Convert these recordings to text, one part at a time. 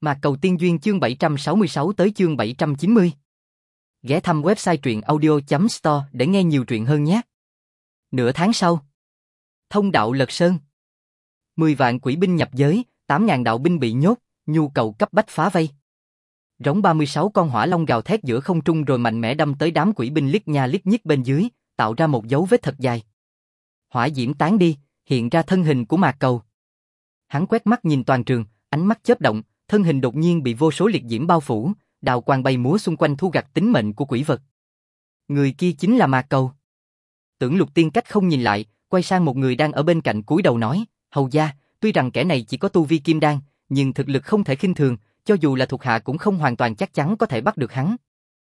Mạc Cầu Tiên Duyên chương 766 tới chương 790. Ghé thăm website truyện audio.store để nghe nhiều truyện hơn nhé. Nửa tháng sau, thông đạo lật sơn. 10 vạn quỷ binh nhập giới, 8.000 đạo binh bị nhốt, nhu cầu cấp bách phá vây. Rống 36 con hỏa long gào thét giữa không trung rồi mạnh mẽ đâm tới đám quỷ binh liếc nha liếc nhích bên dưới, tạo ra một dấu vết thật dài. Hỏa diễm tán đi, hiện ra thân hình của Mạc Cầu. Hắn quét mắt nhìn toàn trường, ánh mắt chớp động, thân hình đột nhiên bị vô số liệt diễm bao phủ, đào quang bay múa xung quanh thu gặt tính mệnh của quỷ vật. Người kia chính là Mạc Cầu. Tưởng Lục Tiên cách không nhìn lại, quay sang một người đang ở bên cạnh cúi đầu nói, hầu gia, tuy rằng kẻ này chỉ có tu vi kim đan, nhưng thực lực không thể khinh thường, cho dù là thuộc hạ cũng không hoàn toàn chắc chắn có thể bắt được hắn.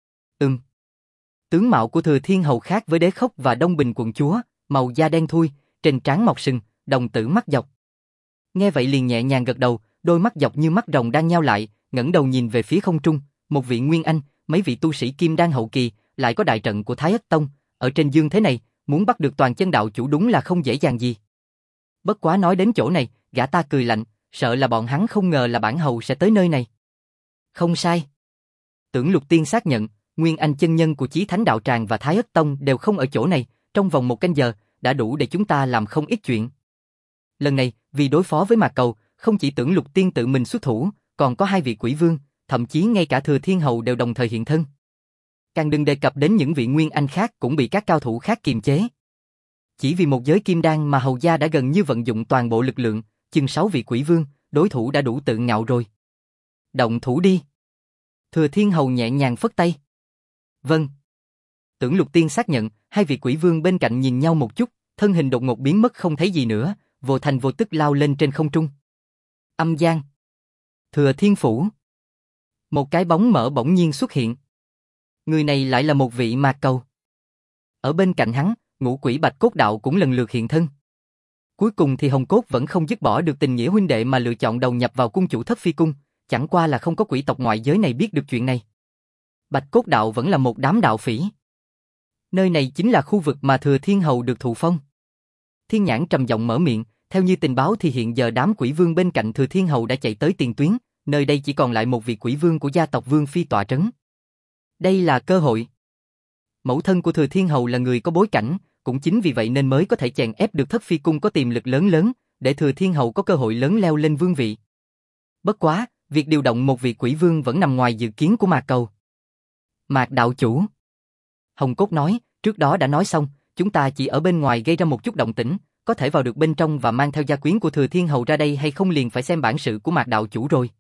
Tướng mạo của Thừa Thiên Hầu khác với Đế Khốc và Đông Bình quận chúa, màu da đen thui, trên trán mọc sừng, đồng tử mắt dọc. Nghe vậy liền nhẹ nhàng gật đầu, đôi mắt dọc như mắt rồng đang nheo lại, ngẩng đầu nhìn về phía không trung, một vị Nguyên Anh, mấy vị tu sĩ kim đan hậu kỳ, lại có đại trận của Thái Ất Tông, ở trên dương thế này, muốn bắt được toàn chân đạo chủ đúng là không dễ dàng gì. Bất quá nói đến chỗ này, gã ta cười lạnh, sợ là bọn hắn không ngờ là bản hầu sẽ tới nơi này. Không sai. Tưởng Lục Tiên xác nhận, Nguyên Anh chân nhân của Chí Thánh Đạo Tràng và Thái Ất Tông đều không ở chỗ này, trong vòng 1 canh giờ, đã đủ để chúng ta làm không ít chuyện. Lần này, vì đối phó với Mạc Cầu, không chỉ Tưởng Lục Tiên tự mình xuất thủ, còn có 2 vị quỷ vương, thậm chí ngay cả Thừa Thiên Hầu đều đồng thời hiện thân. Càng đừng đề cập đến những vị Nguyên Anh khác cũng bị các cao thủ khác kiềm chế. Chỉ vì một giới kim đan mà hầu gia đã gần như vận dụng toàn bộ lực lượng, chừng 6 vị quỷ vương, đối thủ đã đủ tự ngạo rồi. Động thủ đi. Thừa Thiên Hầu nhẹ nhàng phất tay. Vâng. Tưởng Lục Tiên xác nhận, 2 vị quỷ vương bên cạnh nhìn nhau một chút, thân hình đột ngột biến mất không thấy gì nữa, vô thành vô tức lao lên trên không trung. Âm gian. Thừa Thiên Phủ. Một cái bóng mỡ bỗng nhiên xuất hiện. Người này lại là một vị Mạc Cầu. Ở bên cạnh hắn, ngũ quỷ Bạch Cốt Đạo cũng lần lượt hiện thân. Cuối cùng thì Hồng Cốt vẫn không dứt bỏ được tình nghĩa huynh đệ mà lựa chọn đầu nhập vào cung chủ Thất Phi Cung, chẳng qua là không có quỷ tộc ngoại giới này biết được chuyện này. Bạch Cốt Đạo vẫn là một đám đạo phỉ. Nơi này chính là khu vực mà Thừa Thiên Hầu được thụ phong. Thiên Nhãn trầm giọng mở miệng, theo như tình báo thì hiện giờ đám quỷ vương bên cạnh Thừa Thiên Hầu đã chạy tới tiền tuyến, nơi đây chỉ còn lại một vị quỷ vương của gia tộc Vương Phi tọa trấn. Đây là cơ hội. Mẫu thân của Thừa Thiên Hầu là người có bối cảnh, cũng chính vì vậy nên mới có thể chèn ép được Thất Phi Cung có tiềm lực lớn, để Thừa Thiên Hầu có cơ hội lớn leo lên vương vị. Bất quá, việc điều động một vị quỷ vương vẫn nằm ngoài dự kiến của Mạc Cầu. Mạc đạo chủ. Hồng Cốt nói, trước đó đã nói xong, chúng ta chỉ ở bên ngoài gây ra một chút động tĩnh, có thể vào được bên trong và mang theo gia quyến của Thừa Thiên Hầu ra đây hay không liền phải xem bản sự của Mạc đạo chủ rồi.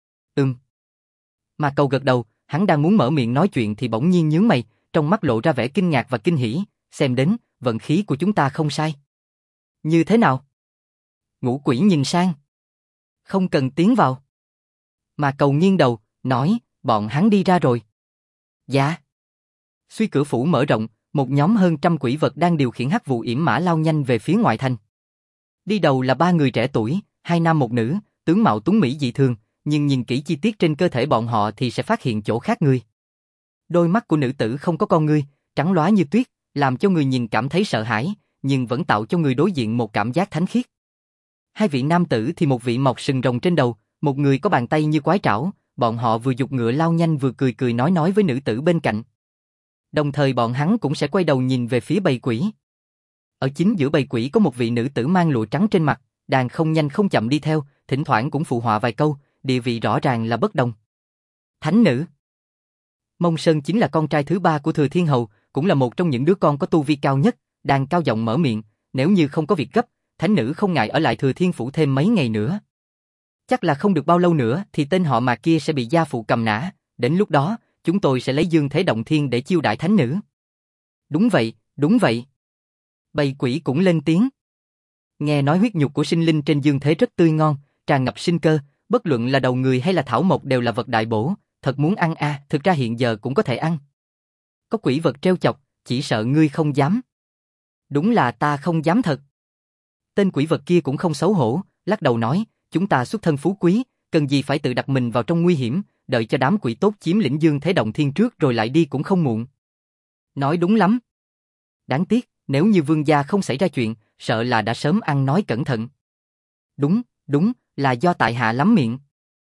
Mạc Cầu gật đầu, hắn đang muốn mở miệng nói chuyện thì bỗng nhiên nhướng mày, trong mắt lộ ra vẻ kinh ngạc và kinh hỉ, xem đến, vận khí của chúng ta không sai. Như thế nào? Ngũ quỷ nhìn sang. Không cần tiến vào. Mạc Cầu nghiêng đầu, nói, bọn hắn đi ra rồi. Dạ. Suy cửa phủ mở rộng, một nhóm hơn 100 quỷ vật đang điều khiển hắc vụ yểm mã lao nhanh về phía ngoại thành. Đi đầu là 3 người trẻ tuổi, 2 nam 1 nữ, tướng mạo tuấn mỹ dị thường, nhưng nhìn kỹ chi tiết trên cơ thể bọn họ thì sẽ phát hiện chỗ khác người. Đôi mắt của nữ tử không có con ngươi, trắng lóa như tuyết, làm cho người nhìn cảm thấy sợ hãi, nhưng vẫn tạo cho người đối diện một cảm giác thánh khiết. 2 vị nam tử thì một vị mọc sừng rồng trên đầu, một người có bàn tay như quái trảo, bọn họ vừa giục ngựa lao nhanh vừa cười cười nói với nữ tử bên cạnh. Đồng thời bọn hắn cũng sẽ quay đầu nhìn về phía bầy quỷ. Ở chính giữa bầy quỷ có một vị nữ tử mang lụa trắng trên mặt, đang không nhanh không chậm đi theo, thỉnh thoảng cũng phụ họa vài câu, địa vị rõ ràng là bất đồng. Thánh nữ. Mông Sơn chính là con trai thứ 3 của Thừa Thiên Hầu, cũng là một trong những đứa con có tu vi cao nhất, đang cao giọng mở miệng, nếu như không có việc gấp, thánh nữ không ngại ở lại Thừa Thiên Phủ thêm mấy ngày nữa. Chắc là không được bao lâu nữa thì tên họ Mạc kia sẽ bị gia phụ cầm nã, đến lúc đó, chúng tôi sẽ lấy dương thế động thiên để chiêu đãi thánh nữ. Đúng vậy, đúng vậy. Bầy quỷ cũng lên tiếng. Nghe nói huyết nhục của sinh linh trên dương thế rất tươi ngon, tràn ngập sinh cơ, bất luận là đầu người hay là thảo mộc đều là vật đại bổ, thật muốn ăn à, thực ra hiện giờ cũng có thể ăn. Có quỷ vật trêu chọc, chỉ sợ ngươi không dám. Đúng là ta không dám thật. Tên quỷ vật kia cũng không xấu hổ, lắc đầu nói, chúng ta xuất thân phú quý, cần gì phải tự đặt mình vào trong nguy hiểm, đợi cho đám quỷ tốt chiếm lĩnh dương thế động thiên trước rồi lại đi cũng không muộn. Nói đúng lắm. Đáng tiếc, nếu như vương gia không xảy ra chuyện, sợ là đã sớm ăn nói cẩn thận. Đúng, là do tại hạ lắm miệng.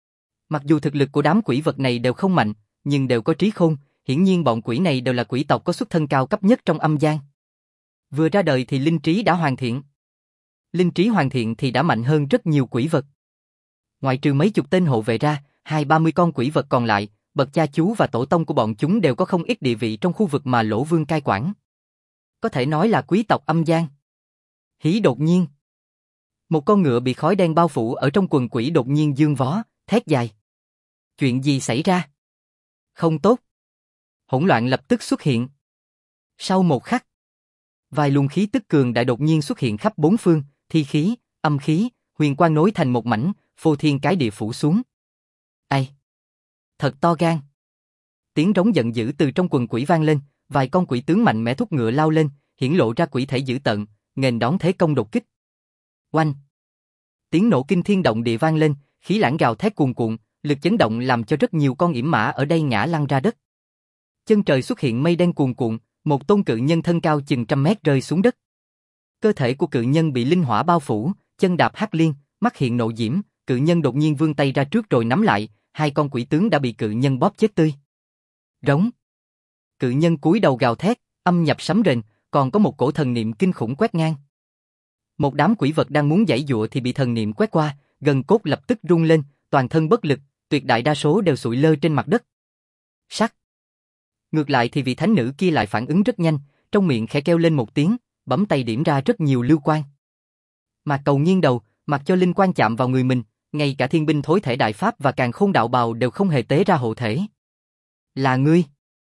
Mặc dù thực lực của đám quỷ vật này đều không mạnh, nhưng đều có trí khôn, hiển nhiên bọn quỷ này đều là quỷ tộc có xuất thân cao cấp nhất trong âm gian. Vừa ra đời thì linh trí đã hoàn thiện. Linh trí hoàn thiện thì đã mạnh hơn rất nhiều quỷ vật. Ngoại trừ mấy chục tên hộ vệ ra, 20-30 con quỷ vật còn lại, bậc cha chú và tổ tông của bọn chúng đều có không ít địa vị trong khu vực mà Lỗ Vương cai quản. Có thể nói là quý tộc âm gian. Hí đột nhiên. Một con ngựa bị khói đen bao phủ ở trong quần quỷ đột nhiên giương vó, thét dài. Chuyện gì xảy ra? Không tốt. Hỗn loạn lập tức xuất hiện. Sau một khắc, vài luồng khí tức cường đại đột nhiên xuất hiện khắp bốn phương, thi khí, âm khí, huyền quang nối thành một mảnh, phô thiên cái địa phủ xuống. Ai? Thật to gan. Tiếng rống giận dữ từ trong quần quỷ vang lên, vài con quỷ tướng mạnh mẽ thúc ngựa lao lên, hiển lộ ra quỷ thể dữ tợn, nghênh đón thế công đột kích. Oanh! Tiếng nổ kinh thiên động địa vang lên, khí lãng gào thét cuồn cuộn, lực chấn động làm cho rất nhiều con yểm mã ở đây ngã lăn ra đất. Chân trời xuất hiện mây đen cuồn cuộn, một tôn cự nhân thân cao chừng 100 mét rơi xuống đất. Cơ thể của cự nhân bị linh hỏa bao phủ, chân đạp hắc liên, mắt hiện nộ diễm, cự nhân đột nhiên vươn tay ra trước rồi nắm lại, hai con quỷ tướng đã bị cự nhân bóp chết tươi. Rống. Cự nhân cúi đầu gào thét, âm nhập sấm rền, còn có một cổ thần niệm kinh khủng quét ngang. Một đám quỷ vật đang muốn giãy giụa thì bị thần niệm quét qua, gần cốt lập tức rung lên, toàn thân bất lực, tuyệt đại đa số đều sụi lơ trên mặt đất. Sắc. Ngược lại thì vị thánh nữ kia lại phản ứng rất nhanh, trong miệng khẽ kêu lên một tiếng, bấm tay điểm ra rất nhiều lưu quang. Mạc Cầu nghiêng đầu, mặc cho linh quang chạm vào người mình, ngay cả thiên binh thối thể đại pháp và càn khôn đạo bào đều không hề tế ra hộ thể. Là ngươi.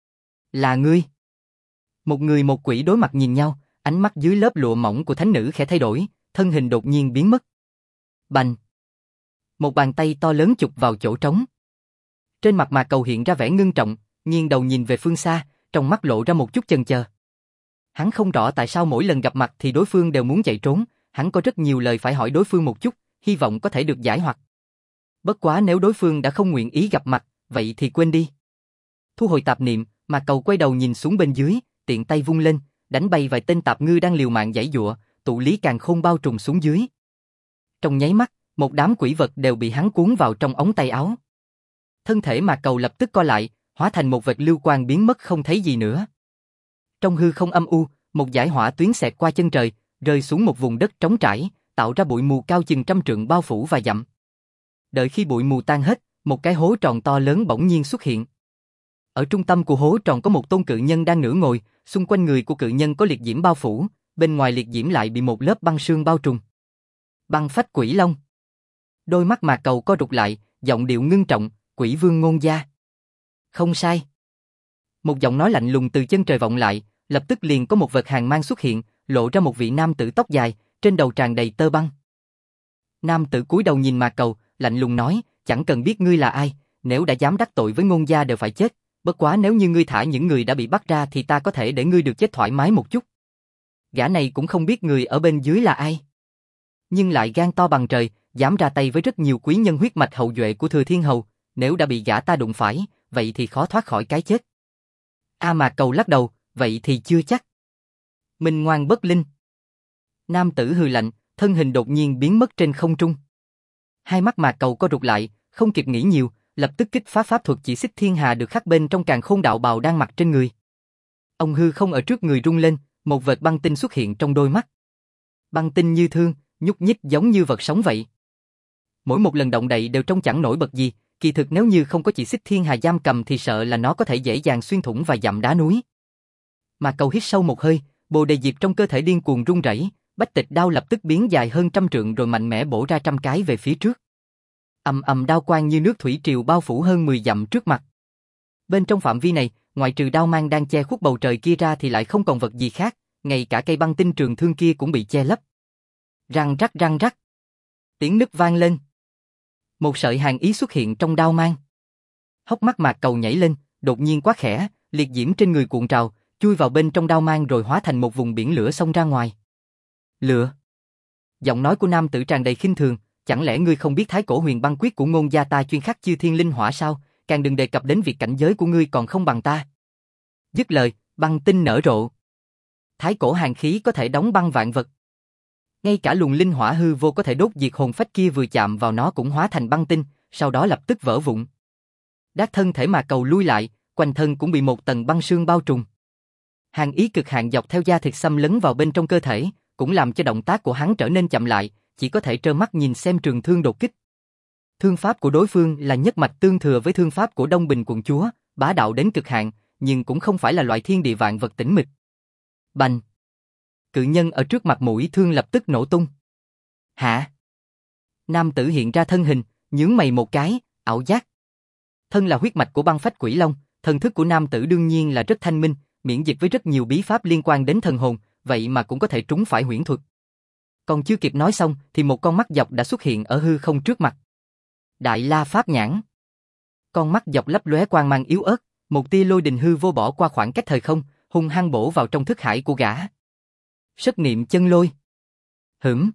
Là ngươi. Một người một quỷ đối mặt nhìn nhau, ánh mắt dưới lớp lụa mỏng của thánh nữ khẽ thay đổi, thân hình đột nhiên biến mất. Bành. Một bàn tay to lớn chụp vào chỗ trống. Trên mặt Mạc Cầu hiện ra vẻ ngưng trọng, nghiêng đầu nhìn về phương xa, trong mắt lộ ra một chút chần chờ. Hắn không rõ tại sao mỗi lần gặp mặt thì đối phương đều muốn chạy trốn, hắn có rất nhiều lời phải hỏi đối phương một chút, hy vọng có thể được giải hoặc. Bất quá nếu đối phương đã không nguyện ý gặp mặt, vậy thì quên đi. Thu hồi tạp niệm, Mạc Cầu quay đầu nhìn xuống bên dưới, tiện tay vung lên, đánh bay vài tên tạp ngư đang liều mạng giãy giụa, tụ lý càn khôn bao trùm xuống dưới. Trong nháy mắt, một đám quỷ vật đều bị hắn cuốn vào trong ống tay áo. Thân thể Mạc Cầu lập tức co lại, hóa thành một vệt lưu quang biến mất không thấy gì nữa. Trong hư không âm u, một dải hỏa tuyến xẹt qua chân trời, rơi xuống một vùng đất trống trải, tạo ra bụi mù cao chừng 100 trượng bao phủ và dặm. Đợi khi bụi mù tan hết, một cái hố tròn to lớn bỗng nhiên xuất hiện. Ở trung tâm của hố tròn có một tôn cự nhân đang nửa ngồi, xung quanh người của cự nhân có liệt diễm bao phủ, bên ngoài liệt diễm lại bị một lớp băng sương bao trùm. Băng phách quỷ long. Đôi mắt Mạc Cầu co rụt lại, giọng điệu ngưng trọng, Quỷ Vương Ngôn Gia. Không sai. Một giọng nói lạnh lùng từ chân trời vọng lại, lập tức liền có một vật hàng mang xuất hiện, lộ ra một vị nam tử tóc dài, trên đầu tràn đầy tơ băng. Nam tử cúi đầu nhìn Mạc Cầu, lạnh lùng nói, chẳng cần biết ngươi là ai, nếu đã dám đắc tội với Ngôn Gia đều phải chết, bất quá nếu như ngươi thả những người đã bị bắt ra thì ta có thể để ngươi được chết thoải mái một chút. Gã này cũng không biết người ở bên dưới là ai, nhưng lại gan to bằng trời, dám ra tay với rất nhiều quý nhân huyết mạch hậu duệ của Thừa Thiên Hầu, nếu đã bị gã ta đụng phải, vậy thì khó thoát khỏi cái chết. Mạc Cầu lắc đầu, vậy thì chưa chắc. Minh ngoan bất linh. Nam tử hừ lạnh, thân hình đột nhiên biến mất trên không trung. Hai mắt Mạc Cầu co rụt lại, không kịp nghĩ nhiều, lập tức kích phá pháp thuật chỉ xích thiên hà được khắc bên trong càn khôn đạo bào đang mặc trên người. Ông hư không ở trước người rung lên, một vệt băng tinh xuất hiện trong đôi mắt. Băng tinh như thương, nhúc nhích giống như vật sống vậy. Mỗi một lần động đậy đều trông chẳng nổi bật gì, kỳ thực nếu như không có chỉ xích thiên hà giam cầm thì sợ là nó có thể dễ dàng xuyên thủng và dặm đá núi. Mạc Cầu hít sâu một hơi, bồ đề diệp trong cơ thể điên cuồng rung rẩy, bách tịch đao lập tức biến dài hơn 100 trượng rồi mạnh mẽ bổ ra 100 cái về phía trước. Ầm ầm đao quang như nước thủy triều bao phủ hơn 10 dặm trước mặt. Bên trong phạm vi này, ngoại trừ đao mang đang che khuất bầu trời kia ra thì lại không còn vật gì khác, ngay cả cây băng tinh trường thương kia cũng bị che lấp. Răng rắc. Tiếng nứt vang lên. Một sợi hàn ý xuất hiện trong đao mang. Hốc mắt Mạc Cầu nhảy lên, đột nhiên quá khẽ, liệt diễm trên người cuộn trào, chui vào bên trong đao mang rồi hóa thành một vùng biển lửa xông ra ngoài. Lửa. Giọng nói của nam tử tràn đầy khinh thường, chẳng lẽ ngươi không biết thái cổ huyền băng quyết của Ngôn Gia ta chuyên khắc chư thiên linh hỏa sao, càng đừng đề cập đến việc cảnh giới của ngươi còn không bằng ta. Dứt lời, băng tinh nở rộ. Thái cổ hàn khí có thể đóng băng vạn vật. Ngay cả luồng linh hỏa hư vô có thể đốt diệt hồn phách kia vừa chạm vào nó cũng hóa thành băng tinh, sau đó lập tức vỡ vụn. Đát thân thể Mạc Cầu lui lại, quanh thân cũng bị một tầng băng sương bao trùm. Hàn ý cực hạn dọc theo da thịt xâm lấn vào bên trong cơ thể, cũng làm cho động tác của hắn trở nên chậm lại, chỉ có thể trơ mắt nhìn xem trường thương đột kích. Thương pháp của đối phương là nhất mạch tương thừa với thương pháp của Đông Bình quận chúa, bá đạo đến cực hạn, nhưng cũng không phải là loại thiên địa vạn vật tĩnh mịch. Bành! Cự nhân ở trước mặt mũi thương lập tức nổ tung. Hả? Nam tử hiện ra thân hình, nhướng mày một cái, ảo giác. Thân là huyết mạch của băng phách quỷ long, thần thức của nam tử đương nhiên là rất thanh minh, miễn dịch với rất nhiều bí pháp liên quan đến thần hồn, vậy mà cũng có thể trúng phải huyễn thuật. Còn chưa kịp nói xong thì một con mắt dọc đã xuất hiện ở hư không trước mặt. Đại La Pháp Nhãn. Con mắt dọc lấp lóe quang mang yếu ớt, một tia lôi đình hư vô bỏ qua khoảng cách thời không, hung hăng bổ vào trong thức hải của gã. Sất niệm chân lôi. Hửm.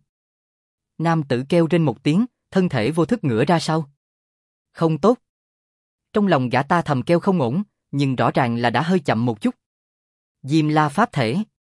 Nam tử kêu trên một tiếng, thân thể vô thức ngửa ra sau. Không tốt. Trong lòng gã ta thầm kêu không ổn, nhưng rõ ràng là đã hơi chậm một chút. Diêm La Pháp Thể.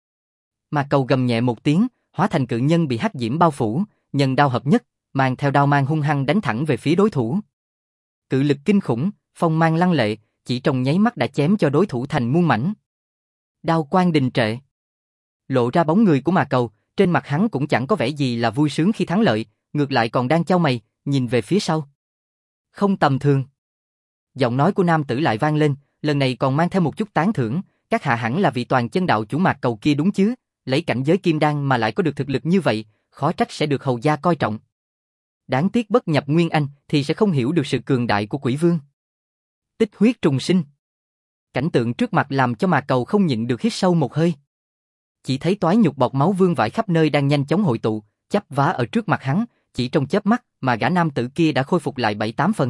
Mà Cầu gầm nhẹ một tiếng, hóa thành cự nhân bị hắc diễm bao phủ, nhân đao hợp nhất, mang theo đao mang hung hăng đánh thẳng về phía đối thủ. Cự lực kinh khủng, phong mang lăng lệ, chỉ trong nháy mắt đã chém cho đối thủ thành muôn mảnh. Đao quang đình trệ. Lộ ra bóng người của Mà Cầu, trên mặt hắn cũng chẳng có vẻ gì là vui sướng khi thắng lợi, ngược lại còn đang chau mày, nhìn về phía sau. Không tầm thường. Giọng nói của nam tử lại vang lên, lần này còn mang theo một chút tán thưởng, các hạ hẳn là vị toàn chân đạo chủ Mạc Cầu kia đúng chứ, lấy cảnh giới kim đan mà lại có được thực lực như vậy, khó trách sẽ được hầu gia coi trọng. Đáng tiếc bất nhập Nguyên Anh thì sẽ không hiểu được sự cường đại của Quỷ Vương. Tích huyết trùng sinh. Cảnh tượng trước mặt làm cho Mạc Cầu không nhịn được hít sâu một hơi. Chỉ thấy toái nhục bọt máu vương vãi khắp nơi đang nhanh chóng hội tụ, chắp vá ở trước mặt hắn, chỉ trong chớp mắt mà gã nam tử kia đã khôi phục lại 7-8 phần.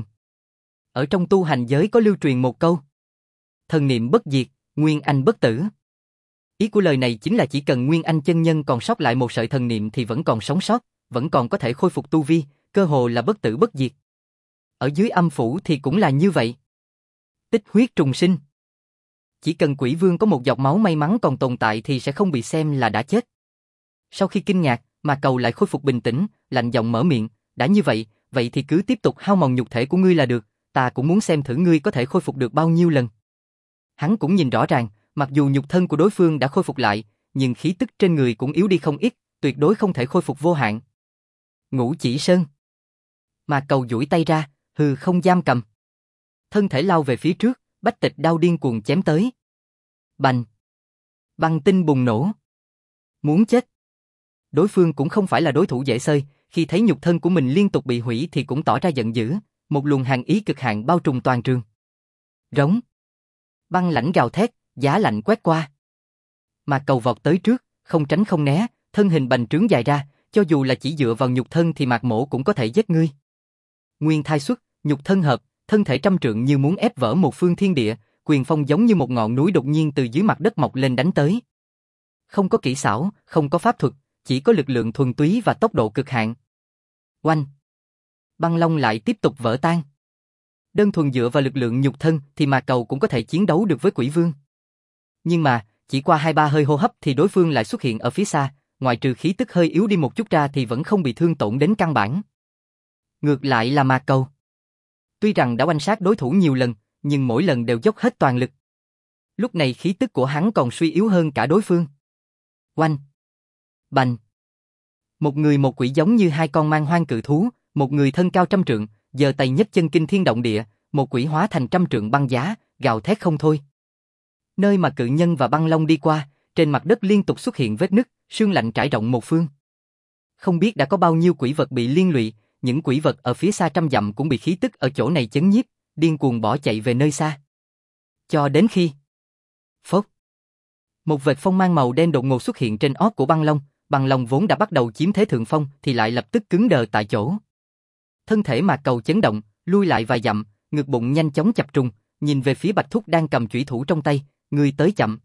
Ở trong tu hành giới có lưu truyền một câu: thần niệm bất diệt, Nguyên Anh bất tử. Ý của lời này chính là chỉ cần Nguyên Anh chân nhân còn sót lại một sợi thần niệm thì vẫn còn sống sót, vẫn còn có thể khôi phục tu vi, cơ hồ là bất tử bất diệt. Ở dưới âm phủ thì cũng là như vậy. Tích huyết trùng sinh. Chỉ cần Quỷ Vương có một giọt máu may mắn còn tồn tại thì sẽ không bị xem là đã chết. Sau khi kinh ngạc, Mà Cầu lại khôi phục bình tĩnh, lạnh giọng mở miệng, đã như vậy, vậy thì cứ tiếp tục hao mòn nhục thể của ngươi là được, ta cũng muốn xem thử ngươi có thể khôi phục được bao nhiêu lần. Hắn cũng nhìn rõ ràng, mặc dù nhục thân của đối phương đã khôi phục lại, nhưng khí tức trên người cũng yếu đi không ít, tuyệt đối không thể khôi phục vô hạn. Ngũ Chỉ Sơn. Mà Cầu duỗi tay ra, hư không giam cầm. Thân thể lao về phía trước, bách tịch đao điên cuồng chém tới. Bành! Băng tinh bùng nổ. Muốn chết. Đối phương cũng không phải là đối thủ dễ xơi, khi thấy nhục thân của mình liên tục bị hủy thì cũng tỏ ra giận dữ, một luồng hàn ý cực hạn bao trùm toàn trường. Rống! Băng lãnh gào thét, giá lạnh quét qua. Mà Cầu vọt tới trước, không tránh không né, thân hình bành trướng dài ra, cho dù là chỉ dựa vào nhục thân thì Mạc Mỗ cũng có thể giết ngươi. Nguyên thai xuất, nhục thân hợp, thân thể trăm trượng như muốn ép vỡ một phương thiên địa, quyền phong giống như một ngọn núi đột nhiên từ dưới mặt đất mọc lên đánh tới. Không có kỹ xảo, không có pháp thuật, chỉ có lực lượng thuần túy và tốc độ cực hạn. Oanh! Băng long lại tiếp tục vỡ tan. Đơn thuần dựa vào lực lượng nhục thân thì Mạc Cầu cũng có thể chiến đấu được với Quỷ Vương. Nhưng mà, chỉ qua 2-3 hơi hô hấp thì đối phương lại xuất hiện ở phía xa, ngoại trừ khí tức hơi yếu đi một chút ra thì vẫn không bị thương tổn đến căn bản. Ngược lại là Mạc Cầu. Tuy rằng đã oanh sát đối thủ nhiều lần, nhưng mỗi lần đều dốc hết toàn lực. Lúc này khí tức của hắn còn suy yếu hơn cả đối phương. Oanh! Bành! Một người một quỷ giống như hai con man hoang cự thú, một người thân cao trăm trượng, giơ tay nhấc chân kinh thiên động địa, một quỷ hóa thành trăm trượng băng giá, gào thét không thôi. Nơi mà cự nhân và băng long đi qua, trên mặt đất liên tục xuất hiện vết nứt, sương lạnh trải rộng một phương. Không biết đã có bao nhiêu quỷ vật bị liên lụy, những quỷ vật ở phía xa trăm dặm cũng bị khí tức ở chỗ này chấn nhiếp, điên cuồng bỏ chạy về nơi xa. Cho đến khi... Phốc! Một vệt phong mang màu đen đột ngột xuất hiện trên ót của băng long vốn đã bắt đầu chiếm thế thượng phong thì lại lập tức cứng đờ tại chỗ. Thân thể Mạc Cầu chấn động, lui lại vài dặm, ngực bụng nhanh chóng chập trùng, nhìn về phía Bạch Thúc đang cầm chủy thủ trong tay, người tới chậm.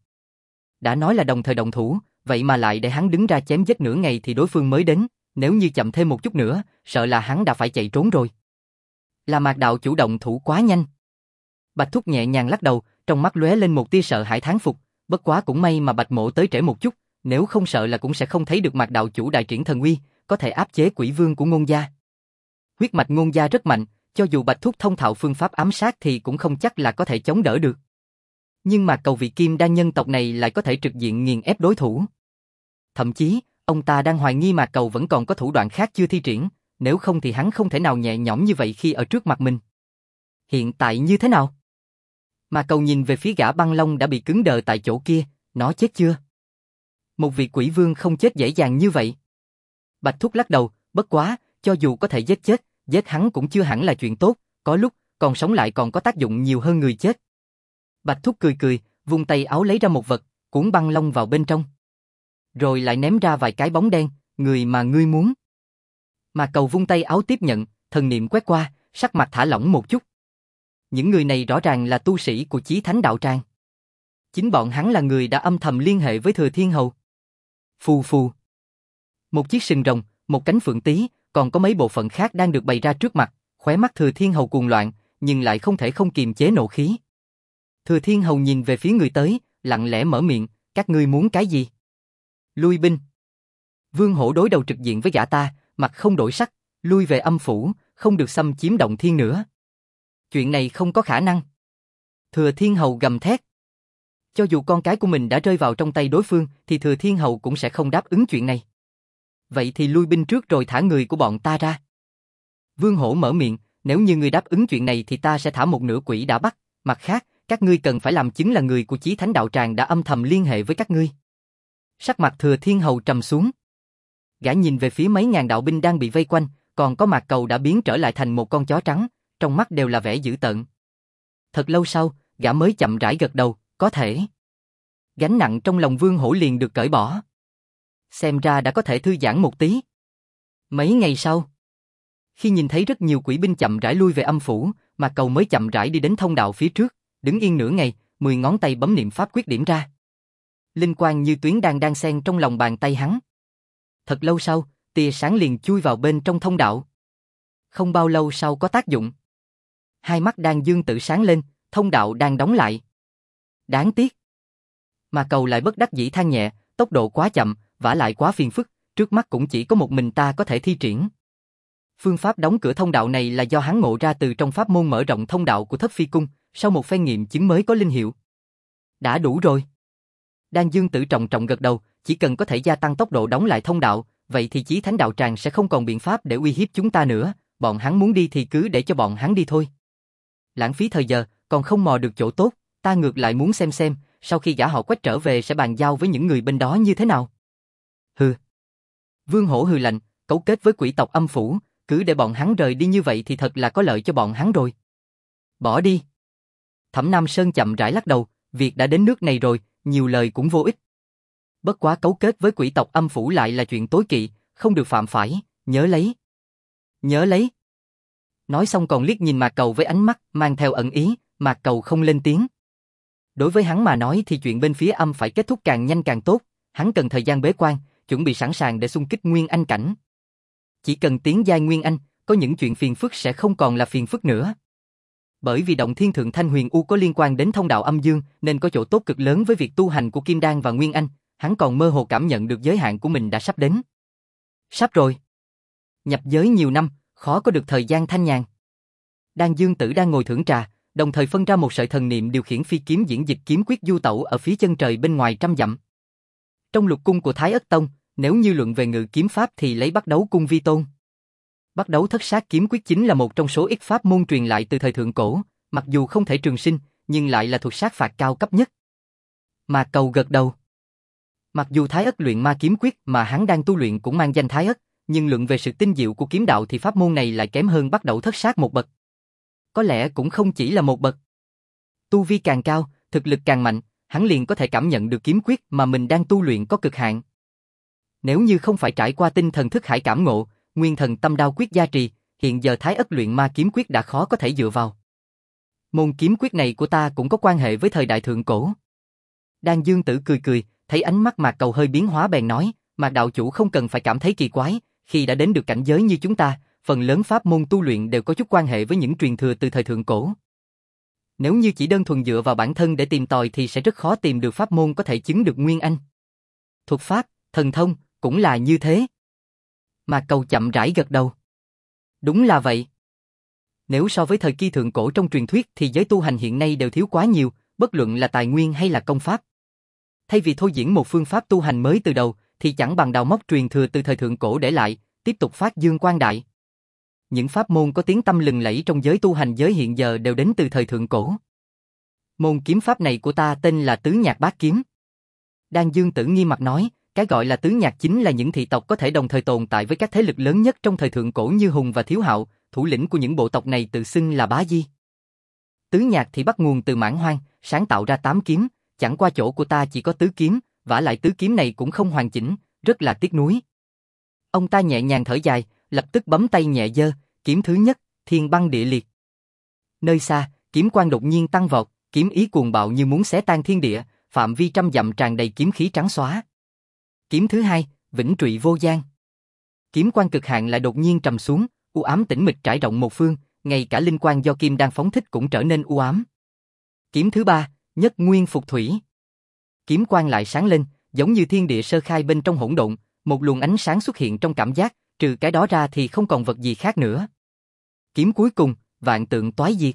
Đã nói là đồng thời động thủ, vậy mà lại để hắn đứng ra chém giết nửa ngày thì đối phương mới đến, nếu như chậm thêm một chút nữa, sợ là hắn đã phải chạy trốn rồi. Là Mạc đạo chủ động thủ quá nhanh. Bạch Thúc nhẹ nhàng lắc đầu, trong mắt lóe lên một tia sợ hãi thán phục, bất quá cũng may mà Bạch Mộ tới trễ một chút, nếu không sợ là cũng sẽ không thấy được Mạc đạo chủ đại triển thần uy, có thể áp chế Quỷ Vương của Ngôn gia. Huyết mạch Ngôn gia rất mạnh, cho dù Bạch Thúc thông thạo phương pháp ám sát thì cũng không chắc là có thể chống đỡ được. Nhưng mà cầu vị kim đan nhân tộc này lại có thể trực diện nghiền ép đối thủ. Thậm chí, ông ta đang hoài nghi Mạc Cầu vẫn còn có thủ đoạn khác chưa thi triển, nếu không thì hắn không thể nào nhẹ nhõm như vậy khi ở trước mặt mình. Hiện tại như thế nào? Mạc Cầu nhìn về phía gã băng long đã bị cứng đờ tại chỗ kia, nó chết chưa? Một vị quỷ vương không chết dễ dàng như vậy. Bạch Thúc lắc đầu, bất quá, cho dù có thể giết chết, giết hắn cũng chưa hẳn là chuyện tốt, có lúc, còn sống lại còn có tác dụng nhiều hơn người chết. Bạch Thúc cười cười, vung tay áo lấy ra một vật, cuốn băng long vào bên trong. Rồi lại ném ra vài cái bóng đen, người mà ngươi muốn. Mà Cầu vung tay áo tiếp nhận, thần niệm quét qua, sắc mặt thả lỏng một chút. Những người này rõ ràng là tu sĩ của Chí Thánh đạo tràng. Chính bọn hắn là người đã âm thầm liên hệ với Thừa Thiên Hầu. Phù phù. Một chiếc sừng rồng, một cánh phượng tí, còn có mấy bộ phận khác đang được bày ra trước mặt, khóe mắt Thừa Thiên Hầu cuồng loạn, nhưng lại không thể không kiềm chế nộ khí. Thừa Thiên Hầu nhìn về phía người tới, lặng lẽ mở miệng, các ngươi muốn cái gì? Lui binh. Vương Hổ đối đầu trực diện với gã ta, mặt không đổi sắc, lui về âm phủ, không được xâm chiếm động thiên nữa. Chuyện này không có khả năng. Thừa Thiên Hầu gầm thét. Cho dù con cái của mình đã rơi vào trong tay đối phương, thì Thừa Thiên Hầu cũng sẽ không đáp ứng chuyện này. Vậy thì lui binh trước rồi thả người của bọn ta ra. Vương Hổ mở miệng, nếu như ngươi đáp ứng chuyện này thì ta sẽ thả một nửa quỷ đã bắt, mặt khác, các ngươi cần phải làm chứng là người của Chí Thánh đạo tràng đã âm thầm liên hệ với các ngươi. Sắc mặt Thừa Thiên Hầu trầm xuống. Gã nhìn về phía mấy ngàn đạo binh đang bị vây quanh, còn có Mạc Cầu đã biến trở lại thành một con chó trắng, trong mắt đều là vẻ dữ tợn. Thật lâu sau, gã mới chậm rãi gật đầu, có thể. Gánh nặng trong lòng Vương Hổ liền được cởi bỏ. Xem ra đã có thể thư giãn một tí. Mấy ngày sau, khi nhìn thấy rất nhiều quỷ binh chậm rãi lui về âm phủ, Mạc Cầu mới chậm rãi đi đến thông đạo phía trước, đứng yên nửa ngày, 10 ngón tay bấm niệm pháp quyết điểm ra. Linh quang như tuyến đang xen trong lòng bàn tay hắn. Thật lâu sau, tia sáng liền chui vào bên trong thông đạo. Không bao lâu sau có tác dụng. Hai mắt Đan Dương Tử sáng lên, thông đạo đang đóng lại. Đáng tiếc. Mà Cầu lại bất đắc dĩ than nhẹ, tốc độ quá chậm, vả lại quá phiền phức, trước mắt cũng chỉ có một mình ta có thể thi triển. Phương pháp đóng cửa thông đạo này là do hắn ngộ ra từ trong pháp môn mở rộng thông đạo của Thất Phi Cung, sau một phen nghiệm chứng mới có linh hiệu. Đã đủ rồi. Đan Dương Tử trọng trọng gật đầu, chỉ cần có thể gia tăng tốc độ đóng lại thông đạo, vậy thì Chí Thánh đạo tràng sẽ không còn biện pháp để uy hiếp chúng ta nữa, bọn hắn muốn đi thì cứ để cho bọn hắn đi thôi. Lãng phí thời giờ, còn không mò được chỗ tốt, ta ngược lại muốn xem, sau khi gã họ Quách trở về sẽ bàn giao với những người bên đó như thế nào. Hừ. Vương Hổ hừ lạnh, cấu kết với quỷ tộc âm phủ, cứ để bọn hắn rời đi như vậy thì thật là có lợi cho bọn hắn rồi. Bỏ đi. Thẩm Nam Sơn chậm rãi lắc đầu, việc đã đến nước này rồi, nhiều lời cũng vô ích. Bất quá cấu kết với quỷ tộc âm phủ lại là chuyện tối kỵ, không được phạm phải, nhớ lấy. Nhớ lấy. Nói xong còn liếc nhìn Mạc Cầu với ánh mắt mang theo ẩn ý, Mạc Cầu không lên tiếng. Đối với hắn mà nói thì chuyện bên phía âm phải kết thúc càng nhanh càng tốt, hắn cần thời gian bế quan, chuẩn bị sẵn sàng để xung kích Nguyên Anh cảnh. Chỉ cần tiến giai Nguyên Anh, có những chuyện phiền phức sẽ không còn là phiền phức nữa. Bởi vì động thiên thượng Thanh Huyền U có liên quan đến thông đạo âm dương nên có chỗ tốt cực lớn với việc tu hành của Kim Đan và Nguyên Anh, hắn còn mơ hồ cảm nhận được giới hạn của mình đã sắp đến. Sắp rồi. Nhập giới nhiều năm, khó có được thời gian thanh nhàn. Đan Dương Tử đang ngồi thưởng trà, đồng thời phân ra một sợi thần niệm điều khiển phi kiếm diễn dịch kiếm quyết du tẩu ở phía chân trời bên ngoài trăm dặm. Trong lục cung của Thái Ất Tông, nếu như luận về ngự kiếm pháp thì lấy Bắt Đấu Cung vi tôn. Bắt Đấu Thất Sát kiếm quyết chính là một trong số ít pháp môn truyền lại từ thời thượng cổ, mặc dù không thể trường sinh, nhưng lại là thuật sát phạt cao cấp nhất. Mà Cầu gật đầu. Mặc dù Thái Ất luyện ma kiếm quyết mà hắn đang tu luyện cũng mang danh Thái Ất, nhưng luận về sự tinh diệu của kiếm đạo thì pháp môn này lại kém hơn Bắt Đầu Thất Sát một bậc. Có lẽ cũng không chỉ là một bậc. Tu vi càng cao, thực lực càng mạnh, hắn liền có thể cảm nhận được kiếm quyết mà mình đang tu luyện có cực hạn. Nếu như không phải trải qua tinh thần thức hải cảm ngộ, nguyên thần tâm đao quyết gia trì, hiện giờ Thái Ất luyện ma kiếm quyết đã khó có thể dựa vào. Môn kiếm quyết này của ta cũng có quan hệ với thời đại thượng cổ. Đan Dương Tử cười cười, thấy ánh mắt Mạc Cầu hơi biến hóa bèn nói, Mạc đạo chủ không cần phải cảm thấy kỳ quái, khi đã đến được cảnh giới như chúng ta, phần lớn pháp môn tu luyện đều có chút quan hệ với những truyền thừa từ thời thượng cổ. Nếu như chỉ đơn thuần dựa vào bản thân để tìm tòi thì sẽ rất khó tìm được pháp môn có thể chứng được Nguyên Anh. Thuật pháp, thần thông, cũng là như thế. Mạc Cầu chậm rãi gật đầu. Đúng là vậy. Nếu so với thời kỳ thượng cổ trong truyền thuyết thì giới tu hành hiện nay đều thiếu quá nhiều, bất luận là tài nguyên hay là công pháp. Thay vì thôi diễn một phương pháp tu hành mới từ đầu, thì chẳng bằng đào móc truyền thừa từ thời thượng cổ để lại, tiếp tục phát dương quang đại. Những pháp môn có tiếng tăm lừng lẫy trong giới tu hành giới hiện giờ đều đến từ thời thượng cổ. Môn kiếm pháp này của ta tên là Tứ Nhạc Bát Kiếm. Đan Dương Tử nghiêm mặt nói, cái gọi là tứ nhạc chính là những thị tộc có thể đồng thời tồn tại với các thế lực lớn nhất trong thời thượng cổ như Hùng và Thiếu Hạo, thủ lĩnh của những bộ tộc này tự xưng là Bá Di. Tứ nhạc thì bắt nguồn từ Mãn Hoang, sáng tạo ra 8 kiếm, chẳng qua chỗ của ta chỉ có tứ kiếm, vả lại tứ kiếm này cũng không hoàn chỉnh, rất là tiếc nuối. Ông ta nhẹ nhàng thở dài, lập tức bấm tay nhẹ giơ, kiếm thứ nhất, Thiên Băng Địa Liệt. Nơi xa, kiếm quang đột nhiên tăng vọt, kiếm ý cuồng bạo như muốn xé tan thiên địa, phạm vi trăm dặm tràn đầy kiếm khí trắng xóa. Kiếm thứ hai, Vĩnh Trụy Vô Gian. Kiếm quang cực hạn lại đột nhiên trầm xuống, u ám tĩnh mịch trải rộng một phương, ngay cả linh quang do kim đang phóng thích cũng trở nên u ám. Kiếm thứ ba, Nhất Nguyên Phục Thủy. Kiếm quang lại sáng lên, giống như thiên địa sơ khai bên trong hỗn độn, một luồng ánh sáng xuất hiện trong cảm giác, trừ cái đó ra thì không còn vật gì khác nữa. Kiếm cuối cùng, Vạn Tượng Toái Diệt.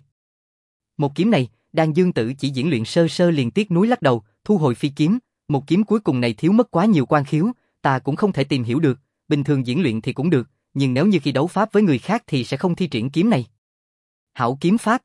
Một kiếm này, Đan Dương Tử chỉ diễn luyện sơ sơ liền tiếc núi lắc đầu, thu hồi phi kiếm, một kiếm cuối cùng này thiếu mất quá nhiều quan khiếu, ta cũng không thể tìm hiểu được, bình thường diễn luyện thì cũng được, nhưng nếu như khi đấu pháp với người khác thì sẽ không thi triển kiếm này. Hảo kiếm pháp.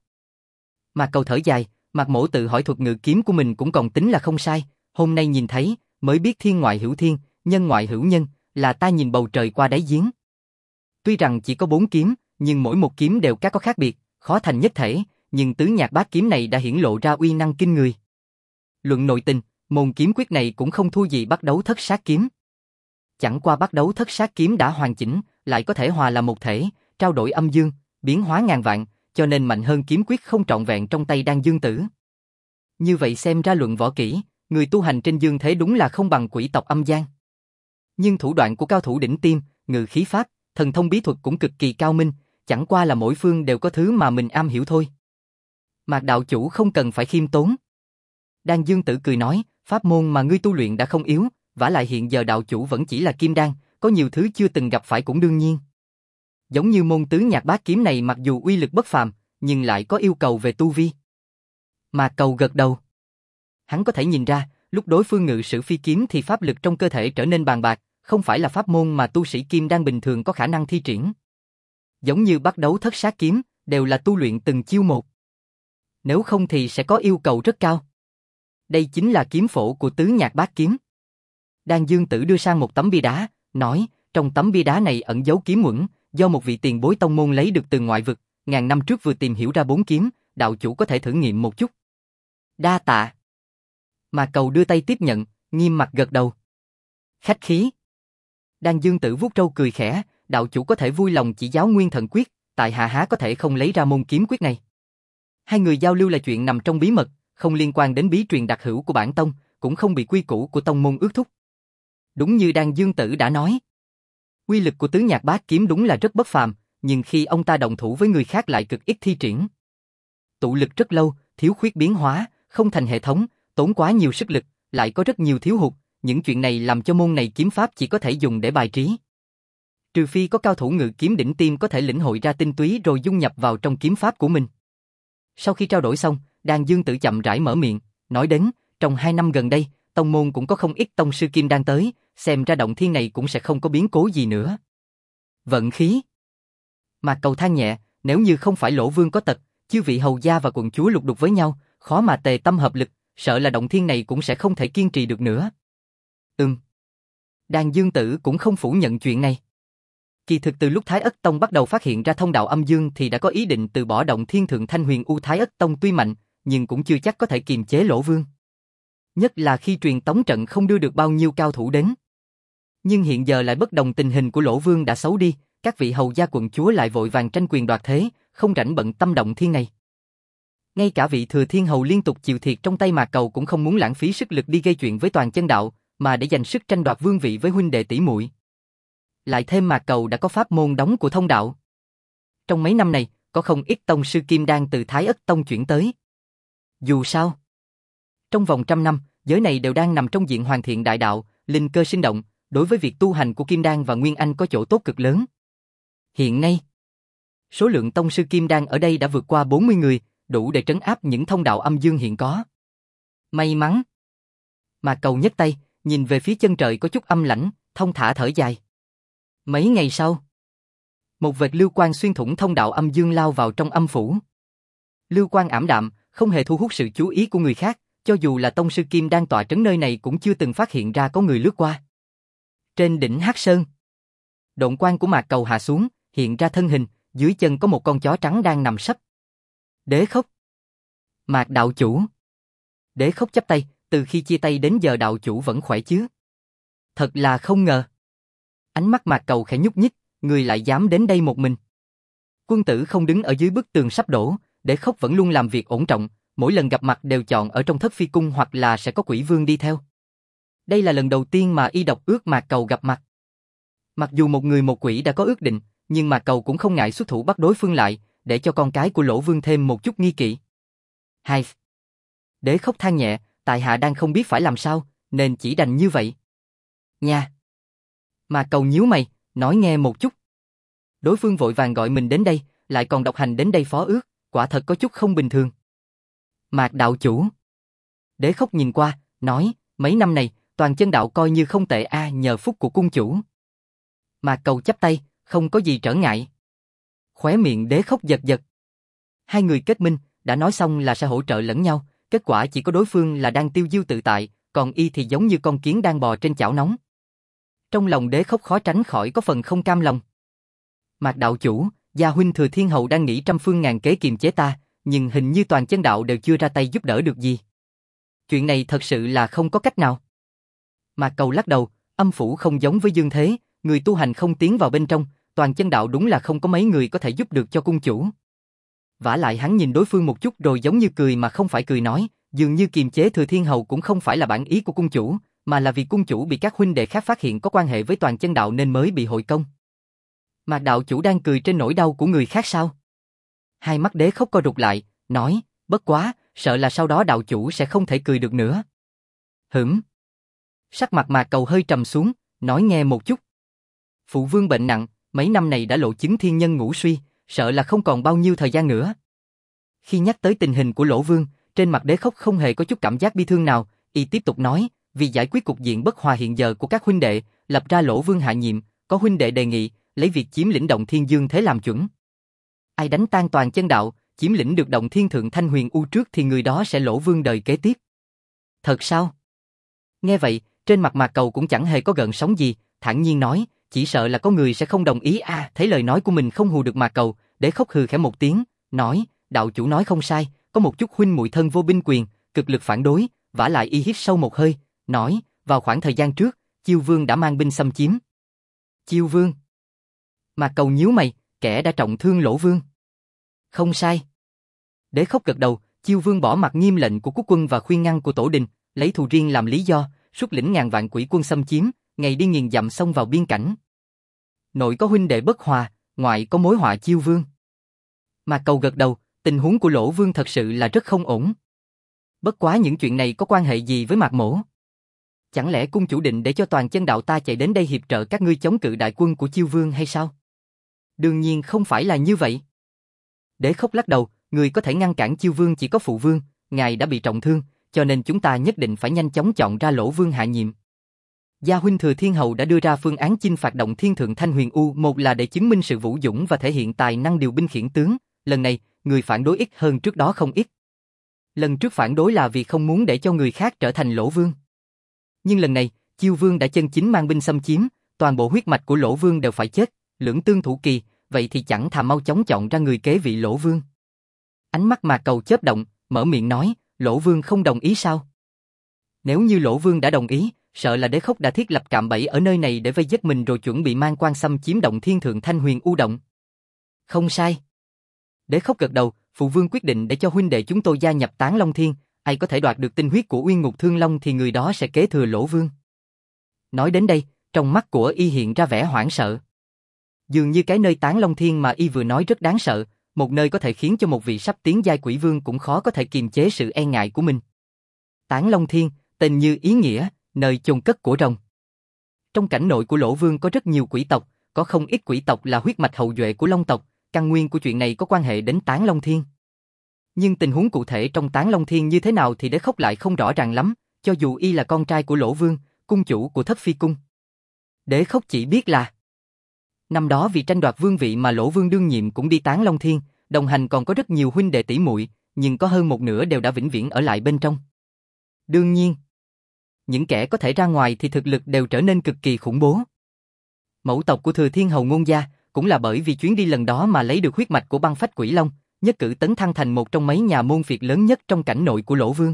Mạc Cầu thở dài, Mạc Mỗ tự hỏi thuật ngự kiếm của mình cũng còn tính là không sai, hôm nay nhìn thấy, mới biết thiên ngoại hữu thiên, nhân ngoại hữu nhân, là ta nhìn bầu trời qua đáy giếng. Tuy rằng chỉ có 4 kiếm, nhưng mỗi một kiếm đều có khác biệt, khó thành nhất thể, nhưng Tứ Nhạc Bát Kiếm này đã hiển lộ ra uy năng kinh người. Luận nội tình, môn kiếm quyết này cũng không thua gì Bắt Đấu Thất Sát Kiếm. Chẳng qua Bắt Đấu Thất Sát Kiếm đã hoàn chỉnh, lại có thể hòa làm một thể, trao đổi âm dương, biến hóa ngàn vạn, cho nên mạnh hơn kiếm quyết không trọn vẹn trong tay Đan Dương Tử. Như vậy xem ra luận võ kỹ, người tu hành trên dương thế đúng là không bằng quỷ tộc âm gian. Nhưng thủ đoạn của cao thủ đỉnh tiêm, ngự khí pháp, thần thông bí thuật cũng cực kỳ cao minh, chẳng qua là mỗi phương đều có thứ mà mình am hiểu thôi. Mạc đạo chủ không cần phải khiêm tốn. Đan Dương Tử cười nói, pháp môn mà ngươi tu luyện đã không yếu, vả lại hiện giờ đạo chủ vẫn chỉ là kim đan, có nhiều thứ chưa từng gặp phải cũng đương nhiên. Giống như môn Tứ Nhạc Bát Kiếm này mặc dù uy lực bất phàm, nhưng lại có yêu cầu về tu vi. Mạc Cầu gật đầu. Hắn có thể nhìn ra, lúc đối phương ngự sử phi kiếm thì pháp lực trong cơ thể trở nên bàn bạc, không phải là pháp môn mà tu sĩ kim đan bình thường có khả năng thi triển. Giống như Bắt Đấu Thất Sát Kiếm, đều là tu luyện từng chiêu một. Nếu không thì sẽ có yêu cầu rất cao. Đây chính là kiếm phổ của Tứ Nhạc Bát Kiếm. Đan Dương Tử đưa sang một tấm bia đá, nói, trong tấm bia đá này ẩn giấu kiếm uẩn, do một vị tiền bối tông môn lấy được từ ngoại vực, ngàn năm trước vừa tìm hiểu ra 4 kiếm, đạo chủ có thể thử nghiệm một chút. Đa tạ. Mà Cầu đưa tay tiếp nhận, nghiêm mặt gật đầu. Khách khí. Đan Dương Tử vuốt râu cười khẽ, đạo chủ có thể vui lòng chỉ giáo Nguyên Thần Quyết, tại hạ há có thể không lấy ra môn kiếm quyết này. Hai người giao lưu là chuyện nằm trong bí mật, không liên quan đến bí truyền đặc hữu của bản tông, cũng không bị quy củ của tông môn ước thúc. Đúng như Đan Dương Tử đã nói, uy lực của Tứ Nhạc Bát Kiếm đúng là rất bất phàm, nhưng khi ông ta đồng thủ với người khác lại cực ít thi triển. Tụ lực rất lâu, thiếu khuyết biến hóa, không thành hệ thống, tốn quá nhiều sức lực, lại có rất nhiều thiếu hụt, những chuyện này làm cho môn này kiếm pháp chỉ có thể dùng để bài trí. Trừ phi có cao thủ ngự kiếm đỉnh tiêm có thể lĩnh hội ra tinh túy rồi dung nhập vào trong kiếm pháp của mình. Sau khi trao đổi xong, Đan Dương Tử chậm rãi mở miệng, nói đến, trong 2 năm gần đây, tông môn cũng có không ít tông sư kim đan tới, xem ra động thiên này cũng sẽ không có biến cố gì nữa. Vận khí. Mạc Cầu than nhẹ, nếu như không phải Lỗ Vương có tật, chư vị hầu gia và quận chúa lục đục với nhau, khó mà tề tâm hợp lực, sợ là động thiên này cũng sẽ không thể kiên trì được nữa. Đan Dương Tử cũng không phủ nhận chuyện này. Kỳ thực từ lúc Thái Ất Tông bắt đầu phát hiện ra thông đạo âm dương thì đã có ý định từ bỏ động thiên thượng thanh huyền u. Thái Ất Tông tuy mạnh, nhưng cũng chưa chắc có thể kiềm chế Lỗ Vương. Nhất là khi truyền tống trận không đưa được bao nhiêu cao thủ đến. Nhưng hiện giờ lại bất đồng, tình hình của Lỗ Vương đã xấu đi, các vị hầu gia quận chúa lại vội vàng tranh quyền đoạt thế, không rảnh bận tâm động thiên này. Ngay cả vị thừa thiên hầu liên tục chịu thiệt trong tay Mạc Cầu cũng không muốn lãng phí sức lực đi gây chuyện với Toàn Chân Đạo, mà để dành sức tranh đoạt vương vị với huynh đệ tỷ muội. Lại thêm Mạc Cầu đã có pháp môn đóng của thông đạo. Trong mấy năm này, có không ít tông sư kim đan từ Thái Ất Tông chuyển tới. Dù sao, trong vòng 100 năm, giới này đều đang nằm trong diện hoàn thiện đại đạo, linh cơ sinh động, đối với việc tu hành của kim đan và nguyên anh có chỗ tốt cực lớn. Hiện nay, Số lượng tông sư kim đan ở đây đã vượt qua 40 người, đủ để trấn áp những thông đạo âm dương hiện có. May mắn. Mạc Cầu nhấc tay, nhìn về phía chân trời có chút âm lãnh, thông thả thở dài. Mấy ngày sau, một vệt lưu quang xuyên thủng thông đạo âm dương lao vào trong âm phủ. Lưu quang ảm đạm, không hề thu hút sự chú ý của người khác, cho dù là tông sư kim đan tọa trấn nơi này cũng chưa từng phát hiện ra có người lướt qua. Trên đỉnh Hắc Sơn, độn quang của Mạc Cầu hạ xuống, hiện ra thân hình, dưới chân có một con chó trắng đang nằm sấp. Đế Khốc. Mạc đạo chủ. Đế Khốc chắp tay, từ khi chia tay đến giờ đạo chủ vẫn khỏe chứ? Thật là không ngờ. Ánh mắt Mạc Cầu khẽ nhúc nhích, người lại dám đến đây một mình. Quân tử không đứng ở dưới bức tường sắp đổ, Đế Khốc vẫn luôn làm việc ổn trọng, mỗi lần gặp mặt đều chọn ở trong thất phi cung hoặc là sẽ có quỷ vương đi theo. Đây là lần đầu tiên mà y độc ước Mạc Cầu gặp mặt. Mặc dù một người một quỷ đã có ước định, nhưng Mạc Cầu cũng không ngại xuất thủ bắt đối phương lại, để cho con cái của Lỗ Vương thêm một chút nghi kỵ. Hai. Đế Khốc than nhẹ, tại hạ đang không biết phải làm sao, nên chỉ đành như vậy. Nha. Mạc Cầu nhíu mày, nói nghe một chút. Đối phương vội vàng gọi mình đến đây, lại còn độc hành đến đây phó ước, quả thật có chút không bình thường. Mạc đạo chủ. Đế Khốc nhìn qua, nói, mấy năm này, toàn chân đạo coi như không tệ nhờ phúc của cung chủ. Mạc Cầu chắp tay, không có gì trở ngại. Khóe miệng Đế Khốc giật giật. Hai người kết minh, đã nói xong là sẽ hỗ trợ lẫn nhau, kết quả chỉ có đối phương là đang tiêu diêu tự tại, còn y thì giống như con kiến đang bò trên chảo nóng. Trong lòng Đế Khốc khó tránh khỏi có phần không cam lòng. Mạc đạo chủ, gia huynh Thừa Thiên Hầu đang nghĩ trăm phương ngàn kế kiềm chế ta, nhưng hình như toàn chân đạo đều chưa ra tay giúp đỡ được gì. Chuyện này thật sự là không có cách nào. Mạc Cầu lắc đầu, âm phủ không giống với dương thế, người tu hành không tiến vào bên trong, toàn chân đạo đúng là không có mấy người có thể giúp được cho cung chủ. Vả lại hắn nhìn đối phương một chút rồi giống như cười mà không phải cười nói, dường như kiềm chế Thừa Thiên Hầu cũng không phải là bản ý của cung chủ, mà là vì cung chủ bị các huynh đệ khác phát hiện có quan hệ với toàn chân đạo nên mới bị hội công. Mạc đạo chủ đang cười trên nỗi đau của người khác sao? Hai mắt Đế Khốc co rụt lại, nói, bất quá, sợ là sau đó đạo chủ sẽ không thể cười được nữa. Sắc mặt Mạc Cầu hơi trầm xuống, nói nghe một chút. Phụ vương bệnh nặng, mấy năm này đã lộ chứng thiên nhân ngũ suy, sợ là không còn bao nhiêu thời gian nữa. Khi nhắc tới tình hình của Lỗ Vương, trên mặt Đế Khốc không hề có chút cảm giác bi thương nào, y tiếp tục nói, vì giải quyết cục diện bất hòa hiện giờ của các huynh đệ, lập ra Lỗ Vương hạ nhiệm, có huynh đệ đề nghị, lấy việc chiếm lĩnh Động Thiên Dương Thế làm chuẩn. Ai đánh tan toàn chân đạo, chiếm lĩnh được Động Thiên Thượng Thanh Huyền U trước thì người đó sẽ Lỗ Vương đời kế tiếp. Thật sao? Nghe vậy, trên mặt Mạc Cầu cũng chẳng hề có gợn sóng gì, thản nhiên nói, chỉ sợ là có người sẽ không đồng ý thấy lời nói của mình không hù được Mạc Cầu, Đế Khốc hừ khẽ một tiếng, nói, đạo chủ nói không sai, có một chút huynh muội thân vô binh quyền, cực lực phản đối, vả lại y hít sâu một hơi, nói, vào khoảng thời gian trước, Chiêu Vương đã mang binh xâm chiếm. Chiêu Vương? Mạc Cầu nhíu mày, kẻ đã trọng thương Lỗ Vương. Không sai. Đế Khốc gật đầu, Chiêu Vương bỏ mặc nghiêm lệnh của quốc quân và khuyên ngăn của tổ đình, lấy thù riêng làm lý do, xuất lĩnh ngàn vạn quỷ quân xâm chiếm, ngày đi nghiền dặm xông vào biên cảnh. Nội có huynh đệ bất hòa, ngoại có mối họa Chiêu Vương. Mạc Cầu gật đầu, tình huống của Lỗ Vương thật sự là rất không ổn. Bất quá những chuyện này có quan hệ gì với Mạc Mỗ? Chẳng lẽ cung chủ định để cho toàn chân đạo ta chạy đến đây hiệp trợ các ngươi chống cự đại quân của Chiêu Vương hay sao? Đương nhiên không phải là như vậy. Đế Khốc lắc đầu, người có thể ngăn cản Chiêu Vương chỉ có phụ vương, ngài đã bị trọng thương, cho nên chúng ta nhất định phải nhanh chóng chọn ra Lỗ Vương hạ nhiệm. Gia huynh Thừa Thiên Hầu đã đưa ra phương án chinh phạt Động Thiên Thượng Thanh Huyền U, một là để chứng minh sự vũ dũng và thể hiện tài năng điều binh khiển tướng, lần này, người phản đối ít hơn trước đó không ít. Lần trước phản đối là vì không muốn để cho người khác trở thành Lỗ Vương. Nhưng lần này, Chiêu Vương đã chân chính mang binh xâm chiếm, toàn bộ huyết mạch của Lỗ Vương đều phải chết, lưỡng tương thủ kỳ, vậy thì chẳng thà mau chóng chọn ra người kế vị Lỗ Vương. Ánh mắt Mạc Cầu chớp động, mở miệng nói, Lỗ Vương không đồng ý sao? Nếu như Lỗ Vương đã đồng ý, sợ là Đế Khốc đã thiết lập cạm bẫy ở nơi này để vây giết mình rồi chuẩn bị mang quan xâm chiếm Động Thiên Thượng Thanh Huyền U động. Không sai. Đế Khốc gật đầu, phụ vương quyết định để cho huynh đệ chúng tôi gia nhập Tán Long Thiên, ai có thể đoạt được tinh huyết của Uyên Ngục Thương Long thì người đó sẽ kế thừa Lỗ Vương. Nói đến đây, trong mắt của y hiện ra vẻ hoảng sợ. Dường như cái nơi Tán Long Thiên mà y vừa nói rất đáng sợ, một nơi có thể khiến cho một vị sắp tiến giai quỷ vương cũng khó có thể kiềm chế sự e ngại của mình. Tán Long Thiên, tên như ý nghĩa, nơi chôn cất của rồng. Trong cảnh nội của Lỗ Vương có rất nhiều quỷ tộc, có không ít quỷ tộc là huyết mạch hậu duệ của Long tộc, căn nguyên của chuyện này có quan hệ đến Tán Long Thiên. Nhưng tình huống cụ thể trong Tán Long Thiên như thế nào thì Đế Khốc lại không rõ ràng lắm, cho dù y là con trai của Lỗ Vương, cung chủ của Thất Phi Cung. Đế Khốc chỉ biết là năm đó vì tranh đoạt vương vị mà Lỗ Vương đương nhiệm cũng đi Tán Long Thiên, đồng hành còn có rất nhiều huynh đệ tỷ muội, nhưng có hơn một nửa đều đã vĩnh viễn ở lại bên trong. Đương nhiên, những kẻ có thể ra ngoài thì thực lực đều trở nên cực kỳ khủng bố. Mẫu tộc của Thừa Thiên Hầu Ngôn gia cũng là bởi vì chuyến đi lần đó mà lấy được huyết mạch của băng phách quỷ long, nhất cử tấn thăng thành một trong mấy nhà môn phiệt lớn nhất trong cảnh nội của Lỗ Vương.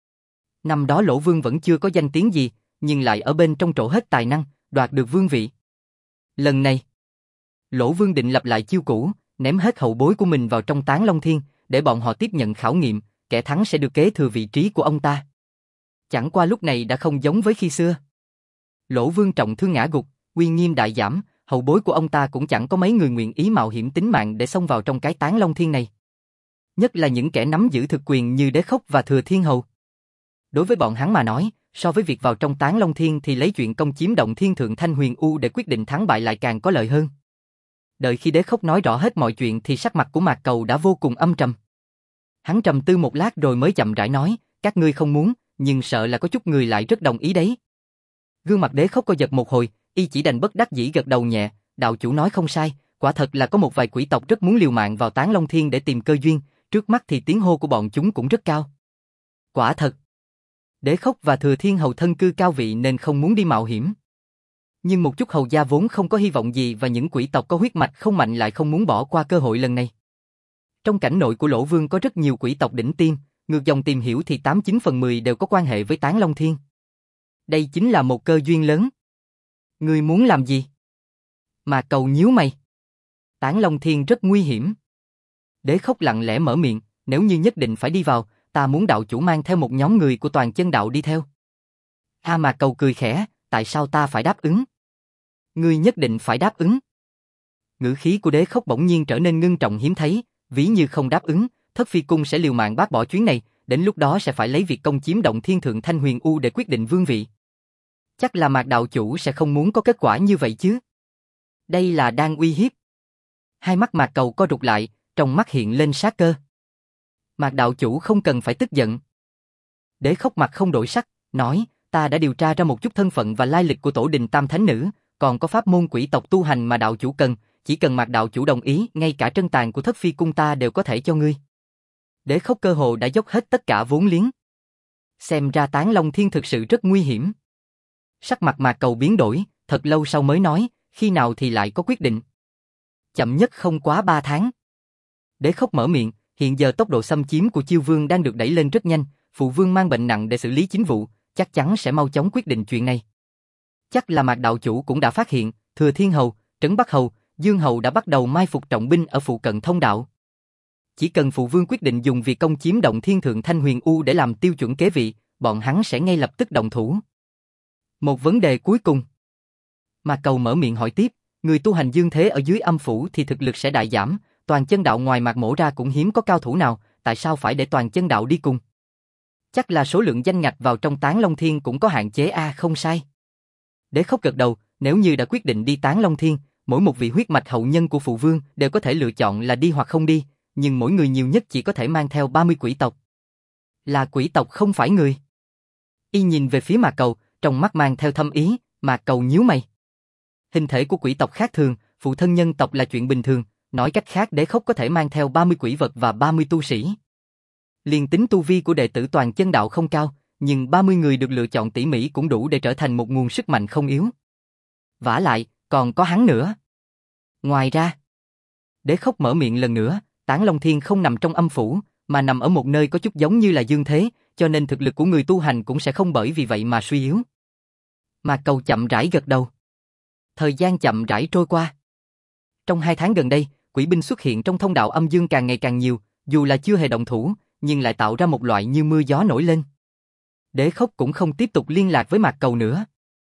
Năm đó Lỗ Vương vẫn chưa có danh tiếng gì, nhưng lại ở bên trong trổ hết tài năng, đoạt được vương vị. Lần này, Lỗ Vương định lập lại chiêu cũ, ném hết hậu bối của mình vào trong Tán Long Thiên, để bọn họ tiếp nhận khảo nghiệm, kẻ thắng sẽ được kế thừa vị trí của ông ta. Chẳng qua lúc này đã không giống với khi xưa. Lỗ Vương trọng thương ngã gục, uy nghiêm đại giảm, hậu bối của ông ta cũng chẳng có mấy người nguyện ý mạo hiểm tính mạng để xông vào trong cái Tán Long Thiên này. Nhất là những kẻ nắm giữ thực quyền như Đế Khốc và Thừa Thiên Hầu. Đối với bọn hắn mà nói, so với việc vào trong Tán Long Thiên thì lấy chuyện công chiếm động Thiên Thượng Thanh Huyền U để quyết định thắng bại lại càng có lợi hơn. Đợi khi Đế Khốc nói rõ hết mọi chuyện thì sắc mặt của Mạc Cầu đã vô cùng âm trầm. Hắn trầm tư một lát rồi mới chậm rãi nói, các ngươi không muốn, nhưng sợ là có chút người lại rất đồng ý đấy. Gương mặt Đế Khốc co giật một hồi, y chỉ đành bất đắc dĩ gật đầu nhẹ, đạo chủ nói không sai, quả thật là có một vài quỷ tộc rất muốn liều mạng vào Tán Long Thiên để tìm cơ duyên, trước mắt thì tiếng hô của bọn chúng cũng rất cao. Quả thật, Đế Khốc và Thừa Thiên Hầu thân cư cao vị nên không muốn đi mạo hiểm. Nhưng một chút hầu gia vốn không có hy vọng gì và những quỷ tộc có huyết mạch không mạnh lại không muốn bỏ qua cơ hội lần này. Trong cảnh nội của Lỗ Vương có rất nhiều quỷ tộc đỉnh tiêm, ngược dòng tìm hiểu thì 89 phần 10 đều có quan hệ với Tán Long Thiên. Đây chính là một cơ duyên lớn. Ngươi muốn làm gì? Mà Cầu nhíu mày. Tán Long Thiên rất nguy hiểm. Đế Khốc lặng lẽ mở miệng, nếu như nhất định phải đi vào, ta muốn đạo chủ mang theo một nhóm người của Toàn Chân Đạo đi theo. Mà Cầu cười khẽ, tại sao ta phải đáp ứng? Ngươi nhất định phải đáp ứng. Ngữ khí của Đế Khốc bỗng nhiên trở nên ngưng trọng hiếm thấy, ví như không đáp ứng, Thất Phi Cung sẽ liều mạng bác bỏ chuyến này, đến lúc đó sẽ phải lấy việc công chiếm động Thiên Thượng Thanh Huyền U để quyết định vương vị. Chắc là Mạc đạo chủ sẽ không muốn có kết quả như vậy chứ? Đây là đang uy hiếp. Hai mắt Mạc Cầu co rụt lại, trong mắt hiện lên sát cơ. Mạc đạo chủ không cần phải tức giận. Đế Khốc mặt không đổi sắc, nói, ta đã điều tra ra một chút thân phận và lai lịch của tổ đình Tam Thánh Nữ, còn có pháp môn quỷ tộc tu hành mà đạo chủ cần, chỉ cần Mạc đạo chủ đồng ý, ngay cả trân tàn của Thất Phi Cung ta đều có thể cho ngươi. Đế Khốc cơ hồ đã dốc hết tất cả vốn liếng. Xem ra Tán Long Thiên thực sự rất nguy hiểm. Sắc mặt Mạc Cầu biến đổi, thật lâu sau mới nói, khi nào thì lại có quyết định. Chậm nhất không quá 3 tháng. Đế Khốc mở miệng, hiện giờ tốc độ xâm chiếm của Chiêu Vương đang được đẩy lên rất nhanh, Phụ Vương mang bệnh nặng để xử lý chính vụ, chắc chắn sẽ mau chóng quyết định chuyện này. Chắc là Mạc đạo chủ cũng đã phát hiện, Thừa Thiên Hầu, Trấn Bắc Hầu, Dương Hầu đã bắt đầu mai phục trọng binh ở phụ cận thông đạo. Chỉ cần Phụ Vương quyết định dùng việc công chiếm động Thiên Thượng Thanh Huyền U để làm tiêu chuẩn kế vị, bọn hắn sẽ ngay lập tức động thủ. Một vấn đề cuối cùng. Mạc Cầu mở miệng hỏi tiếp, người tu hành dương thế ở dưới âm phủ thì thực lực sẽ đại giảm, Toàn Chân Đạo ngoài Mạc Mỗ ra cũng hiếm có cao thủ nào, tại sao phải để Toàn Chân Đạo đi cùng? Chắc là số lượng danh ngạch vào trong Tán Long Thiên cũng có hạn chế không sai. Đế Khốc gật đầu, nếu như đã quyết định đi Tán Long Thiên, mỗi một vị huyết mạch hậu nhân của Phụ Vương đều có thể lựa chọn là đi hoặc không đi, nhưng mỗi người nhiều nhất chỉ có thể mang theo 30 quỷ tộc. Là quỷ tộc không phải người. Y nhìn về phía Mạc Cầu, trong mắt mang theo thâm ý, Mạc Cầu nhíu mày. Hình thể của quỷ tộc khác thường, phụ thân nhân tộc là chuyện bình thường, nói cách khác Đế Khốc có thể mang theo 30 quỷ vật và 30 tu sĩ. Liền tính tu vi của đệ tử Toàn Chân Đạo không cao, nhưng 30 người được lựa chọn tỉ mỉ cũng đủ để trở thành một nguồn sức mạnh không yếu. Vả lại, còn có hắn nữa. Ngoài ra, Đế Khốc mở miệng lần nữa, Tán Long Thiên không nằm trong âm phủ, mà nằm ở một nơi có chút giống như là dương thế, cho nên thực lực của người tu hành cũng sẽ không bởi vì vậy mà suy yếu. Mạc Cầu chậm rãi gật đầu. Thời gian chậm rãi trôi qua. Trong 2 tháng gần đây, quỷ binh xuất hiện trong thông đạo âm dương càng ngày càng nhiều, dù là chưa hề động thủ, nhưng lại tạo ra một loại như mưa gió nổi lên. Đế Khốc cũng không tiếp tục liên lạc với Mạc Cầu nữa.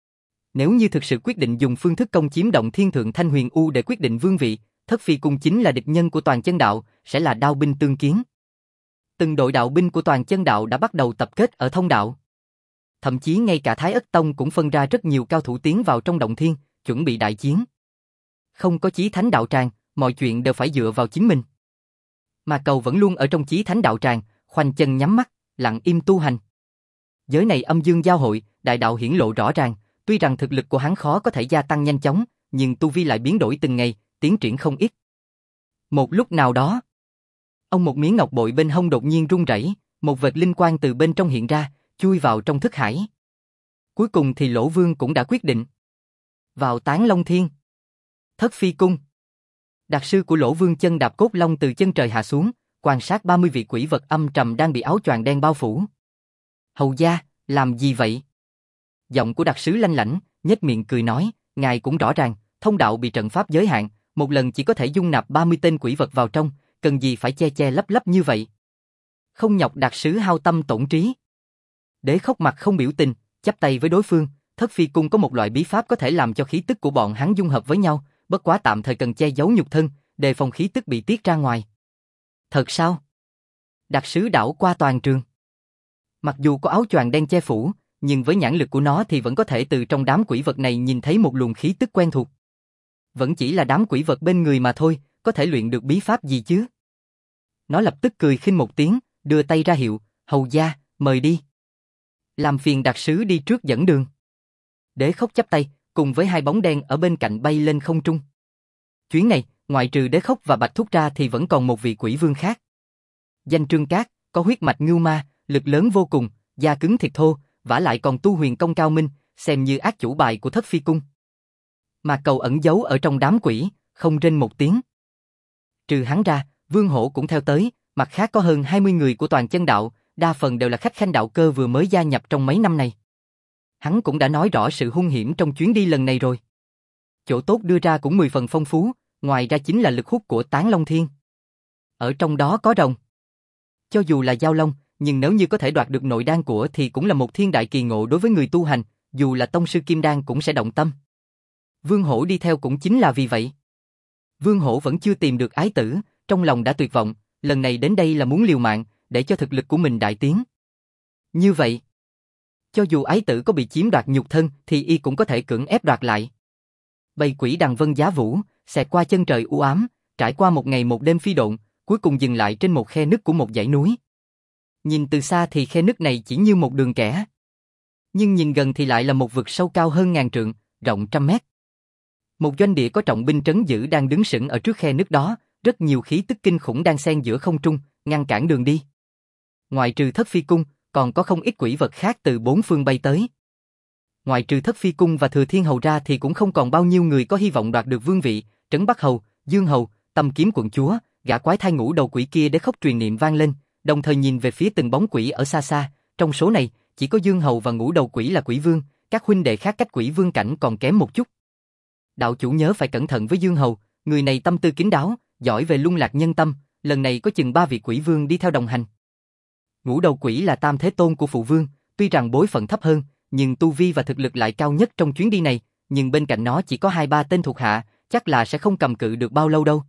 Nếu như thực sự quyết định dùng phương thức công chiếm động Thiên Thượng Thanh Huyền U để quyết định vương vị, Thất Phi Cung chính là địch nhân của Toàn Chân Đạo, sẽ là đao binh tương kiến. Từng đội đạo binh của Toàn Chân Đạo đã bắt đầu tập kết ở thông đạo. Thậm chí ngay cả Thái Ất Tông cũng phân ra rất nhiều cao thủ tiến vào trong động thiên, chuẩn bị đại chiến. Không có Chí Thánh đạo tràng, mọi chuyện đều phải dựa vào chính mình. Mà Cầu vẫn luôn ở trong chí thánh đạo tràng, khoanh chân nhắm mắt, lặng im tu hành. Giới này âm dương giao hội, đại đạo hiển lộ rõ ràng, tuy rằng thực lực của hắn khó có thể gia tăng nhanh chóng, nhưng tu vi lại biến đổi từng ngày, tiến triển không ít. Một lúc nào đó, ông một miếng ngọc bội bên hông đột nhiên rung rẩy, một vệt linh quang từ bên trong hiện ra, chui vào trong thức hải. Cuối cùng thì Lỗ Vương cũng đã quyết định. Vào Tán Long Thiên. Thất Phi Cung. Đặc sư của Lỗ Vương chân đạp cốt long từ chân trời hạ xuống, quan sát 30 vị quỷ vật âm trầm đang bị áo choàng đen bao phủ. Hầu gia, làm gì vậy? Giọng của đặc sứ lanh lảnh, nhếch miệng cười nói, ngài cũng rõ ràng, thông đạo bị trận pháp giới hạn, một lần chỉ có thể dung nạp 30 tên quỷ vật vào trong, cần gì phải che che lấp lấp như vậy? Không nhọc đặc sứ hao tâm tổn trí. Đế Khốc mặt không biểu tình, chắp tay với đối phương, Thất Phi Cung có một loại bí pháp có thể làm cho khí tức của bọn hắn dung hợp với nhau, bất quá tạm thời cần che giấu nhục thân, đề phòng khí tức bị tiết ra ngoài. Thật sao? Đặc sứ đảo qua toàn trường. Mặc dù có áo choàng đen che phủ, nhưng với nhãn lực của nó thì vẫn có thể từ trong đám quỷ vật này nhìn thấy một luồng khí tức quen thuộc. Vẫn chỉ là đám quỷ vật bên người mà thôi, có thể luyện được bí pháp gì chứ? Nó lập tức cười khinh một tiếng, đưa tay ra hiệu, hầu gia, mời đi. Làm phiền đặc sứ đi trước dẫn đường. Đế Khốc chắp tay, cùng với hai bóng đen ở bên cạnh bay lên không trung. Chuyến này, ngoại trừ Đế Khốc và Bạch Thúc ra thì vẫn còn một vị quỷ vương khác. Danh Trương Cát, có huyết mạch ngưu ma, lực lớn vô cùng, da cứng thịt thô, vả lại còn tu huyền công cao minh, xem như ác chủ bài của Thất Phi Cung. Mà Cầu ẩn giấu ở trong đám quỷ, không rên một tiếng. Trừ hắn ra, Vương Hổ cũng theo tới, mặt khác có hơn 20 người của Toàn Chân Đạo, đa phần đều là khách khanh đạo cơ vừa mới gia nhập trong mấy năm này. Hắn cũng đã nói rõ sự hung hiểm trong chuyến đi lần này rồi. Chỗ tốt đưa ra cũng 10 phần phong phú, ngoài ra chính là lực hút của Tán Long Thiên. Ở trong đó có rồng. Cho dù là giao long, nhưng nếu như có thể đoạt được nội đan của thì cũng là một thiên đại kỳ ngộ đối với người tu hành, dù là tông sư kim đan cũng sẽ động tâm. Vương Hổ đi theo cũng chính là vì vậy. Vương Hổ vẫn chưa tìm được ái tử, trong lòng đã tuyệt vọng, lần này đến đây là muốn liều mạng, để cho thực lực của mình đại tiến. Như vậy, cho dù ái tử có bị chiếm đoạt nhục thân thì y cũng có thể cưỡng ép đoạt lại. Bầy quỷ đằng vân giá vũ, xẹt qua chân trời u ám, trải qua một ngày một đêm phi độn, cuối cùng dừng lại trên một khe nứt của một dãy núi. Nhìn từ xa thì khe nứt này chỉ như một đường kẻ. Nhưng nhìn gần thì lại là một vực sâu cao hơn ngàn trượng, rộng trăm mét. Một doanh địa có trọng binh trấn giữ đang đứng sững ở trước khe nứt đó, rất nhiều khí tức kinh khủng đang xen giữa không trung, ngăn cản đường đi. Ngoại trừ Thất Phi Cung, còn có không ít quỷ vật khác từ bốn phương bay tới. Ngoại trừ Thất Phi Cung và Thừa Thiên Hầu ra thì cũng không còn bao nhiêu người có hy vọng đoạt được vương vị. Trấn Bắc Hầu, Dương Hầu, Tâm Kiếm Quận Chúa, gã quái thai ngũ đầu quỷ kia Đế Khốc truyền niệm vang lên, đồng thời nhìn về phía từng bóng quỷ ở xa xa. Trong số này, chỉ có Dương Hầu và ngũ đầu quỷ là quỷ vương, các huynh đệ khác cách quỷ vương cảnh còn kém một chút. Đạo chủ nhớ phải cẩn thận với Dương Hầu, người này tâm tư kín đáo, giỏi về lung lạc nhân tâm, lần này có chừng 3 vị quỷ vương đi theo đồng hành. Ngũ đầu quỷ là tam thế tôn của phụ vương, tuy rằng bối phận thấp hơn, nhưng tu vi và thực lực lại cao nhất trong chuyến đi này, nhưng bên cạnh nó chỉ có 2-3 tên thuộc hạ, chắc là sẽ không cầm cự được bao lâu đâu.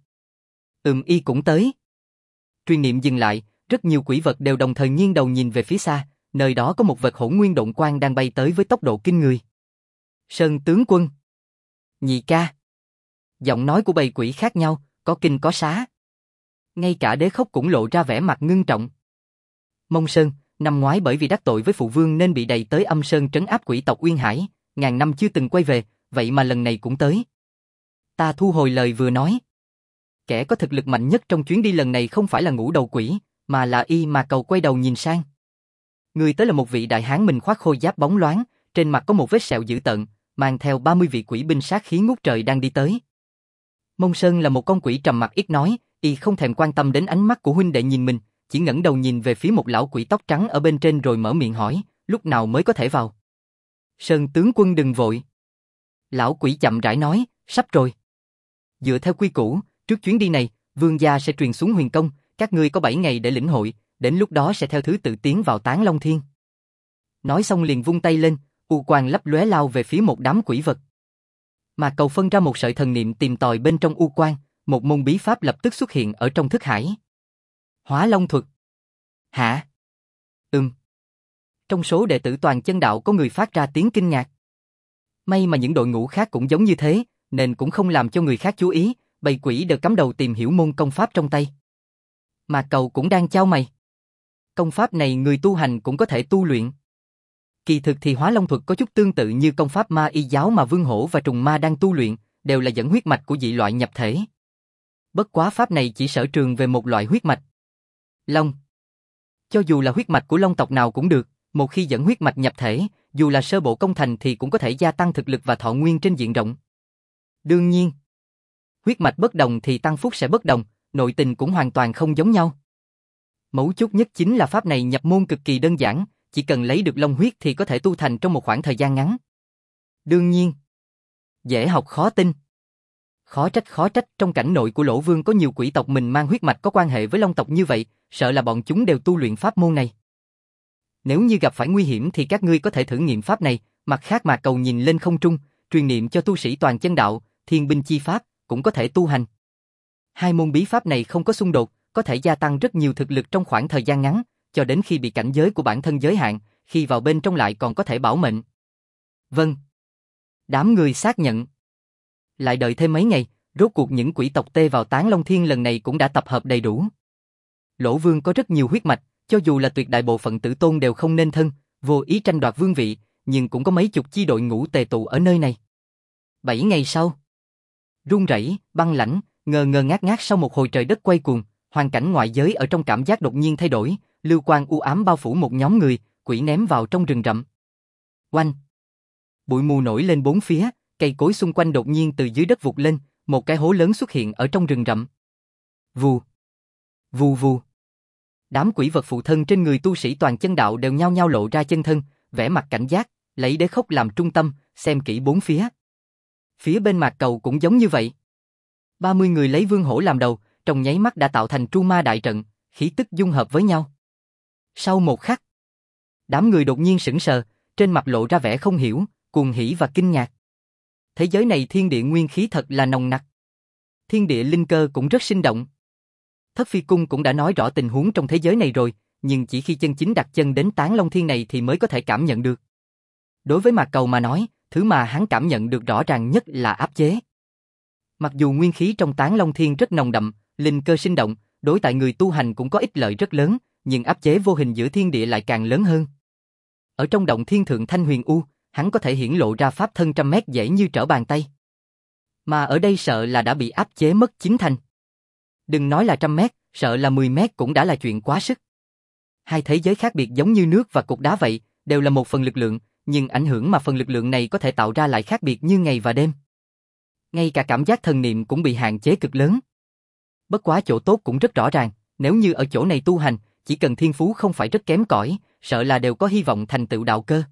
Y cũng tới. Truyền niệm dừng lại, rất nhiều quỷ vật đều đồng thời nghiêng đầu nhìn về phía xa, nơi đó có một vật hỗn nguyên độn quang đang bay tới với tốc độ kinh người. Sơn tướng quân. Nhị ca. Giọng nói của bầy quỷ khác nhau, có kinh có xá. Ngay cả Đế Khốc cũng lộ ra vẻ mặt ngưng trọng. Mông Sơn, năm ngoái bởi vì đắc tội với phụ vương nên bị đày tới Âm Sơn trấn áp quỷ tộc Uyên Hải, ngàn năm chưa từng quay về, vậy mà lần này cũng tới. Ta thu hồi lời vừa nói. Kẻ có thực lực mạnh nhất trong chuyến đi lần này không phải là ngũ đầu quỷ, mà là y. Mà Cầu quay đầu nhìn sang. Người tới là một vị đại hán mình khoác khôi giáp bóng loáng, trên mặt có một vết sẹo dữ tợn, mang theo 30 vị quỷ binh sát khí ngút trời đang đi tới. Mông Sơn là một con quỷ trầm mặc ít nói, y không thèm quan tâm đến ánh mắt của huynh đệ nhìn mình, chỉ ngẩng đầu nhìn về phía một lão quỷ tóc trắng ở bên trên rồi mở miệng hỏi, lúc nào mới có thể vào? Sơn tướng quân đừng vội. Lão quỷ chậm rãi nói, sắp rồi. Dựa theo quy củ, trước chuyến đi này, vương gia sẽ truyền xuống huyền công, các ngươi có 7 ngày để lĩnh hội, đến lúc đó sẽ theo thứ tự tiến vào Tán Long Thiên. Nói xong liền vung tay lên, u quang lấp lóe lao về phía một đám quỷ vật. Mà Cầu phân ra một sợi thần niệm tìm tòi bên trong u quang, một môn bí pháp lập tức xuất hiện ở trong thức hải. Hóa Long thuật. Hả? Trong số đệ tử Toàn Chân Đạo có người phát ra tiếng kinh ngạc. May mà những đội ngũ khác cũng giống như thế, nên cũng không làm cho người khác chú ý, bầy quỷ đều cắm đầu tìm hiểu môn công pháp trong tay. Mạc Cầu cũng đang chau mày. Công pháp này người tu hành cũng có thể tu luyện. Kỳ thực thì Hóa Long thuật có chút tương tự như công pháp ma y giáo mà Vương Hổ và Trùng Ma đang tu luyện, đều là dẫn huyết mạch của dị loại nhập thể. Bất quá pháp này chỉ sở trường về một loại huyết mạch. Long. Cho dù là huyết mạch của Long tộc nào cũng được, một khi dẫn huyết mạch nhập thể, dù là sơ bộ công thành thì cũng có thể gia tăng thực lực và thọ nguyên trên diện rộng. Đương nhiên, huyết mạch bất đồng thì tăng phúc sẽ bất đồng, nội tình cũng hoàn toàn không giống nhau. Mấu chốt nhất chính là pháp này nhập môn cực kỳ đơn giản, chỉ cần lấy được long huyết thì có thể tu thành trong một khoảng thời gian ngắn. Đương nhiên, dễ học khó tin. Khó trách trong cảnh nội của Lỗ Vương có nhiều quỷ tộc mình mang huyết mạch có quan hệ với long tộc như vậy, sợ là bọn chúng đều tu luyện pháp môn này. Nếu như gặp phải nguy hiểm thì các ngươi có thể thử nghiệm pháp này, mặt khác Mạc Cầu nhìn lên không trung, truyền niệm cho tu sĩ toàn chân đạo, thiên binh chi pháp, cũng có thể tu hành. Hai môn bí pháp này không có xung đột, có thể gia tăng rất nhiều thực lực trong khoảng thời gian ngắn, cho đến khi bị cảnh giới của bản thân giới hạn, khi vào bên trong lại còn có thể bảo mệnh. Vâng. Đám người xác nhận. Lại đợi thêm mấy ngày, rốt cuộc những quỷ tộc tê vào Tán Long Thiên lần này cũng đã tập hợp đầy đủ. Lỗ Vương có rất nhiều huyết mạch, cho dù là tuyệt đại bộ phận tử tôn đều không nên thân, vô ý tranh đoạt vương vị, nhưng cũng có mấy chục chi đội ngũ tề tụ ở nơi này. 7 ngày sau, rung rẩy, băng lãnh, ngơ ngác sau một hồi trời đất quay cuồng, hoàn cảnh ngoại giới ở trong cảm giác đột nhiên thay đổi, lưu quang u ám bao phủ một nhóm người, quỷ ném vào trong rừng rậm. Oanh! Bụi mù nổi lên bốn phía, cây cối xung quanh đột nhiên từ dưới đất vụt lên, một cái hố lớn xuất hiện ở trong rừng rậm. Vù! Vù vù! Đám quỷ vật phụ thân trên người tu sĩ toàn chân đạo đều nhao nhao lộ ra chân thân, vẻ mặt cảnh giác, lấy đế khốc làm trung tâm, xem kỹ bốn phía. Phía bên Mạc Cầu cũng giống như vậy. 30 người lấy Vương Hổ làm đầu, trong nháy mắt đã tạo thành tru ma đại trận, khí tức dung hợp với nhau. Sau một khắc, đám người đột nhiên sững sờ, trên mặt lộ ra vẻ không hiểu, cuồng hỉ và kinh ngạc. Thế giới này thiên địa nguyên khí thật là nồng nặc. Thiên địa linh cơ cũng rất sinh động. Thất Phi Cung cũng đã nói rõ tình huống trong thế giới này rồi, nhưng chỉ khi chân chính đặt chân đến Tán Long Thiên này thì mới có thể cảm nhận được. Đối với Mạc Cầu mà nói, thứ mà hắn cảm nhận được rõ ràng nhất là áp chế. Mặc dù nguyên khí trong Tán Long Thiên rất nồng đậm, linh cơ sinh động, đối tại người tu hành cũng có ích lợi rất lớn, nhưng áp chế vô hình giữa thiên địa lại càng lớn hơn. Ở trong động thiên thượng Thanh Huyền U, hắn có thể hiển lộ ra pháp thân trăm mét dễ như trở bàn tay. Mà ở đây sợ là đã bị áp chế mất chín thành. Đừng nói là 100 mét, sợ là 10 mét cũng đã là chuyện quá sức. Hai thế giới khác biệt giống như nước và cục đá vậy, đều là một phần lực lượng, nhưng ảnh hưởng mà phần lực lượng này có thể tạo ra lại khác biệt như ngày và đêm. Ngay cả cảm giác thần niệm cũng bị hạn chế cực lớn. Bất quá chỗ tốt cũng rất rõ ràng, nếu như ở chỗ này tu hành, chỉ cần thiên phú không phải rất kém cỏi, sợ là đều có hy vọng thành tựu đạo cơ.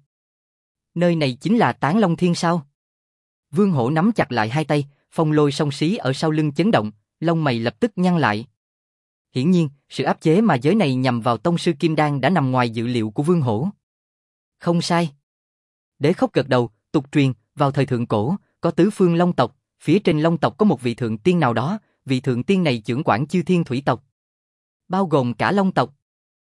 Nơi này chính là Tán Long Thiên sao? Vương Hổ nắm chặt lại hai tay, phong lôi song xí ở sau lưng chấn động, lông mày lập tức nhăn lại. Hiển nhiên, sự áp chế mà giới này nhằm vào tông sư Kim Đan đã nằm ngoài dự liệu của Vương Hổ. Không sai. Đế Khốc gật đầu, tục truyền, vào thời thượng cổ, có tứ phương Long tộc, phía trên Long tộc có một vị thượng tiên nào đó, vị thượng tiên này chưởng quản chư thiên thủy tộc, bao gồm cả Long tộc.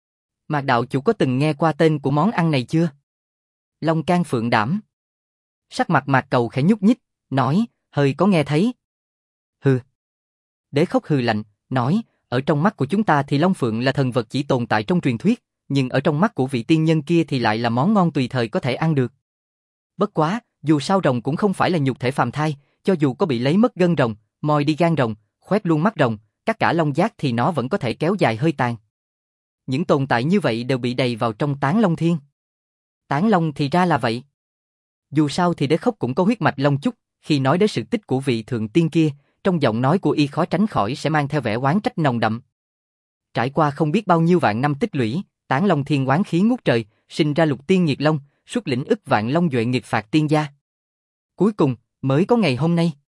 Mạc đạo chủ có từng nghe qua tên của món ăn này chưa? Long can phượng đảm. Sắc mặt Mạc Cầu khẽ nhúc nhích, nói, hơi có nghe thấy. Hừ. Đế Khốc hừ lạnh, nói, ở trong mắt của chúng ta thì Long Phượng là thần vật chỉ tồn tại trong truyền thuyết, nhưng ở trong mắt của vị tiên nhân kia thì lại là món ngon tùy thời có thể ăn được. Bất quá, dù sao rồng cũng không phải là nhục thể phàm thai, cho dù có bị lấy mất gân rồng, moi đi gan rồng, khoét luôn mắt rồng, tất cả long giác thì nó vẫn có thể kéo dài hơi tàn. Những tồn tại như vậy đều bị đầy vào trong Tán Long Thiên. Tán Long thì ra là vậy. Dù sao thì Đế Khốc cũng có huyết mạch long chút, khi nói đến sự tích của vị thượng tiên kia, trong giọng nói của y khó tránh khỏi sẽ mang theo vẻ oán trách nồng đậm. Trải qua không biết bao nhiêu vạn năm tích lũy, Tán Long Thiên oán khí ngút trời, sinh ra lục tiên nghiệt long, xuất lĩnh ức vạn long duệ nghịch phạt tiên gia. Cuối cùng, mới có ngày hôm nay.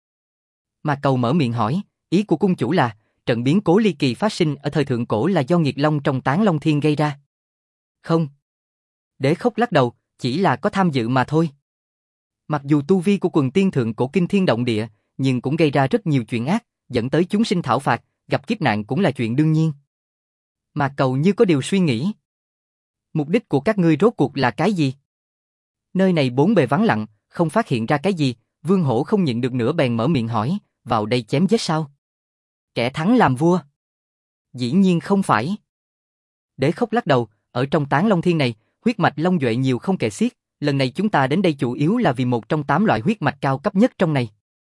Mà Cầu mở miệng hỏi, ý của cung chủ là, trận biến cố ly kỳ phát sinh ở thời thượng cổ là do nghiệt long trong Tán Long Thiên gây ra. Không. Đế Khốc lắc đầu, chỉ là có tham dự mà thôi. Mặc dù tu vi của quần tiên thượng cổ kinh thiên động địa, nhưng cũng gây ra rất nhiều chuyện ác, dẫn tới chúng sinh thảo phạt, gặp kiếp nạn cũng là chuyện đương nhiên. Mà Cầu như có điều suy nghĩ. Mục đích của các ngươi rốt cuộc là cái gì? Nơi này bốn bề vắng lặng, không phát hiện ra cái gì, Vương Hổ không nhịn được nữa bèn mở miệng hỏi, vào đây chém giết sao? Kẻ thắng làm vua. Dĩ nhiên không phải. Đế Khốc lắc đầu, ở trong Tán Long Thiên này, huyết mạch long duệ nhiều không kể xiết, lần này chúng ta đến đây chủ yếu là vì một trong 8 loại huyết mạch cao cấp nhất trong này.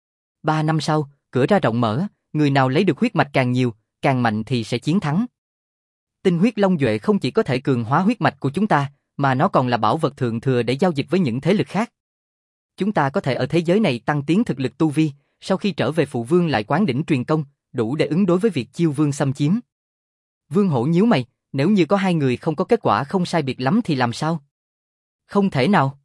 3 năm sau, cửa ra rộng mở, người nào lấy được huyết mạch càng nhiều, càng mạnh thì sẽ chiến thắng. Tinh huyết long duệ không chỉ có thể cường hóa huyết mạch của chúng ta, mà nó còn là bảo vật thượng thừa để giao dịch với những thế lực khác. Chúng ta có thể ở thế giới này tăng tiến thực lực tu vi, sau khi trở về phụ vương lại quán đỉnh truyền công, đủ để ứng đối với việc chiêu vương xâm chiếm. Vương Hổ nhíu mày, nếu như có hai người không có kết quả không sai biệt lắm thì làm sao? Không thể nào.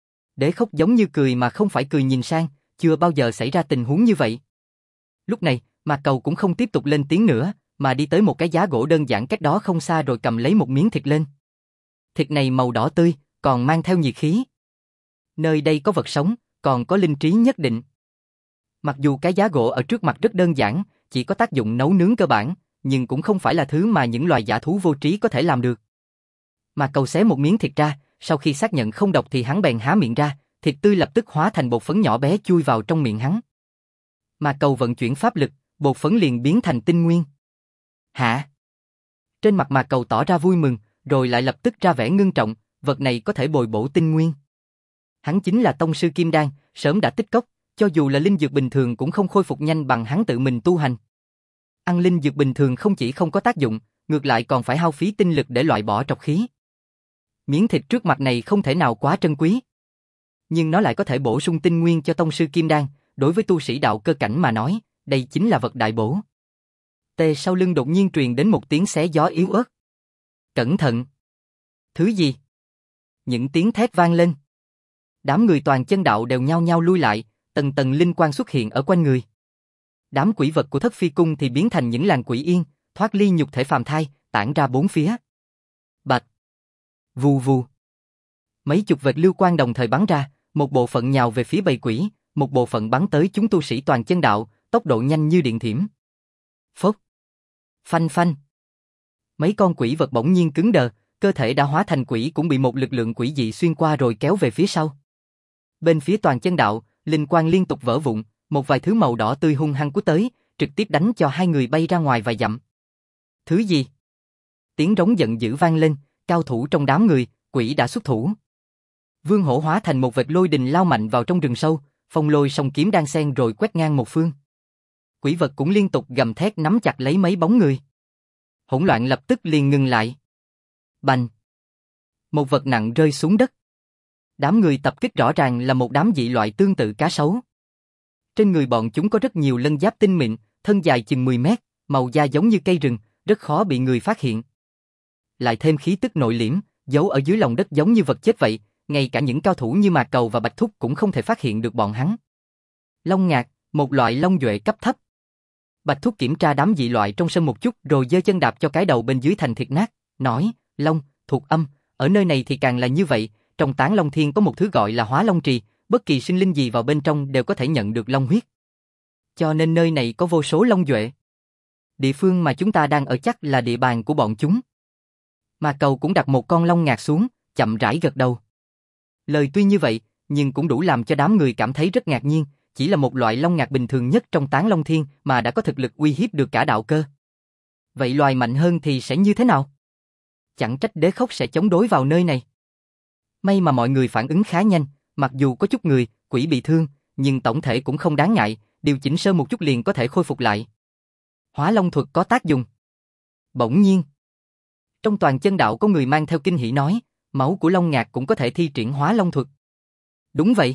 Đế Khốc giống như cười mà không phải cười nhìn sang, chưa bao giờ xảy ra tình huống như vậy. Lúc này, Mạc Cầu cũng không tiếp tục lên tiếng nữa, mà đi tới một cái giá gỗ đơn giản cách đó không xa rồi cầm lấy một miếng thịt lên. Thịt này màu đỏ tươi, còn mang theo nhiệt khí. Nơi đây có vật sống, còn có linh trí nhất định. Mặc dù cái giá gỗ ở trước mặt rất đơn giản, chỉ có tác dụng nấu nướng cơ bản, nhưng cũng không phải là thứ mà những loài dã thú vô trí có thể làm được. Mạc Cầu xé một miếng thịt ra, sau khi xác nhận không độc thì hắn bèn há miệng ra, thịt tươi lập tức hóa thành bột phấn nhỏ bé chui vào trong miệng hắn. Mạc Cầu vận chuyển pháp lực, bột phấn liền biến thành tinh nguyên. Hả? Trên mặt Mạc Cầu tỏ ra vui mừng, rồi lại lập tức ra vẻ ngưng trọng, vật này có thể bồi bổ tinh nguyên. Hắn chính là tông sư Kim Đan, sớm đã tích cốc, cho dù là linh dược bình thường cũng không khôi phục nhanh bằng hắn tự mình tu hành. Ăn linh dược bình thường không chỉ không có tác dụng, ngược lại còn phải hao phí tinh lực để loại bỏ trọc khí. Miếng thịt trước mặt này không thể nào quá trân quý. Nhưng nó lại có thể bổ sung tinh nguyên cho tông sư Kim Đan, đối với tu sĩ đạo cơ cảnh mà nói, đây chính là vật đại bổ. Tê sau lưng đột nhiên truyền đến một tiếng xé gió yếu ớt. Cẩn thận! Thứ gì? Những tiếng thét vang lên. Đám người toàn chân đạo đều nhao nhao lui lại, tầng tầng linh quang xuất hiện ở quanh người. Đám quỷ vật của Thất Phi Cung thì biến thành những làn quỷ yên, thoát ly nhục thể phàm thai, tản ra bốn phía. Bạch! Vù vù! Mấy chục vệt lưu quang đồng thời bắn ra, một bộ phận nhào về phía bầy quỷ, một bộ phận bắn tới chúng tu sĩ toàn chân đạo, tốc độ nhanh như điện thiểm. Phốc! Phanh phanh! Mấy con quỷ vật bỗng nhiên cứng đờ, cơ thể đã hóa thành quỷ cũng bị một lực lượng quỷ dị xuyên qua rồi kéo về phía sau. Bên phía toàn chân đạo, linh quang liên tục vỡ vụn, một vài thứ màu đỏ tươi hung hăng cuốn tới, trực tiếp đánh cho hai người bay ra ngoài vài dặm. Thứ gì? Tiếng rống giận dữ vang lên, cao thủ trong đám người, quỷ đã xuất thủ. Vương Hổ hóa thành một vệt lôi đình lao mạnh vào trong rừng sâu, phong lôi song kiếm đan xen rồi quét ngang một phương. Quỷ vật cũng liên tục gầm thét nắm chặt lấy mấy bóng người. Hỗn loạn lập tức liền ngừng lại. Bành! Một vật nặng rơi xuống đất. Đám người tập kích rõ ràng là một đám dị loại tương tự cá sấu. Trên người bọn chúng có rất nhiều lân giáp tinh mịn, thân dài chừng 10 mét, màu da giống như cây rừng, rất khó bị người phát hiện. Lại thêm khí tức nội liễm, giấu ở dưới lòng đất giống như vật chết vậy, ngay cả những cao thủ như Mạc Cầu và Bạch Thúc cũng không thể phát hiện được bọn hắn. Long ngạc, một loại long duệ cấp thấp. Bạch Thúc kiểm tra đám dị loại trong sân một chút rồi giơ chân đạp cho cái đầu bên dưới thành thịt nát, nói, long, thuộc âm, ở nơi này thì càng là như vậy, trong Tán Long Thiên có một thứ gọi là Hóa Long Trì, bất kỳ sinh linh gì vào bên trong đều có thể nhận được long huyết. Cho nên nơi này có vô số long duệ. Địa phương mà chúng ta đang ở chắc là địa bàn của bọn chúng. Mà Cầu cũng đặt một con long ngạc xuống, chậm rãi gật đầu. Lời tuy như vậy, nhưng cũng đủ làm cho đám người cảm thấy rất ngạc nhiên, chỉ là một loại long ngạc bình thường nhất trong Tán Long Thiên mà đã có thực lực uy hiếp được cả đạo cơ. Vậy loài mạnh hơn thì sẽ như thế nào? Chẳng trách Đế Khốc sẽ chống đối vào nơi này. May mà mọi người phản ứng khá nhanh, mặc dù có chút người, quỷ bị thương, nhưng tổng thể cũng không đáng ngại, điều chỉnh sơ một chút liền có thể khôi phục lại. Hóa Long thuật có tác dụng. Bỗng nhiên, trong toàn chân đạo có người mang theo kinh hỉ nói, máu của long ngạc cũng có thể thi triển Hóa Long thuật. Đúng vậy.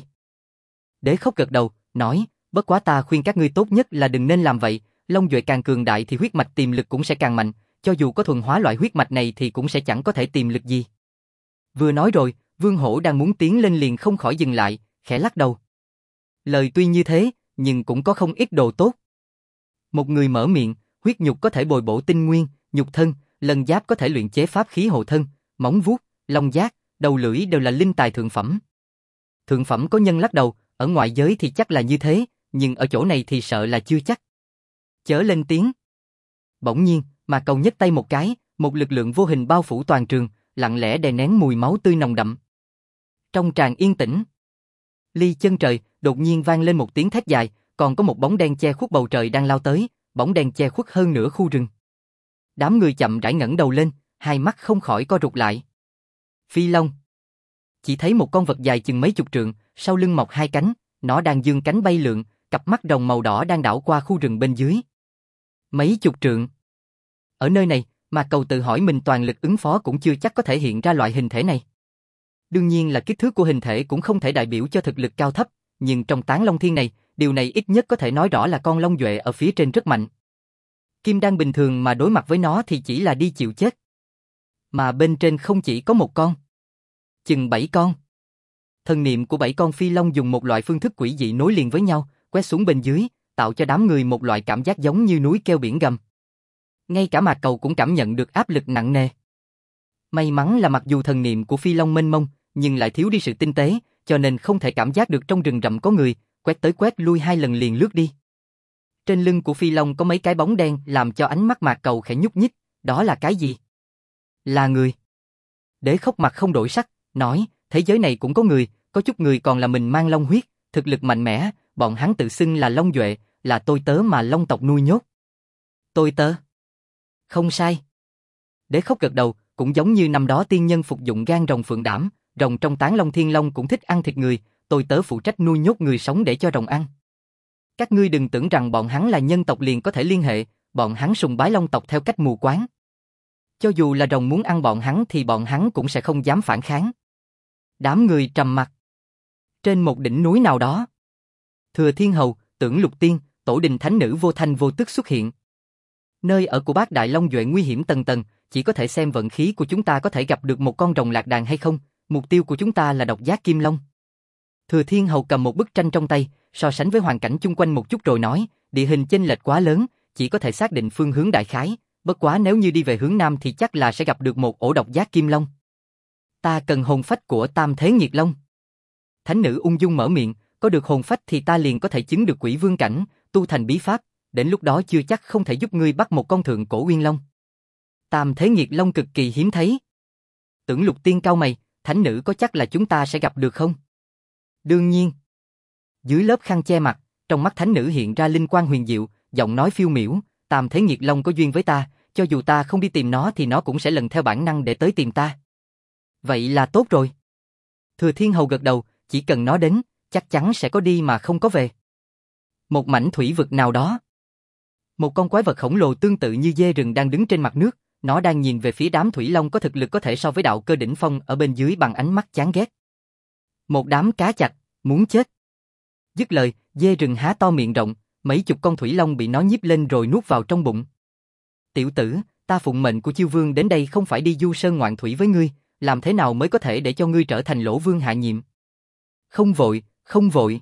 Đế Khốc gật đầu, nói, bất quá ta khuyên các ngươi tốt nhất là đừng nên làm vậy, long duệ càng cường đại thì huyết mạch tiềm lực cũng sẽ càng mạnh, cho dù có thuần hóa loại huyết mạch này thì cũng sẽ chẳng có thể tiềm lực gì. Vừa nói rồi, Vương Hổ đang muốn tiến lên liền không khỏi dừng lại, khẽ lắc đầu. Lời tuy như thế, nhưng cũng có không ít đồ tốt. Một người mở miệng, huyết nhục có thể bồi bổ tinh nguyên, nhục thân, lân giáp có thể luyện chế pháp khí hộ thân, móng vuốt, long giác, đầu lưỡi đều là linh tài thượng phẩm. Thượng phẩm có nhân lắc đầu, ở ngoại giới thì chắc là như thế, nhưng ở chỗ này thì sợ là chưa chắc. Chớ lên tiếng. Bỗng nhiên, mà Cầu nhấc tay một cái, một lực lượng vô hình bao phủ toàn trường, lặng lẽ đè nén mùi máu tươi nồng đậm. Trong tràng yên tĩnh, ly chân trời, đột nhiên vang lên một tiếng thét dài, còn có một bóng đen che khuất bầu trời đang lao tới, bóng đen che khuất hơn nửa khu rừng. Đám người chậm rãi ngẩng đầu lên, hai mắt không khỏi co rụt lại. Phi long. Chỉ thấy một con vật dài chừng mấy chục trượng, sau lưng mọc hai cánh, nó đang dương cánh bay lượn, cặp mắt rồng màu đỏ đang đảo qua khu rừng bên dưới. Mấy chục trượng. Ở nơi này, Mạc Cầu tự hỏi mình toàn lực ứng phó cũng chưa chắc có thể hiện ra loại hình thể này. Đương nhiên là kích thước của hình thể cũng không thể đại biểu cho thực lực cao thấp, nhưng trong Tán Long Thiên này, điều này ít nhất có thể nói rõ là con long duệ ở phía trên rất mạnh. Kim đan bình thường mà đối mặt với nó thì chỉ là đi chịu chết. Mà bên trên không chỉ có một con, chừng 7 con. Thần niệm của 7 con phi long dùng một loại phương thức quỷ dị nối liền với nhau, quét xuống bên dưới, tạo cho đám người một loại cảm giác giống như núi kêu biển gầm. Ngay cả Mạc Cầu cũng cảm nhận được áp lực nặng nề. May mắn là mặc dù thần niệm của phi long mênh mông, nhưng lại thiếu đi sự tinh tế, cho nên không thể cảm giác được trong rừng rậm có người, quét tới quét lui 2 lần liền lướt đi. Trên lưng của phi long có mấy cái bóng đen làm cho ánh mắt Mạc Cầu khẽ nhúc nhích, đó là cái gì? Là người. Đế Khốc mặt không đổi sắc, nói, thế giới này cũng có người, có chút người còn là mình mang long huyết, thực lực mạnh mẽ, bọn hắn tự xưng là long duệ, là tôi tớ mà long tộc nuôi nhốt. Tôi tớ? Không sai. Đế Khốc gật đầu, cũng giống như năm đó tiên nhân phục dụng gan rồng phượng đảm, rồng trong Tán Long Thiên Long cũng thích ăn thịt người, tôi tớ phụ trách nuôi nhốt người sống để cho rồng ăn. Các ngươi đừng tưởng rằng bọn hắn là nhân tộc liền có thể liên hệ, bọn hắn sùng bái long tộc theo cách mù quáng. Cho dù là rồng muốn ăn bọn hắn thì bọn hắn cũng sẽ không dám phản kháng. Đám người trầm mặc. Trên một đỉnh núi nào đó, Thừa Thiên Hầu, Tưởng Lục Tiên, Tổ Đình Thánh Nữ vô thanh vô tức xuất hiện. Nơi ở của bác Đại Long Duệ nguy hiểm tầng tầng, chỉ có thể xem vận khí của chúng ta có thể gặp được một con rồng lạc đàn hay không, mục tiêu của chúng ta là độc giác kim long. Thừa Thiên Hầu cầm một bức tranh trong tay, so sánh với hoàn cảnh chung quanh một chút rồi nói, địa hình chênh lệch quá lớn, chỉ có thể xác định phương hướng đại khái, bất quá nếu như đi về hướng nam thì chắc là sẽ gặp được một ổ độc giác kim long. Ta cần hồn phách của Tam Thế Nghiệt Long. Thánh nữ ung dung mở miệng, có được hồn phách thì ta liền có thể chứng được quỷ vương cảnh, tu thành bí pháp, đến lúc đó chưa chắc không thể giúp ngươi bắt một con thượng cổ uyên long. Tam Thế Nghiệt Long cực kỳ hiếm thấy. Tưởng Lục Tiên cau mày, thánh nữ có chắc là chúng ta sẽ gặp được không? Đương nhiên. Dưới lớp khăn che mặt, trong mắt thánh nữ hiện ra linh quang huyền diệu, giọng nói phiêu miểu, Tam Thế Nghiệt Long có duyên với ta, cho dù ta không đi tìm nó thì nó cũng sẽ lần theo bản năng để tới tìm ta. Vậy là tốt rồi. Thừa Thiên Hầu gật đầu, chỉ cần nó đến, chắc chắn sẽ có đi mà không có về. Một mảnh thủy vực nào đó. Một con quái vật khổng lồ tương tự như dê rừng đang đứng trên mặt nước, nó đang nhìn về phía đám thủy long có thực lực có thể so với đạo cơ đỉnh phong ở bên dưới bằng ánh mắt chán ghét. Một đám cá chạch, muốn chết. Dứt lời, dê rừng há to miệng rộng, mấy chục con thủy long bị nó nhíp lên rồi nuốt vào trong bụng. Tiểu tử, ta phụng mệnh của Chiêu Vương đến đây không phải đi du sơn ngoạn thủy với ngươi, làm thế nào mới có thể để cho ngươi trở thành Lỗ Vương hạ nhiệm? Không vội, không vội.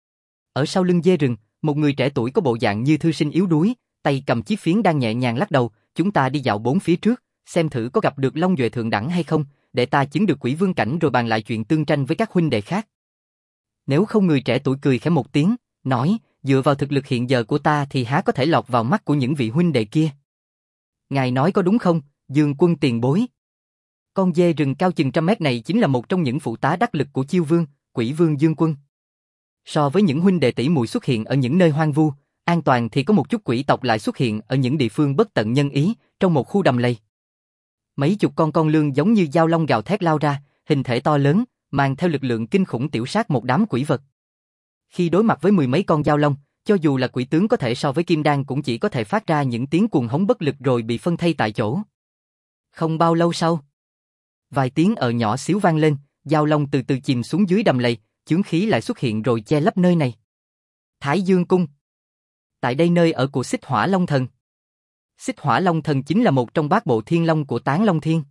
Ở sau lưng dê rừng, một người trẻ tuổi có bộ dạng như thư sinh yếu đuối, tay cầm chiếc phiến đang nhẹ nhàng lắc đầu, chúng ta đi dạo bốn phía trước, xem thử có gặp được long duệ thượng đẳng hay không, để ta chứng được quỷ vương cảnh rồi bàn lại chuyện tương tranh với các huynh đệ khác. Nếu không, người trẻ tuổi cười khẽ một tiếng, nói, dựa vào thực lực hiện giờ của ta thì há có thể lọt vào mắt của những vị huynh đệ kia. Ngài nói có đúng không, Dương Quân tiền bối? Con dê rừng cao chừng 100 mét này chính là một trong những phụ tá đắc lực của Chiêu Vương, Quỷ Vương Dương Quân. So với những huynh đệ tỷ muội xuất hiện ở những nơi hoang vu, an toàn thì có một chút quỷ tộc lại xuất hiện ở những địa phương bất tận nhân ý, trong một khu đầm lầy. Mấy chục con lươn giống như dao long gào thét lao ra, hình thể to lớn, mang theo lực lượng kinh khủng tiểu sát một đám quỷ vật. Khi đối mặt với mười mấy con dao long, cho dù là quỷ tướng có thể so với kim đan cũng chỉ có thể phát ra những tiếng cuồng hống bất lực rồi bị phân thây tại chỗ. Không bao lâu sau, vài tiếng nhỏ xíu vang lên, dao long từ từ chìm xuống dưới đầm lầy, chướng khí lại xuất hiện rồi che lấp nơi này. Thái Dương Cung. Tại đây nơi ở của Xích Hỏa Long Thần. Xích Hỏa Long Thần chính là một trong bát bộ thiên long của Tán Long Thiên.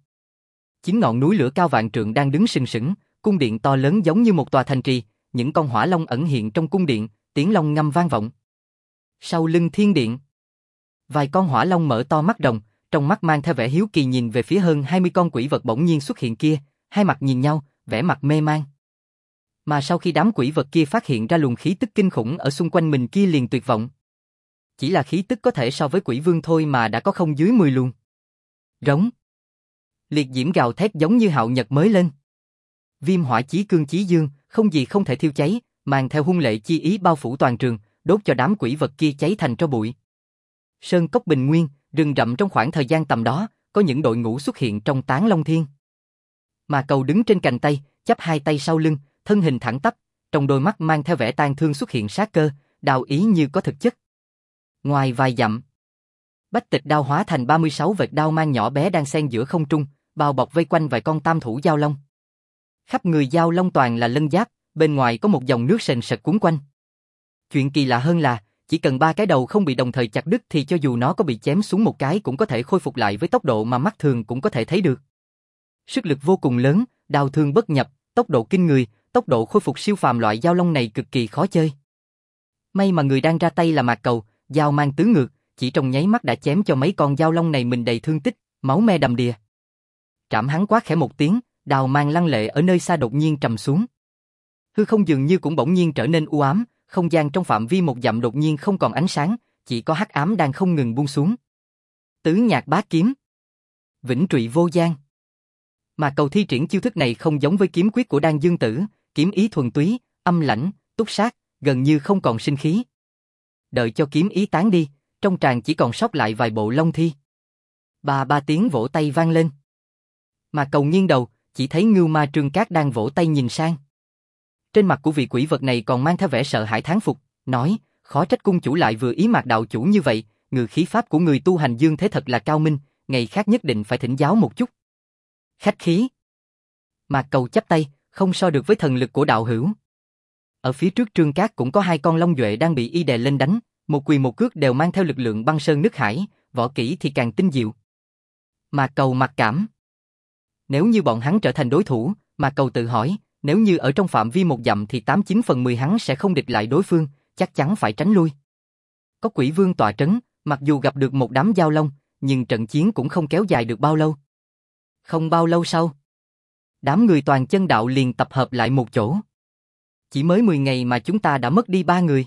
9 ngọn núi lửa cao vạn trượng đang đứng sừng sững, cung điện to lớn giống như một tòa thành trì, những con hỏa long ẩn hiện trong cung điện, tiếng long ngâm vang vọng. Sau lưng thiên điện, vài con hỏa long mở to mắt rồng, trong mắt mang theo vẻ hiếu kỳ nhìn về phía hơn 20 con quỷ vật bỗng nhiên xuất hiện kia, hai mặt nhìn nhau, vẻ mặt mê man. Mà sau khi đám quỷ vật kia phát hiện ra luồng khí tức kinh khủng ở xung quanh mình kia liền tuyệt vọng. Chỉ là khí tức có thể so với quỷ vương thôi mà đã có không dưới 10 luồng. Rống. Liệt diễm gào thét giống như hạo nhật mới lên. Viêm hỏa chí cương chí dương, không gì không thể thiêu cháy, mang theo hung lệ chi ý bao phủ toàn trường, đốt cho đám quỷ vật kia cháy thành tro bụi. Sơn cốc bình nguyên, rừng rậm trong khoảng thời gian tầm đó, có những đội ngũ xuất hiện trong Tán Long Thiên. Mà Cầu đứng trên cành tay, chắp hai tay sau lưng, thân hình thẳng tắp, trong đôi mắt mang theo vẻ tang thương xuất hiện sát cơ, đao ý như có thực chất. Ngoài vài dặm, Bách Tịch đao hóa thành 36 vệt đao mang nhỏ bé đang xen giữa không trung, bao bọc vây quanh vài con tam thủ giao long. Khắp người giao long toàn là lân giáp, bên ngoài có một dòng nước sền sệt cuốn quanh. Chuyện kỳ lạ hơn là, chỉ cần 3 cái đầu không bị đồng thời chặt đứt thì cho dù nó có bị chém xuống một cái cũng có thể khôi phục lại với tốc độ mà mắt thường cũng có thể thấy được. Sức lực vô cùng lớn, đao thương bất nhập, tốc độ kinh người, tốc độ khôi phục siêu phàm, loại giao long này cực kỳ khó chơi. May mà người đang ra tay là Mạc Cầu, dao mang tứ ngược, chỉ trong nháy mắt đã chém cho mấy con giao long này mình đầy thương tích, máu me đầm đìa. Trảm hắn quát khẽ một tiếng, đao mang lăng lệ ở nơi xa đột nhiên trầm xuống. Hư không dường như cũng bỗng nhiên trở nên u ám, không gian trong phạm vi 1 dặm đột nhiên không còn ánh sáng, chỉ có hắc ám đang không ngừng buông xuống. Tứ nhạc bá kiếm, vĩnh trụy vô gian. Mà Cầu thi triển chiêu thức này không giống với kiếm quyết của Đan Dương Tử, kiếm ý thuần túy, âm lãnh, túc sát, gần như không còn sinh khí. Đợi cho kiếm ý tán đi, trong tràng chỉ còn sót lại vài bộ long thi. Ba tiếng vỗ tay vang lên. Mà Cầu nghiêng đầu, chỉ thấy Ngưu Ma Trương Cát đang vỗ tay nhìn sang. Trên mặt của vị quỷ vật này còn mang theo vẻ sợ hãi thán phục, nói, khó trách cung chủ lại vừa ý Mạc đạo chủ như vậy, ngự khí pháp của người tu hành dương thế thật là cao minh, ngày khác nhất định phải thỉnh giáo một chút. Khách khí. Mạc Cầu chắp tay, không so được với thần lực của đạo hữu. Ở phía trước Trương Cát cũng có 2 con long duệ đang bị y đè lên đánh, một quỳ một cước đều mang theo lực lượng băng sơn nứt hải, võ kỹ thì càng tinh diệu. Mạc Cầu mặc cảm. Nếu như bọn hắn trở thành đối thủ, Mạc Cầu tự hỏi, nếu như ở trong phạm vi 1 dặm thì 89 phần 10 hắn sẽ không địch lại đối phương, chắc chắn phải tránh lui. Có Quỷ Vương tọa trấn, mặc dù gặp được một đám giao long, nhưng trận chiến cũng không kéo dài được bao lâu. Không bao lâu sau, đám người Toàn Chân Đạo liền tập hợp lại một chỗ. Chỉ mới 10 ngày mà chúng ta đã mất đi 3 người.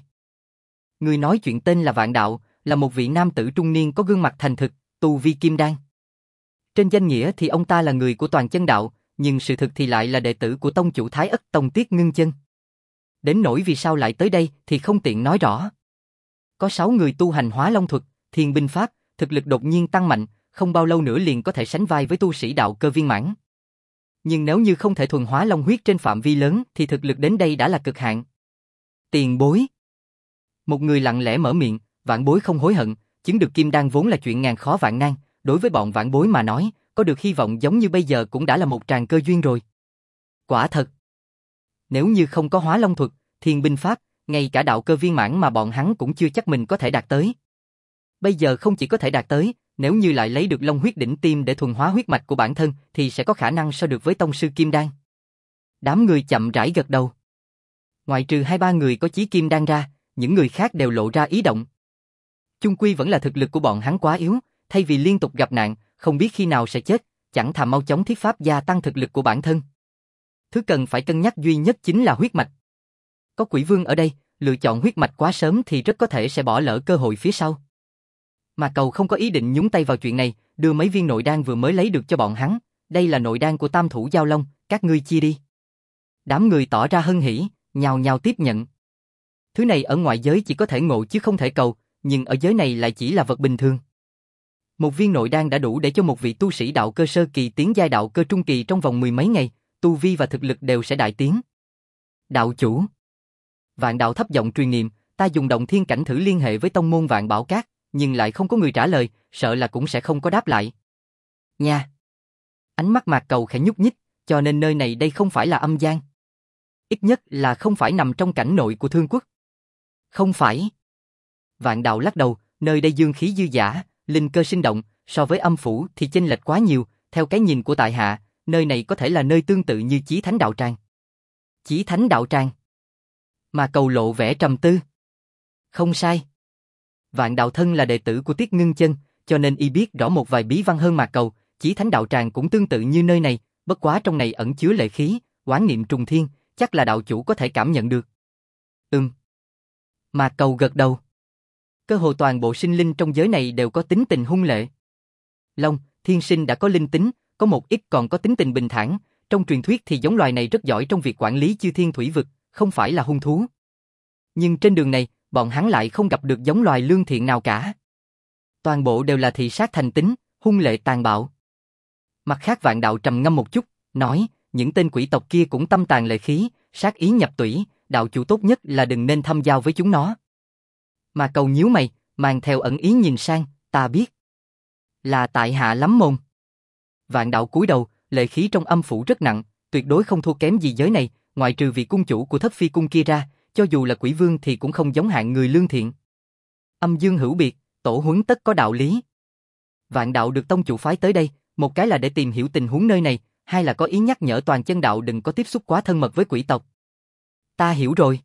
Người nói chuyện tên là Vạn Đạo, là một vị nam tử trung niên có gương mặt thành thực, tu vi kim đan. Trên danh nghĩa thì ông ta là người của Toàn Chân Đạo, nhưng sự thực thì lại là đệ tử của tông chủ Thái Ất Tông Tiết Ngưng Chân. Đến nỗi vì sao lại tới đây thì không tiện nói rõ. Có 6 người tu hành Hóa Long thuật, Thiên binh pháp, thực lực đột nhiên tăng mạnh, không bao lâu nữa liền có thể sánh vai với tu sĩ đạo cơ viên mãn. Nhưng nếu như không thể thuần hóa long huyết trên phạm vi lớn thì thực lực đến đây đã là cực hạn. Tiền bối. Một người lặng lẽ mở miệng, vãn bối không hối hận, chứng được kim đan vốn là chuyện ngàn khó vạn nan, đối với bọn vãn bối mà nói, có được hy vọng giống như bây giờ cũng đã là một tràng cơ duyên rồi. Quả thật. Nếu như không có Hóa Long thuật, Thiên binh pháp, ngay cả đạo cơ viên mãn mà bọn hắn cũng chưa chắc mình có thể đạt tới. Bây giờ không chỉ có thể đạt tới, nếu như lại lấy được long huyết đỉnh tiêm để thuần hóa huyết mạch của bản thân thì sẽ có khả năng so được với tông sư kim đan. Đám người chậm rãi gật đầu. Ngoại trừ 2-3 người có chí kim đan ra, những người khác đều lộ ra ý động. Chung quy vẫn là thực lực của bọn hắn quá yếu, thay vì liên tục gặp nạn, không biết khi nào sẽ chết, chẳng thà mau chóng thiết pháp gia tăng thực lực của bản thân. Thứ cần phải cân nhắc duy nhất chính là huyết mạch. Có Quỷ Vương ở đây, lựa chọn huyết mạch quá sớm thì rất có thể sẽ bỏ lỡ cơ hội phía sau. Mà Cầu không có ý định nhúng tay vào chuyện này, đưa mấy viên nội đan vừa mới lấy được cho bọn hắn, đây là nội đan của tam thủ giao long, các ngươi chia đi. Đám người tỏ ra hân hỉ, nhào nhào tiếp nhận. Thứ này ở ngoại giới chỉ có thể ngộ chứ không thể cầu, nhưng ở giới này lại chỉ là vật bình thường. Một viên nội đan đã đủ để cho một vị tu sĩ đạo cơ sơ kỳ tiến giai đạo cơ trung kỳ trong vòng 10 mấy ngày, tu vi và thực lực đều sẽ đại tiến. Đạo chủ. Vạn Đạo thấp giọng truyền niệm, ta dùng động thiên cảnh thử liên hệ với tông môn Vạn Bảo Các, nhưng lại không có người trả lời, sợ là cũng sẽ không có đáp lại. Nha. Ánh mắt Mạc Cầu khẽ nhúc nhích, cho nên nơi này đây không phải là âm gian. Ít nhất là không phải nằm trong cảnh nội của Thương Quốc. Không phải. Vạn Đạo lắc đầu, nơi đây dương khí dư dả, linh cơ sinh động, so với âm phủ thì chênh lệch quá nhiều, theo cái nhìn của tại hạ, nơi này có thể là nơi tương tự như Chí Thánh Đạo Tràng. Chí Thánh Đạo Tràng. Mà Cầu lộ vẻ trầm tư. Không sai. Vạn Đạo thân là đệ tử của Tiết Ngưng Chân, cho nên y biết rõ một vài bí văn hơn Mạc Cầu, Chí Thánh Đạo Tràng cũng tương tự như nơi này, bất quá trong này ẩn chứa lệ khí, oán niệm trùng thiên, chắc là đạo chủ có thể cảm nhận được. Mạc Cầu gật đầu. Cơ hồ toàn bộ sinh linh trong giới này đều có tính tình hung lệ. Long, thiên sinh đã có linh tính, có một ít còn có tính tình bình thản, trong truyền thuyết thì giống loài này rất giỏi trong việc quản lý chư thiên thủy vực, không phải là hung thú. Nhưng trên đường này, bọn hắn lại không gặp được giống loài lương thiện nào cả. Toàn bộ đều là thị sát thành tính, hung lệ tàn bạo. Mặt khác Vạn Đạo trầm ngâm một chút, nói, những tên quỷ tộc kia cũng tâm tàn lệ khí, sát ý nhập tủy, đạo chủ tốt nhất là đừng nên thâm giao với chúng nó. Mà Cầu nhíu mày, mang theo ẩn ý nhìn sang, ta biết. Là tại hạ lắm môn. Vạn Đạo cúi đầu, lệ khí trong âm phủ rất nặng, tuyệt đối không thua kém gì giới này, ngoại trừ vị cung chủ của Thất Phi cung kia ra, cho dù là quỷ vương thì cũng không giống hạng người lương thiện. Âm dương hữu biệt, tổ huấn tất có đạo lý. Vạn Đạo được tông chủ phái tới đây, một cái là để tìm hiểu tình huống nơi này, hai là có ý nhắc nhở Toàn Chân Đạo đừng có tiếp xúc quá thân mật với quỷ tộc. Ta hiểu rồi.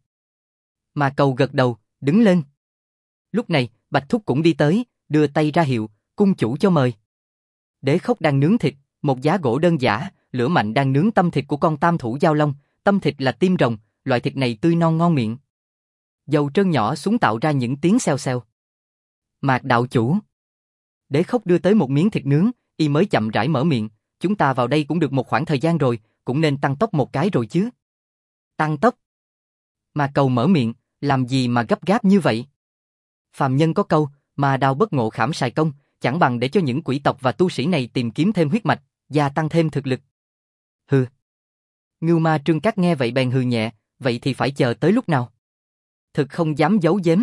Mà Cầu gật đầu, đứng lên. Lúc này, Bạch Thúc cũng đi tới, đưa tay ra hiệu, cung chủ cho mời. Đế Khốc đang nướng thịt, một giá gỗ đơn giản, lửa mạnh đang nướng tâm thịt của con tam thủ giao long, tâm thịt là tim rồng, loại thịt này tươi non ngon miệng. Dầu trơn nhỏ xuống tạo ra những tiếng xèo xèo. Mạc đạo chủ. Đế Khốc đưa tới một miếng thịt nướng, y mới chậm rãi mở miệng, chúng ta vào đây cũng được một khoảng thời gian rồi, cũng nên tăng tốc một cái rồi chứ. Tăng tốc? Mà Cầu mở miệng, làm gì mà gấp gáp như vậy? Phàm nhân có câu, mà đào bất ngộ khảm sài công, chẳng bằng để cho những quỷ tộc và tu sĩ này tìm kiếm thêm huyết mạch, gia tăng thêm thực lực. Hừ. Ngưu Ma Trương Cát nghe vậy bèn hừ nhẹ, vậy thì phải chờ tới lúc nào? Thực không dám giấu giếm.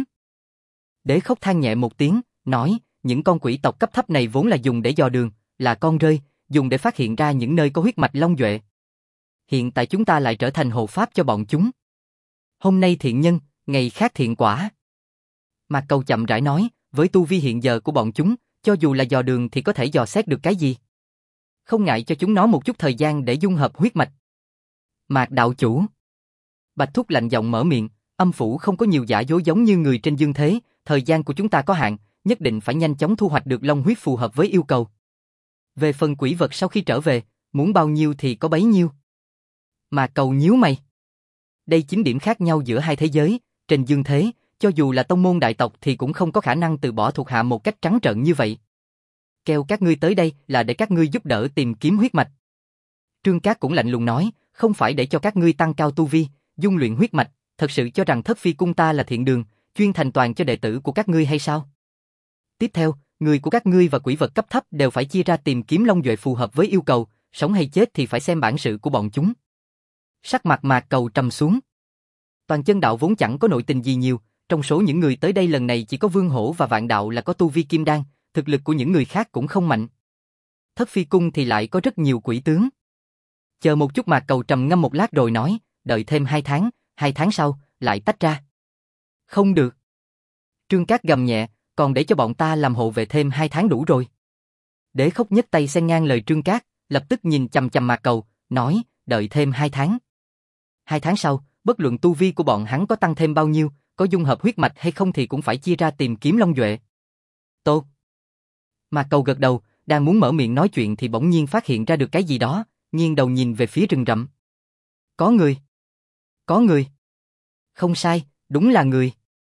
Đế Khốc than nhẹ một tiếng, nói, những con quỷ tộc cấp thấp này vốn là dùng để dò đường, là con rơi, dùng để phát hiện ra những nơi có huyết mạch long duệ. Hiện tại chúng ta lại trở thành hộ pháp cho bọn chúng. Hôm nay thiện nhân, ngày khác thiện quả. Mạc Cầu chậm rãi nói, với tu vi hiện giờ của bọn chúng, cho dù là dò đường thì có thể dò xét được cái gì. Không ngại cho chúng nó một chút thời gian để dung hợp huyết mạch. Mạc đạo chủ. Bạch Thúc lạnh giọng mở miệng, âm phủ không có nhiều giả dối giống như người trên dương thế, thời gian của chúng ta có hạn, nhất định phải nhanh chóng thu hoạch được long huyết phù hợp với yêu cầu. Về phần quỷ vật sau khi trở về, muốn bao nhiêu thì có bấy nhiêu. Mạc Cầu nhíu mày. Đây chính điểm khác nhau giữa hai thế giới, trên dương thế, cho dù là tông môn đại tộc thì cũng không có khả năng từ bỏ thuộc hạ một cách trắng trợn như vậy. Kêu các ngươi tới đây là để các ngươi giúp đỡ tìm kiếm huyết mạch. Trương Cát cũng lạnh lùng nói, không phải để cho các ngươi tăng cao tu vi, dung luyện huyết mạch, thật sự cho rằng Thất Phi cung ta là thiện đường, chuyên thành toàn cho đệ tử của các ngươi hay sao? Tiếp theo, người của các ngươi và quỷ vật cấp thấp đều phải chia ra tìm kiếm long duệ phù hợp với yêu cầu, sống hay chết thì phải xem bản sự của bọn chúng. Sắc mặt Mạc Cầu trầm xuống. Toàn Chân Đạo vốn chẳng có nội tình gì nhiều, trong số những người tới đây lần này chỉ có Vương Hổ và Vạn Đạo là có tu vi kim đan, thực lực của những người khác cũng không mạnh. Thất Phi cung thì lại có rất nhiều quỷ tướng. Chờ một chút, Mạc Cầu trầm ngâm một lát rồi nói, đợi thêm 2 tháng sau, lại tách ra. Không được. Trương Cát gầm nhẹ, còn để cho bọn ta làm hộ vệ thêm 2 tháng đủ rồi. Đế Khốc nhấc tay xen ngang lời Trương Cát, lập tức nhìn chằm chằm Mạc Cầu, nói, đợi thêm 2 tháng. 2 tháng sau, bất luận tu vi của bọn hắn có tăng thêm bao nhiêu, có dung hợp huyết mạch hay không thì cũng phải chia ra tìm kiếm long duệ. Tốt. Mạc Cầu gật đầu, đang muốn mở miệng nói chuyện thì bỗng nhiên phát hiện ra được cái gì đó, nghiêng đầu nhìn về phía rừng rậm. Có người. Có người. Không sai, đúng là người.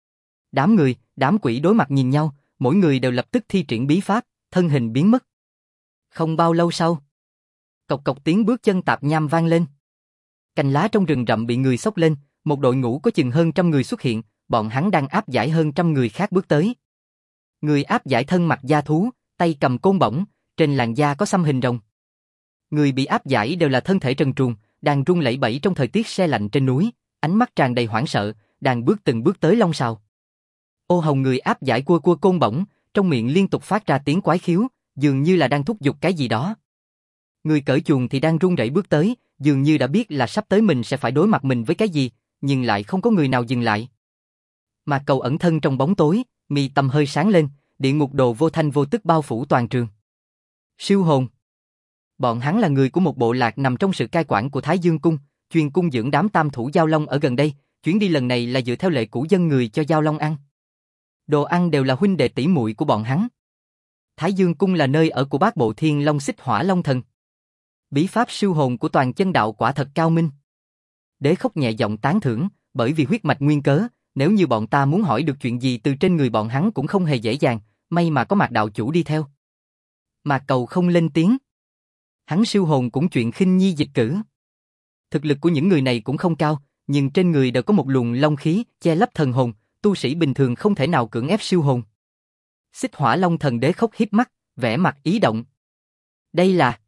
Đám quỷ đối mặt nhìn nhau, mỗi người đều lập tức thi triển bí pháp, thân hình biến mất. Không bao lâu sau, cộc cộc tiếng bước chân tạp nham vang lên. Cành lá trong rừng rậm bị người xốc lên, một đội ngũ có chừng hơn 100 người xuất hiện, bọn hắn đang áp giải hơn 100 người khác bước tới. Người áp giải thân mặc da thú, tay cầm côn bổng, trên làn da có xăm hình rồng. Người bị áp giải đều là thân thể trần truồng, đang run lẩy bẩy trong thời tiết se lạnh trên núi, ánh mắt tràn đầy hoảng sợ, đang từng bước tới Long Sào. Ô Hồng người áp giải cua côn bổng, trong miệng liên tục phát ra tiếng quái khiếu, dường như là đang thúc giục cái gì đó. Người cởi chuồng thì đang run rẩy bước tới, dường như đã biết là sắp tới mình sẽ phải đối mặt mình với cái gì, nhưng lại không có người nào dừng lại. Mạc Cầu ẩn thân trong bóng tối, mi tâm hơi sáng lên, địa ngục đồ vô thanh vô tức bao phủ toàn trường. Siêu hồn. Bọn hắn là người của một bộ lạc nằm trong sự cai quản của Thái Dương Cung, chuyên cung dưỡng đám tam thủ giao long ở gần đây, chuyến đi lần này là dựa theo lệ cũ dân người cho giao long ăn. Đồ ăn đều là huynh đệ tỷ muội của bọn hắn. Thái Dương Cung là nơi ở của bát bộ Thiên Long Xích Hỏa Long Thần. Bí pháp siêu hồn của Toàn Chân Đạo quả thật cao minh. Đế Khốc nhẹ giọng tán thưởng, bởi vì huyết mạch nguyên cớ, nếu như bọn ta muốn hỏi được chuyện gì từ trên người bọn hắn cũng không hề dễ dàng, may mà có Mạc đạo chủ đi theo. Mạc Cầu không lên tiếng. Hắn siêu hồn cũng chuyện khinh nhi dịch cử. Thực lực của những người này cũng không cao, nhưng trên người đều có một luồng long khí che lấp thần hồn, tu sĩ bình thường không thể nào cưỡng ép siêu hồn. Xích Hỏa Long Thần Đế Khốc híp mắt, vẻ mặt ý động. Đây là...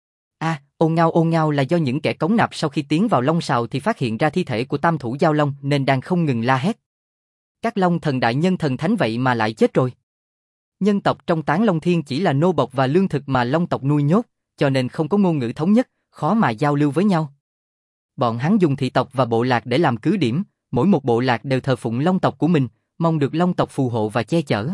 ôn ngao là do những kẻ cống nạp sau khi tiến vào Long Sào thì phát hiện ra thi thể của Tam Thủ Giao Long nên đang không ngừng la hét. Các Long Thần đại nhân thần thánh vậy mà lại chết rồi. Nhân tộc trong Tán Long Thiên chỉ là nô bộc và lương thực mà Long tộc nuôi nhốt, cho nên không có ngôn ngữ thống nhất, khó mà giao lưu với nhau. Bọn hắn dùng thị tộc và bộ lạc để làm cứ điểm, mỗi một bộ lạc đều thờ phụng Long tộc của mình, mong được Long tộc phù hộ và che chở.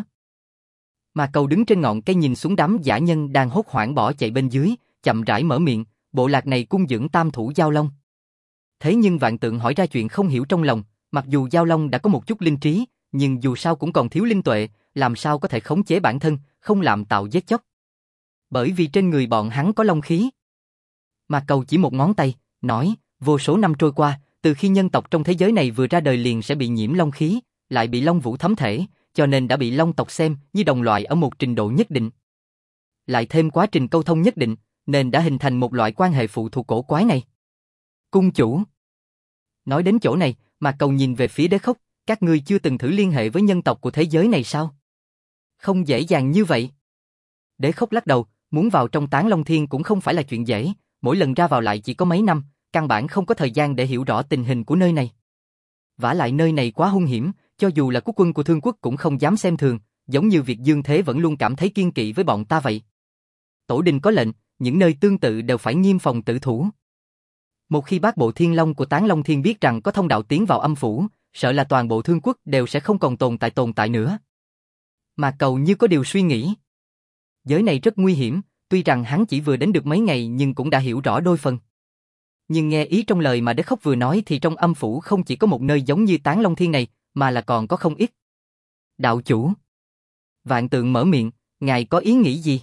Mà Cầu đứng trên ngọn cây nhìn xuống đám dã nhân đang hốt hoảng bỏ chạy bên dưới, chậm rãi mở miệng, bộ lạc này cung dưỡng Tam Thủ Giao Long. Thế nhưng Vạn Tượng hỏi ra chuyện không hiểu trong lòng, mặc dù Giao Long đã có một chút linh trí, nhưng dù sao cũng còn thiếu linh tuệ, làm sao có thể khống chế bản thân, không làm tạo giết chóc. Bởi vì trên người bọn hắn có long khí. Mà Cầu chỉ một ngón tay, nói, vô số năm trôi qua, từ khi nhân tộc trong thế giới này vừa ra đời liền sẽ bị nhiễm long khí, lại bị long vũ thấm thể, cho nên đã bị long tộc xem như đồng loại ở một trình độ nhất định. Lại thêm quá trình câu thông nhất định, nên đã hình thành một loại quan hệ phụ thuộc cổ quái này. Cung chủ. Nói đến chỗ này, mà Cầu nhìn về phía Đế Khốc, các ngươi chưa từng thử liên hệ với nhân tộc của thế giới này sao? Không dễ dàng như vậy. Đế Khốc lắc đầu, muốn vào trong Tán Long Thiên cũng không phải là chuyện dễ, mỗi lần ra vào lại chỉ có mấy năm, căn bản không có thời gian để hiểu rõ tình hình của nơi này. Vả lại nơi này quá hung hiểm, cho dù là quốc quân của Thương Quốc cũng không dám xem thường, giống như việc Dương Thế vẫn luôn cảm thấy kiên kỵ với bọn ta vậy. Tổ đình có lệnh, những nơi tương tự đều phải nghiêm phòng tử thủ. Một khi Bát Bộ Thiên Long của Tán Long Thiên biết rằng có thông đạo tiến vào âm phủ, sợ là toàn bộ Thương Quốc đều sẽ không còn tồn tại nữa. Mà Cầu như có điều suy nghĩ. Giới này rất nguy hiểm, tuy rằng hắn chỉ vừa đến được mấy ngày nhưng cũng đã hiểu rõ đôi phần. Nhưng nghe ý trong lời mà Đế Khốc vừa nói thì trong âm phủ không chỉ có một nơi giống như Tán Long Thiên này, mà là còn có không ít. Đạo chủ. Vạn Tượng mở miệng, ngài có ý nghĩ gì?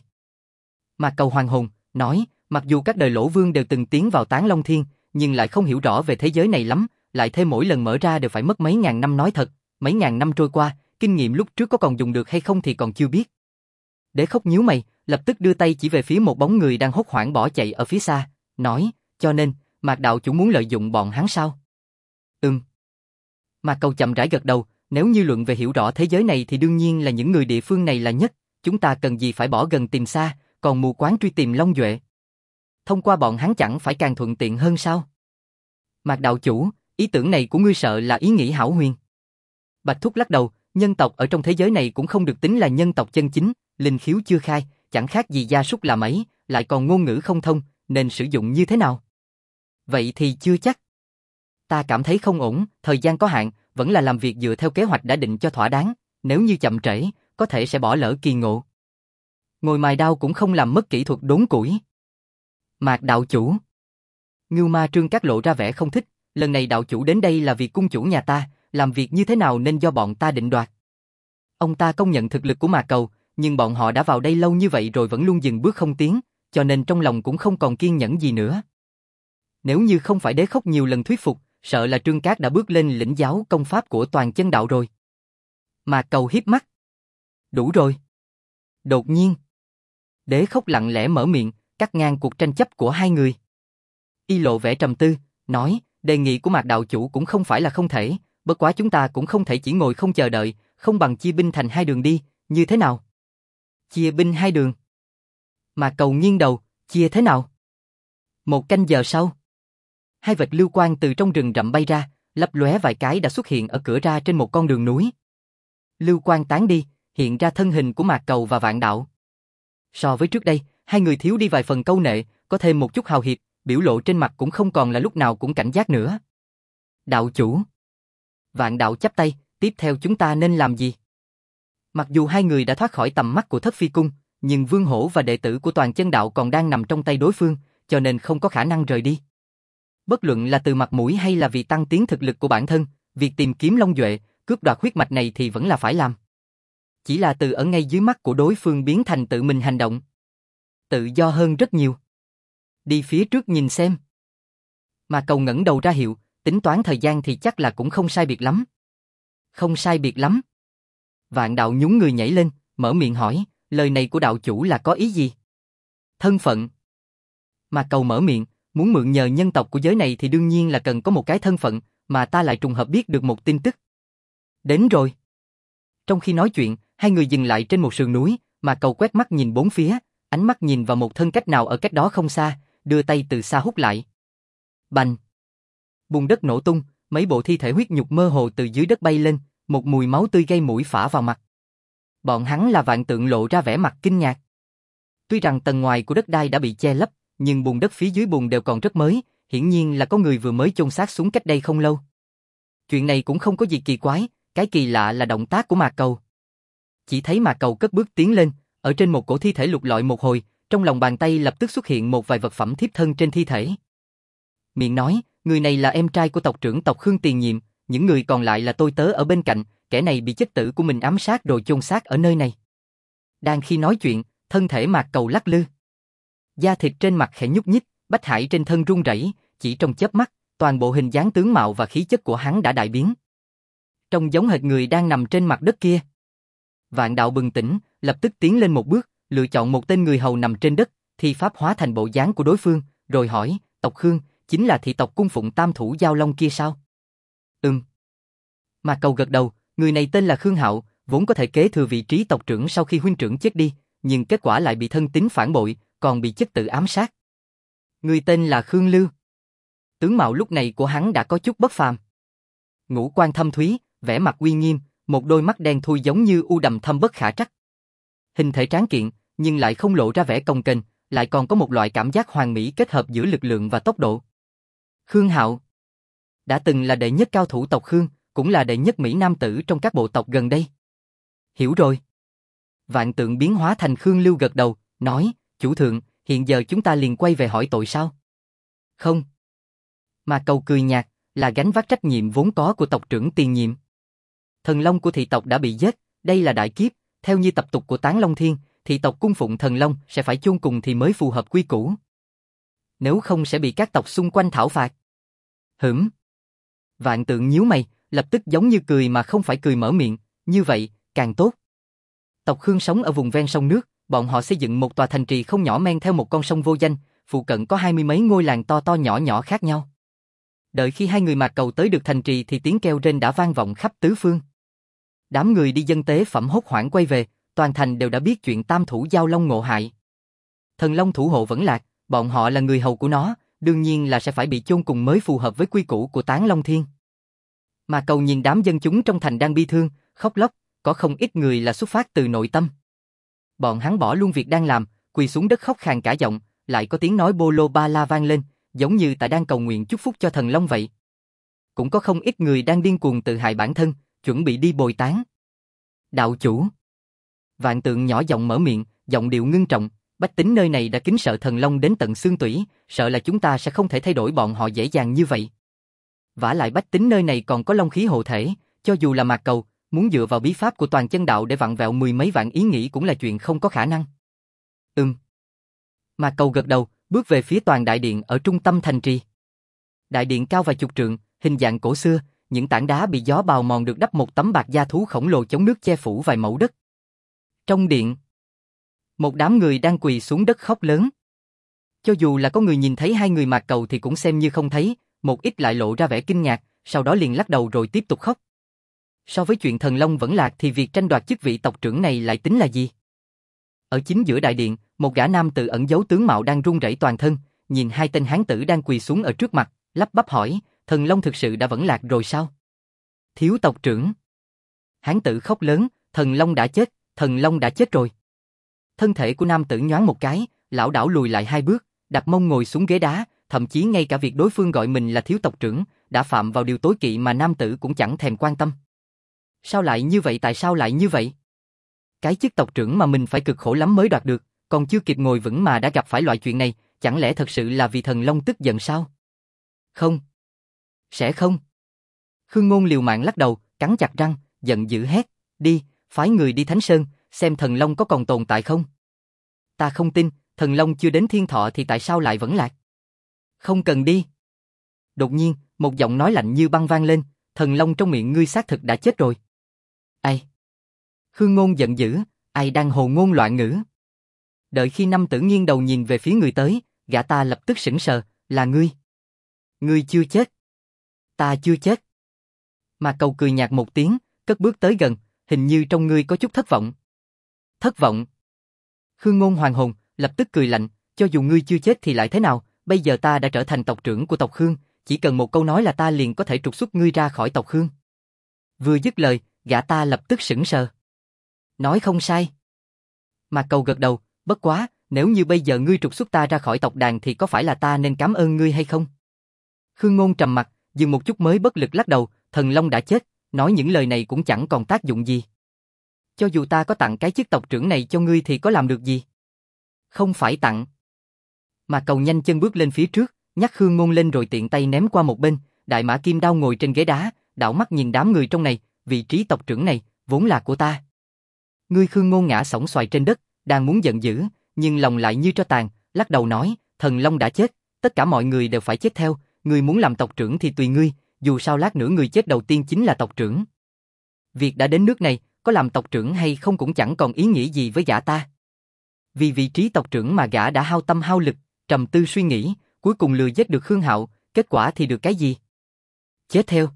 Mà Cầu hoàn hồn, nói, mặc dù các đời Lỗ Vương đều từng tiến vào Tán Long Thiên, nhưng lại không hiểu rõ về thế giới này lắm, lại thêm mỗi lần mở ra đều phải mất mấy ngàn năm nói thật, mấy ngàn năm trôi qua, kinh nghiệm lúc trước có còn dùng được hay không thì còn chưa biết. Đế Khốc nhíu mày, lập tức đưa tay chỉ về phía một bóng người đang hốt hoảng bỏ chạy ở phía xa, nói, cho nên, Mạc đạo chủ muốn lợi dụng bọn hắn sao? Mạc Cầu chậm rãi gật đầu, nếu như luận về hiểu rõ thế giới này thì đương nhiên là những người địa phương này là nhất, chúng ta cần gì phải bỏ gần tìm xa, còn mù quáng truy tìm Long Duệ. Thông qua bọn hắn chẳng phải càng thuận tiện hơn sao? Mạc đạo chủ, ý tưởng này của ngươi sợ là ý nghĩ hão huyền. Bạch Thúc lắc đầu, nhân tộc ở trong thế giới này cũng không được tính là nhân tộc chân chính, linh khiếu chưa khai, chẳng khác gì gia súc làm ấy, lại còn ngôn ngữ không thông, nên sử dụng như thế nào? Vậy thì chưa chắc. Ta cảm thấy không ổn, thời gian có hạn, vẫn là làm việc dựa theo kế hoạch đã định cho thỏa đáng, nếu như chậm trễ, có thể sẽ bỏ lỡ kỳ ngộ. Ngồi mài đao cũng không làm mất kỹ thuật đốn củi. Mạc đạo chủ. Ngưu Ma Trương Cát lộ ra vẻ không thích, lần này đạo chủ đến đây là vì cung chủ nhà ta, làm việc như thế nào nên do bọn ta định đoạt. Ông ta công nhận thực lực của Mạc Cầu, nhưng bọn họ đã vào đây lâu như vậy rồi vẫn luôn dừng bước không tiến, cho nên trong lòng cũng không còn kiên nhẫn gì nữa. Nếu như không phải Đế Khốc nhiều lần thuyết phục, sợ là Trương Cát đã bước lên lĩnh giáo công pháp của Toàn Chân Đạo rồi. Mạc Cầu hiếp mắt. Đủ rồi. Đột nhiên, Đế Khốc lặng lẽ mở miệng, cắt ngang cuộc tranh chấp của hai người. Y lộ vẻ trầm tư, nói, đề nghị của Mạc đạo chủ cũng không phải là không thể, bất quá chúng ta cũng không thể chỉ ngồi không chờ đợi, không bằng chia binh thành hai đường đi, như thế nào? Chia binh hai đường. Mạc Cầu nghiêng đầu, chia thế nào? Một canh giờ sau, hai vệt lưu quang từ trong rừng rậm bay ra, lấp lóe vài cái đã xuất hiện ở cửa ra trên một con đường núi. Lưu quang tán đi, hiện ra thân hình của Mạc Cầu và Vạn Đạo. So với trước đây, hai người thiếu đi vài phần câu nệ, có thêm một chút hào hiệp, biểu lộ trên mặt cũng không còn là lúc nào cũng cảnh giác nữa. Đạo chủ. Vạn Đạo chắp tay, tiếp theo chúng ta nên làm gì? Mặc dù hai người đã thoát khỏi tầm mắt của Thất Phi Cung, nhưng Vương Hổ và đệ tử của Toàn Chân Đạo còn đang nằm trong tay đối phương, cho nên không có khả năng rời đi. Bất luận là từ mặt mũi hay là vì tăng tiến thực lực của bản thân, việc tìm kiếm Long Duệ, cướp đoạt huyết mạch này thì vẫn là phải làm. Chỉ là từ ở ngay dưới mắt của đối phương biến thành tự mình hành động. Tự do hơn rất nhiều. Đi phía trước nhìn xem. Mà Cầu ngẩng đầu ra hiệu, tính toán thời gian thì chắc là cũng không sai biệt lắm. Không sai biệt lắm. Vạn Đạo nhún người nhảy lên, mở miệng hỏi, lời này của đạo chủ là có ý gì? Thân phận. Mà Cầu mở miệng, muốn mượn nhờ nhân tộc của giới này thì đương nhiên là cần có một cái thân phận, mà ta lại trùng hợp biết được một tin tức. Đến rồi. Trong khi nói chuyện, Hai người dừng lại trên một sườn núi, mà Cầu quét mắt nhìn bốn phía, ánh mắt nhìn vào một thân cách nào ở cách đó không xa, đưa tay từ xa hút lại. Bành! Bùn đất nổ tung, mấy bộ thi thể huyết nhục mơ hồ từ dưới đất bay lên, một mùi máu tươi gây mũi phả vào mặt. Bọn hắn là Vạn Tượng lộ ra vẻ mặt kinh ngạc. Tuy rằng tầng ngoài của đất đai đã bị che lấp, nhưng bùn đất phía dưới bùn đều còn rất mới, hiển nhiên là có người vừa mới chôn xác xuống cách đây không lâu. Chuyện này cũng không có gì kỳ quái, cái kỳ lạ là động tác của Mạc Cầu. Chỉ thấy Mạc Cầu cất bước tiến lên, ở trên một cổ thi thể lục lọi một hồi, trong lòng bàn tay lập tức xuất hiện một vài vật phẩm thiếp thân trên thi thể. Miệng nói, người này là em trai của tộc trưởng tộc Khương Tiền Nhiệm, những người còn lại là tôi tớ ở bên cạnh, kẻ này bị chất tử của mình ám sát rồi chôn xác ở nơi này. Đang khi nói chuyện, thân thể Mạc Cầu lắc lư. Da thịt trên mặt khẽ nhúc nhích, bách hải trên thân run rẩy, chỉ trong chớp mắt, toàn bộ hình dáng tướng mạo và khí chất của hắn đã đại biến. Trông giống hệt người đang nằm trên mặt đất kia. Vạn Đạo bừng tỉnh, lập tức tiến lên một bước, lựa chọn một tên người hầu nằm trên đất, thi pháp hóa thành bộ dáng của đối phương, rồi hỏi, tộc Khương, chính là thị tộc cung phụng tam thủ giao long kia sao? Mạc Cầu gật đầu, người này tên là Khương Hạo, vốn có thể kế thừa vị trí tộc trưởng sau khi huynh trưởng chết đi, nhưng kết quả lại bị thân tín phản bội, còn bị chất tử ám sát. Người tên là Khương Lưu. Tướng mạo lúc này của hắn đã có chút bất phàm. Ngũ quan thâm thúy, vẻ mặt uy nghiêm, một đôi mắt đen thui giống như u đầm thâm bất khả trắc. Hình thể tráng kiện, nhưng lại không lộ ra vẻ cồng kềnh, lại còn có một loại cảm giác hoàn mỹ kết hợp giữa lực lượng và tốc độ. Khương Hạo đã từng là đệ nhất cao thủ tộc Khương, cũng là đệ nhất Mỹ nam tử trong các bộ tộc gần đây. Hiểu rồi. Vạn Tượng biến hóa thành Khương Lưu gật đầu, nói, chủ thượng, hiện giờ chúng ta liền quay về hỏi tội sao? Không. Mà Cầu cười nhạt, là gánh vác trách nhiệm vốn có của tộc trưởng Tiền Nhiệm. Thần long của thị tộc đã bị giết, đây là đại kiếp, theo như tập tục của Tán Long Thiên, thị tộc cung phụng thần long sẽ phải chôn cùng thì mới phù hợp quy củ. Nếu không sẽ bị các tộc xung quanh thảo phạt. Vạn Tượng nhíu mày, lập tức giống như cười mà không phải cười mở miệng, như vậy, càng tốt. Tộc Khương sống ở vùng ven sông nước, bọn họ xây dựng một tòa thành trì không nhỏ men theo một con sông vô danh, phụ cận có 20 mấy ngôi làng to to nhỏ nhỏ khác nhau. Đợi khi hai người Mạc Cầu tới được thành trì thì tiếng kêu rên đã vang vọng khắp tứ phương. Đám người đi dâng tế phẩm hốt hoảng quay về, toàn thành đều đã biết chuyện tam thủ giao long ngộ hại. Thần long thủ hộ vẫn lạc, bọn họ là người hầu của nó, đương nhiên là sẽ phải bị chôn cùng mới phù hợp với quy củ của Tán Long Thiên. Mạc Cầu nhìn đám dân chúng trong thành đang bi thương, khóc lóc, có không ít người là xuất phát từ nội tâm. Bọn hắn bỏ luôn việc đang làm, quỳ xuống đất khóc khàn cả giọng, lại có tiếng nói bô lô ba la vang lên, giống như ta đang cầu nguyện chúc phúc cho thần long vậy. Cũng có không ít người đang điên cuồng tự hại bản thân, chuẩn bị đi bồi táng. Đạo chủ. Vạn Tượng nhỏ giọng mở miệng, giọng điệu ngưng trọng, bách tính nơi này đã kính sợ thần long đến tận xương tủy, sợ là chúng ta sẽ không thể thay đổi bọn họ dễ dàng như vậy. Vả lại bách tính nơi này còn có long khí hộ thể, cho dù là Mạc Cầu, muốn dựa vào bí pháp của Toàn Chân Đạo để vặn vẹo mười mấy vạn ý nghĩ cũng là chuyện không có khả năng. Mạc Cầu gật đầu, bước về phía Toàn Đại Điện ở trung tâm thành trì. Đại điện cao vài chục trượng, hình dạng cổ xưa, những tảng đá bị gió bào mòn được đắp một tấm bạc da thú khổng lồ chống nước che phủ vài mẫu đất. Trong điện, một đám người đang quỳ xuống đất khóc lớn. Cho dù là có người nhìn thấy hai người Mạc Cầu thì cũng xem như không thấy, một ít lại lộ ra vẻ kinh ngạc, sau đó liền lắc đầu rồi tiếp tục khóc. So với chuyện thần long vẫn lạc thì việc tranh đoạt chức vị tộc trưởng này lại tính là gì? Ở chính giữa đại điện, một gã nam tử ẩn giấu tướng mạo đang run rẩy toàn thân, nhìn hai tên hán tử đang quỳ xuống ở trước mặt, lắp bắp hỏi, thần long thực sự đã vẫn lạc rồi sao? Thiếu tộc trưởng. Hán tử khóc lớn, thần long đã chết, thần long đã chết rồi. Thân thể của nam tử nhoáng một cái, lảo đảo lùi lại hai bước, đặt mông ngồi xuống ghế đá, thậm chí ngay cả việc đối phương gọi mình là thiếu tộc trưởng, đã phạm vào điều tối kỵ mà nam tử cũng chẳng thèm quan tâm. Sao lại như vậy, tại sao lại như vậy? Cái chức tộc trưởng mà mình phải cực khổ lắm mới đoạt được, còn chưa kịp ngồi vững mà đã gặp phải loại chuyện này, chẳng lẽ thật sự là vì thần long tức giận sao? Không. Sẽ không. Khương Ngôn liều mạng lắc đầu, cắn chặt răng, giận dữ hét, đi, phái người đi Thánh Sơn, xem thần long có còn tồn tại không? Ta không tin, thần long chưa đến thiên thọ thì tại sao lại vẫn lạc? Không cần đi. Đột nhiên, một giọng nói lạnh như băng vang lên, thần long trong miệng ngươi xác thực đã chết rồi. Ai? Khương Ngôn giận dữ, ai đang hồ ngôn loạn ngữ? Đợi khi nam tử nghiêng đầu nhìn về phía người tới, gã ta lập tức sững sờ, là ngươi. Ngươi chưa chết. Ta chưa chết. Mà Cầu cười nhạt một tiếng, cất bước tới gần, hình như trong ngươi có chút thất vọng. Thất vọng? Khương Ngôn hoàn hồn, lập tức cười lạnh, cho dù ngươi chưa chết thì lại thế nào, bây giờ ta đã trở thành tộc trưởng của tộc Khương, chỉ cần một câu nói là ta liền có thể trục xuất ngươi ra khỏi tộc Khương. Vừa dứt lời, gã ta lập tức sững sờ. Nói không sai. Mạc Cầu gật đầu, bất quá, nếu như bây giờ ngươi trục xuất ta ra khỏi tộc đàn thì có phải là ta nên cảm ơn ngươi hay không? Khương Ngôn trầm mặt, dừng một chút mới bất lực lắc đầu, Thần Long đã chết, nói những lời này cũng chẳng còn tác dụng gì. Cho dù ta có tặng cái chức tộc trưởng này cho ngươi thì có làm được gì? Không phải tặng. Mạc Cầu nhanh chân bước lên phía trước, nhắc Khương Ngôn lên rồi tiện tay ném qua một bên, Đại Mã Kim Đao ngồi trên ghế đá, đảo mắt nhìn đám người trong này, vị trí tộc trưởng này, vốn là của ta. Ngươi Khương Ngôn ngã xổm xoài trên đất, đang muốn giận dữ, nhưng lòng lại như tro tàn, lắc đầu nói, Thần Long đã chết, tất cả mọi người đều phải chết theo, ngươi muốn làm tộc trưởng thì tùy ngươi, dù sao lát nữa người chết đầu tiên chính là tộc trưởng. Việc đã đến nước này, có làm tộc trưởng hay không cũng chẳng còn ý nghĩa gì với gã ta. Vì vị trí tộc trưởng mà gã đã hao tâm hao lực, trầm tư suy nghĩ, cuối cùng lừa giết được Khương Hạo, kết quả thì được cái gì? Chết theo.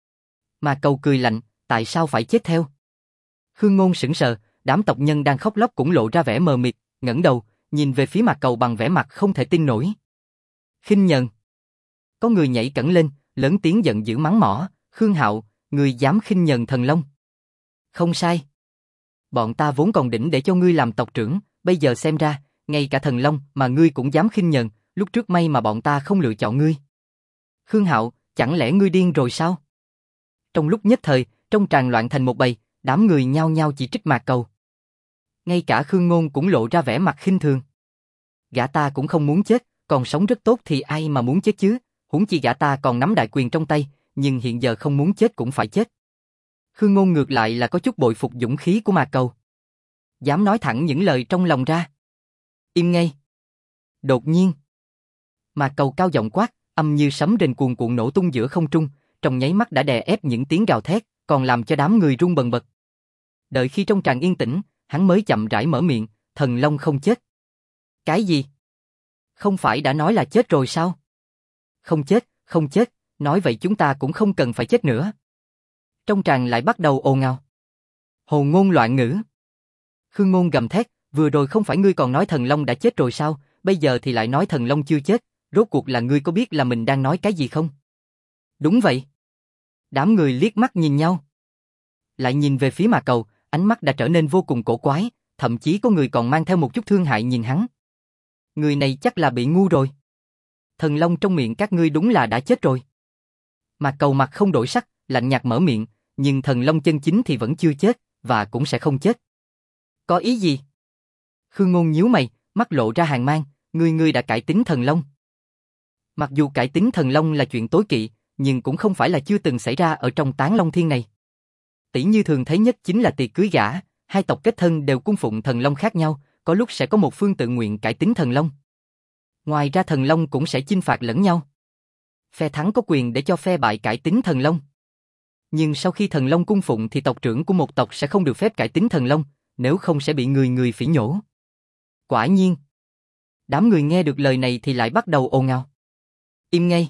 Mà Cầu cười lạnh, tại sao phải chết theo? Khương Ngôn sững sờ, đám tộc nhân đang khóc lóc cũng lộ ra vẻ mờ mịt, ngẩng đầu, nhìn về phía Mạc Cầu bằng vẻ mặt không thể tin nổi. Khinh nhờn. Có người nhảy cẫng lên, lớn tiếng giận dữ mắng mỏ, Khương Hạo, ngươi dám khinh nhờn Thần Long? Không sai. Bọn ta vốn còn đỉnh để cho ngươi làm tộc trưởng, bây giờ xem ra, ngay cả Thần Long mà ngươi cũng dám khinh nhờn, lúc trước may mà bọn ta không lựa chọn ngươi. Khương Hạo, chẳng lẽ ngươi điên rồi sao? Trong lúc nhất thời, trong tràng loạn thành một bầy, đám người nhao nhao chỉ trích Mạc Cầu. Ngay cả Khương Ngôn cũng lộ ra vẻ mặt khinh thường. Gã ta cũng không muốn chết, còn sống rất tốt thì ai mà muốn chết chứ, huống chi gã ta còn nắm đại quyền trong tay, nhưng hiện giờ không muốn chết cũng phải chết. Khương Ngôn ngược lại là có chút bội phục dũng khí của Mạc Cầu. Dám nói thẳng những lời trong lòng ra. Im ngay. Đột nhiên, Mạc Cầu cao giọng quát, âm như sấm rền cuồn cuộn nổ tung giữa không trung, trong nháy mắt đã đè ép những tiếng gào thét, còn làm cho đám người run bần bật. Đợi khi trong tràng yên tĩnh, hắn mới chậm rãi mở miệng, Thần Long không chết. Cái gì? Không phải đã nói là chết rồi sao? Không chết, không chết, nói vậy chúng ta cũng không cần phải chết nữa. Trong tràng lại bắt đầu ồn ào. Hồ ngôn loạn ngữ. Khương Ngôn gầm thét, vừa rồi không phải ngươi còn nói Thần Long đã chết rồi sao, bây giờ thì lại nói Thần Long chưa chết, rốt cuộc là ngươi có biết là mình đang nói cái gì không? Đúng vậy. Đám người liếc mắt nhìn nhau. Lại nhìn về phía Mạc Cầu, ánh mắt đã trở nên vô cùng cổ quái, thậm chí có người còn mang theo một chút thương hại nhìn hắn. Người này chắc là bị ngu rồi. Thần Long trong miệng các ngươi đúng là đã chết rồi. Mạc Cầu mặt không đổi sắc, lạnh nhạt mở miệng, nhưng Thần Long chân chính thì vẫn chưa chết, và cũng sẽ không chết. Có ý gì? Khương Ngôn nhíu mày, mắt lộ ra hàn mang, ngươi đã cải tính Thần Long. Mặc dù cải tính Thần Long là chuyện tối kỵ, nhưng cũng không phải là chưa từng xảy ra ở trong Tán Long Thiên này. Tỷ như thường thấy nhất chính là tiệc cưới gả, hai tộc kết thân đều cung phụng Thần Long khác nhau, có lúc sẽ có một phương tự nguyện cải tính Thần Long. Ngoài ra Thần Long cũng sẽ chinh phạt lẫn nhau. Phe thắng có quyền để cho phe bại cải tính Thần Long. Nhưng sau khi Thần Long cung phụng thì tộc trưởng của một tộc sẽ không được phép cải tính Thần Long, nếu không sẽ bị người người phỉ nhổ. Quả nhiên. Đám người nghe được lời này thì lại bắt đầu ồn ào. Im ngay.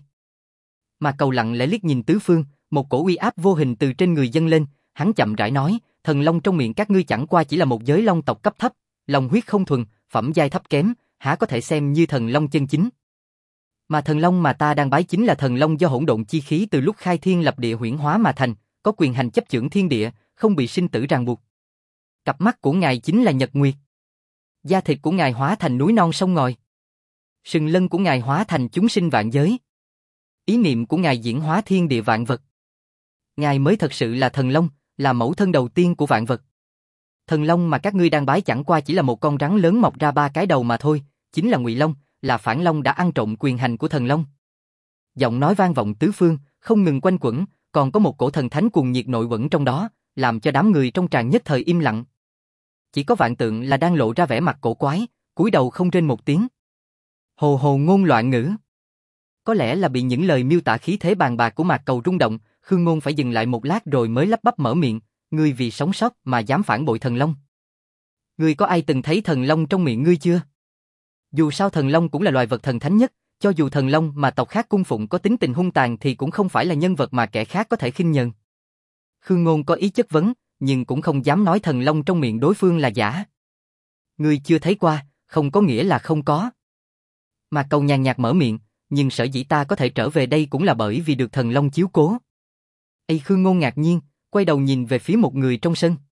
Mà Cầu lặng lẽ liếc nhìn tứ phương, một cổ uy áp vô hình từ trên người dâng lên, hắn chậm rãi nói, Thần Long trong miệng các ngươi chẳng qua chỉ là một giới long tộc cấp thấp, long huyết không thuần, phẩm giai thấp kém, há có thể xem như Thần Long chân chính. Mà Thần Long mà ta đang bái chính là Thần Long do hỗn độn chi khí từ lúc khai thiên lập địa huyễn hóa mà thành, có quyền hành chấp chưởng thiên địa, không bị sinh tử ràng buộc. Cặp mắt của ngài chính là nhật nguyệt. Da thịt của ngài hóa thành núi non sông ngòi. Sừng lân của ngài hóa thành chúng sinh vạn giới. Ý niệm của ngài diễn hóa thiên địa vạn vật. Ngài mới thật sự là Thần Long, là mẫu thân đầu tiên của vạn vật. Thần Long mà các ngươi đang bái chẳng qua chỉ là một con rắn lớn mọc ra 3 cái đầu mà thôi, chính là Ngụy Long, là phản Long đã ăn trộm quyền hành của Thần Long. Giọng nói vang vọng tứ phương, không ngừng quanh quẩn, còn có một cổ thần thánh cuồng nhiệt nội quẩn trong đó, làm cho đám người trong tràng nhất thời im lặng. Chỉ có Vạn Tượng là đang lộ ra vẻ mặt cổ quái, cúi đầu không rên một tiếng. Hồ hồ ngôn loạn ngữ. Có lẽ là bị những lời miêu tả khí thế bàn bạc của Mạc Cầu rung động, Khương Ngôn phải dừng lại một lát rồi mới lắp bắp mở miệng, ngươi vì sống sót mà dám phản bội Thần Long. Ngươi có ai từng thấy Thần Long trong miệng ngươi chưa? Dù sao Thần Long cũng là loài vật thần thánh nhất, cho dù Thần Long mà tộc khác cung phụng có tính tình hung tàn thì cũng không phải là nhân vật mà kẻ khác có thể khinh nhờn. Khương Ngôn có ý chất vấn, nhưng cũng không dám nói thần long trong miệng đối phương là giả. Ngươi chưa thấy qua, không có nghĩa là không có. Mà Cầu nhàn nhạt mở miệng, nhưng sở dĩ ta có thể trở về đây cũng là bởi vì được thần long chiếu cố. Khương Ngôn ngạc nhiên, quay đầu nhìn về phía một người trong sân.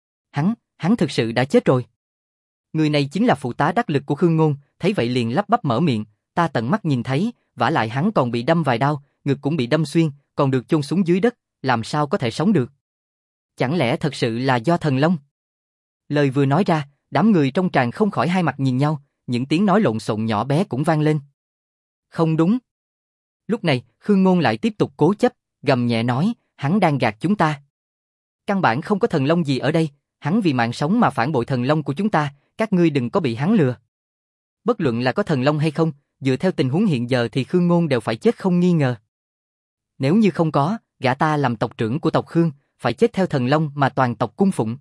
Hắn thực sự đã chết rồi. Người này chính là phụ tá đắc lực của Khương Ngôn, thấy vậy liền lắp bắp mở miệng, ta tận mắt nhìn thấy, vả lại hắn còn bị đâm vài đao, ngực cũng bị đâm xuyên, còn được chôn xuống dưới đất, làm sao có thể sống được? Chẳng lẽ thật sự là do thần long? Lời vừa nói ra, đám người trong tràng không khỏi hai mặt nhìn nhau, những tiếng nói lộn xộn nhỏ bé cũng vang lên. Không đúng. Lúc này, Khương Ngôn lại tiếp tục cố chấp, gầm nhẹ nói, hắn đang gạt chúng ta. Căn bản không có thần long gì ở đây, hắn vì mạng sống mà phản bội thần long của chúng ta, các ngươi đừng có bị hắn lừa. Bất luận là có thần long hay không, dựa theo tình huống hiện giờ thì Khương Ngôn đều phải chết không nghi ngờ. Nếu như không có, gã ta làm tộc trưởng của tộc Khương, phải chết theo thần long mà toàn tộc cung phụng.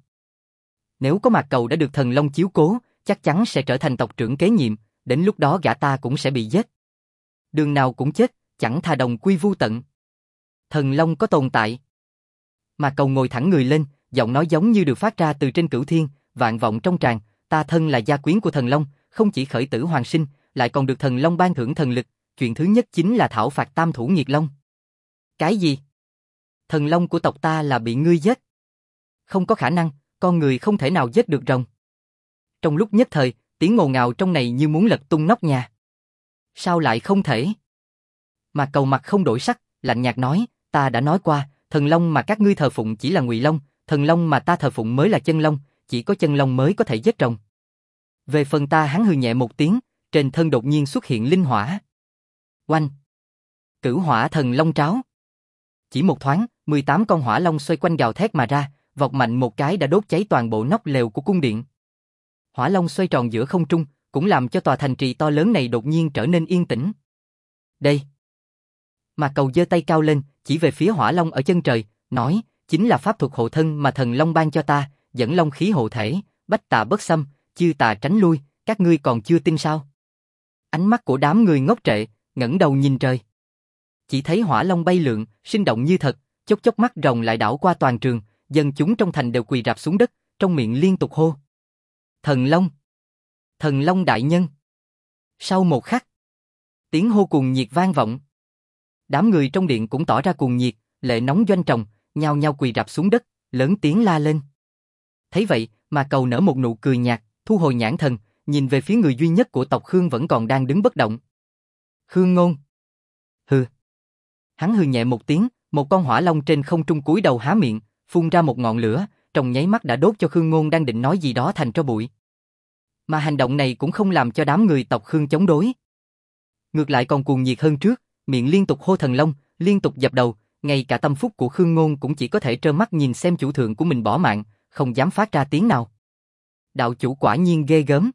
Nếu có Mạc Cầu đã được thần long chiếu cố, chắc chắn sẽ trở thành tộc trưởng kế nhiệm, đến lúc đó gã ta cũng sẽ bị giết. Đường nào cũng chết, chẳng thà đồng quy vu tận. Thần long có tồn tại. Mạc Cầu ngồi thẳng người lên, giọng nói giống như được phát ra từ trên cửu thiên, vạn vọng trong tràng, ta thân là gia quyến của thần long, không chỉ khởi tử hoàn sinh, lại còn được thần long ban thưởng thần lực, chuyện thứ nhất chính là thảo phạt tam thủ nghiệt long. Cái gì? Thần long của tộc ta là bị ngươi giết? Không có khả năng, con người không thể nào giết được rồng. Trong lúc nhất thời, tiếng ồn ào trong này như muốn lật tung nóc nhà. Sao lại không thể? Mà Cầu mặt không đổi sắc, lạnh nhạt nói, ta đã nói qua, thần long mà các ngươi thờ phụng chỉ là ngụy long, thần long mà ta thờ phụng mới là chân long, chỉ có chân long mới có thể giết rồng. Về phần ta, hắn hừ nhẹ một tiếng, trên thân đột nhiên xuất hiện linh hỏa. Oanh! Cửu hỏa thần long tráo. Chỉ một thoáng, 18 con hỏa long xoay quanh gào thét mà ra, vọt mạnh một cái đã đốt cháy toàn bộ nóc lều của cung điện. Hỏa long xoay tròn giữa không trung, cũng làm cho tòa thành trì to lớn này đột nhiên trở nên yên tĩnh. Đây! Mà Cầu giơ tay cao lên, chỉ về phía hỏa long ở chân trời, nói, chính là pháp thuật hộ thân mà thần long ban cho ta, dẫn long khí hộ thể, bách tà bất xâm, chư tà tránh lui, các ngươi còn chưa tin sao? Ánh mắt của đám người ngốc trệ, ngẩng đầu nhìn trời. Chỉ thấy hỏa long bay lượn, sinh động như thật, chốc chốc mắt rồng lại đảo qua toàn trường, dân chúng trong thành đều quỳ rạp xuống đất, trong miệng liên tục hô. Thần long! Thần long đại nhân! Sau một khắc, tiếng hô cuồng nhiệt vang vọng. Đám người trong điện cũng tỏ ra cuồng nhiệt, lệ nóng doanh tròng, nhao nhao quỳ rạp xuống đất, lớn tiếng la lên. Thấy vậy, mà Cầu nở một nụ cười nhạt, thu hồi nhãn thần, nhìn về phía người duy nhất của tộc Khương vẫn còn đang đứng bất động. Khương Ngôn. Hừ. Hắn hừ nhẹ một tiếng, một con hỏa long trên không trung cúi đầu há miệng, phun ra một ngọn lửa, trong nháy mắt đã đốt cho Khương Ngôn đang định nói gì đó thành tro bụi. Mà hành động này cũng không làm cho đám người tộc Khương chống đối. Ngược lại còn cuồng nhiệt hơn trước, miệng liên tục hô thần long, liên tục dập đầu, ngay cả tâm phúc của Khương Ngôn cũng chỉ có thể trơ mắt nhìn xem chủ thượng của mình bỏ mạng, không dám phát ra tiếng nào. Đạo chủ quả nhiên ghê gớm.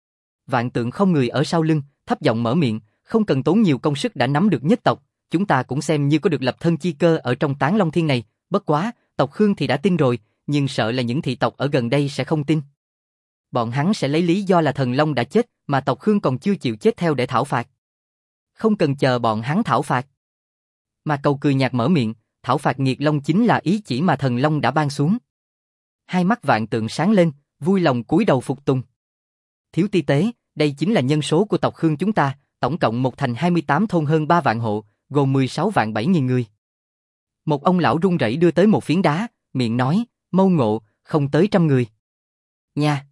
Vạn Tượng không người ở sau lưng, thấp giọng mở miệng, không cần tốn nhiều công sức đã nắm được nhất tộc, chúng ta cũng xem như có được lập thân chi cơ ở trong Tán Long Thiên này, bất quá, tộc Khương thì đã tin rồi, nhưng sợ là những thị tộc ở gần đây sẽ không tin. Bọn hắn sẽ lấy lý do là thần long đã chết, mà tộc Khương còn chưa chịu chết theo để thảo phạt. Không cần chờ bọn hắn thảo phạt. Mà Cầu cười nhạt mở miệng, thảo phạt nghiệt long chính là ý chỉ mà thần long đã ban xuống. Hai mắt Vạn Tượng sáng lên, vui lòng cúi đầu phục tùng. Thiếu ti tế, đây chính là nhân số của tộc Khương chúng ta, tổng cộng một thành 28 thôn hơn 3 vạn hộ, gồm 16 vạn 7 nghìn người. Một ông lão run rẩy đưa tới một phiến đá, miệng nói, mâu ngộ, không tới 100 người. Nha!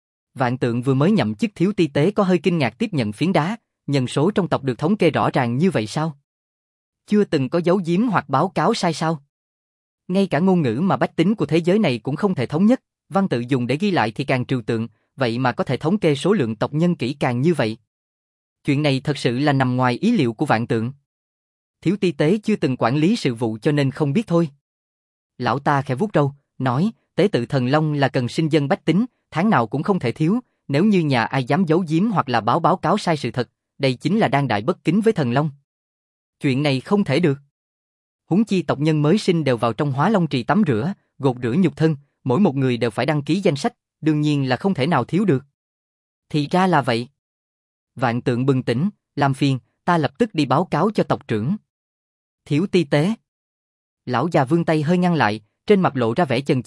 Vạn Tượng vừa mới nhậm chức thiếu ti tế có hơi kinh ngạc tiếp nhận phiến đá, nhân số trong tộc được thống kê rõ ràng như vậy sao? Chưa từng có giấu giếm hoặc báo cáo sai sao? Ngay cả ngôn ngữ mà bách tính của thế giới này cũng không thể thống nhất, văn tự dùng để ghi lại thì càng trừu tượng, vậy mà có thể thống kê số lượng tộc nhân kỹ càng như vậy. Chuyện này thật sự là nằm ngoài ý liệu của Vạn Tượng. Thiếu ti tế chưa từng quản lý sự vụ cho nên không biết thôi. Lão ta khẽ vuốt râu, nói, tế tự thần long là cần sinh dân bách tính, tháng nào cũng không thể thiếu, nếu như nhà ai dám giấu giếm hoặc là báo cáo sai sự thật, đây chính là đang đại bất kính với thần long. Chuyện này không thể được. Huống chi tộc nhân mới sinh đều vào trong Hóa Long Trì tắm rửa, gột rửa nhục thân, mỗi một người đều phải đăng ký danh sách, đương nhiên là không thể nào thiếu được. Thì ra là vậy. Vạn Tượng bừng tỉnh, làm phiền, ta lập tức đi báo cáo cho tộc trưởng. Thiếu ti tế. Lão già vươn tay hơi ngăn lại, trên mặt lộ ra vẻ chần chờ,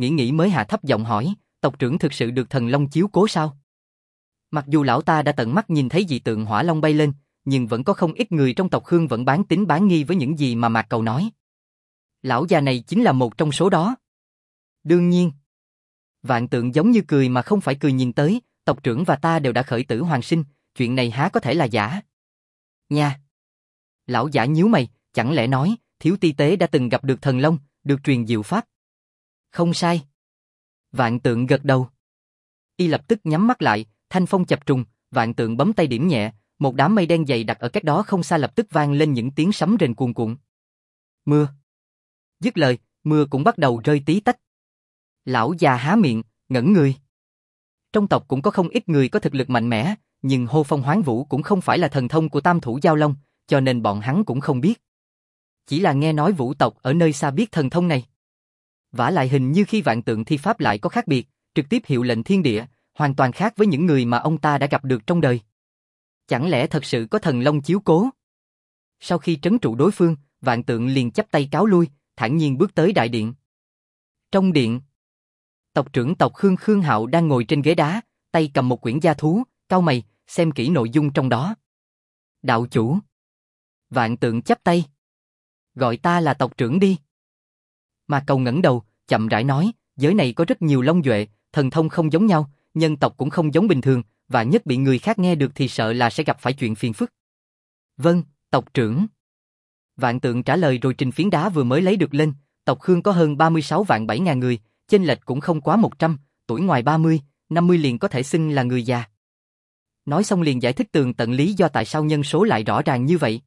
nghĩ mới hạ thấp giọng hỏi, tộc trưởng thực sự được thần long chiếu cố sao? Mặc dù lão ta đã tận mắt nhìn thấy dị tượng hỏa long bay lên, nhưng vẫn có không ít người trong tộc Khương vẫn bán tín bán nghi với những gì mà Mạc Cầu nói. Lão già này chính là một trong số đó. Đương nhiên. Vạn Tượng giống như cười mà không phải cười nhìn tới, tộc trưởng và ta đều đã khởi tử hoàn sinh, chuyện này há có thể là giả. Nha. Lão giả nhíu mày, chẳng lẽ nói, thiếu ti tế đã từng gặp được thần long, được truyền diệu pháp. Không sai. Vạn Tượng gật đầu. Y lập tức nhắm mắt lại, thanh phong chập trùng, Vạn Tượng bấm tay điểm nhẹ, một đám mây đen dày đặc ở cách đó không xa lập tức vang lên những tiếng sấm rền cuồn cuộn. Mưa. Dứt lời, mưa cũng bắt đầu rơi tí tách. Lão già há miệng, ngẩn người. Trong tộc cũng có không ít người có thực lực mạnh mẽ, nhưng hô phong hoán vũ cũng không phải là thần thông của Tam Thủ Giao Long, cho nên bọn hắn cũng không biết. Chỉ là nghe nói vũ tộc ở nơi xa biết thần thông này. Vả lại hình như khi Vạn Tượng thi pháp lại có khác biệt, trực tiếp hiệu lệnh thiên địa, hoàn toàn khác với những người mà ông ta đã gặp được trong đời. Chẳng lẽ thật sự có thần long chiếu cố? Sau khi trấn trụ đối phương, Vạn Tượng liền chắp tay cáo lui, thản nhiên bước tới đại điện. Trong điện, tộc trưởng tộc Khương Khương Hạo đang ngồi trên ghế đá, tay cầm một quyển gia thú, cau mày, xem kỹ nội dung trong đó. Đạo chủ. Vạn Tượng chắp tay. Gọi ta là tộc trưởng đi. Mà Cầu ngẩng đầu, chậm rãi nói, giới này có rất nhiều long duệ, thần thông không giống nhau, nhân tộc cũng không giống bình thường, và nhất bị người khác nghe được thì sợ là sẽ gặp phải chuyện phiền phức. Vâng, tộc trưởng. Vạn Tượng trả lời rồi trình phiến đá vừa mới lấy được lên, tộc Khương có hơn 36 vạn 7 ngàn người, chênh lệch cũng không quá 100, tuổi ngoài 30, 50 liền có thể xưng là người già. Nói xong liền giải thích tường tận lý do tại sao nhân số lại rõ ràng như vậy.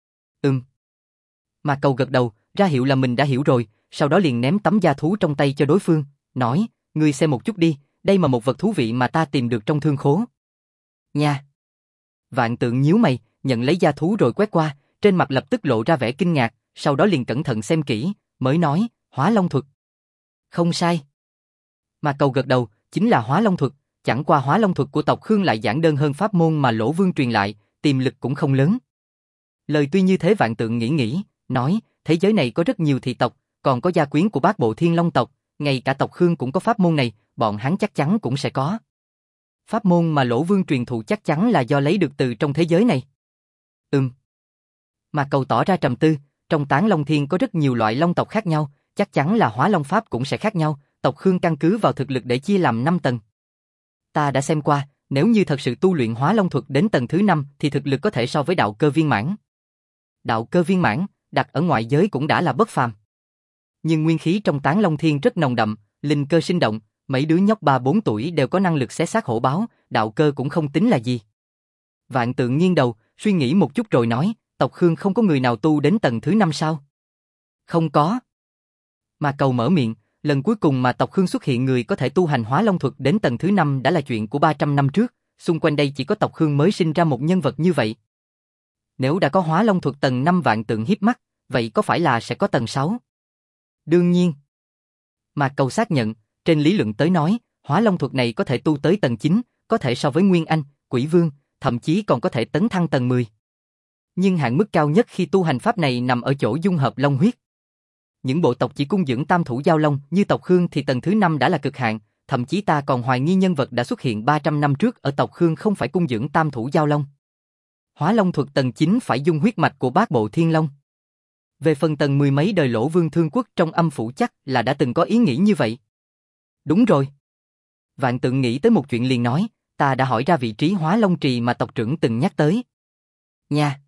Mà Cầu gật đầu, ra hiệu là mình đã hiểu rồi, sau đó liền ném tấm da thú trong tay cho đối phương, nói, ngươi xem một chút đi, đây mà một vật thú vị mà ta tìm được trong thương khố. Nha. Vạn Tượng nhíu mày, nhận lấy da thú rồi quét qua, trên mặt lập tức lộ ra vẻ kinh ngạc, sau đó liền cẩn thận xem kỹ, mới nói, Hóa Long thuật. Không sai. Mà Cầu gật đầu, chính là Hóa Long thuật, chẳng qua Hóa Long thuật của tộc Khương lại giản đơn hơn pháp môn mà Lỗ Vương truyền lại, tiềm lực cũng không lớn. Lời tuy như thế Vạn Tượng nghĩ, nói, thế giới này có rất nhiều thị tộc, còn có gia quyến của Bát Bộ Thiên Long tộc, ngay cả tộc Khương cũng có pháp môn này, bọn hắn chắc chắn cũng sẽ có. Pháp môn mà Lỗ Vương truyền thụ chắc chắn là do lấy được từ trong thế giới này. Mà Cầu tỏ ra trầm tư, trong Tán Long Thiên có rất nhiều loại long tộc khác nhau, chắc chắn là Hóa Long pháp cũng sẽ khác nhau, tộc Khương căn cứ vào thực lực để chia làm 5 tầng. Ta đã xem qua, nếu như thật sự tu luyện Hóa Long thuật đến tầng thứ 5 thì thực lực có thể so với đạo cơ viên mãn. Đạo cơ viên mãn, đặt ở ngoại giới cũng đã là bất phàm. Nhưng nguyên khí trong Tán Long Thiên rất nồng đậm, linh cơ sinh động, mấy đứa nhóc 3-4 tuổi đều có năng lực xé xác hổ báo, đạo cơ cũng không tính là gì. Vạn Tượng nghiêng đầu, suy nghĩ một chút rồi nói, tộc Khương không có người nào tu đến tầng thứ 5 sao? Không có. Mà Cầu mở miệng, lần cuối cùng mà tộc Khương xuất hiện người có thể tu hành Hóa Long thuật đến tầng thứ 5 đã là chuyện của 300 năm trước, xung quanh đây chỉ có tộc Khương mới sinh ra một nhân vật như vậy. Nếu đã có Hóa Long thuật tầng 5 Vạn Tượng hiếp mắt, vậy có phải là sẽ có tầng 6? Đương nhiên. Mà Cầu xác nhận, trên lý luận tới nói, Hóa Long thuật này có thể tu tới tầng 9, có thể so với Nguyên Anh, Quỷ Vương, thậm chí còn có thể tấn thăng tầng 10. Nhưng hạn mức cao nhất khi tu hành pháp này nằm ở chỗ dung hợp long huyết. Những bộ tộc chỉ cung dưỡng Tam Thủ Giao Long như tộc Khương thì tầng thứ 5 đã là cực hạn, thậm chí ta còn hoài nghi nhân vật đã xuất hiện 300 năm trước ở tộc Khương không phải cung dưỡng Tam Thủ Giao Long. Hóa Long thuật tầng 9 phải dung huyết mạch của Bát Bộ Thiên Long. Về phần tầng mười mấy đời Lỗ Vương Thương Quốc trong âm phủ chắc là đã từng có ý nghĩ như vậy. Đúng rồi. Vạn Tượng nghĩ tới một chuyện liền nói, ta đã hỏi ra vị trí Hóa Long Trì mà tộc trưởng từng nhắc tới. Nha.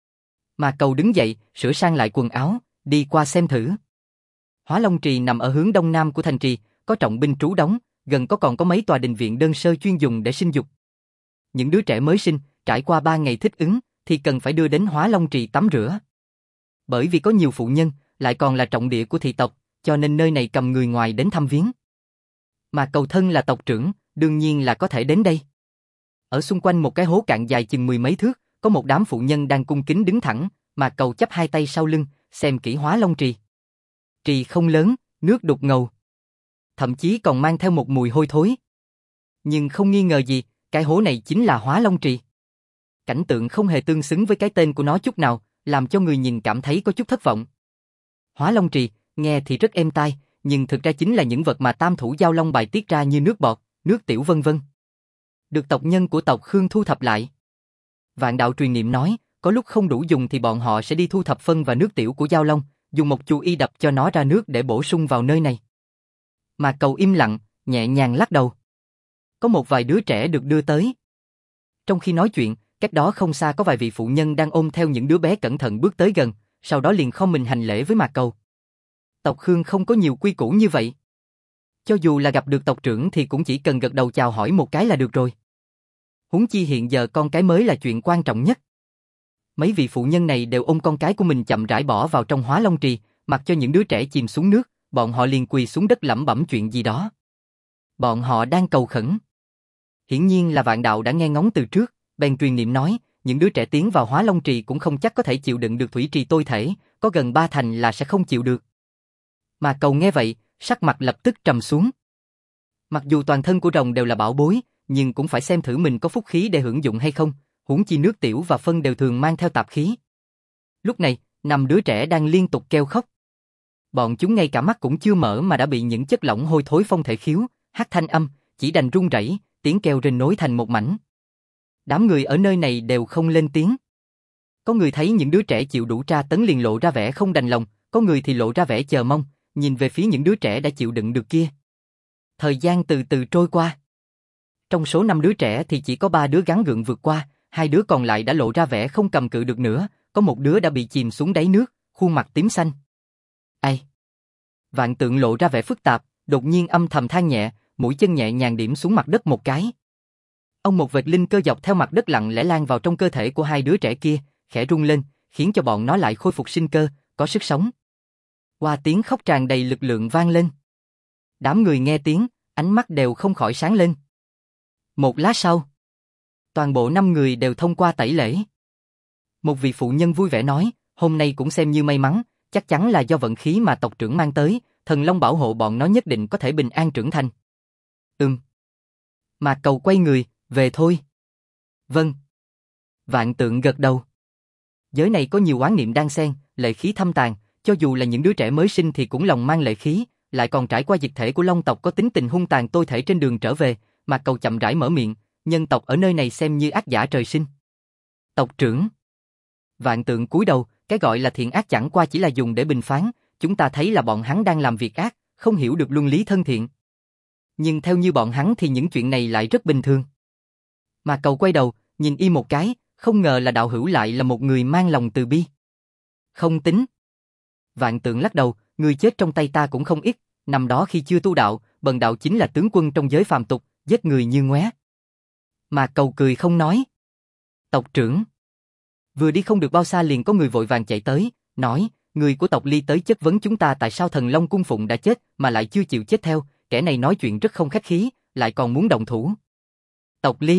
Mà Cầu đứng dậy, sửa sang lại quần áo, đi qua xem thử. Hóa Long Trì nằm ở hướng đông nam của thành trì, có trọng binh trú đóng, gần còn có mấy tòa đình viện đơn sơ chuyên dùng để sinh dục. Những đứa trẻ mới sinh, trải qua 3 ngày thích ứng, thì cần phải đưa đến Hóa Long Trì tắm rửa. Bởi vì có nhiều phụ nhân, lại còn là trọng địa của thị tộc, cho nên nơi này cầm người ngoài đến thăm viếng. Mà Cầu thân là tộc trưởng, đương nhiên là có thể đến đây. Ở xung quanh một cái hố cạn dài chừng 10 mấy thước, có một đám phụ nhân đang cung kính đứng thẳng, mà Cầu chắp hai tay sau lưng, xem kỹ Hóa Long Trì. Trì không lớn, nước đục ngầu. Thậm chí còn mang theo một mùi hôi thối. Nhưng không nghi ngờ gì, cái hố này chính là Hóa Long Trì. Cảnh tượng không hề tương xứng với cái tên của nó chút nào, làm cho người nhìn cảm thấy có chút thất vọng. Hóa Long Trì, nghe thì rất êm tai, nhưng thực ra chính là những vật mà tam thủ giao long bài tiết ra như nước bọt, nước tiểu vân vân. Được tộc nhân của tộc Khương thu thập lại. Vạn đạo truyền niệm nói, có lúc không đủ dùng thì bọn họ sẽ đi thu thập phân và nước tiểu của giao long, dùng một chú y đập cho nó ra nước để bổ sung vào nơi này. Mà Cầu im lặng, nhẹ nhàng lắc đầu. Có một vài đứa trẻ được đưa tới. Trong khi nói chuyện, cách đó không xa có vài vị phụ nhân đang ôm theo những đứa bé cẩn thận bước tới gần, sau đó liền khom mình hành lễ với Mạc Cầu. Tộc Khương không có nhiều quy củ như vậy. Cho dù là gặp được tộc trưởng thì cũng chỉ cần gật đầu chào hỏi một cái là được rồi. Huống chi hiện giờ con cái mới là chuyện quan trọng nhất. Mấy vị phụ nhân này đều ôm con cái của mình chậm rãi bỏ vào trong Hóa Long Trì, mặc cho những đứa trẻ chìm xuống nước, bọn họ liền quỳ xuống đất lẩm bẩm chuyện gì đó. Bọn họ đang cầu khẩn. Hiển nhiên là Vạn Đạo đã nghe ngóng từ trước, bèn truyền niệm nói, những đứa trẻ tiến vào Hóa Long Trì cũng không chắc có thể chịu đựng được thủy trì tôi thể, có gần 3 thành là sẽ không chịu được. Mà Cầu nghe vậy, sắc mặt lập tức trầm xuống. Mặc dù toàn thân của rồng đều là bảo bối, nhưng cũng phải xem thử mình có phúc khí để hưởng dụng hay không, huống chi nước tiểu và phân đều thường mang theo tạp khí. Lúc này, 5 đứa trẻ đang liên tục kêu khóc. Bọn chúng ngay cả mắt cũng chưa mở mà đã bị những chất lỏng hôi thối phong thể khiếu, hắt thanh âm, chỉ đành run rẩy, tiếng kêu rên nối thành một mảnh. Đám người ở nơi này đều không lên tiếng. Có người thấy những đứa trẻ chịu đủ tra tấn liền lộ ra vẻ không đành lòng, có người thì lộ ra vẻ chờ mong, nhìn về phía những đứa trẻ đã chịu đựng được kia. Thời gian từ từ trôi qua. Trong số 5 đứa trẻ thì chỉ có 3 đứa gắng gượng vượt qua, 2 đứa còn lại đã lộ ra vẻ không cầm cự được nữa, có một đứa đã bị chìm xuống đáy nước, khuôn mặt tím xanh. Ai? Vạn Tượng lộ ra vẻ phức tạp, đột nhiên âm thầm than nhẹ, mũi chân nhẹ nhàng điểm xuống mặt đất một cái. Ông một vệt linh cơ dọc theo mặt đất lặng lẽ lan vào trong cơ thể của 2 đứa trẻ kia, khẽ rung lên, khiến cho bọn nó lại khôi phục sinh cơ, có sức sống. Qua tiếng khóc tràn đầy lực lượng vang lên. Đám người nghe tiếng, ánh mắt đều không khỏi sáng lên. Một lát sau, toàn bộ 5 người đều thông qua tẩy lễ. Một vị phụ nhân vui vẻ nói, hôm nay cũng xem như may mắn, chắc chắn là do vận khí mà tộc trưởng mang tới, thần long bảo hộ bọn nó nhất định có thể bình an trưởng thành. Mà Cầu quay người, về thôi. Vâng. Vạn Tượng gật đầu. Giới này có nhiều oán niệm đan xen, lệ khí thâm tàn, cho dù là những đứa trẻ mới sinh thì cũng lòng mang lệ khí, lại còn trải qua diệt thể của long tộc có tính tình hung tàn tôi thể trên đường trở về, mà Cầu chậm rãi mở miệng, nhân tộc ở nơi này xem như ác giả trời sinh. Tộc trưởng. Vạn Tượng cúi đầu, cái gọi là thiện ác chẳng qua chỉ là dùng để bình phán, chúng ta thấy là bọn hắn đang làm việc ác, không hiểu được luân lý thân thiện. Nhưng theo như bọn hắn thì những chuyện này lại rất bình thường. Mà Cầu quay đầu, nhìn y một cái, không ngờ là đạo hữu lại là một người mang lòng từ bi. Không tính. Vạn Tượng lắc đầu, người chết trong tay ta cũng không ít, năm đó khi chưa tu đạo, bần đạo chính là tướng quân trong giới phàm tục, giết người như ngoé. Mà Cầu cười không nói. Tộc trưởng. Vừa đi không được bao xa liền có người vội vàng chạy tới, nói, người của tộc Ly tới chất vấn chúng ta tại sao thần Long cung phụng đã chết mà lại chưa chịu chết theo, kẻ này nói chuyện rất không khách khí, lại còn muốn động thủ. Tộc Ly.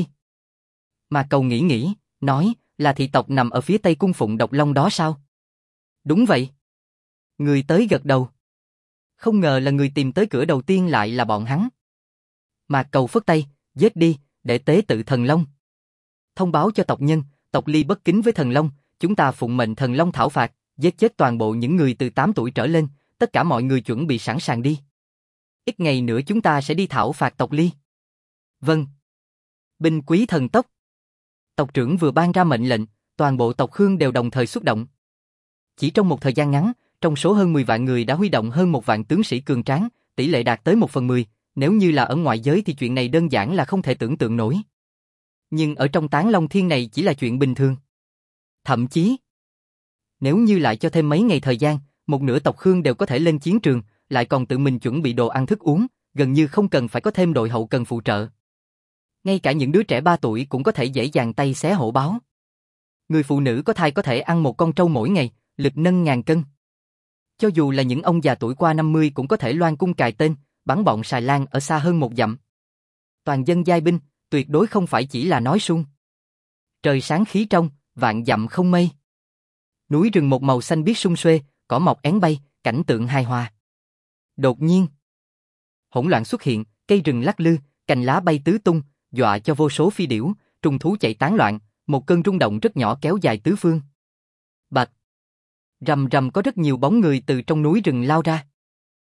Mà Cầu nghĩ, nói, là thị tộc nằm ở phía tây cung phụng độc long đó sao? Đúng vậy. Người tới gật đầu. Không ngờ là người tìm tới cửa đầu tiên lại là bọn hắn. Mà Cầu phất tay, giết đi, để tế tự thần long. Thông báo cho tộc nhân, tộc Ly bất kính với thần long, chúng ta phụng mệnh thần long thảo phạt, giết chết toàn bộ những người từ 8 tuổi trở lên, tất cả mọi người chuẩn bị sẵn sàng đi. Ít ngày nữa chúng ta sẽ đi thảo phạt tộc Ly. Vâng. Binh quý thần tốc. Tộc trưởng vừa ban ra mệnh lệnh, toàn bộ tộc Khương đều đồng thời xuất động. Chỉ trong một thời gian ngắn, trong số hơn 10 vạn người đã huy động hơn 1 vạn tướng sĩ cường tráng, tỷ lệ đạt tới 1/10, nếu như là ở ngoại giới thì chuyện này đơn giản là không thể tưởng tượng nổi. Nhưng ở trong Tán Long Thiên này chỉ là chuyện bình thường. Thậm chí, nếu như lại cho thêm mấy ngày thời gian, một nửa tộc Khương đều có thể lên chiến trường, lại còn tự mình chuẩn bị đồ ăn thức uống, gần như không cần phải có thêm đội hậu cần phụ trợ. Ngay cả những đứa trẻ 3 tuổi cũng có thể dễ dàng tay xé hổ báo. Người phụ nữ có thai có thể ăn một con trâu mỗi ngày, lực nâng ngàn cân. Cho dù là những ông già tuổi qua 50 cũng có thể loan cung cài tên, bắn bọn xài lan ở xa hơn 1 dặm. Toàn dân giai binh, tuyệt đối không phải chỉ là nói suông. Trời sáng khí trong, vạn dặm không mây. Núi rừng một màu xanh biếc sum xuê, cỏ mọc én bay, cảnh tượng hài hòa. Đột nhiên, hỗn loạn xuất hiện, cây rừng lắc lư, cành lá bay tứ tung, dọa cho vô số phi điểu, trùng thú chạy tán loạn, một cơn rung động rất nhỏ kéo dài tứ phương. Bạch. Rầm rầm có rất nhiều bóng người từ trong núi rừng lao ra.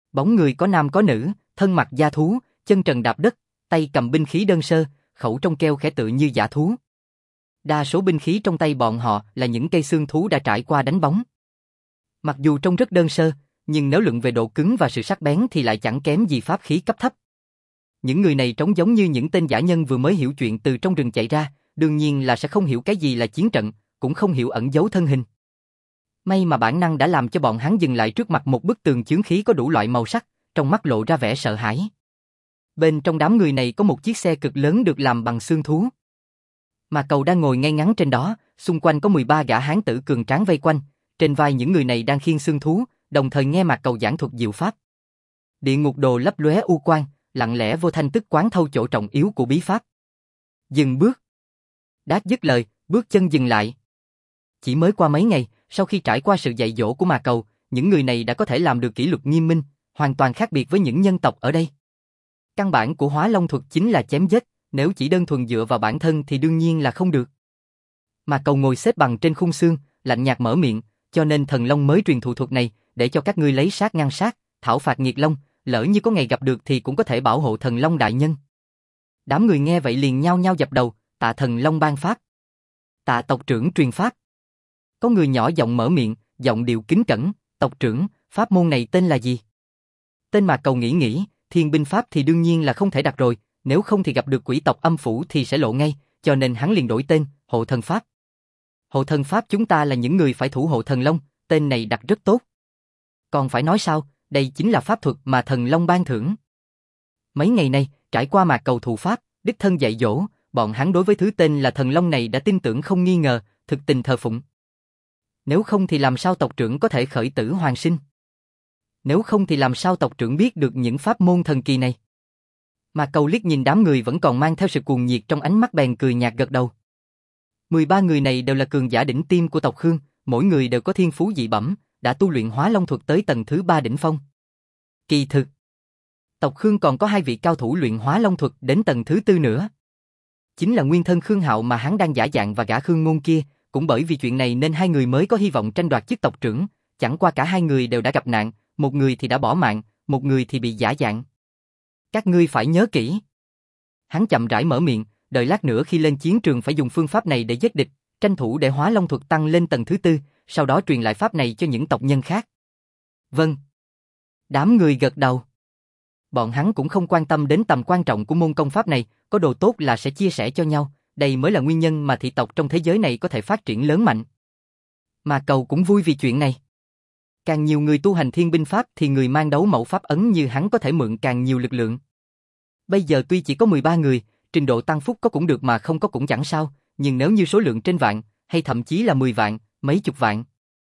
Bóng người có nam có nữ, thân mặc da thú, chân trần đạp đất, tay cầm binh khí đơn sơ, khẩu trong keo khẽ tựa như dã thú. Đa số binh khí trong tay bọn họ là những cây xương thú đã trải qua đánh bóng. Mặc dù trông rất đơn sơ, nhưng nếu luận về độ cứng và sự sắc bén thì lại chẳng kém gì pháp khí cấp thấp. Những người này trông giống như những tên dã nhân vừa mới hiểu chuyện từ trong rừng chạy ra, đương nhiên là sẽ không hiểu cái gì là chiến trận, cũng không hiểu ẩn giấu thân hình. May mà bản năng đã làm cho bọn hắn dừng lại trước mặt một bức tường chướng khí có đủ loại màu sắc, trong mắt lộ ra vẻ sợ hãi. Bên trong đám người này có một chiếc xe cực lớn được làm bằng xương thú. Mà Cầu đang ngồi ngay ngắn trên đó, xung quanh có 13 gã hán tử cường tráng vây quanh, trên vai những người này đang khiêng xương thú, đồng thời nghe Mạc Cầu giảng thuật diệu pháp. Địa ngục đồ lấp lóe u quang, lặng lẽ vô thanh tức quán thâu chỗ trọng yếu của bí pháp. Dừng bước. Đát dứt lời, bước chân dừng lại. Chỉ mới qua mấy ngày, sau khi trải qua sự dạy dỗ của Mạc Cầu, những người này đã có thể làm được kỷ luật nghiêm minh, hoàn toàn khác biệt với những nhân tộc ở đây. Căn bản của Hóa Long thuật chính là chém giết, nếu chỉ đơn thuần dựa vào bản thân thì đương nhiên là không được. Mạc Cầu ngồi xếp bằng trên khung xương, lạnh nhạt mở miệng, cho nên Thần Long mới truyền thụ thuật này, để cho các ngươi lấy sát ngăn sát, thảo phạt nghiệt long, lỡ như có ngày gặp được thì cũng có thể bảo hộ Thần Long đại nhân. Đám người nghe vậy liền nhao nhao dập đầu, tạ Thần Long ban pháp. Tạ tộc trưởng truyền pháp. Có người nhỏ giọng mở miệng, giọng điệu kính cẩn, tộc trưởng, pháp môn này tên là gì? Tên Mạc Cầu nghĩ, thiên binh pháp thì đương nhiên là không thể đặt rồi, nếu không thì gặp được quỷ tộc âm phủ thì sẽ lộ ngay, cho nên hắn liền đổi tên, hộ thần pháp. Hộ thần pháp chúng ta là những người phải thủ hộ thần long, tên này đặt rất tốt. Còn phải nói sao, đây chính là pháp thuật mà thần long ban thưởng. Mấy ngày nay, trải qua Mạc Cầu thụ pháp, đích thân dạy dỗ, bọn hắn đối với thứ tên là thần long này đã tin tưởng không nghi ngờ, thực tình thờ phụng. Nếu không thì làm sao tộc trưởng có thể khởi tử hoàn sinh? Nếu không thì làm sao tộc trưởng biết được những pháp môn thần kỳ này? Mạc Cầu liếc nhìn đám người vẫn còn mang theo sự cuồng nhiệt trong ánh mắt bèn cười nhạt gật đầu. 13 người này đều là cường giả đỉnh tiêm của tộc Khương, mỗi người đều có thiên phú dị bẩm, đã tu luyện Hóa Long thuật tới tầng thứ 3 đỉnh phong. Kỳ thực, tộc Khương còn có 2 vị cao thủ luyện Hóa Long thuật đến tầng thứ 4 nữa. Chính là nguyên thân Khương Hạo mà hắn đang giả dạng và gã Khương Ngôn kia, cũng bởi vì chuyện này nên 2 người mới có hy vọng tranh đoạt chức tộc trưởng, chẳng qua cả 2 người đều đã gặp nạn, một người thì đã bỏ mạng, một người thì bị giả dạng. Các ngươi phải nhớ kỹ. Hắn chậm rãi mở miệng, đợi lát nữa khi lên chiến trường phải dùng phương pháp này để giết địch, tranh thủ để Hóa Long thuật tăng lên tầng thứ 4, sau đó truyền lại pháp này cho những tộc nhân khác. Vâng. Đám người gật đầu. Bọn hắn cũng không quan tâm đến tầm quan trọng của môn công pháp này, có đồ tốt là sẽ chia sẻ cho nhau, đây mới là nguyên nhân mà thị tộc trong thế giới này có thể phát triển lớn mạnh. Mà Cầu cũng vui vì chuyện này. Càng nhiều người tu hành thiên binh pháp thì người mang đấu mẫu pháp ấn như hắn có thể mượn càng nhiều lực lượng. Bây giờ tuy chỉ có 13 người, trình độ tăng phúc có cũng được mà không có cũng chẳng sao, nhưng nếu như số lượng trên vạn, hay thậm chí là 10 vạn, mấy chục vạn,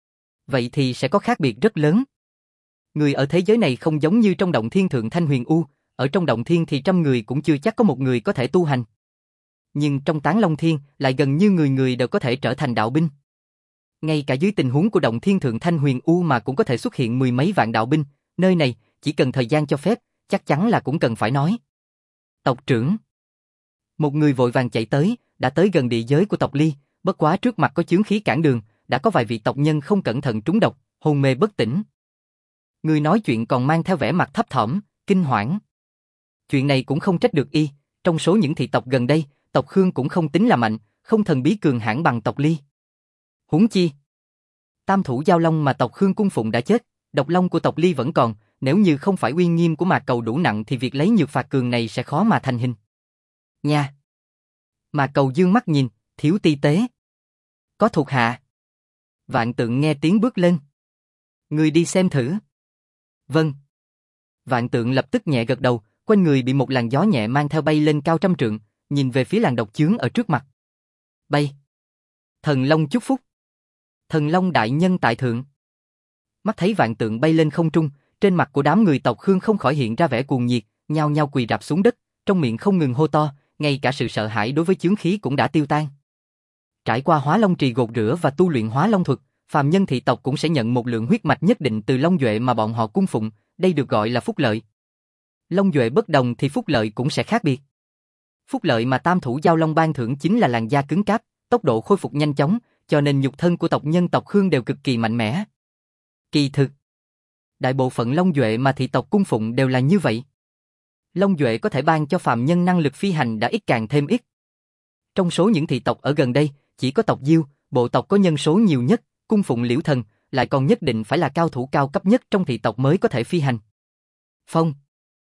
vậy thì sẽ có khác biệt rất lớn. Người ở thế giới này không giống như trong động thiên Thượng Thanh Huyền U, ở trong động thiên thì 100 người cũng chưa chắc có một người có thể tu hành. Nhưng trong Tán Long Thiên lại gần như người người đều có thể trở thành đạo binh. Ngay cả dưới tình huống của động thiên Thượng Thanh Huyền U mà cũng có thể xuất hiện 10 mấy vạn đạo binh, nơi này chỉ cần thời gian cho phép, chắc chắn là cũng cần phải nói. Tộc trưởng. Một người vội vàng chạy tới, đã tới gần địa giới của tộc Ly, bất quá trước mặt có chướng khí cản đường, đã có vài vị tộc nhân không cẩn thận trúng độc, hôn mê bất tỉnh. Người nói chuyện còn mang theo vẻ mặt thấp thỏm, kinh hoảng. Chuyện này cũng không trách được y, trong số những thị tộc gần đây, tộc Khương cũng không tính là mạnh, không thần bí cường hãn bằng tộc Ly. Huống chi, tam thủ giao long mà tộc Khương cung phụng đã chết, độc long của tộc Ly vẫn còn, nếu như không phải uy nghiêm của Mạc Cầu đủ nặng thì việc lấy nhược phạt cường này sẽ khó mà thành hình. Nha. Mạc Cầu dương mắt nhìn, thiếu ti tế. Có thuộc hạ. Vạn Tượng nghe tiếng bước lên. Người đi xem thử. Vâng. Vạn Tượng lập tức nhẹ gật đầu, quanh người bị một làn gió nhẹ mang theo bay lên cao 100 trượng, nhìn về phía làn độc chướng ở trước mặt. Bay. Thần Long chúc phúc. Thần Long đại nhân tại thượng. Mắt thấy Vạn Tượng bay lên không trung, trên mặt của đám người tộc Khương không khỏi hiện ra vẻ cuồng nhiệt, nhao nhao quỳ rạp xuống đất, trong miệng không ngừng hô to, ngay cả sự sợ hãi đối với chướng khí cũng đã tiêu tan. Trải qua Hóa Long trì gột rửa và tu luyện Hóa Long thuật, phàm nhân thị tộc cũng sẽ nhận một lượng huyết mạch nhất định từ Long Duệ mà bọn họ cung phụng, đây được gọi là phúc lợi. Long Duệ bất đồng thì phúc lợi cũng sẽ khác biệt. Phúc lợi mà tam thủ giao long ban thưởng chính là làn da cứng cáp, tốc độ khôi phục nhanh chóng, cho nên nhục thân của tộc nhân tộc Khương đều cực kỳ mạnh mẽ. Kỳ thực, Đại bộ phận Long Duệ mà thị tộc cung phụng đều là như vậy. Long Duệ có thể ban cho phàm nhân năng lực phi hành đã ít càng thêm ít. Trong số những thị tộc ở gần đây, chỉ có tộc Diêu, bộ tộc có nhân số nhiều nhất, cung phụng Liễu Thần, lại còn nhất định phải là cao thủ cao cấp nhất trong thị tộc mới có thể phi hành. Phong.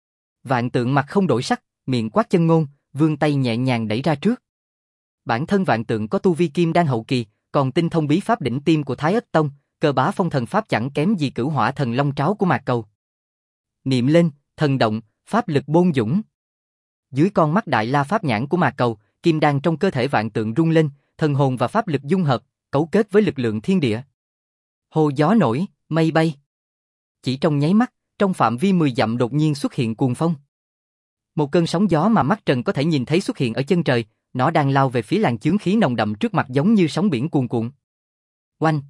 Vạn Tượng mặt không đổi sắc, miệng quát chân ngôn, vươn tay nhẹ nhàng đẩy ra trước. Bản thân Vạn Tượng có tu vi kim đan hậu kỳ, còn tinh thông bí pháp đỉnh tiêm của Thái Ất Tông, cơ bá phong thần pháp chẳng kém gì Cửu Hỏa Thần Long Tráo của Mạc Cầu. Niệm lên, thần động, pháp lực bôn dũng. Dưới con mắt đại la pháp nhãn của Mạc Cầu, kim đan trong cơ thể Vạn Tượng rung lên, thần hồn và pháp lực dung hợp, cấu kết với lực lượng thiên địa. Hồ gió nổi, mây bay. Chỉ trong nháy mắt, trong phạm vi 10 dặm đột nhiên xuất hiện cuồng phong. Một cơn sóng gió mà mắt trần có thể nhìn thấy xuất hiện ở chân trời, nó đang lao về phía làn chướng khí nồng đậm trước mặt giống như sóng biển cuồn cuộn. Oanh!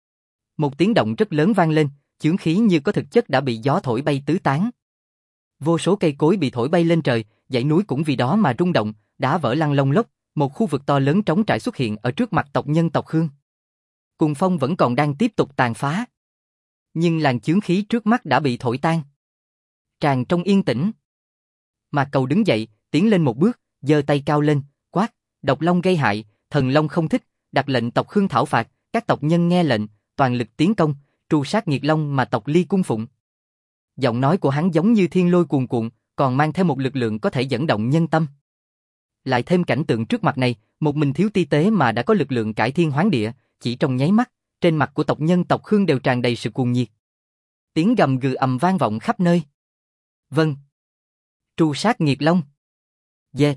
Một tiếng động rất lớn vang lên, chướng khí như có thực chất đã bị gió thổi bay tứ tán. Vô số cây cối bị thổi bay lên trời, dãy núi cũng vì đó mà rung động, đá vỡ lăn lông lốc, một khu vực to lớn trống trải xuất hiện ở trước mặt tộc nhân tộc Khương. Cuồng phong vẫn còn đang tiếp tục tàn phá. Nhưng làn chướng khí trước mắt đã bị thổi tan. Tràn trong yên tĩnh. Mạc Cầu đứng dậy, tiến lên một bước, giơ tay cao lên, quát, độc long gây hại, thần long không thích, đặt lệnh tộc Khương thảo phạt, các tộc nhân nghe lệnh, toàn lực tiến công, tru sát nghiệt long mà tộc Ly cung phụng. Giọng nói của hắn giống như thiên lôi cuồn cuộn, còn mang theo một lực lượng có thể dẫn động nhân tâm. Lại thêm cảnh tượng trước mặt này, một mình thiếu ti tế mà đã có lực lượng cải thiên hoán địa, chỉ trong nháy mắt, trên mặt của tộc nhân tộc Khương đều tràn đầy sự cuồng nhiệt. Tiếng gầm gừ ầm vang vọng khắp nơi. Vâng. Tru sát nghiệt long. Yeah.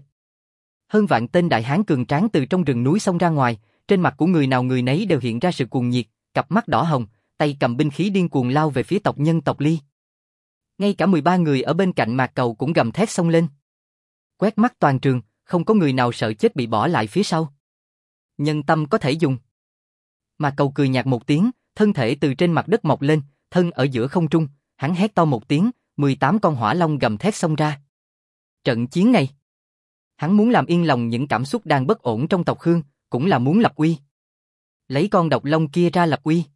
Hơn vạn tên đại hán cường tráng từ trong rừng núi xông ra ngoài, trên mặt của người nào người nấy đều hiện ra sự cuồng nhiệt, cặp mắt đỏ hồng, tay cầm binh khí điên cuồng lao về phía tộc nhân tộc Ly. Ngay cả 13 người ở bên cạnh Mạc Cầu cũng gầm thét xông lên. Quét mắt toàn trường, không có người nào sợ chết bị bỏ lại phía sau. Nhân tâm có thể dùng. Mạc Cầu cười nhạt một tiếng, thân thể từ trên mặt đất mọc lên, thân ở giữa không trung, hắn hét to một tiếng, 18 con hỏa long gầm thét xông ra. Trận chiến này, hắn muốn làm yên lòng những cảm xúc đang bất ổn trong tộc Khương, cũng là muốn lập uy. Lấy con độc long kia ra lập uy.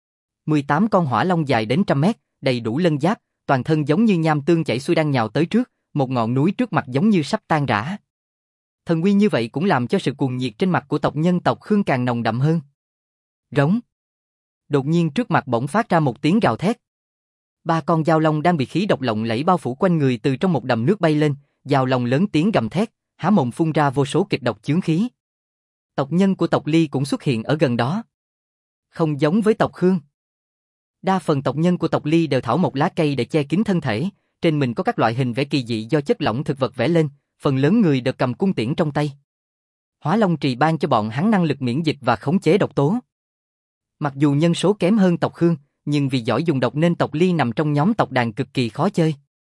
18 con hỏa long dài đến 100 mét, đầy đủ lân giáp, toàn thân giống như nham tương chảy xuôi đang nhào tới trước, một ngọn núi trước mặt giống như sắp tan rã. Thần uy như vậy cũng làm cho sự cuồng nhiệt trên mặt của tộc nhân tộc Khương càng nồng đậm hơn. Rống. Đột nhiên trước mặt bỗng phát ra một tiếng gào thét. 3 con dao long đang bị khí độc lộng lẫy bao phủ quanh người từ trong một đầm nước bay lên, dao long lớn tiếng gầm thét, há mồm phun ra vô số kịch độc chướng khí. Tộc nhân của tộc Ly cũng xuất hiện ở gần đó. Không giống với tộc Khương. Đa phần tộc nhân của tộc Ly đều thảo một lá cây để che kín thân thể, trên mình có các loại hình vẽ kỳ dị do chất lỏng thực vật vẽ lên, phần lớn người đều cầm cung tiễn trong tay. Hỏa Long Trì ban cho bọn hắn năng lực miễn dịch và khống chế độc tố. Mặc dù nhân số kém hơn tộc Khương, nhưng vì giỏi dùng độc nên tộc Ly nằm trong nhóm tộc đàn cực kỳ khó chơi.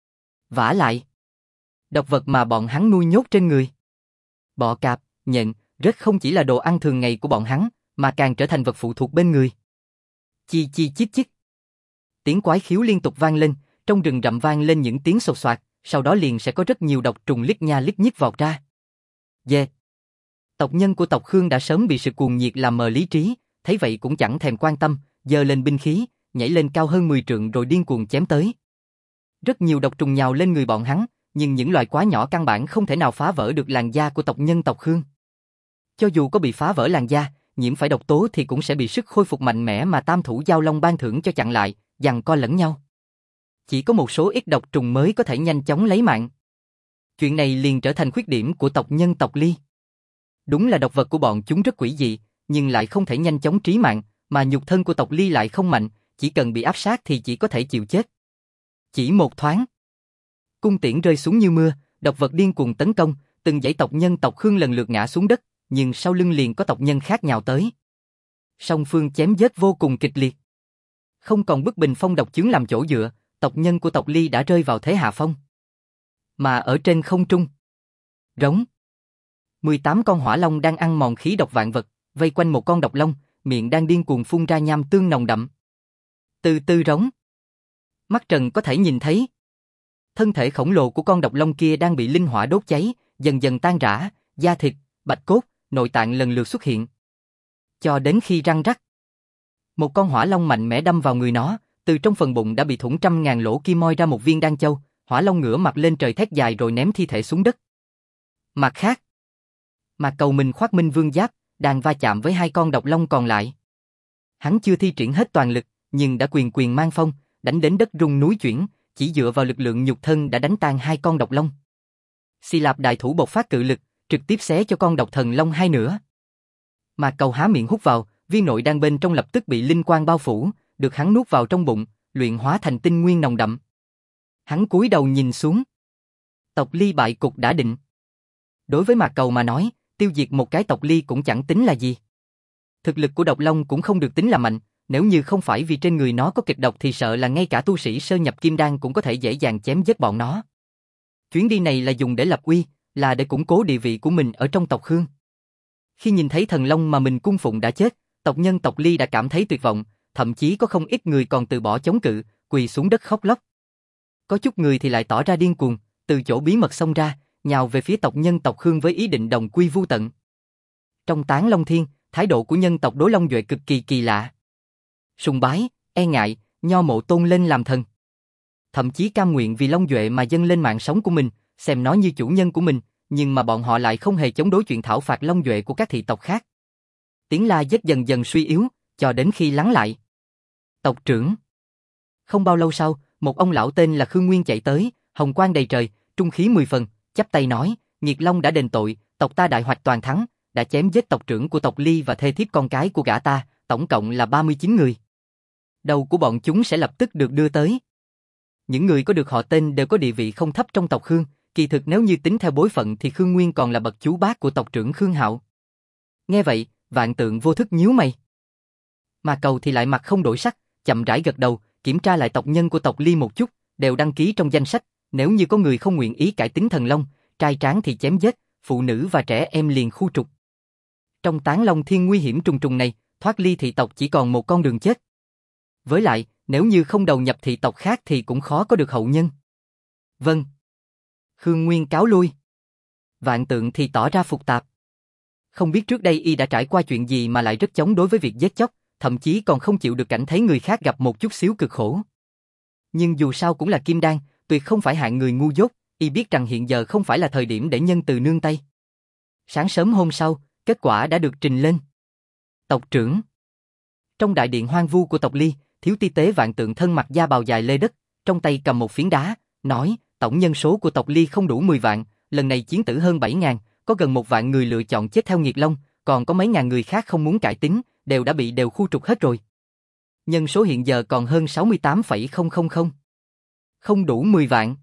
Vả lại, độc vật mà bọn hắn nuôi nhốt trên người, bọ cạp, nhện, rết không chỉ là đồ ăn thường ngày của bọn hắn, mà càng trở thành vật phụ thuộc bên người. Chi chi chít chít. Tiếng quái khiếu liên tục vang lên, trong rừng rậm vang lên những tiếng sột soạt, sau đó liền sẽ có rất nhiều độc trùng lít nha lít nhít vọt ra. Yeah. Tộc nhân của tộc Khương đã sớm bị sự cuồng nhiệt làm mờ lý trí, thấy vậy cũng chẳng thèm quan tâm, giơ lên binh khí, nhảy lên cao hơn 10 trượng rồi điên cuồng chém tới. Rất nhiều độc trùng nhào lên người bọn hắn, nhưng những loài quá nhỏ căn bản không thể nào phá vỡ được làn da của tộc nhân tộc Khương. Cho dù có bị phá vỡ làn da, nhiễm phải độc tố thì cũng sẽ bị sức khôi phục mạnh mẽ mà tam thủ giao long ban thưởng cho chặn lại, giằng co lẫn nhau. Chỉ có một số ít độc trùng mới có thể nhanh chóng lấy mạng. Chuyện này liền trở thành khuyết điểm của tộc nhân tộc Ly. Đúng là độc vật của bọn chúng rất quỷ dị, nhưng lại không thể nhanh chóng trí mạng, mà nhục thân của tộc Ly lại không mạnh, chỉ cần bị áp sát thì chỉ có thể chịu chết. Chỉ một thoáng, cung tiễn rơi xuống như mưa, độc vật điên cuồng tấn công, từng dãy tộc nhân tộc Khương lần lượt ngã xuống đất, nhưng sau lưng liền có tộc nhân khác nhào tới. Song phương chém giết vô cùng kịch liệt. Không còn bức bình phong độc chướng làm chỗ dựa, tộc nhân của tộc Ly đã rơi vào thế hạ phong. Mà ở trên không trung, rống. 18 con hỏa long đang ăn mòn khí độc vạn vật, vây quanh một con độc long, miệng đang điên cuồng phun ra nham tương nồng đậm. Từ từ rống. Mắt Trần có thể nhìn thấy. Thân thể khổng lồ của con độc long kia đang bị linh hỏa đốt cháy, dần dần tan rã, da thịt, bạch cốt, nội tạng lần lượt xuất hiện. Cho đến khi răng rắc. Một con hỏa long mạnh mẽ đâm vào người nó, từ trong phần bụng đã bị thủng trăm ngàn lỗ kia moi ra một viên đan châu, Hỏa Long ngửa mặt lên trời thét dài rồi ném thi thể xuống đất. Mặt khác, Mạc Cầu mình khoác Minh Vương giáp, đang va chạm với hai con độc long còn lại. Hắn chưa thi triển hết toàn lực, nhưng đã quyền quyền mang phong, đánh đến đất rung núi chuyển, chỉ dựa vào lực lượng nhục thân đã đánh tan hai con độc long. Xì Lạp đại thủ bộc phát cự lực, trực tiếp xé cho con độc thần long hai nửa. Mạc Cầu há miệng hút vào, viên nội đan bên trong lập tức bị linh quang bao phủ, được hắn nuốt vào trong bụng, luyện hóa thành tinh nguyên nồng đậm. Hắn cúi đầu nhìn xuống. Tộc Ly bại cục đã định. Đối với Mạc Cầu mà nói, tiêu diệt một cái tộc Ly cũng chẳng tính là gì. Thực lực của độc long cũng không được tính là mạnh, nếu như không phải vì trên người nó có kịch độc thì sợ là ngay cả tu sĩ sơ nhập kim đan cũng có thể dễ dàng chém giết bọn nó. Chuyến đi này là dùng để lập uy, là để củng cố địa vị của mình ở trong tộc Khương. Khi nhìn thấy thần long mà mình cung phụng đã chết, tộc nhân tộc Ly đã cảm thấy tuyệt vọng, thậm chí có không ít người còn từ bỏ chống cự, quỳ xuống đất khóc lóc. Có chút người thì lại tỏ ra điên cuồng, từ chỗ bí mật xông ra, nhào về phía tộc nhân tộc Khương với ý định đồng quy vu tận. Trong Tán Long Thiên, thái độ của nhân tộc đối Long Duệ cực kỳ kỳ lạ. Sùng bái, e ngại, nho mộ tôn lên làm thần. Thậm chí cam nguyện vì Long Duệ mà dâng lên mạng sống của mình, xem nó như chủ nhân của mình, nhưng mà bọn họ lại không hề chống đối chuyện thảo phạt Long Duệ của các thị tộc khác. Tiếng la giết dần dần suy yếu, cho đến khi lắng lại. Tộc trưởng. Không bao lâu sau, một ông lão tên là Khương Nguyên chạy tới, hồng quang đầy trời, trung khí 10 phần, chắp tay nói, Nghiệt Long đã đền tội, tộc ta đại hoạch toàn thắng, đã chém giết tộc trưởng của tộc Ly và thê thiếp con cái của gã ta, tổng cộng là 39 người. Đầu của bọn chúng sẽ lập tức được đưa tới. Những người có được họ tên đều có địa vị không thấp trong tộc Khương, kỳ thực nếu như tính theo bối phận thì Khương Nguyên còn là bậc chú bác của tộc trưởng Khương Hạo. Nghe vậy, Vạn Tượng vô thức nhíu mày. Mà Cầu thì lại mặt không đổi sắc, chậm rãi gật đầu, kiểm tra lại tộc nhân của tộc Ly một chút, đều đăng ký trong danh sách, nếu như có người không nguyện ý cải tính thần long, trai tráng thì chém giết, phụ nữ và trẻ em liền khu trục. Trong Tán Long Thiên nguy hiểm trùng trùng này, thoát ly thị tộc chỉ còn một con đường chết. Với lại, nếu như không đầu nhập thị tộc khác thì cũng khó có được hậu nhân. Vâng. Khương Nguyên cáo lui. Vạn Tượng thì tỏ ra phục tạp. Không biết trước đây y đã trải qua chuyện gì mà lại rất chống đối với việc giết chóc, thậm chí còn không chịu được cảnh thấy người khác gặp một chút xíu cực khổ. Nhưng dù sao cũng là kim đan, tuyệt không phải hạng người ngu dốt, y biết rằng hiện giờ không phải là thời điểm để nhân từ nương tay. Sáng sớm hôm sau, kết quả đã được trình lên. Tộc trưởng. Trong đại điện hoang vu của tộc Ly, Thiếu Ti Tế Vạn Tượng thân mặc da bào dài lê đất, trong tay cầm một phiến đá, nói, tổng nhân số của tộc Ly không đủ 10 vạn, lần này chiến tử hơn 7.000, có gần 1 vạn người lựa chọn chết theo Nghiệt Long, còn có mấy ngàn người khác không muốn cải tính, đều đã bị khu trục hết rồi. Nhân số hiện giờ còn hơn 68,000. Không đủ 10 vạn.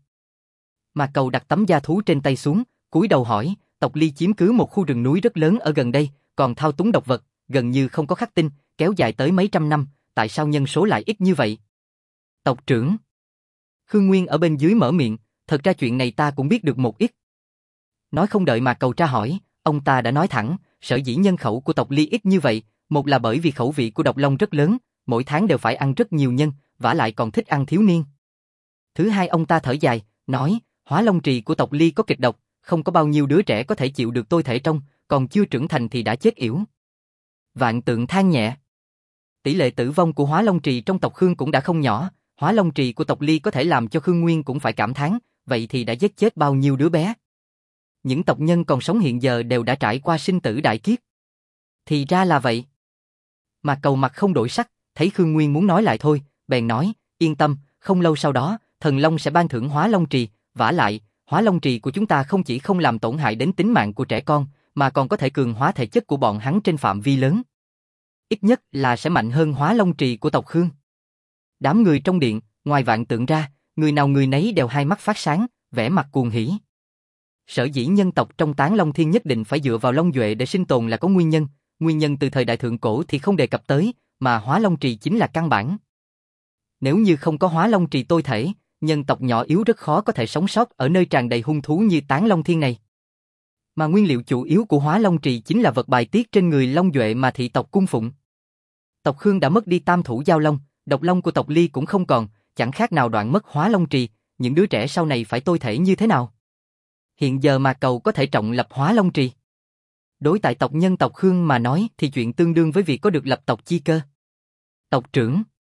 Mà Cầu đặt tấm da thú trên tay xuống, cúi đầu hỏi, tộc Ly chiếm cứ một khu rừng núi rất lớn ở gần đây, còn thao túng độc vật, gần như không có khắc tinh, kéo dài tới mấy trăm năm, tại sao nhân số lại ít như vậy? Tộc trưởng. Khương Nguyên ở bên dưới mở miệng, thật ra chuyện này ta cũng biết được một ít. Nói không đợi mà Cầu tra hỏi, ông ta đã nói thẳng, sở dĩ nhân khẩu của tộc Ly ít như vậy, một là bởi vì khẩu vị của độc long rất lớn, mỗi tháng đều phải ăn rất nhiều nhân, vả lại còn thích ăn thiếu niên. Thứ hai, ông ta thở dài, nói, Hóa Long trì của tộc Ly có kịch độc, không có bao nhiêu đứa trẻ có thể chịu được tôi thể trong, còn chưa trưởng thành thì đã chết yểu. Vạn Tượng than nhẹ. Tỷ lệ tử vong của Hóa Long trì trong tộc Khương cũng đã không nhỏ, Hóa Long trì của tộc Ly có thể làm cho Khương Nguyên cũng phải cảm thán, vậy thì đã giết chết bao nhiêu đứa bé. Những tộc nhân còn sống hiện giờ đều đã trải qua sinh tử đại kiếp. Thì ra là vậy. Mà Cầu mặt không đổi sắc, thấy Khương Nguyên muốn nói lại thôi, bèn nói, yên tâm, không lâu sau đó, Thần Long sẽ ban thưởng Hóa Long trì, vả lại, Hóa Long trì của chúng ta không chỉ không làm tổn hại đến tính mạng của trẻ con, mà còn có thể cường hóa thể chất của bọn hắn trên phạm vi lớn. Ít nhất là sẽ mạnh hơn Hóa Long trì của tộc Khương. Đám người trong điện, ngoài Vạn Tượng ra, người nào người nấy đều hai mắt phát sáng, vẻ mặt cuồng hỉ. Sở dĩ nhân tộc trong Tán Long Thiên nhất định phải dựa vào Long Duệ để sinh tồn là có nguyên nhân từ thời đại thượng cổ thì không đề cập tới, mà Hóa Long trì chính là căn bản. Nếu như không có Hóa Long trì tôi thể, nhân tộc nhỏ yếu rất khó có thể sống sót ở nơi tràn đầy hung thú như Tán Long Thiên này. Mà nguyên liệu chủ yếu của Hóa Long trì chính là vật bài tiết trên người Long Duệ mà thị tộc cung phụng. Tộc Khương đã mất đi tam thủ giao long, độc long của tộc Ly cũng không còn, chẳng khác nào đoạn mất Hóa Long trì, những đứa trẻ sau này phải tôi thể như thế nào? Hiện giờ mà Cầu có thể trọng lập Hóa Long trì. Đối tại tộc nhân tộc Khương mà nói thì chuyện tương đương với việc có được lập tộc chi cơ. Tộc trưởng.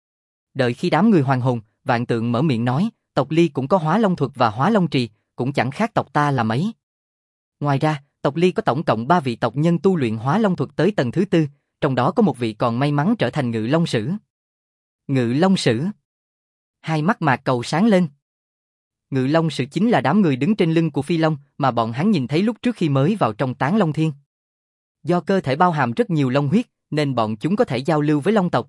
Đợi khi đám người hoàn hồn, Vạn Tượng mở miệng nói, tộc Ly cũng có Hóa Long thuật và Hóa Long trì, cũng chẳng khác tộc ta là mấy. Ngoài ra, tộc Ly có tổng cộng 3 vị tộc nhân tu luyện Hóa Long thuật tới tầng thứ 4, trong đó có một vị còn may mắn trở thành Ngự Long Sử. Ngự Long Sử. Hai mắt Mạc Cầu sáng lên. Ngự Long Sử chính là đám người đứng trên lưng của Phi Long mà bọn hắn nhìn thấy lúc trước khi mới vào trong Tán Long Thiên. Do cơ thể bao hàm rất nhiều long huyết, nên bọn chúng có thể giao lưu với long tộc.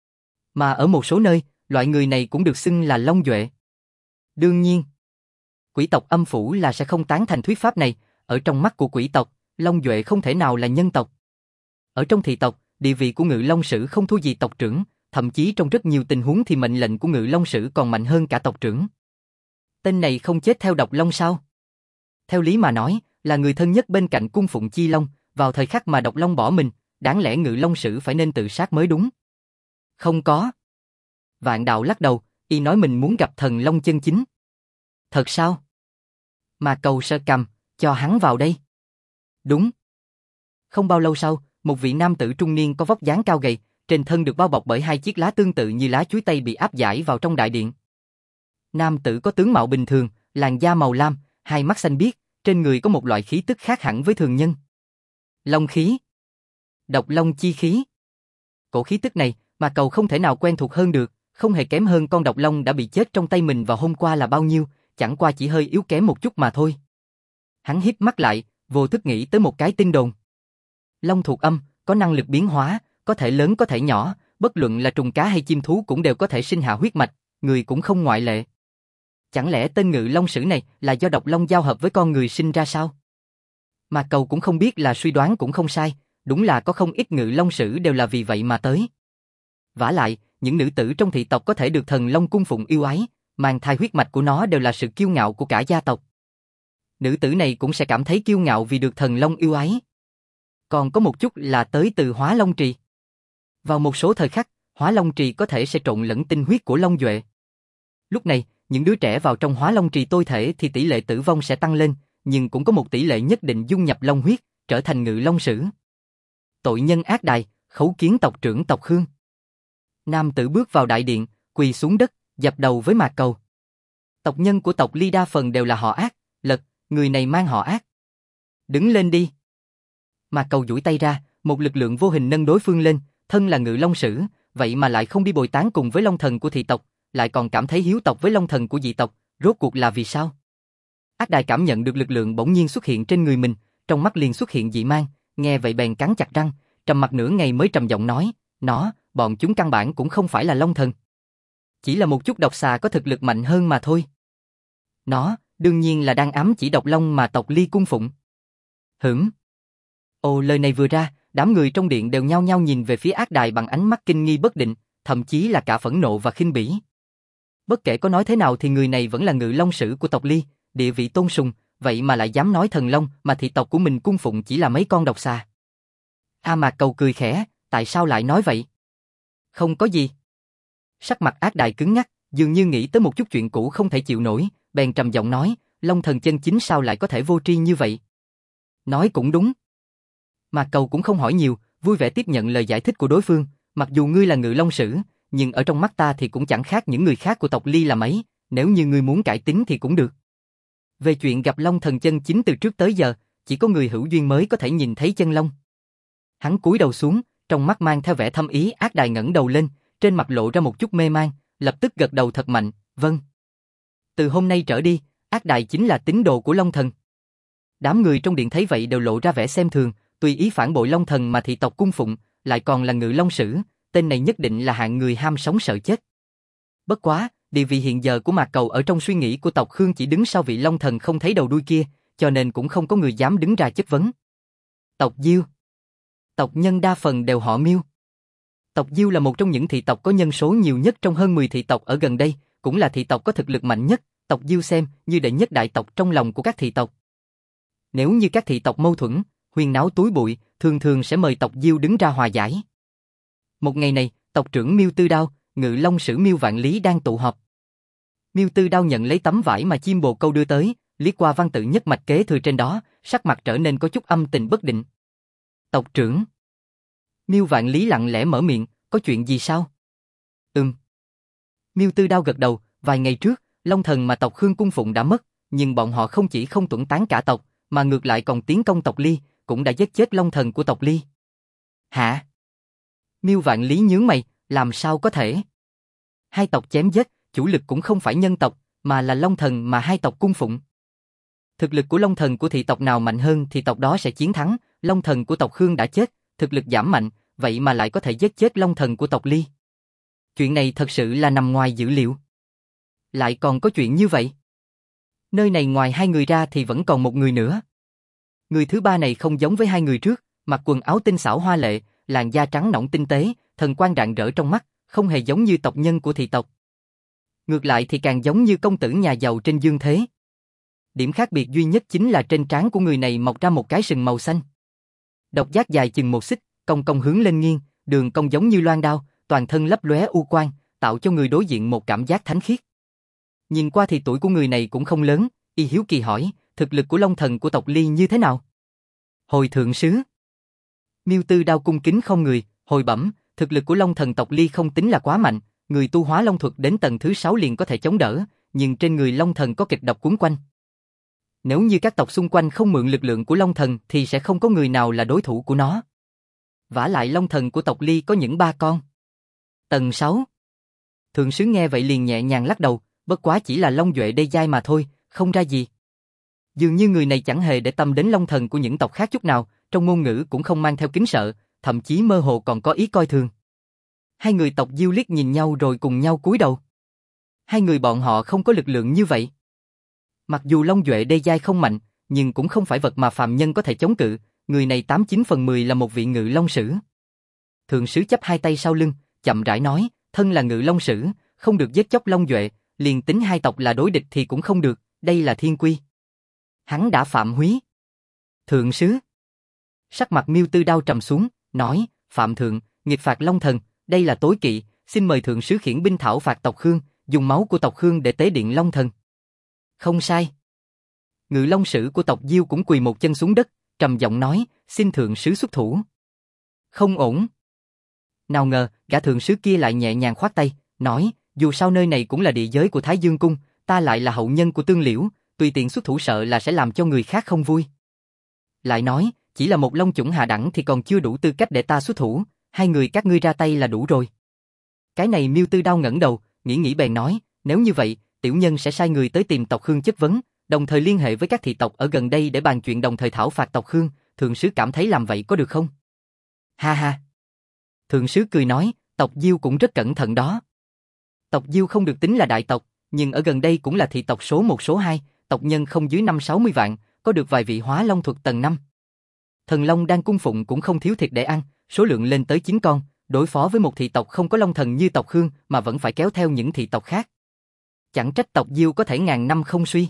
Mà ở một số nơi, loại người này cũng được xưng là Long Duệ. Đương nhiên, quỷ tộc âm phủ là sẽ không tán thành thuyết pháp này, ở trong mắt của quỷ tộc, Long Duệ không thể nào là nhân tộc. Ở trong thị tộc, địa vị của Ngự Long Sử không thua gì tộc trưởng, thậm chí trong rất nhiều tình huống thì mệnh lệnh của Ngự Long Sử còn mạnh hơn cả tộc trưởng. Tên này không chết theo độc long sao? Theo lý mà nói, là người thân nhất bên cạnh cung phụng Chi Long, vào thời khắc mà độc long bỏ mình, đáng lẽ Ngự Long Sử phải nên tự sát mới đúng. Không có. Vạn Đạo lắc đầu, y nói mình muốn gặp thần long chân chính. Thật sao? Mà Cầu sơ cầm, cho hắn vào đây. Đúng. Không bao lâu sau, một vị nam tử trung niên có vóc dáng cao gầy, trên thân được bao bọc bởi hai chiếc lá tương tự như lá chuối tây bị áp giải vào trong đại điện. Nam tử có tướng mạo bình thường, làn da màu lam, hai mắt xanh biếc, trên người có một loại khí tức khác hẳn với thường nhân. Long khí. Độc long chi khí. Cổ khí tức này, mà Cầu không thể nào quen thuộc hơn được, không hề kém hơn con độc long đã bị chết trong tay mình vào hôm qua là bao nhiêu, chẳng qua chỉ hơi yếu kém một chút mà thôi. Hắn híp mắt lại, vô thức nghĩ tới một cái tin đồn. Long thuộc âm, có năng lực biến hóa, có thể lớn có thể nhỏ, bất luận là trùng cá hay chim thú cũng đều có thể sinh hạ huyết mạch, người cũng không ngoại lệ. Chẳng lẽ tên Ngự Long Sử này là do độc long giao hợp với con người sinh ra sao? Mà Cầu cũng không biết là suy đoán cũng không sai, đúng là có không ít Ngự Long Sử đều là vì vậy mà tới. Vả lại, những nữ tử trong thị tộc có thể được thần long cung phụng yêu ái, mang thai huyết mạch của nó đều là sự kiêu ngạo của cả gia tộc. Nữ tử này cũng sẽ cảm thấy kiêu ngạo vì được thần long yêu ái. Còn có một chút là tới từ Hóa Long Trì. Vào một số thời khắc, Hóa Long Trì có thể sẽ trộn lẫn tinh huyết của Long Duệ. Lúc này, những đứa trẻ vào trong Hóa Long Trì tôi thể thì tỷ lệ tử vong sẽ tăng lên, nhưng cũng có một tỷ lệ nhất định dung nhập long huyết, trở thành Ngự Long Sử. Tội nhân ác đài, khấu kiến tộc trưởng tộc Khương. Nam tử bước vào đại điện, quỳ xuống đất, dập đầu với Mạc Cầu. Tộc nhân của tộc Ly đa phần đều là họ ác, Lật, người này mang họ ác. Đứng lên đi. Mạc Cầu duỗi tay ra, một lực lượng vô hình nâng đối phương lên, thân là Ngự Long Sử, vậy mà lại không đi bồi tán cùng với Long Thần của thị tộc, lại còn cảm thấy hiếu tộc với Long Thần của dị tộc, rốt cuộc là vì sao? Ác đài cảm nhận được lực lượng bỗng nhiên xuất hiện trên người mình, trong mắt liền xuất hiện dị mang, nghe vậy bèn cắn chặt răng, trầm mặt nửa ngày mới trầm giọng nói, bọn chúng căn bản cũng không phải là Long Thần. Chỉ là một chút độc xà có thực lực mạnh hơn mà thôi. Nó, đương nhiên là đang ám chỉ độc long mà tộc Ly cung phụng. Ồ, lời này vừa ra, đám người trong điện đều nhao nhao nhìn về phía ác đài bằng ánh mắt kinh nghi bất định, thậm chí là cả phẫn nộ và khinh bỉ. Bất kể có nói thế nào thì người này vẫn là Ngự Long Sử của tộc Ly, địa vị tôn sùng, vậy mà lại dám nói thần long mà thị tộc của mình cung phụng chỉ là mấy con độc xà. A Mạc Cầu cười khẽ, tại sao lại nói vậy? Không có gì. Sắc mặt ác đài cứng ngắc, dường như nghĩ tới một chút chuyện cũ không thể chịu nổi, bèn trầm giọng nói, Long Thần chân chính sao lại có thể vô tri như vậy? Nói cũng đúng. Mạc Cầu cũng không hỏi nhiều, vui vẻ tiếp nhận lời giải thích của đối phương, mặc dù ngươi là Ngự Long Sử, nhưng ở trong mắt ta thì cũng chẳng khác những người khác của tộc Ly là mấy, nếu như ngươi muốn cải tính thì cũng được. Về chuyện gặp Long Thần chân chính từ trước tới giờ, chỉ có người hữu duyên mới có thể nhìn thấy chân long. Hắn cúi đầu xuống, trong mắt mang theo vẻ thâm ý, ác đài ngẩng đầu lên, trên mặt lộ ra một chút mê man, lập tức gật đầu thật mạnh, vâng. Từ hôm nay trở đi, ác đài chính là tín đồ của Long Thần. Đám người trong điện thấy vậy đều lộ ra vẻ xem thường, tùy ý phản bội Long Thần mà thị tộc cung phụng, lại còn là Ngự Long Sử, tên này nhất định là hạng người ham sống sợ chết. Bất quá, địa vị hiện giờ của Mạc Cầu ở trong suy nghĩ của tộc Khương chỉ đứng sau vị Long Thần không thấy đầu đuôi kia, cho nên cũng không có người dám đứng ra chất vấn. Tộc Diêu. Tộc nhân đa phần đều họ Miêu. Tộc Diêu là một trong những thị tộc có nhân số nhiều nhất trong hơn 10 thị tộc ở gần đây, cũng là thị tộc có thực lực mạnh nhất, tộc Diêu xem như đệ nhất đại tộc trong lòng của các thị tộc. Nếu như các thị tộc mâu thuẫn, huyên náo túi bụi, thường thường sẽ mời tộc Diêu đứng ra hòa giải. Một ngày này, tộc trưởng Miêu Tư Đao, Ngự Long Sử Miêu Vạn Lý đang tụ họp. Miêu Tư Đao nhận lấy tấm vải mà chim bồ câu đưa tới, liếc qua văn tự nhất mạch kế thừa trên đó, sắc mặt trở nên có chút âm tình bất định. Tộc trưởng. Miêu Vạn Lý lặng lẽ mở miệng, có chuyện gì sao? Miêu Tư Đao gật đầu, vài ngày trước, Long Thần mà tộc Khương cung phụng đã mất, nhưng bọn họ không chỉ không tuẫn tán cả tộc, mà ngược lại còn tiến công tộc Ly, cũng đã giết chết Long Thần của tộc Ly. Hả? Miêu Vạn Lý nhướng mày, làm sao có thể? Hai tộc chém giết, chủ lực cũng không phải nhân tộc, mà là Long Thần mà hai tộc cung phụng. Thực lực của Long Thần của thị tộc nào mạnh hơn thì tộc đó sẽ chiến thắng, Long Thần của tộc Khương đã chết, thực lực giảm mạnh, vậy mà lại có thể giết chết Long Thần của tộc Ly. Chuyện này thật sự là nằm ngoài dữ liệu. Lại còn có chuyện như vậy. Nơi này ngoài hai người ra thì vẫn còn một người nữa. Người thứ ba này không giống với hai người trước, mặc quần áo tinh xảo hoa lệ, làn da trắng nõn tinh tế, thần quang rạng rỡ trong mắt, không hề giống như tộc nhân của thị tộc. Ngược lại thì càng giống như công tử nhà giàu trên dương thế. Điểm khác biệt duy nhất chính là trên trán của người này mọc ra một cái sừng màu xanh. Độc giác dài chừng một xích, cong cong hướng lên nghiêng, đường cong giống như loan đao, toàn thân lấp lóe u quang, tạo cho người đối diện một cảm giác thánh khiết. Nhìn qua thì tuổi của người này cũng không lớn, y hiếu kỳ hỏi, thực lực của Long Thần của tộc Ly như thế nào? Hồi thượng sứ. Miêu Tư Đao cung kính không người, hồi bẩm, thực lực của Long Thần tộc Ly không tính là quá mạnh, người tu hóa Long thuật đến tầng thứ 6 liền có thể chống đỡ, nhưng trên người Long Thần có kịch độc quấn quanh. Nếu như các tộc xung quanh không mượn lực lượng của Long Thần thì sẽ không có người nào là đối thủ của nó. Vả lại Long Thần của tộc Ly có những 3 con. Tầng 6. Thượng sứ nghe vậy liền nhẹ nhàng lắc đầu, bất quá chỉ là Long Duệ đê giai mà thôi, không ra gì. Dường như người này chẳng hề để tâm đến Long Thần của những tộc khác chút nào, trong ngôn ngữ cũng không mang theo kính sợ, thậm chí mơ hồ còn có ý coi thường. Hai người tộc Diêu liếc nhìn nhau rồi cùng nhau cúi đầu. Hai người bọn họ không có lực lượng như vậy. Mặc dù Long Duệ đê giai không mạnh, nhưng cũng không phải vật mà phàm nhân có thể chống cự, người này 89 phần 10 là một vị ngự long sử. Thượng sứ chắp hai tay sau lưng, chậm rãi nói, thân là ngự long sử, không được giết chóc Long Duệ, liền tính hai tộc là đối địch thì cũng không được, đây là thiên quy. Hắn đã phạm húy. Thượng sứ. Sắc mặt Miêu Tư Đao trầm xuống, nói, phạm thượng, nghịch phạt Long Thần, đây là tối kỵ, xin mời thượng sứ khiển binh thảo phạt tộc Khương, dùng máu của tộc Khương để tế điện Long Thần. Không sai. Ngự long sử của tộc Diêu cũng quỳ một chân xuống đất, trầm giọng nói, xin thượng sứ xuất thủ. Không ổn. Nào ngờ, gã thượng sứ kia lại nhẹ nhàng khoát tay, nói, dù sao nơi này cũng là địa giới của Thái Dương Cung, ta lại là hậu nhân của Tương Liễu, tùy tiện xuất thủ sợ là sẽ làm cho người khác không vui. Lại nói, chỉ là một long chủng hạ đẳng thì còn chưa đủ tư cách để ta xuất thủ, hai người các ngươi ra tay là đủ rồi. Cái này Miêu Tư Đao ngẩng đầu, nghĩ bèn nói, nếu như vậy, tiểu nhân sẽ sai người tới tìm tộc Khương chất vấn, đồng thời liên hệ với các thị tộc ở gần đây để bàn chuyện đồng thời thảo phạt tộc Khương, thượng sứ cảm thấy làm vậy có được không? Ha ha. Thượng sứ cười nói, tộc Diêu cũng rất cẩn thận đó. Tộc Diêu không được tính là đại tộc, nhưng ở gần đây cũng là thị tộc số 1 số 2, tộc nhân không dưới 5-60 vạn, có được vài vị hóa long thuật tầng 5. Thần long đang cung phụng cũng không thiếu thịt để ăn, số lượng lên tới 9 con, đối phó với một thị tộc không có long thần như tộc Khương mà vẫn phải kéo theo những thị tộc khác. Chẳng trách tộc Diêu có thể ngàn năm không suy.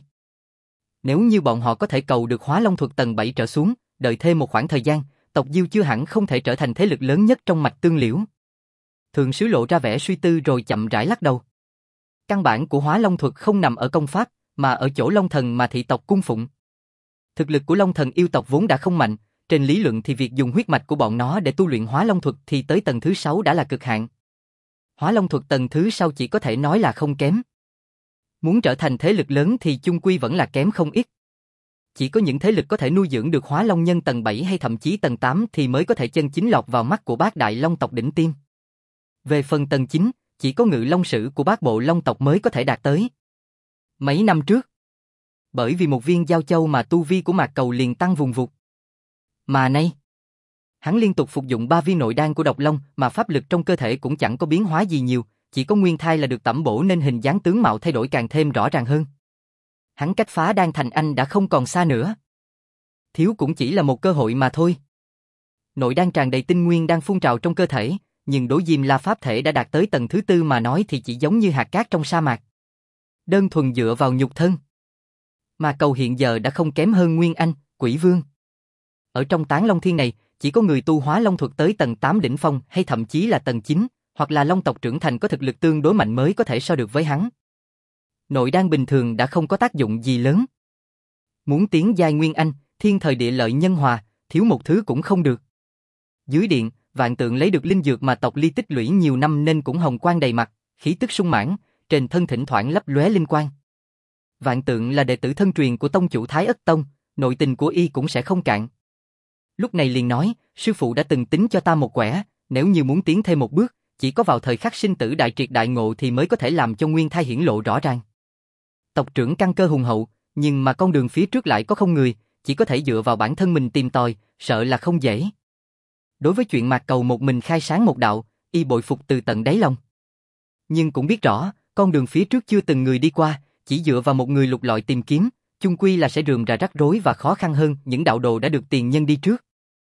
Nếu như bọn họ có thể cầu được hóa long thuật tầng 7 trở xuống, đợi thêm một khoảng thời gian, tộc Diêu chưa hẳn không thể trở thành thế lực lớn nhất trong mạch Tương Liễu. Thượng sứ lộ ra vẻ suy tư rồi chậm rãi lắc đầu. Căn bản của hóa long thuật không nằm ở công pháp, mà ở chỗ long thần mà thị tộc cung phụng. Thực lực của long thần yêu tộc vốn đã không mạnh, trên lý luận thì việc dùng huyết mạch của bọn nó để tu luyện hóa long thuật thì tới tầng thứ 6 đã là cực hạn. Hóa long thuật tầng thứ sau chỉ có thể nói là không kém. Muốn trở thành thế lực lớn thì chung quy vẫn là kém không ít. Chỉ có những thế lực có thể nuôi dưỡng được hóa long nhân tầng 7 hay thậm chí tầng 8 thì mới có thể chân chính lọt vào mắt của bát đại long tộc đỉnh tiêm. Về phần tầng 9, chỉ có ngự long sử của bát bộ long tộc mới có thể đạt tới. Mấy năm trước, bởi vì một viên giao châu mà tu vi của Mạc Cầu liền tăng vùng vụt. Mà nay, hắn liên tục phục dụng 3 viên nội đan của độc long mà pháp lực trong cơ thể cũng chẳng có biến hóa gì nhiều, chỉ có nguyên thai là được tẩm bổ nên hình dáng tướng mạo thay đổi càng thêm rõ ràng hơn. Hắn cách phá đan thành anh đã không còn xa nữa. Thiếu cũng chỉ là một cơ hội mà thôi. Nội đan tràn đầy tinh nguyên đang phun trào trong cơ thể, nhưng đối Diêm La pháp thể đã đạt tới tầng thứ 4 mà nói thì chỉ giống như hạt cát trong sa mạc. Đơn thuần dựa vào nhục thân. Mà Cầu hiện giờ đã không kém hơn Nguyên Anh, Quỷ Vương. Ở trong Tán Long Thiên này, chỉ có người tu hóa long thuật tới tầng 8 đỉnh phong hay thậm chí là tầng 9, hoặc là long tộc trưởng thành có thực lực tương đối mạnh mới có thể so được với hắn. Nội đan bình thường đã không có tác dụng gì lớn. Muốn tiến giai Nguyên Anh, thiên thời địa lợi nhân hòa, thiếu một thứ cũng không được. Dưới điện, Vạn Tượng lấy được linh dược mà tộc Ly tích lũy nhiều năm nên cũng hồng quang đầy mặt, khí tức sung mãn, trên thân thỉnh thoảng lấp lóe linh quang. Vạn Tượng là đệ tử thân truyền của tông chủ Thái Ất Tông, nội tình của y cũng sẽ không cạn. Lúc này liền nói, sư phụ đã từng tính cho ta một quẻ, nếu như muốn tiến thêm một bước, chỉ có vào thời khắc sinh tử đại triệt đại ngộ thì mới có thể làm cho nguyên thai hiển lộ rõ ràng. Tộc trưởng căn cơ hùng hậu, nhưng mà con đường phía trước lại có không người, chỉ có thể dựa vào bản thân mình tìm tòi, sợ là không dễ. Đối với chuyện Mạc Cầu một mình khai sáng một đạo, y bội phục từ tận đáy lòng. Nhưng cũng biết rõ, con đường phía trước chưa từng người đi qua, chỉ dựa vào một người lục lọi tìm kiếm, chung quy là sẽ rườm rà rắc rối và khó khăn hơn những đạo đồ đã được tiền nhân đi trước.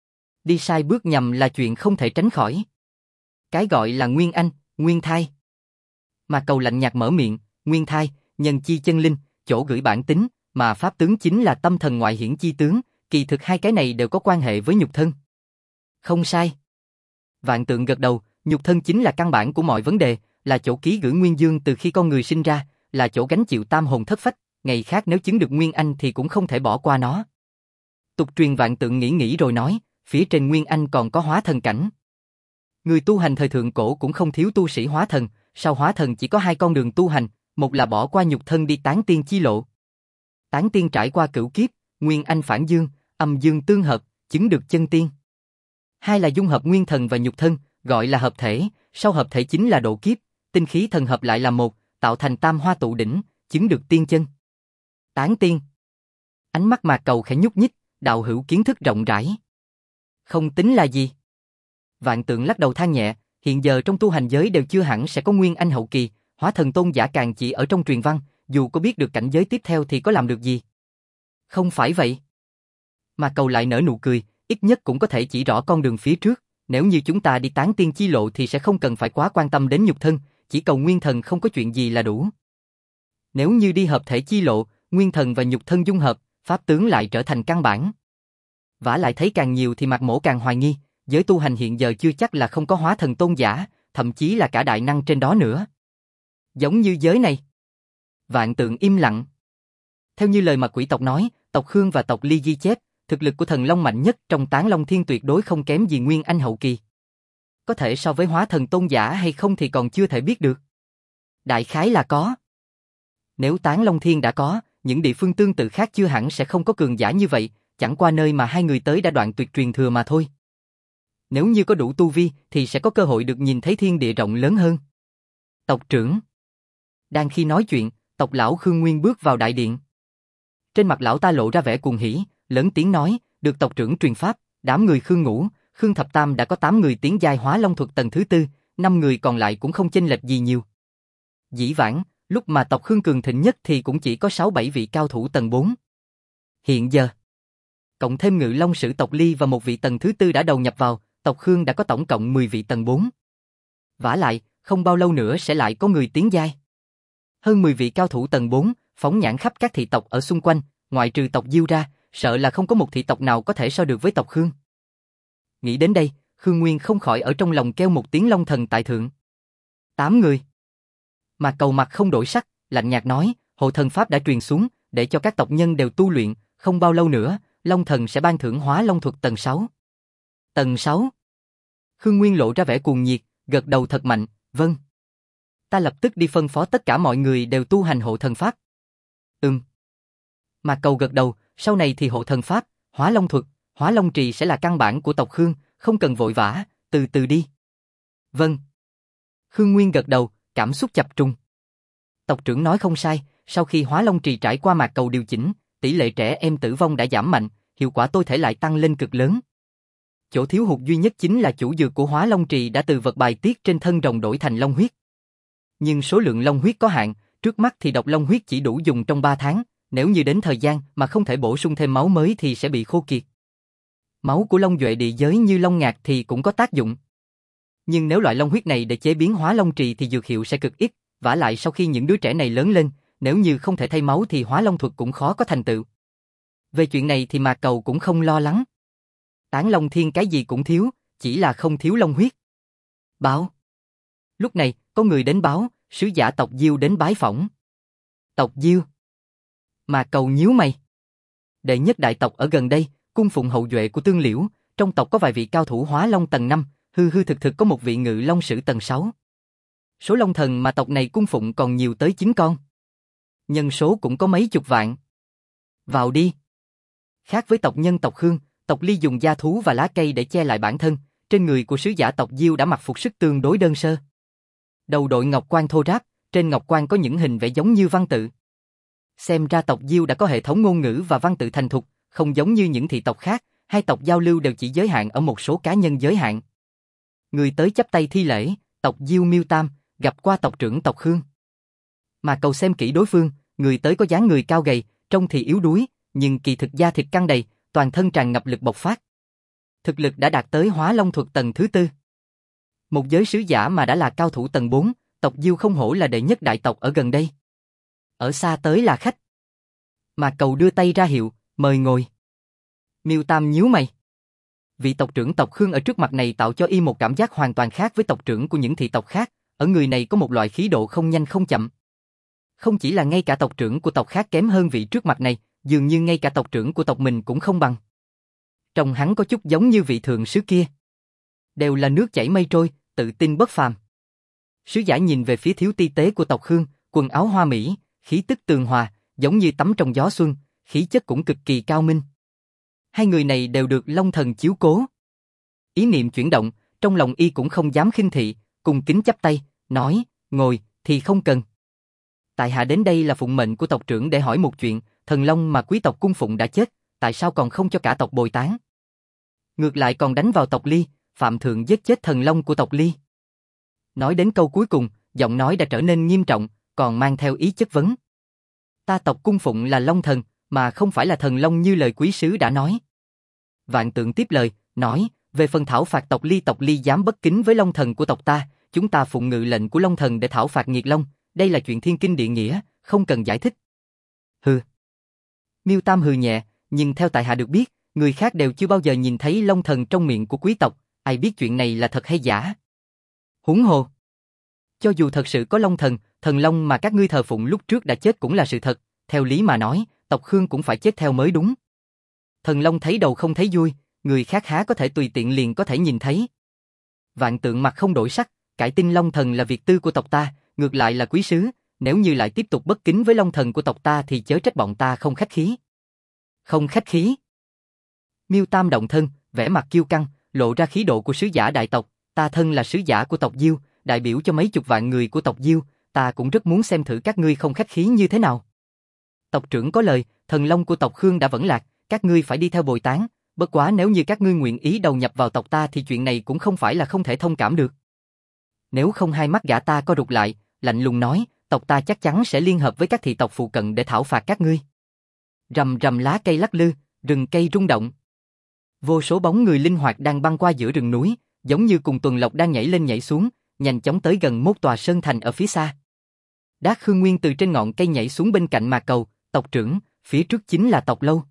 Đi sai bước nhầm là chuyện không thể tránh khỏi. Cái gọi là nguyên anh, nguyên thai. Mạc Cầu lạnh nhạt mở miệng, nguyên thai, nhân chi chân linh, chỗ gửi bản tính, mà pháp tướng chính là tâm thần ngoại hiển chi tướng, kỳ thực hai cái này đều có quan hệ với nhục thân. Không sai. Vạn Tượng gật đầu, nhục thân chính là căn bản của mọi vấn đề, là chỗ ký gửi nguyên dương từ khi con người sinh ra, là chỗ gánh chịu tam hồn thất phách, ngày khác nếu chứng được nguyên anh thì cũng không thể bỏ qua nó. Tục truyền Vạn Tượng nghĩ rồi nói, phía trên nguyên anh còn có hóa thần cảnh. Người tu hành thời thượng cổ cũng không thiếu tu sĩ hóa thần, sau hóa thần chỉ có hai con đường tu hành, một là bỏ qua nhục thân đi tán tiên chi lộ. Tán tiên trải qua cửu kiếp, nguyên anh phản dương, âm dương tương hợp, chứng được chân tiên. Hai là dung hợp nguyên thần và nhục thân, gọi là hợp thể, sau hợp thể chính là độ kiếp, tinh khí thần hợp lại là một, tạo thành tam hoa tụ đỉnh, chứng được tiên chân. Tán tiên. Ánh mắt Mạc Cầu khẽ nhúc nhích, đạo hữu kiến thức rộng rãi. Không tính là gì. Vạn Tượng lắc đầu than nhẹ, hiện giờ trong tu hành giới đều chưa hẳn sẽ có nguyên anh hậu kỳ, hóa thần tôn giả càng chỉ ở trong truyền văn, dù có biết được cảnh giới tiếp theo thì có làm được gì. Không phải vậy. Mạc Cầu lại nở nụ cười, ít nhất cũng có thể chỉ rõ con đường phía trước, nếu như chúng ta đi tán tiên chi lộ thì sẽ không cần phải quá quan tâm đến nhục thân, chỉ cầu nguyên thần không có chuyện gì là đủ. Nếu như đi hợp thể chi lộ, nguyên thần và nhục thân dung hợp, pháp tướng lại trở thành căn bản. Vả lại thấy càng nhiều thì Mạc Mỗ càng hoài nghi, giới tu hành hiện giờ chưa chắc là không có hóa thần tôn giả, thậm chí là cả đại năng trên đó nữa. Giống như giới này. Vạn Tượng im lặng. Theo như lời mà quỷ tộc nói, tộc Khương và tộc Ly ghi chép, thực lực của thần long mạnh nhất trong Tán Long Thiên tuyệt đối không kém gì nguyên anh hậu kỳ. Có thể so với hóa thần tôn giả hay không thì còn chưa thể biết được. Đại khái là có. Nếu Tán Long Thiên đã có, những địa phương tương tự khác chưa hẳn sẽ không có cường giả như vậy, chẳng qua nơi mà hai người tới đã đoạn tuyệt truyền thừa mà thôi. Nếu như có đủ tu vi thì sẽ có cơ hội được nhìn thấy thiên địa rộng lớn hơn. Tộc trưởng. Đang khi nói chuyện, tộc lão Khương Nguyên bước vào đại điện. Trên mặt lão ta lộ ra vẻ cuồng hỉ, lớn tiếng nói, được tộc trưởng truyền pháp, đám người Khương Ngũ, Khương Thập Tam đã có 8 người tiến giai hóa long thuật tầng thứ 4, 5 người còn lại cũng không chênh lệch gì nhiều. Dĩ vãng, lúc mà tộc Khương cường thịnh nhất thì cũng chỉ có 6-7 vị cao thủ tầng 4. Hiện giờ, cộng thêm Ngự Long Sử tộc Ly và một vị tầng thứ 4 đã đầu nhập vào, tộc Khương đã có tổng cộng 10 vị tầng 4. Vả lại, không bao lâu nữa sẽ lại có người tiến giai. Hơn 10 vị cao thủ tầng 4, phóng nhãn khắp các thị tộc ở xung quanh, ngoại trừ tộc Diêu ra, sợ là không có một thị tộc nào có thể so được với tộc Khương. Nghĩ đến đây, Khương Nguyên không khỏi ở trong lòng kêu một tiếng Long Thần tại thượng. 8 người. Mà Cầu mặt không đổi sắc, lạnh nhạt nói, hộ thần pháp đã truyền xuống, để cho các tộc nhân đều tu luyện, không bao lâu nữa, Long Thần sẽ ban thưởng hóa long thuật tầng 6. Tầng 6. Khương Nguyên lộ ra vẻ cuồng nhiệt, gật đầu thật mạnh, vâng. Ta lập tức đi phân phó tất cả mọi người đều tu hành hộ thần pháp. Mà Cầu gật đầu, sau này thì hộ thần pháp, hóa long thuật, hóa long trì sẽ là căn bản của tộc Khương, không cần vội vã, từ từ đi. Vâng. Khương Nguyên gật đầu, cảm xúc chập trùng. Tộc trưởng nói không sai, sau khi hóa long trì trải qua Mạc Cầu điều chỉnh, tỷ lệ trẻ em tử vong đã giảm mạnh, hiệu quả tôi thể lại tăng lên cực lớn. Chỗ thiếu hụt duy nhất chính là chủ dược của hóa long trì đã từ vật bài tiết trên thân rồng đổi thành long huyết. Nhưng số lượng long huyết có hạn, trước mắt thì độc long huyết chỉ đủ dùng trong 3 tháng, nếu như đến thời gian mà không thể bổ sung thêm máu mới thì sẽ bị khô kiệt. Máu của long duệ địa giới như long ngạc thì cũng có tác dụng. Nhưng nếu loại long huyết này để chế biến hóa long trì thì dược hiệu sẽ cực ít, vả lại sau khi những đứa trẻ này lớn lên, nếu như không thể thay máu thì hóa long thuật cũng khó có thành tựu. Về chuyện này thì Mạc Cầu cũng không lo lắng. Tán Long Thiên cái gì cũng thiếu, chỉ là không thiếu long huyết. Báo. Lúc này, có người đến báo, sứ giả tộc Diêu đến bái phỏng. Tộc Diêu. Mạc Cầu nhíu mày. Đệ nhất đại tộc ở gần đây, cung phụng hậu duệ của Tương Liễu, trong tộc có vài vị cao thủ hóa long tầng 5, hư thực có một vị Ngự Long Sử tầng 6. Số long thần mà tộc này cung phụng còn nhiều tới 9 con. Nhân số cũng có mấy chục vạn. Vào đi. Khác với tộc Nhân tộc Khương, tộc Ly dùng da thú và lá cây để che lại bản thân, trên người của sứ giả tộc Diêu đã mặc phục sức tương đối đơn sơ. Đầu đội ngọc quan thô ráp, trên ngọc quan có những hình vẽ giống như văn tự. Xem ra tộc Diêu đã có hệ thống ngôn ngữ và văn tự thành thục, không giống như những thị tộc khác, hai tộc giao lưu đều chỉ giới hạn ở một số cá nhân giới hạn. Người tới chắp tay thi lễ, tộc Diêu Miêu Tam, gặp qua tộc trưởng tộc Khương. Mà Cầu xem kỹ đối phương, người tới có dáng người cao gầy, trông thì yếu đuối, nhưng kỳ thực da thịt căng đầy, toàn thân tràn ngập lực bộc phát. Thực lực đã đạt tới Hóa Long thuật tầng thứ 4. Một giới sứ giả mà đã là cao thủ tầng 4, tộc Diêu không hổ là đệ nhất đại tộc ở gần đây. Ở xa tới là khách. Mà Cầu đưa tay ra hiệu, mời ngồi. Miêu Tam nhíu mày. Vị tộc trưởng tộc Khương ở trước mặt này tạo cho y một cảm giác hoàn toàn khác với tộc trưởng của những thị tộc khác, ở người này có một loại khí độ không nhanh không chậm. Không chỉ là ngay cả tộc trưởng của tộc khác kém hơn vị trước mặt này, dường như ngay cả tộc trưởng của tộc mình cũng không bằng. Trông hắn có chút giống như vị thượng sứ kia. Đều là nước chảy mây trôi, tự tin bất phàm. Sứ giả nhìn về phía thiếu ti tế của tộc Khương, quần áo hoa mỹ, khí tức tường hòa, giống như tắm trong gió xuân, khí chất cũng cực kỳ cao minh. Hai người này đều được Long Thần chiếu cố. Ý niệm chuyển động, trong lòng y cũng không dám khinh thị, cùng kính chắp tay, nói, ngồi, thì không cần. Tại hạ đến đây là phụng mệnh của tộc trưởng để hỏi một chuyện, thần long mà quý tộc cung phụng đã chết, tại sao còn không cho cả tộc bồi táng? Ngược lại còn đánh vào tộc Ly, phạm thượng giết chết thần long của tộc Ly. Nói đến câu cuối cùng, giọng nói đã trở nên nghiêm trọng, còn mang theo ý chất vấn. Ta tộc cung phụng là long thần, mà không phải là thần long như lời quý sứ đã nói. Vạn Tượng tiếp lời, nói, về phần thảo phạt tộc Ly dám bất kính với long thần của tộc ta, chúng ta phụng ngự lệnh của long thần để thảo phạt nghiệt long, đây là chuyện thiên kinh địa nghĩa, không cần giải thích. Hừ. Miêu Tam hừ nhẹ, nhưng theo tại hạ được biết, người khác đều chưa bao giờ nhìn thấy long thần trong miệng của quý tộc, ai biết chuyện này là thật hay giả. Huống hồ, cho dù thật sự có long thần, thần long mà các ngươi thờ phụng lúc trước đã chết cũng là sự thật, theo lý mà nói, tộc Khương cũng phải chết theo mới đúng. Thần long thấy đầu không thấy đuôi, người khác há có thể tùy tiện liền có thể nhìn thấy. Vạn Tượng mặt không đổi sắc, cải tin long thần là việc tư của tộc ta, ngược lại là quý sứ, nếu như lại tiếp tục bất kính với long thần của tộc ta thì chớ trách bọn ta không khách khí. Không khách khí. Miêu Tam động thân, vẻ mặt kiêu căng, lộ ra khí độ của sứ giả đại tộc, ta thân là sứ giả của tộc Diêu, đại biểu cho mấy chục vạn người của tộc Diêu, ta cũng rất muốn xem thử các ngươi không khách khí như thế nào. Tộc trưởng có lời, thần long của tộc Khương đã vẫn lạc, các ngươi phải đi theo bồi táng, bất quá nếu như các ngươi nguyện ý đầu nhập vào tộc ta thì chuyện này cũng không phải là không thể thông cảm được. Nếu không hai mắt gã ta co rụt lại, lạnh lùng nói, tộc ta chắc chắn sẽ liên hợp với các thị tộc phụ cận để thảo phạt các ngươi. Rầm rầm lá cây lắc lư, rừng cây rung động. Vô số bóng người linh hoạt đang băng qua giữa rừng núi, giống như cùng tuần lộc đang nhảy lên nhảy xuống, nhanh chóng tới gần một tòa sơn thành ở phía xa. Đát Khương Nguyên từ trên ngọn cây nhảy xuống bên cạnh Mạc Cầu, tộc trưởng, phía trước chính là tộc Lâu.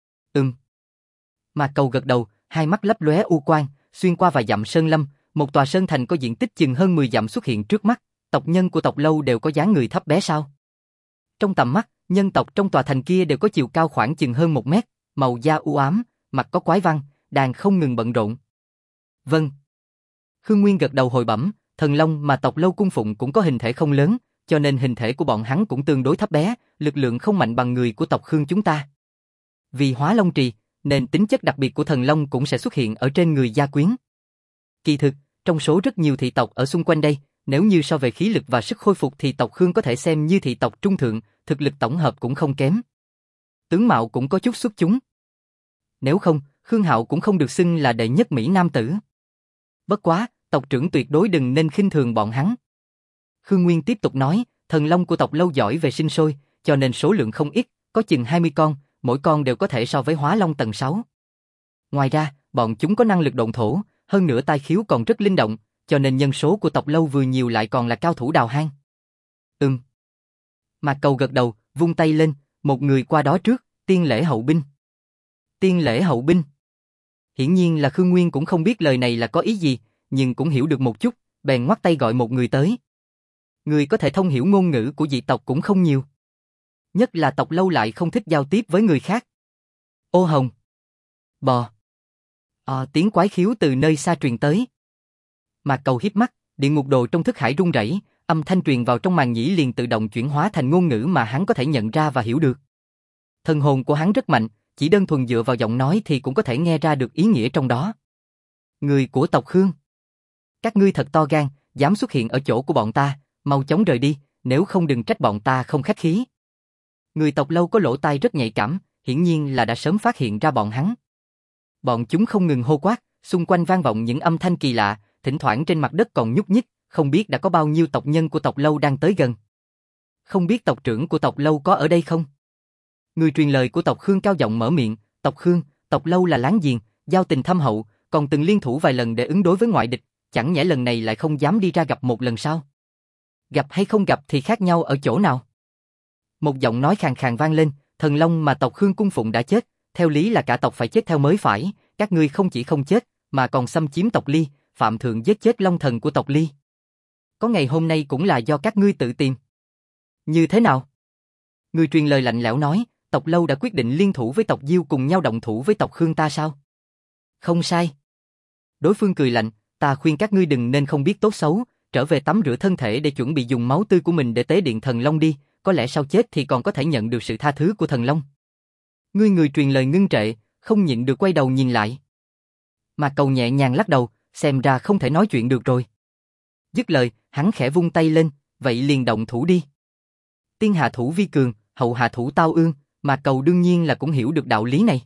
Mạc Cầu gật đầu, hai mắt lấp lóe u quang, xuyên qua vài dặm sơn lâm, một tòa sơn thành có diện tích chừng hơn 10 dặm xuất hiện trước mắt, tộc nhân của tộc Lâu đều có dáng người thấp bé sao? Trong tầm mắt, nhân tộc trong tòa thành kia đều có chiều cao khoảng chừng hơn 1 mét, màu da u ám, mặt có quái văn, đang không ngừng bận rộn. Vâng. Khương Nguyên gật đầu hồi bẩm, thần long mà tộc Lâu cung phụng cũng có hình thể không lớn, cho nên hình thể của bọn hắn cũng tương đối thấp bé, lực lượng không mạnh bằng người của tộc Khương chúng ta. Vì Hóa Long trì, nên tính chất đặc biệt của thần long cũng sẽ xuất hiện ở trên người gia quyến. Kỳ thực, trong số rất nhiều thị tộc ở xung quanh đây, nếu như so về khí lực và sức khôi phục thì tộc Khương có thể xem như thị tộc trung thượng, thực lực tổng hợp cũng không kém. Tướng mạo cũng có chút xuất chúng. Nếu không, Khương Hạo cũng không được xưng là đệ nhất Mỹ nam tử. Bất quá, tộc trưởng tuyệt đối đừng nên khinh thường bọn hắn. Khương Nguyên tiếp tục nói, thần long của tộc Lâu giỏi về sinh sôi, cho nên số lượng không ít, có chừng 20 con, mỗi con đều có thể so với Hóa Long tầng 6. Ngoài ra, bọn chúng có năng lực độn thổ, hơn nữa tai khiếu còn rất linh động, cho nên nhân số của tộc Lâu vừa nhiều lại còn là cao thủ đào hang. Mạc Cầu gật đầu, vung tay lên, một người qua đó trước, tiên lễ hậu binh. Tiên lễ hậu binh. Hiển nhiên là Khương Nguyên cũng không biết lời này là có ý gì, nhưng cũng hiểu được một chút, bèn ngoắt tay gọi một người tới. Người có thể thông hiểu ngôn ngữ của dị tộc cũng không nhiều. Nhất là tộc Lâu lại không thích giao tiếp với người khác. Ô hồng. Bò. Tiếng quái khiếu từ nơi xa truyền tới. Mạc Cầu hiếp mắt, Địa ngục đồ trong thức hải rung rẩy, âm thanh truyền vào trong màng nhĩ liền tự động chuyển hóa thành ngôn ngữ mà hắn có thể nhận ra và hiểu được. Thần hồn của hắn rất mạnh, chỉ đơn thuần dựa vào giọng nói thì cũng có thể nghe ra được ý nghĩa trong đó. Người của tộc Khương. Các ngươi thật to gan, dám xuất hiện ở chỗ của bọn ta, mau chóng rời đi, nếu không đừng trách bọn ta không khách khí. Người tộc Lâu có lỗ tai rất nhạy cảm, hiển nhiên là đã sớm phát hiện ra bọn hắn. Bọn chúng không ngừng hô quát, xung quanh vang vọng những âm thanh kỳ lạ, thỉnh thoảng trên mặt đất còn nhúc nhích, không biết đã có bao nhiêu tộc nhân của tộc Lâu đang tới gần. Không biết tộc trưởng của tộc Lâu có ở đây không? Người truyền lời của tộc Khương cao giọng mở miệng, tộc Khương, tộc Lâu là láng giềng, giao tình thâm hậu, còn từng liên thủ vài lần để ứng đối với ngoại địch, chẳng nhẽ lần này lại không dám đi ra gặp một lần sao? Gặp hay không gặp thì khác nhau ở chỗ nào? Một giọng nói khàn khàn vang lên, thần long mà tộc Khương cung phụng đã chết, theo lý là cả tộc phải chết theo mới phải, các ngươi không chỉ không chết, mà còn xâm chiếm tộc Ly, phạm thượng giết chết long thần của tộc Ly. Có ngày hôm nay cũng là do các ngươi tự tìm. Như thế nào? Người truyền lời lạnh lẽo nói, tộc Lâu đã quyết định liên thủ với tộc Diêu cùng nhau động thủ với tộc Khương ta sao? Không sai. Đối phương cười lạnh, ta khuyên các ngươi đừng nên không biết tốt xấu, trở về tắm rửa thân thể để chuẩn bị dùng máu tươi của mình để tế điện thần Long đi, có lẽ sau chết thì còn có thể nhận được sự tha thứ của thần Long. Người truyền lời ngưng trệ, không nhịn được quay đầu nhìn lại. Mà Cầu nhẹ nhàng lắc đầu, xem ra không thể nói chuyện được rồi. Dứt lời, hắn khẽ vung tay lên, vậy liền động thủ đi. Tiên hạ thủ vi cường, hậu hạ thủ tao ương, mà Cầu đương nhiên là cũng hiểu được đạo lý này.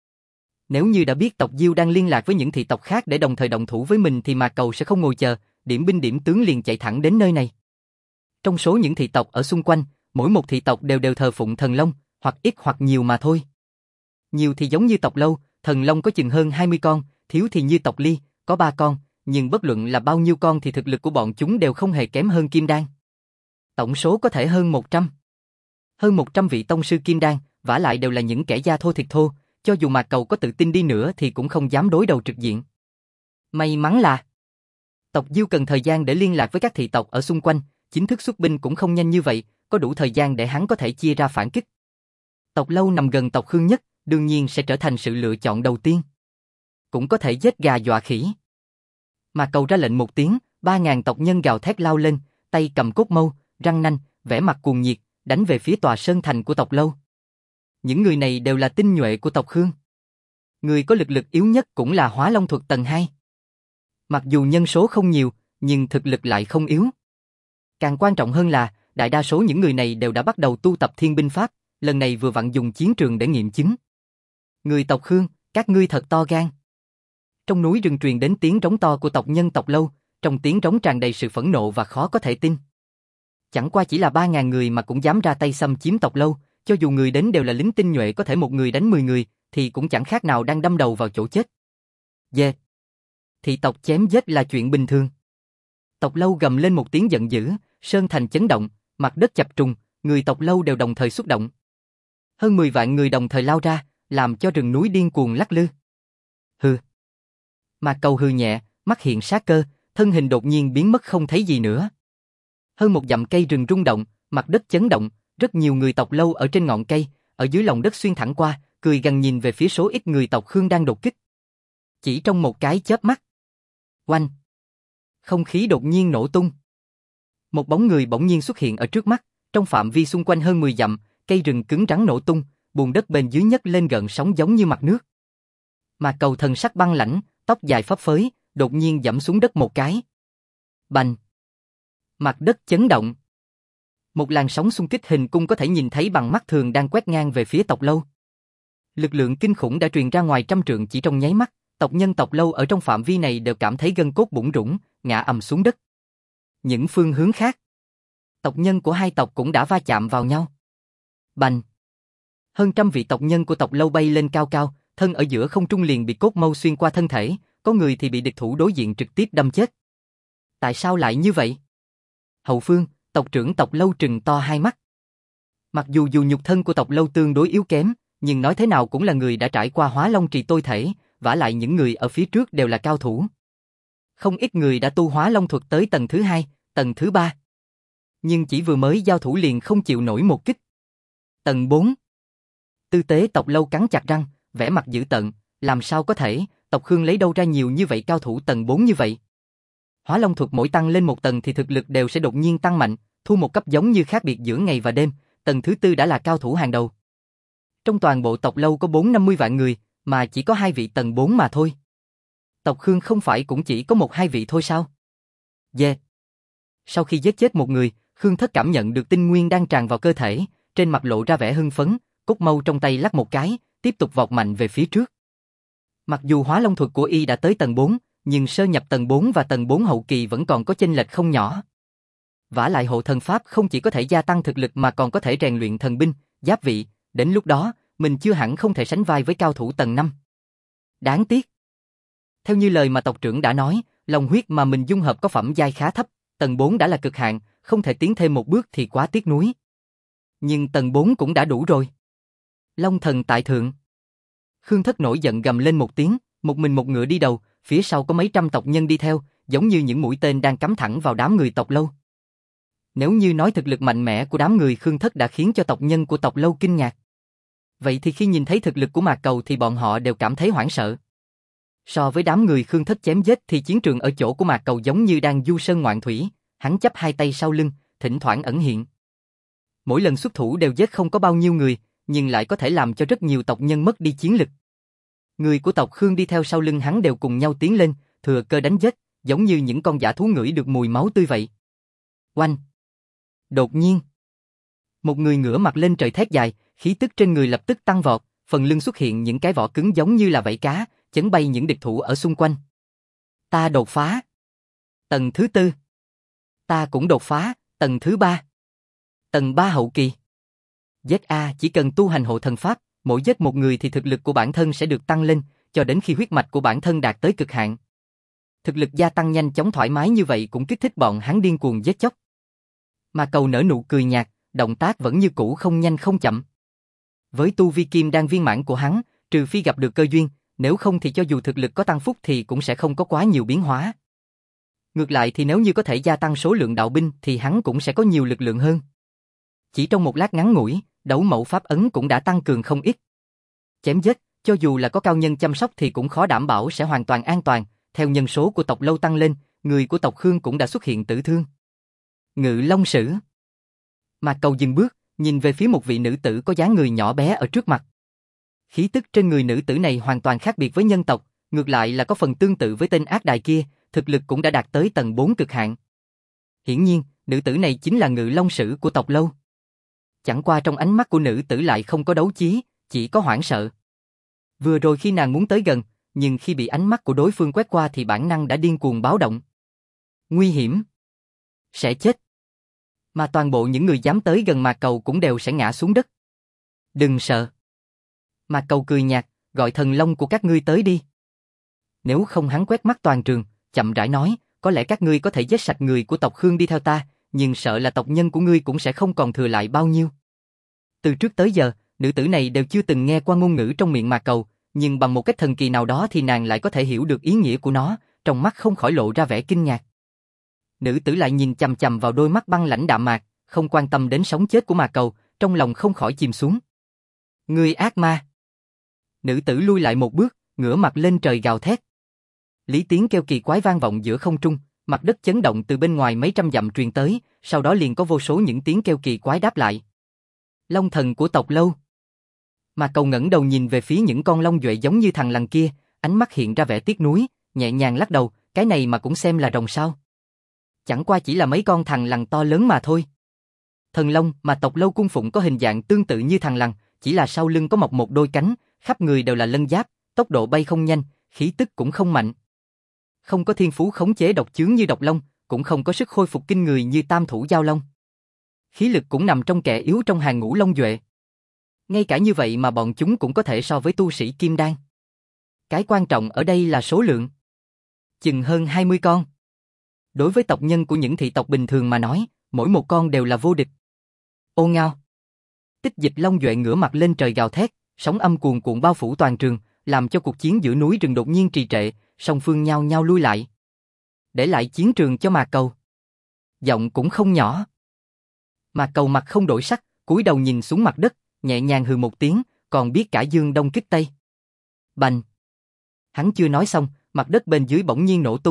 Nếu như đã biết tộc Diêu đang liên lạc với những thị tộc khác để đồng thời động thủ với mình thì Mạc Cầu sẽ không ngồi chờ, điểm binh điểm tướng liền chạy thẳng đến nơi này. Trong số những thị tộc ở xung quanh, mỗi một thị tộc đều thờ phụng thần long, hoặc ít hoặc nhiều mà thôi. Nhiều thì giống như tộc Lâu, thần long có chừng hơn 20 con, thiếu thì như tộc Ly, có 3 con, nhưng bất luận là bao nhiêu con thì thực lực của bọn chúng đều không hề kém hơn Kim Đan. Tổng số có thể hơn 100. Hơn 100 vị tông sư Kim Đan, vả lại đều là những kẻ da thô thịt thô, cho dù Mạc Cầu có tự tin đi nữa thì cũng không dám đối đầu trực diện. May mắn là tộc Diêu cần thời gian để liên lạc với các thị tộc ở xung quanh, chính thức xuất binh cũng không nhanh như vậy, có đủ thời gian để hắn có thể chia ra phản kích. Tộc Lâu nằm gần tộc Khương nhất, đương nhiên sẽ trở thành sự lựa chọn đầu tiên. Cũng có thể giết gà dọa khỉ. Mạc Cầu ra lệnh một tiếng, 3.000 tộc nhân gào thét lao lên, tay cầm cốt mâu, răng nanh, vẻ mặt cuồng nhiệt, đánh về phía tòa sơn thành của tộc Lâu. Những người này đều là tinh nhuệ của tộc Khương. Người có lực yếu nhất cũng là Hóa Long thuật tầng 2. Mặc dù nhân số không nhiều, nhưng thực lực lại không yếu. Càng quan trọng hơn là, đại đa số những người này đều đã bắt đầu tu tập thiên binh pháp, lần này vừa vặn dùng chiến trường để nghiệm chứng. Người tộc Khương, các ngươi thật to gan. Trong núi rừng truyền đến tiếng rống to của tộc nhân tộc Lâu, trong tiếng rống tràn đầy sự phẫn nộ và khó có thể tin. Chẳng qua chỉ là 3.000 người mà cũng dám ra tay xâm chiếm tộc Lâu, cho dù người đến đều là lính tinh nhuệ có thể một người đánh 10 người, thì cũng chẳng khác nào đang đâm đầu vào chỗ chết. Yeah. Thị tộc chém giết là chuyện bình thường. Tộc Lâu gầm lên một tiếng giận dữ, sơn thành chấn động, mặt đất chập trùng, người tộc Lâu đều đồng thời xúc động. Hơn 10 vạn người đồng thời lao ra, làm cho rừng núi điên cuồng lắc lư. Hừ. Mạc Cầu hừ nhẹ, mắt hiện sát cơ, thân hình đột nhiên biến mất không thấy gì nữa. Hơn một dặm cây rừng rung động, mặt đất chấn động, rất nhiều người tộc Lâu ở trên ngọn cây, ở dưới lòng đất xuyên thẳng qua, cười gằn nhìn về phía số ít người tộc Khương đang đột kích. Chỉ trong một cái chớp mắt. Oanh! Không khí đột nhiên nổ tung. Một bóng người bỗng nhiên xuất hiện ở trước mắt, trong phạm vi xung quanh hơn 10 dặm, cây rừng cứng rắn nổ tung, bùn đất bên dưới nhấc lên gợn sóng giống như mặt nước. Mà Cầu thần sắc băng lãnh, tóc dài phấp phới, đột nhiên giẫm xuống đất một cái. Bành! Mặt đất chấn động. Một làn sóng xung kích hình cung có thể nhìn thấy bằng mắt thường đang quét ngang về phía tộc Lâu. Lực lượng kinh khủng đã truyền ra ngoài trăm trượng chỉ trong nháy mắt, tộc nhân tộc Lâu ở trong phạm vi này đều cảm thấy gân cốt bủn rủn, ngã ầm xuống đất. Những phương hướng khác, tộc nhân của hai tộc cũng đã va chạm vào nhau. Bành! Hơn trăm vị tộc nhân của tộc Lâu bay lên cao cao, thân ở giữa không trung liền bị cốt mâu xuyên qua thân thể, có người thì bị địch thủ đối diện trực tiếp đâm chết. Tại sao lại như vậy? Hậu phương, tộc trưởng tộc Lâu trừng to hai mắt. Mặc dù nhục thân của tộc Lâu tương đối yếu kém, nhưng nói thế nào cũng là người đã trải qua Hóa Long trì tôi thể, vả lại những người ở phía trước đều là cao thủ. Không ít người đã tu Hóa Long thuật tới tầng thứ 2, tầng thứ 3. Nhưng chỉ vừa mới giao thủ liền không chịu nổi một kích. Tầng 4. Tư tế tộc Lâu cắn chặt răng, vẻ mặt dữ tợn, làm sao có thể, tộc Khương lấy đâu ra nhiều như vậy cao thủ tầng 4 như vậy? Hóa Long thuật mỗi tăng lên một tầng thì thực lực đều sẽ đột nhiên tăng mạnh, thu một cấp giống như khác biệt giữa ngày và đêm, tầng thứ tư đã là cao thủ hàng đầu. Trong toàn bộ tộc Lâu có 450 vạn người, mà chỉ có 2 vị tầng 4 mà thôi. Tộc Khương không phải cũng chỉ có 1-2 vị thôi sao? Yeah. Sau khi giết chết một người, Khương Thất cảm nhận được tinh nguyên đang tràn vào cơ thể, trên mặt lộ ra vẻ hưng phấn, cốt mâu trong tay lắc một cái, tiếp tục vọt mạnh về phía trước. Mặc dù Hóa Long thuật của y đã tới tầng 4, nhưng sơ nhập tầng 4 và tầng 4 hậu kỳ vẫn còn có chênh lệch không nhỏ. Vả lại hộ thần pháp không chỉ có thể gia tăng thực lực mà còn có thể rèn luyện thần binh, giáp vị, đến lúc đó, mình chưa hẳn không thể sánh vai với cao thủ tầng 5. Đáng tiếc. Theo như lời mà tộc trưởng đã nói, long huyết mà mình dung hợp có phẩm giai khá thấp, tầng 4 đã là cực hạn, không thể tiến thêm một bước thì quá tiếc nuối. Nhưng tầng 4 cũng đã đủ rồi. Long thần tại thượng. Khương Thất nổi giận gầm lên một tiếng, một mình một ngựa đi đầu, phía sau có mấy trăm tộc nhân đi theo, giống như những mũi tên đang cắm thẳng vào đám người tộc Lâu. Nếu như nói thực lực mạnh mẽ của đám người Khương Thất đã khiến cho tộc nhân của tộc Lâu kinh ngạc, vậy thì khi nhìn thấy thực lực của Mạc Cầu thì bọn họ đều cảm thấy hoảng sợ. So với đám người Khương Thất chém giết thì chiến trường ở chỗ của Mạc Cầu giống như đang du sơn ngoạn thủy, hắn chắp hai tay sau lưng, thỉnh thoảng ẩn hiện. Mỗi lần xuất thủ đều giết không có bao nhiêu người, nhưng lại có thể làm cho rất nhiều tộc nhân mất đi chiến lực. Người của tộc Khương đi theo sau lưng hắn đều cùng nhau tiến lên, thừa cơ đánh giết, giống như những con dã thú ngửi được mùi máu tươi vậy. Oanh! Đột nhiên, một người ngửa mặt lên trời thét dài, khí tức trên người lập tức tăng vọt, phần lưng xuất hiện những cái vỏ cứng giống như là vảy cá, chấn bay những địch thủ ở xung quanh. Ta đột phá. Tầng thứ 4. Ta cũng đột phá, tầng thứ 3. Tầng 3 hậu kỳ. ZA chỉ cần tu hành hộ thần pháp, mỗi giết một người thì thực lực của bản thân sẽ được tăng lên, cho đến khi huyết mạch của bản thân đạt tới cực hạn. Thực lực gia tăng nhanh chóng thoải mái như vậy cũng kích thích bọn hắn điên cuồng giết chóc. Mà Cầu nở nụ cười nhạt, động tác vẫn như cũ không nhanh không chậm. Với tu vi kim đan viên mãn của hắn, trừ phi gặp được cơ duyên, nếu không thì cho dù thực lực có tăng phúc thì cũng sẽ không có quá nhiều biến hóa. Ngược lại thì nếu như có thể gia tăng số lượng đạo binh thì hắn cũng sẽ có nhiều lực lượng hơn. Chỉ trong một lát ngắn ngủi, đấu mẫu pháp ấn cũng đã tăng cường không ít. Chém giết, cho dù là có cao nhân chăm sóc thì cũng khó đảm bảo sẽ hoàn toàn an toàn, theo nhân số của tộc Lâu tăng lên, người của tộc Khương cũng đã xuất hiện tử thương. Ngự Long Sử. Mạc Cầu dừng bước, nhìn về phía một vị nữ tử có dáng người nhỏ bé ở trước mặt. Khí tức trên người nữ tử này hoàn toàn khác biệt với nhân tộc, ngược lại là có phần tương tự với tên ác đài kia, thực lực cũng đã đạt tới tầng 4 cực hạn. Hiển nhiên, nữ tử này chính là Ngự Long Sử của tộc Lâu. Chẳng qua trong ánh mắt của nữ tử lại không có đấu chí, chỉ có hoảng sợ. Vừa rồi khi nàng muốn tới gần, nhưng khi bị ánh mắt của đối phương quét qua thì bản năng đã điên cuồng báo động. Nguy hiểm. Sẽ chết. Mà toàn bộ những người dám tới gần Mạc Cầu cũng đều sẽ ngã xuống đất. Đừng sợ. Mạc Cầu cười nhạt, gọi thần long của các ngươi tới đi. Nếu không hắn quét mắt toàn trường, chậm rãi nói, có lẽ các ngươi có thể giết sạch người của tộc Khương đi theo ta, nhưng sợ là tộc nhân của ngươi cũng sẽ không còn thừa lại bao nhiêu. Từ trước tới giờ, nữ tử này đều chưa từng nghe qua ngôn ngữ trong miệng Mạc Cầu, nhưng bằng một cách thần kỳ nào đó thì nàng lại có thể hiểu được ý nghĩa của nó, trong mắt không khỏi lộ ra vẻ kinh ngạc. Nữ tử lại nhìn chằm chằm vào đôi mắt băng lãnh đạm mạc, không quan tâm đến sống chết của Mạc Cầu, trong lòng không khỏi chìm xuống. Ngươi ác ma! Nữ tử lui lại một bước, ngửa mặt lên trời gào thét. Lý tiếng kêu kỳ quái vang vọng giữa không trung, mặt đất chấn động từ bên ngoài mấy trăm dặm truyền tới, sau đó liền có vô số những tiếng kêu kỳ quái đáp lại. Long thần của tộc Lâu. Mạc Cầu ngẩng đầu nhìn về phía những con long duệ giống như thằn lằn kia, ánh mắt hiện ra vẻ tiếc nuối, nhẹ nhàng lắc đầu, cái này mà cũng xem là rồng sao? Chẳng qua chỉ là mấy con thằn lằn to lớn mà thôi. Thần long mà tộc Lâu cung phụng có hình dạng tương tự như thằn lằn, chỉ là sau lưng có mọc một đôi cánh, khắp người đều là lân giáp, tốc độ bay không nhanh, khí tức cũng không mạnh. Không có thiên phú khống chế độc chướng như độc long, cũng không có sức khôi phục kinh người như tam thủ giao long. Khí lực cũng nằm trong kẻ yếu trong hàng ngũ long duệ. Ngay cả như vậy mà bọn chúng cũng có thể so với tu sĩ kim đan. Cái quan trọng ở đây là số lượng. Chừng hơn 20 con. Đối với tộc nhân của những thị tộc bình thường mà nói, mỗi một con đều là vô địch. Ô ngao. Tích Dịch long duệ ngửa mặt lên trời gào thét, sóng âm cuồn cuộn bao phủ toàn trường, làm cho cuộc chiến giữa núi rừng đột nhiên trì trệ, song phương nhao nhao lui lại. Để lại chiến trường cho Mạc Cầu. Giọng cũng không nhỏ. Mạc Cầu mặt không đổi sắc, cúi đầu nhìn xuống mặt đất, nhẹ nhàng hừ một tiếng, còn biết cả dương đông kích tây. Bành! Hắn chưa nói xong, mặt đất bên dưới bỗng nhiên nổ tung,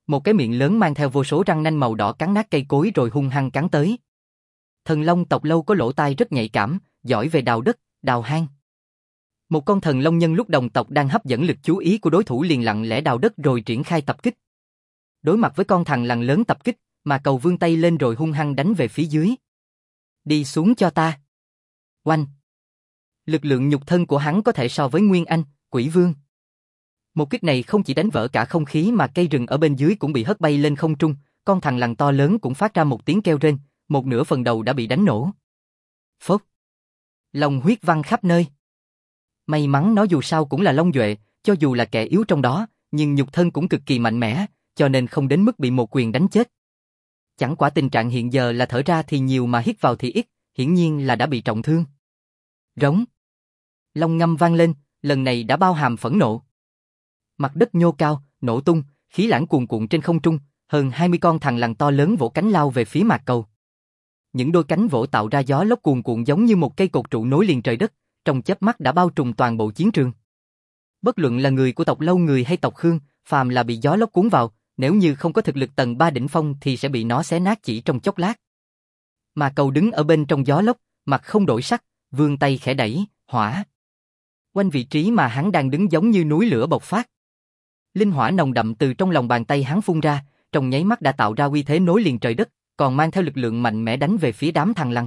một cái miệng lớn mang theo vô số răng nanh màu đỏ cắn nát cây cối rồi hung hăng cắn tới. Thần long tộc Lâu có lỗ tai rất nhạy cảm, giỏi về đào đất, đào hang. Một con thần long nhân lúc đồng tộc đang hấp dẫn lực chú ý của đối thủ liền lặng lẽ đào đất rồi triển khai tập kích. Đối mặt với con thằn lằn lớn tập kích, mà cầu vươn tay lên rồi hung hăng đánh về phía dưới. Đi xuống cho ta. Oanh. Lực lượng nhục thân của hắn có thể so với Nguyên Anh, Quỷ Vương. Một kích này không chỉ đánh vỡ cả không khí mà cây rừng ở bên dưới cũng bị hất bay lên không trung, con thằn lằn to lớn cũng phát ra một tiếng kêu rên, một nửa phần đầu đã bị đánh nổ. Phốc. Long huyết văng khắp nơi. May mắn nó dù sao cũng là Long Duệ, cho dù là kẻ yếu trong đó, nhưng nhục thân cũng cực kỳ mạnh mẽ, cho nên không đến mức bị một quyền đánh chết. Chẳng qua tình trạng hiện giờ là thở ra thì nhiều mà hít vào thì ít, hiển nhiên là đã bị trọng thương. Rống. Long ngâm vang lên, lần này đã bao hàm phẫn nộ. Mặt đất nhô cao, nổ tung, khí lãng cuồn cuộn trên không trung, hơn 20 con thằn lằn to lớn vỗ cánh lao về phía Mạc Cầu. Những đôi cánh vỗ tạo ra gió lốc cuồn cuộn giống như một cây cột trụ nối liền trời đất, trong chớp mắt đã bao trùm toàn bộ chiến trường. Bất luận là người của tộc Lâu người hay tộc Khương, phàm là bị gió lốc cuốn vào, nếu như không có thực lực tầng 3 đỉnh phong thì sẽ bị nó xé nát chỉ trong chốc lát. Mà Cầu đứng ở bên trong gió lốc, mặt không đổi sắc, vươn tay khẽ đẩy, hỏa. Quanh vị trí mà hắn đang đứng giống như núi lửa bộc phát. Linh hỏa nồng đậm từ trong lòng bàn tay hắn phun ra, trong nháy mắt đã tạo ra uy thế nối liền trời đất, còn mang theo lực lượng mạnh mẽ đánh về phía đám thằn lằn.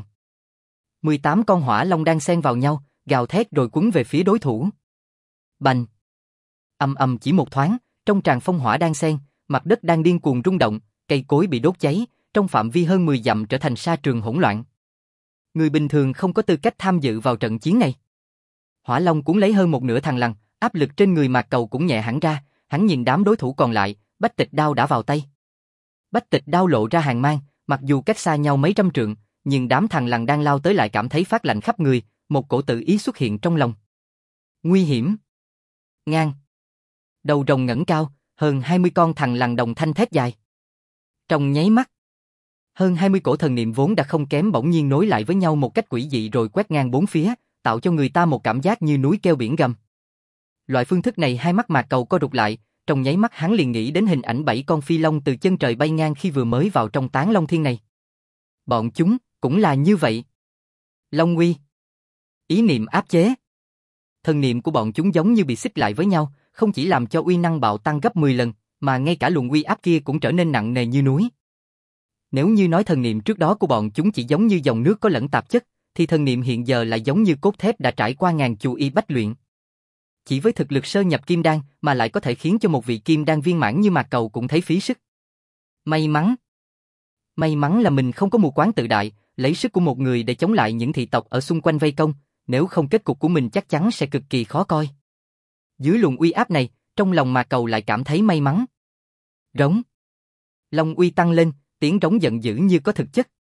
18 con hỏa long đang xen vào nhau, gào thét rồi cuốn về phía đối thủ. Bành! Ầm ầm chỉ một thoáng, trong tràn phong hỏa đang xen, mặt đất đang điên cuồng rung động, cây cối bị đốt cháy, trong phạm vi hơn 10 dặm trở thành sa trường hỗn loạn. Người bình thường không có tư cách tham dự vào trận chiến này. Hỏa long cuốn lấy hơn một nửa thằn lằn, áp lực trên người Mạc Cầu cũng nhẹ hẳn ra, hắn nhìn đám đối thủ còn lại, Bách Tịch Đao đã vào tay. Bách Tịch Đao lộ ra hàn mang, mặc dù cách xa nhau mấy trăm trượng, nhưng đám thằn lằn đang lao tới lại cảm thấy phát lạnh khắp người, một cổ tự ý xuất hiện trong lòng. Nguy hiểm. Ngang. Đầu rồng ngẩng cao, hơn 20 con thằn lằn đồng thanh thét dài. Trong nháy mắt, hơn 20 cổ thần niệm vốn đã không kém bỗng nhiên nối lại với nhau một cách quỷ dị rồi quét ngang bốn phía, tạo cho người ta một cảm giác như núi kêu biển gầm. Loại phương thức này hai mắt Mạc Cầu co rụt lại, trong nháy mắt hắn liền nghĩ đến hình ảnh 7 con phi long từ chân trời bay ngang khi vừa mới vào trong tán long thiên này. Bọn chúng cũng là như vậy. Long uy. Ý niệm áp chế. Thần niệm của bọn chúng giống như bị xích lại với nhau, không chỉ làm cho uy năng bạo tăng gấp 10 lần, mà ngay cả luồng uy áp kia cũng trở nên nặng nề như núi. Nếu như nói thần niệm trước đó của bọn chúng chỉ giống như dòng nước có lẫn tạp chất, thì thần niệm hiện giờ lại giống như cốt thép đã trải qua ngàn chu y bách luyện. Chỉ với thực lực sơ nhập kim đan mà lại có thể khiến cho một vị kim đan viên mãn như Mạc Cầu cũng thấy phí sức. May mắn. May mắn là mình không có mù quáng tự đại, lấy sức của một người để chống lại những thị tộc ở xung quanh vây công, nếu không kết cục của mình chắc chắn sẽ cực kỳ khó coi. Dưới luồng uy áp này, trong lòng Mạc Cầu lại cảm thấy may mắn. Rống. Long uy tăng lên, tiếng rống giận dữ như có thực chất.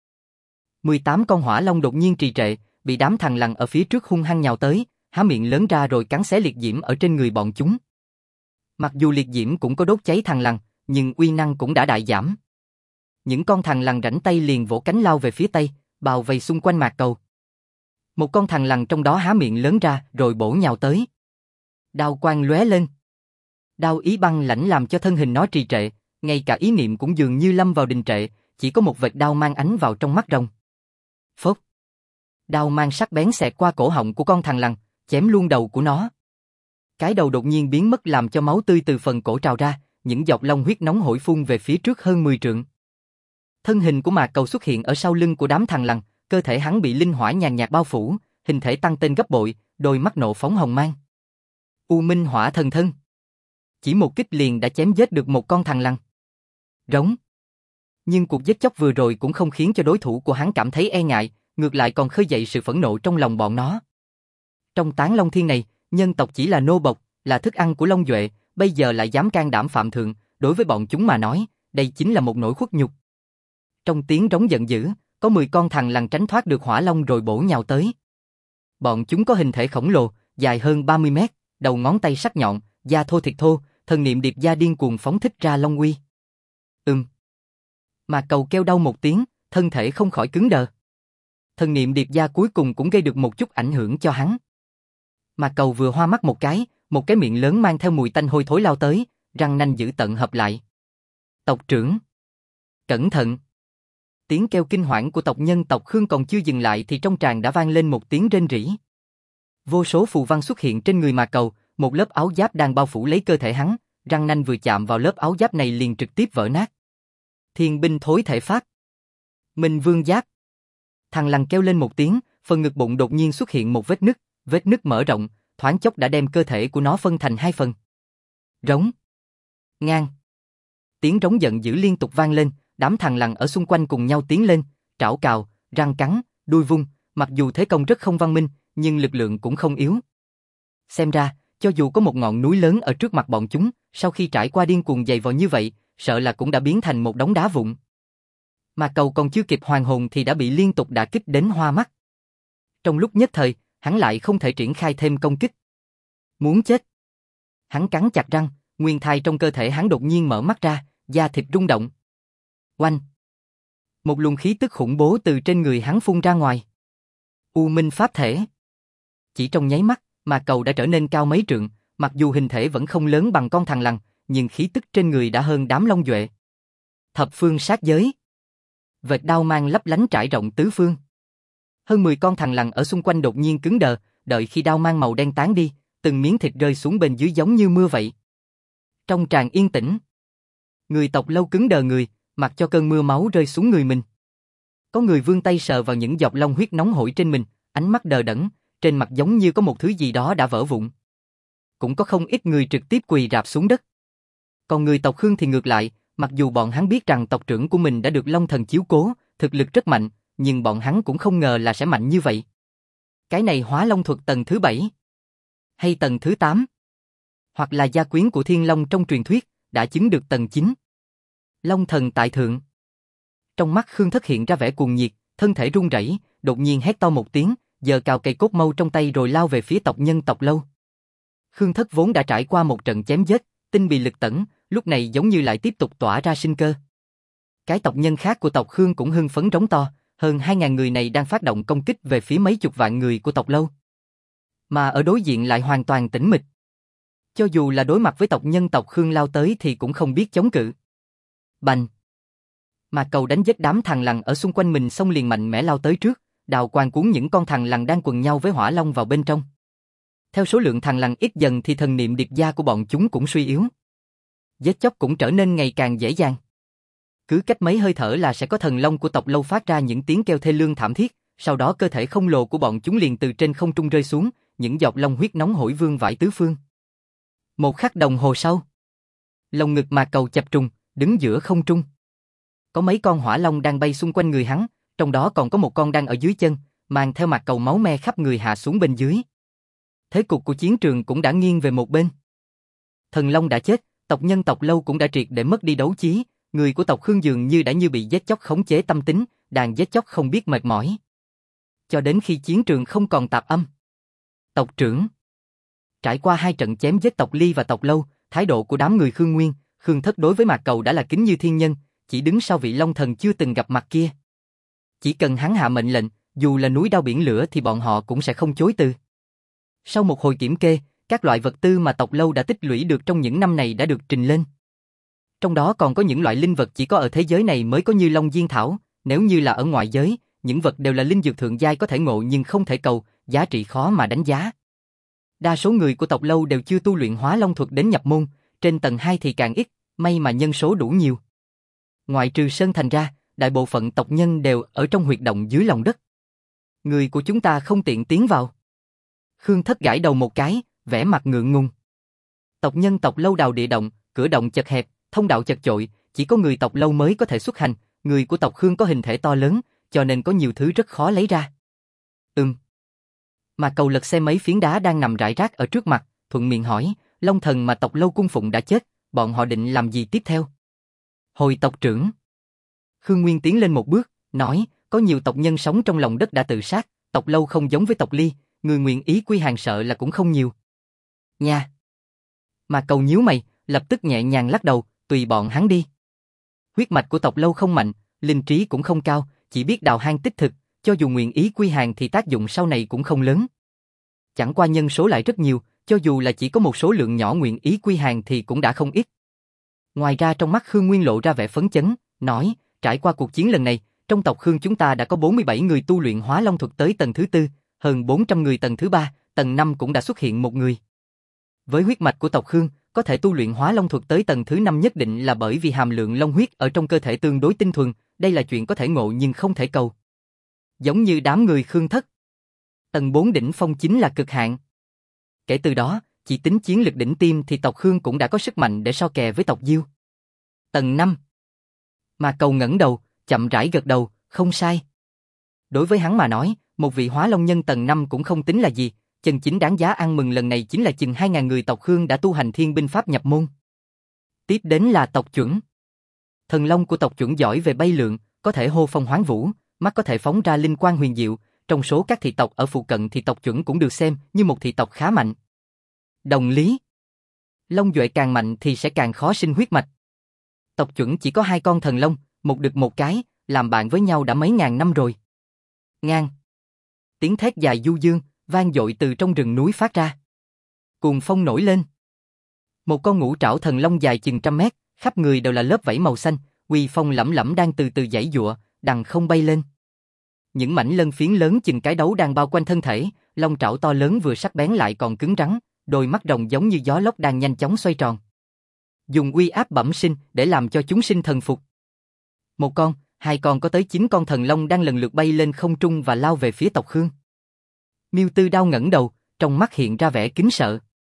18 con hỏa long đột nhiên trì trệ, bị đám thằn lằn ở phía trước hung hăng nhào tới, há miệng lớn ra rồi cắn xé liệt diễm ở trên người bọn chúng. Mặc dù liệt diễm cũng có đốt cháy thằn lằn, nhưng uy năng cũng đã đại giảm. Những con thằn lằn rảnh tay liền vỗ cánh lao về phía tây, bao vây xung quanh Mạc Cầu. Một con thằn lằn trong đó há miệng lớn ra rồi bổ nhào tới. Đao quang lóe lên. Đao ý băng lãnh làm cho thân hình nó trì trệ, ngay cả ý niệm cũng dường như lâm vào đình trệ, chỉ có một vệt đao mang ánh vào trong mắt rồng. Phốc. Đao mang sắc bén xẹt qua cổ họng của con thằn lằn, chém luôn đầu của nó. Cái đầu đột nhiên biến mất làm cho máu tươi từ phần cổ trào ra, những giọt long huyết nóng hổi phun về phía trước hơn 10 trượng. Thân hình của Mạc Cầu xuất hiện ở sau lưng của đám thằn lằn, cơ thể hắn bị linh hỏa nhàn nhạt bao phủ, hình thể tăng tên gấp bội, đôi mắt nộ phóng hồng mang. U Minh Hỏa Thần Thân. Chỉ một kích liền đã chém giết được một con thằn lằn. Rống. Nhưng cuộc giết chóc vừa rồi cũng không khiến cho đối thủ của hắn cảm thấy e ngại, ngược lại còn khơi dậy sự phẫn nộ trong lòng bọn nó. Trong tán long thiên này, nhân tộc chỉ là nô bộc, là thức ăn của Long Duệ, bây giờ lại dám can đảm phạm thượng, đối với bọn chúng mà nói, đây chính là một nỗi khuất nhục. Trong tiếng rống giận dữ, có 10 con thằn lằn tránh thoát được hỏa long rồi bổ nhào tới. Bọn chúng có hình thể khổng lồ, dài hơn 30 mét, đầu ngón tay sắc nhọn, da thô thịt thô, thần niệm điệp gia điên cuồng phóng thích ra long uy. Mà Cầu kêu đau một tiếng, thân thể không khỏi cứng đờ. Thần niệm điệp gia cuối cùng cũng gây được một chút ảnh hưởng cho hắn. Mà Cầu vừa hoa mắt một cái miệng lớn mang theo mùi tanh hôi thối lao tới, răng nanh dữ tợn hợp lại. Tộc trưởng! Cẩn thận! Tiếng kêu kinh hoảng của tộc nhân tộc Khương còn chưa dừng lại thì trong tràng đã vang lên một tiếng rên rỉ. Vô số phù văn xuất hiện trên người Mạc Cầu, một lớp áo giáp đang bao phủ lấy cơ thể hắn, răng nanh vừa chạm vào lớp áo giáp này liền trực tiếp vỡ nát. Thiên binh thối thể pháp. Minh vương giáp. Thằng lằn kêu lên một tiếng, phần ngực bụng đột nhiên xuất hiện một vết nứt mở rộng, thoáng chốc đã đem cơ thể của nó phân thành hai phần. Rống. Ngang. Tiếng rống giận dữ liên tục vang lên, đám thằng lằn ở xung quanh cùng nhau tiến lên, trảo cào, răng cắn, đuôi vung, mặc dù thế công rất không văn minh, nhưng lực lượng cũng không yếu. Xem ra, cho dù có một ngọn núi lớn ở trước mặt bọn chúng, sau khi trải qua điên cuồng dày vò như vậy, sợ là cũng đã biến thành một đống đá vụn. Mà Cầu còn chưa kịp hoàn hồn thì đã bị liên tục đả kích đến hoa mắt. Trong lúc nhất thời, hắn lại không thể triển khai thêm công kích. Muốn chết. Hắn cắn chặt răng, nguyên thai trong cơ thể hắn đột nhiên mở mắt ra, da thịt rung động. Oanh! Một luồng khí tức khủng bố từ trên người hắn phun ra ngoài. U Minh Pháp Thể. Chỉ trong nháy mắt, mà Cầu đã trở nên cao mấy trượng, mặc dù hình thể vẫn không lớn bằng con thằn lằn, nhưng khí tức trên người đã hơn đám long duệ. Thập phương sát giới. Vệt đao mang lấp lánh trải rộng tứ phương. Hơn 10 con thằn lằn ở xung quanh đột nhiên cứng đờ, đợi khi đao mang màu đen tán đi, từng miếng thịt rơi xuống bên dưới giống như mưa vậy. Trong tràng yên tĩnh, người tộc Lâu cứng đờ người, mặc cho cơn mưa máu rơi xuống người mình. Có người vươn tay sờ vào những giọt long huyết nóng hổi trên mình, ánh mắt đờ đẫn, trên mặt giống như có một thứ gì đó đã vỡ vụn. Cũng có không ít người trực tiếp quỳ rạp xuống đất. Còn người tộc Khương thì ngược lại, mặc dù bọn hắn biết rằng tộc trưởng của mình đã được Long Thần chiếu cố, thực lực rất mạnh, nhưng bọn hắn cũng không ngờ là sẽ mạnh như vậy. Cái này Hóa Long thuật tầng thứ 7, hay tầng thứ 8, hoặc là gia quyến của Thiên Long trong truyền thuyết, đã chứng được tầng 9. Long Thần tại thượng. Trong mắt Khương Thất hiện ra vẻ cuồng nhiệt, thân thể run rẩy, đột nhiên hét to một tiếng, giơ cao cây cốt mâu trong tay rồi lao về phía tộc nhân tộc Lâu. Khương Thất vốn đã trải qua một trận chém giết, tinh bị lực tẩn, lúc này giống như lại tiếp tục tỏa ra sinh cơ. Cái tộc nhân khác của tộc Khương cũng hưng phấn rống to, hơn 2.000 người này đang phát động công kích về phía mấy chục vạn người của tộc Lâu. Mà ở đối diện lại hoàn toàn tĩnh mịch. Cho dù là đối mặt với tộc nhân tộc Khương lao tới thì cũng không biết chống cự. Bành! Mà Cầu đánh giết đám thằn lằn ở xung quanh mình xong liền mạnh mẽ lao tới trước, đào quang cuốn những con thằn lằn đang quần nhau với Hỏa Long vào bên trong. Theo số lượng thằn lằn ít dần thì thần niệm điệp gia của bọn chúng cũng suy yếu. Giết chóc cũng trở nên ngày càng dễ dàng. Cứ cách mấy hơi thở là sẽ có thần long của tộc Lâu phát ra những tiếng kêu thê lương thảm thiết, sau đó cơ thể khổng lồ của bọn chúng liền từ trên không trung rơi xuống, những giọt long huyết nóng hổi vương vãi tứ phương. Một khắc đồng hồ sau, lồng ngực Mà Cầu chập trùng, đứng giữa không trung. Có mấy con hỏa long đang bay xung quanh người hắn, trong đó còn có một con đang ở dưới chân, mang theo Mạc Cầu máu me khắp người hạ xuống bên dưới. Thế cục của chiến trường cũng đã nghiêng về một bên. Thần long đã chết, tộc nhân tộc Lâu cũng đã triệt để mất đi đấu chí, người của tộc Khương dường như đã như bị giết chóc khống chế tâm tính, đàn giết chóc không biết mệt mỏi. Cho đến khi chiến trường không còn tạp âm. Tộc trưởng. Trải qua 2 trận chém giết tộc Ly và tộc Lâu, thái độ của đám người Khương Nguyên, Khương Thất đối với Mạc Cầu đã là kính như thiên nhân, chỉ đứng sau vị Long Thần chưa từng gặp mặt kia. Chỉ cần hắn hạ mệnh lệnh, dù là núi đao biển lửa thì bọn họ cũng sẽ không chối từ. Sau một hồi kiểm kê, các loại vật tư mà tộc Lâu đã tích lũy được trong những năm này đã được trình lên. Trong đó còn có những loại linh vật chỉ có ở thế giới này mới có như Long Diên Thảo, nếu như là ở ngoại giới, những vật đều là linh dược thượng giai có thể ngộ nhưng không thể cầu, giá trị khó mà đánh giá. Đa số người của tộc Lâu đều chưa tu luyện Hóa Long thuật đến nhập môn, trên tầng 2 thì càng ít, may mà nhân số đủ nhiều. Ngoại trừ Sơn Thành ra, đại bộ phận tộc nhân đều ở trong huyệt động dưới lòng đất. Người của chúng ta không tiện tiến vào. Khương Thất gãi đầu một cái, vẻ mặt ngượng ngùng. Tộc nhân tộc Lâu đào địa động, cửa động chật hẹp, thông đạo chật chội, chỉ có người tộc Lâu mới có thể xuất hành, người của tộc Khương có hình thể to lớn, cho nên có nhiều thứ rất khó lấy ra. Mà Cầu lật xem mấy phiến đá đang nằm rải rác ở trước mặt, thuận miệng hỏi, Long Thần mà tộc Lâu cung phụng đã chết, bọn họ định làm gì tiếp theo? Hồi tộc trưởng. Khương Nguyên tiến lên một bước, nói, có nhiều tộc nhân sống trong lòng đất đã tự sát, tộc Lâu không giống với tộc Ly, người nguyện ý quy hàng sợ là cũng không nhiều. Nha. Mà Cầu nhíu mày, lập tức nhẹ nhàng lắc đầu, tùy bọn hắn đi. Huyết mạch của tộc Lâu không mạnh, linh trí cũng không cao, chỉ biết đào hang tích thực, cho dù nguyện ý quy hàng thì tác dụng sau này cũng không lớn. Chẳng qua nhân số lại rất nhiều, cho dù là chỉ có một số lượng nhỏ nguyện ý quy hàng thì cũng đã không ít. Ngoài ra trong mắt Khương Nguyên lộ ra vẻ phấn chấn, nói, trải qua cuộc chiến lần này, trong tộc Khương chúng ta đã có 47 người tu luyện hóa long thuật tới tầng thứ 4, hơn 400 người tầng thứ 3, tầng 5 cũng đã xuất hiện một người. Với huyết mạch của tộc Khương, có thể tu luyện hóa long thuật tới tầng thứ 5 nhất định là bởi vì hàm lượng long huyết ở trong cơ thể tương đối tinh thuần, đây là chuyện có thể ngộ nhưng không thể cầu. Giống như đám người Khương Thất. Tầng 4 đỉnh phong chính là cực hạn. Kể từ đó, chỉ tính chiến lực đỉnh tiêm thì tộc Khương cũng đã có sức mạnh để so kè với tộc Diêu. Tầng 5. Mà Cầu ngẩng đầu, chậm rãi gật đầu, không sai. Đối với hắn mà nói, một vị hóa long nhân tầng 5 cũng không tính là gì, chân chính đáng giá ăn mừng lần này chính là chừng 2.000 người tộc Khương đã tu hành thiên binh pháp nhập môn. Tiếp đến là tộc chuẩn. Thần long của tộc chuẩn giỏi về bay lượn, có thể hô phong hoán vũ, mắt có thể phóng ra linh quang huyền diệu, trong số các thị tộc ở phụ cận thì tộc chuẩn cũng được xem như một thị tộc khá mạnh. Đồng lý. Long duệ càng mạnh thì sẽ càng khó sinh huyết mạch. Tộc chuẩn chỉ có 2 con thần long, một đực một cái, làm bạn với nhau đã mấy ngàn năm rồi. Ngang. Tiếng thét dài du dương, vang dội từ trong rừng núi phát ra. Cuồng phong nổi lên. Một con ngũ trảo thần long dài chừng 100 mét, khắp người đều là lớp vảy màu xanh, uy phong lẫm lẫm đang từ từ giãy giụa, đằng không bay lên. Những mảnh lân phiến lớn chừng cái đấu đang bao quanh thân thể, long trảo to lớn vừa sắc bén lại còn cứng rắn, đôi mắt rồng giống như gió lốc đang nhanh chóng xoay tròn. Dùng uy áp bẩm sinh để làm cho chúng sinh thần phục. Một con, 2 con có tới 9 con thần long đang lần lượt bay lên không trung và lao về phía tộc Khương. Miêu Tư Đao ngẩng đầu, trong mắt hiện ra vẻ kính sợ.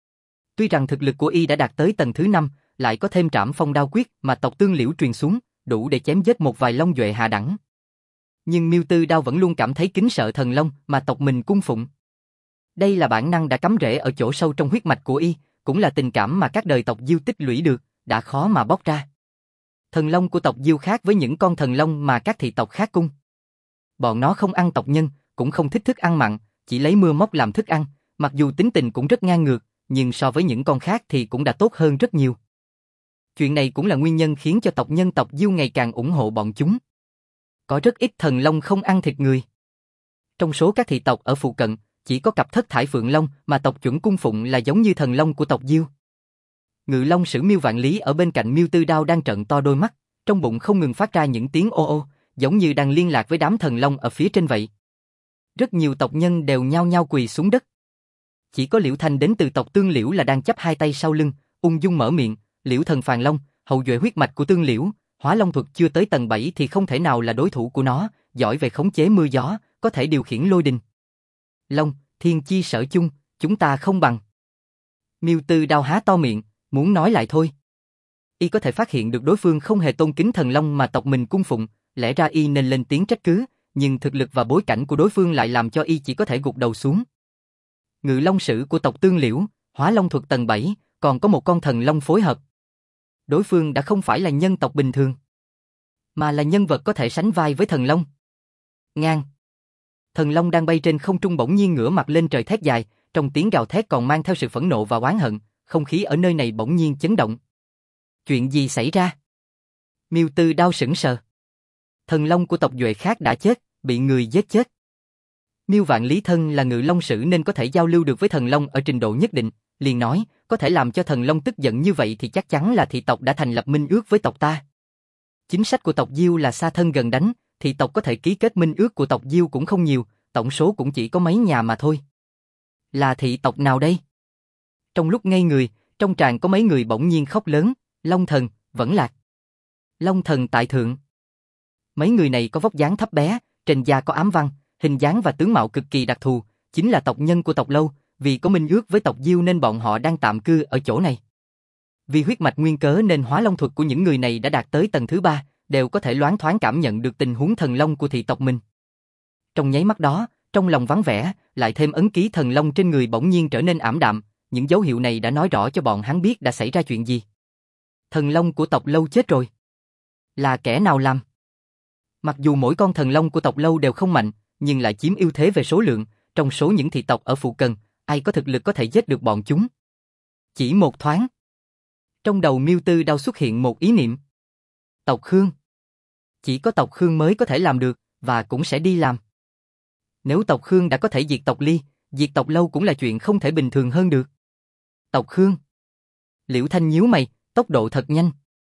Tuy rằng thực lực của y đã đạt tới tầng thứ 5, lại có thêm Trảm Phong đao quyết mà tộc Tương Liễu truyền xuống, đủ để chém giết một vài long duệ hạ đẳng. Nhưng Miêu Tư Đao vẫn luôn cảm thấy kính sợ thần long mà tộc mình cung phụng. Đây là bản năng đã cắm rễ ở chỗ sâu trong huyết mạch của y, cũng là tình cảm mà các đời tộc Diêu tích lũy được, đã khó mà bóc ra. Thần long của tộc Diêu khác với những con thần long mà các thị tộc khác cung. Bọn nó không ăn tộc nhân, cũng không thích thức ăn mặn, chỉ lấy mưa móc làm thức ăn, mặc dù tính tình cũng rất ngang ngược, nhưng so với những con khác thì cũng đã tốt hơn rất nhiều. Chuyện này cũng là nguyên nhân khiến cho tộc nhân tộc Diêu ngày càng ủng hộ bọn chúng. Có rất ít thần long không ăn thịt người. Trong số các thị tộc ở phụ cận, chỉ có cặp Thất Thải Phượng Long mà tộc chuẩn cung phụng là giống như thần long của tộc Diêu. Ngự Long Sử Miêu Vạn Lý ở bên cạnh Miêu Tư Đao đang trợn to đôi mắt, trong bụng không ngừng phát ra những tiếng ô ô, giống như đang liên lạc với đám thần long ở phía trên vậy. Rất nhiều tộc nhân đều nhao nhao quỳ xuống đất. Chỉ có Liễu Thanh đến từ tộc Tương Liễu là đang chắp 2 tay sau lưng, ung dung mở miệng, Liễu thần Phàn Long, hậu duệ huyết mạch của Tương Liễu, hóa long thuật chưa tới tầng 7 thì không thể nào là đối thủ của nó, giỏi về khống chế mưa gió, có thể điều khiển lôi đình. Long, thiên chi sở chung, chúng ta không bằng. Miêu Tư Đao há to miệng, muốn nói lại thôi. Y có thể phát hiện được đối phương không hề tôn kính thần long mà tộc mình cung phụng, lẽ ra y nên lên tiếng trách cứ, nhưng thực lực và bối cảnh của đối phương lại làm cho y chỉ có thể gục đầu xuống. Ngự Long Sử của tộc Tương Liễu, hóa long thuật tầng 7, còn có một con thần long phối hợp. Đối phương đã không phải là nhân tộc bình thường, mà là nhân vật có thể sánh vai với thần long. Ngang. Thần long đang bay trên không trung bỗng nhiên ngửa mặt lên trời thét dài, trong tiếng gào thét còn mang theo sự phẫn nộ và oán hận, không khí ở nơi này bỗng nhiên chấn động. Chuyện gì xảy ra? Miêu Tư Đao sững sờ. Thần long của tộc Duệ khác đã chết, bị người giết chết. Miêu Vạn Lý thân là Ngự Long Sử nên có thể giao lưu được với thần long ở trình độ nhất định, liền nói, có thể làm cho thần long tức giận như vậy thì chắc chắn là thị tộc đã thành lập minh ước với tộc ta. Chính sách của tộc Diêu là xa thân gần đánh, thị tộc có thể ký kết minh ước của tộc Diêu cũng không nhiều, tổng số cũng chỉ có mấy nhà mà thôi. Là thị tộc nào đây? Trong lúc ngây người, trong tràng có mấy người bỗng nhiên khóc lớn, Long thần, Vẫn Lạc. Long thần tại thượng. Mấy người này có vóc dáng thấp bé, trên da có ám văn, hình dáng và tướng mạo cực kỳ đặc thù, chính là tộc nhân của tộc Lâu, vì có minh ước với tộc Diêu nên bọn họ đang tạm cư ở chỗ này. Vì huyết mạch nguyên cớ nên hóa long thuật của những người này đã đạt tới tầng thứ 3, đều có thể loáng thoáng cảm nhận được tình huống thần long của thị tộc mình. Trong nháy mắt đó, trong lòng vắng vẻ, lại thêm ấn ký thần long trên người bỗng nhiên trở nên ảm đạm, những dấu hiệu này đã nói rõ cho bọn hắn biết đã xảy ra chuyện gì. Thần long của tộc Lâu chết rồi. Là kẻ nào làm? Mặc dù mỗi con thần long của tộc Lâu đều không mạnh, nhưng lại chiếm ưu thế về số lượng, trong số những thị tộc ở phụ cận, ai có thực lực có thể giết được bọn chúng. Chỉ một thoáng, trong đầu Miêu Tư Đao xuất hiện một ý niệm. Tộc Khương. Chỉ có tộc Khương mới có thể làm được, và cũng sẽ đi làm. Nếu tộc Khương đã có thể diệt tộc Ly, diệt tộc Lâu cũng là chuyện không thể bình thường hơn được. Tộc Khương. Liễu Thanh nhíu mày, tốc độ thật nhanh.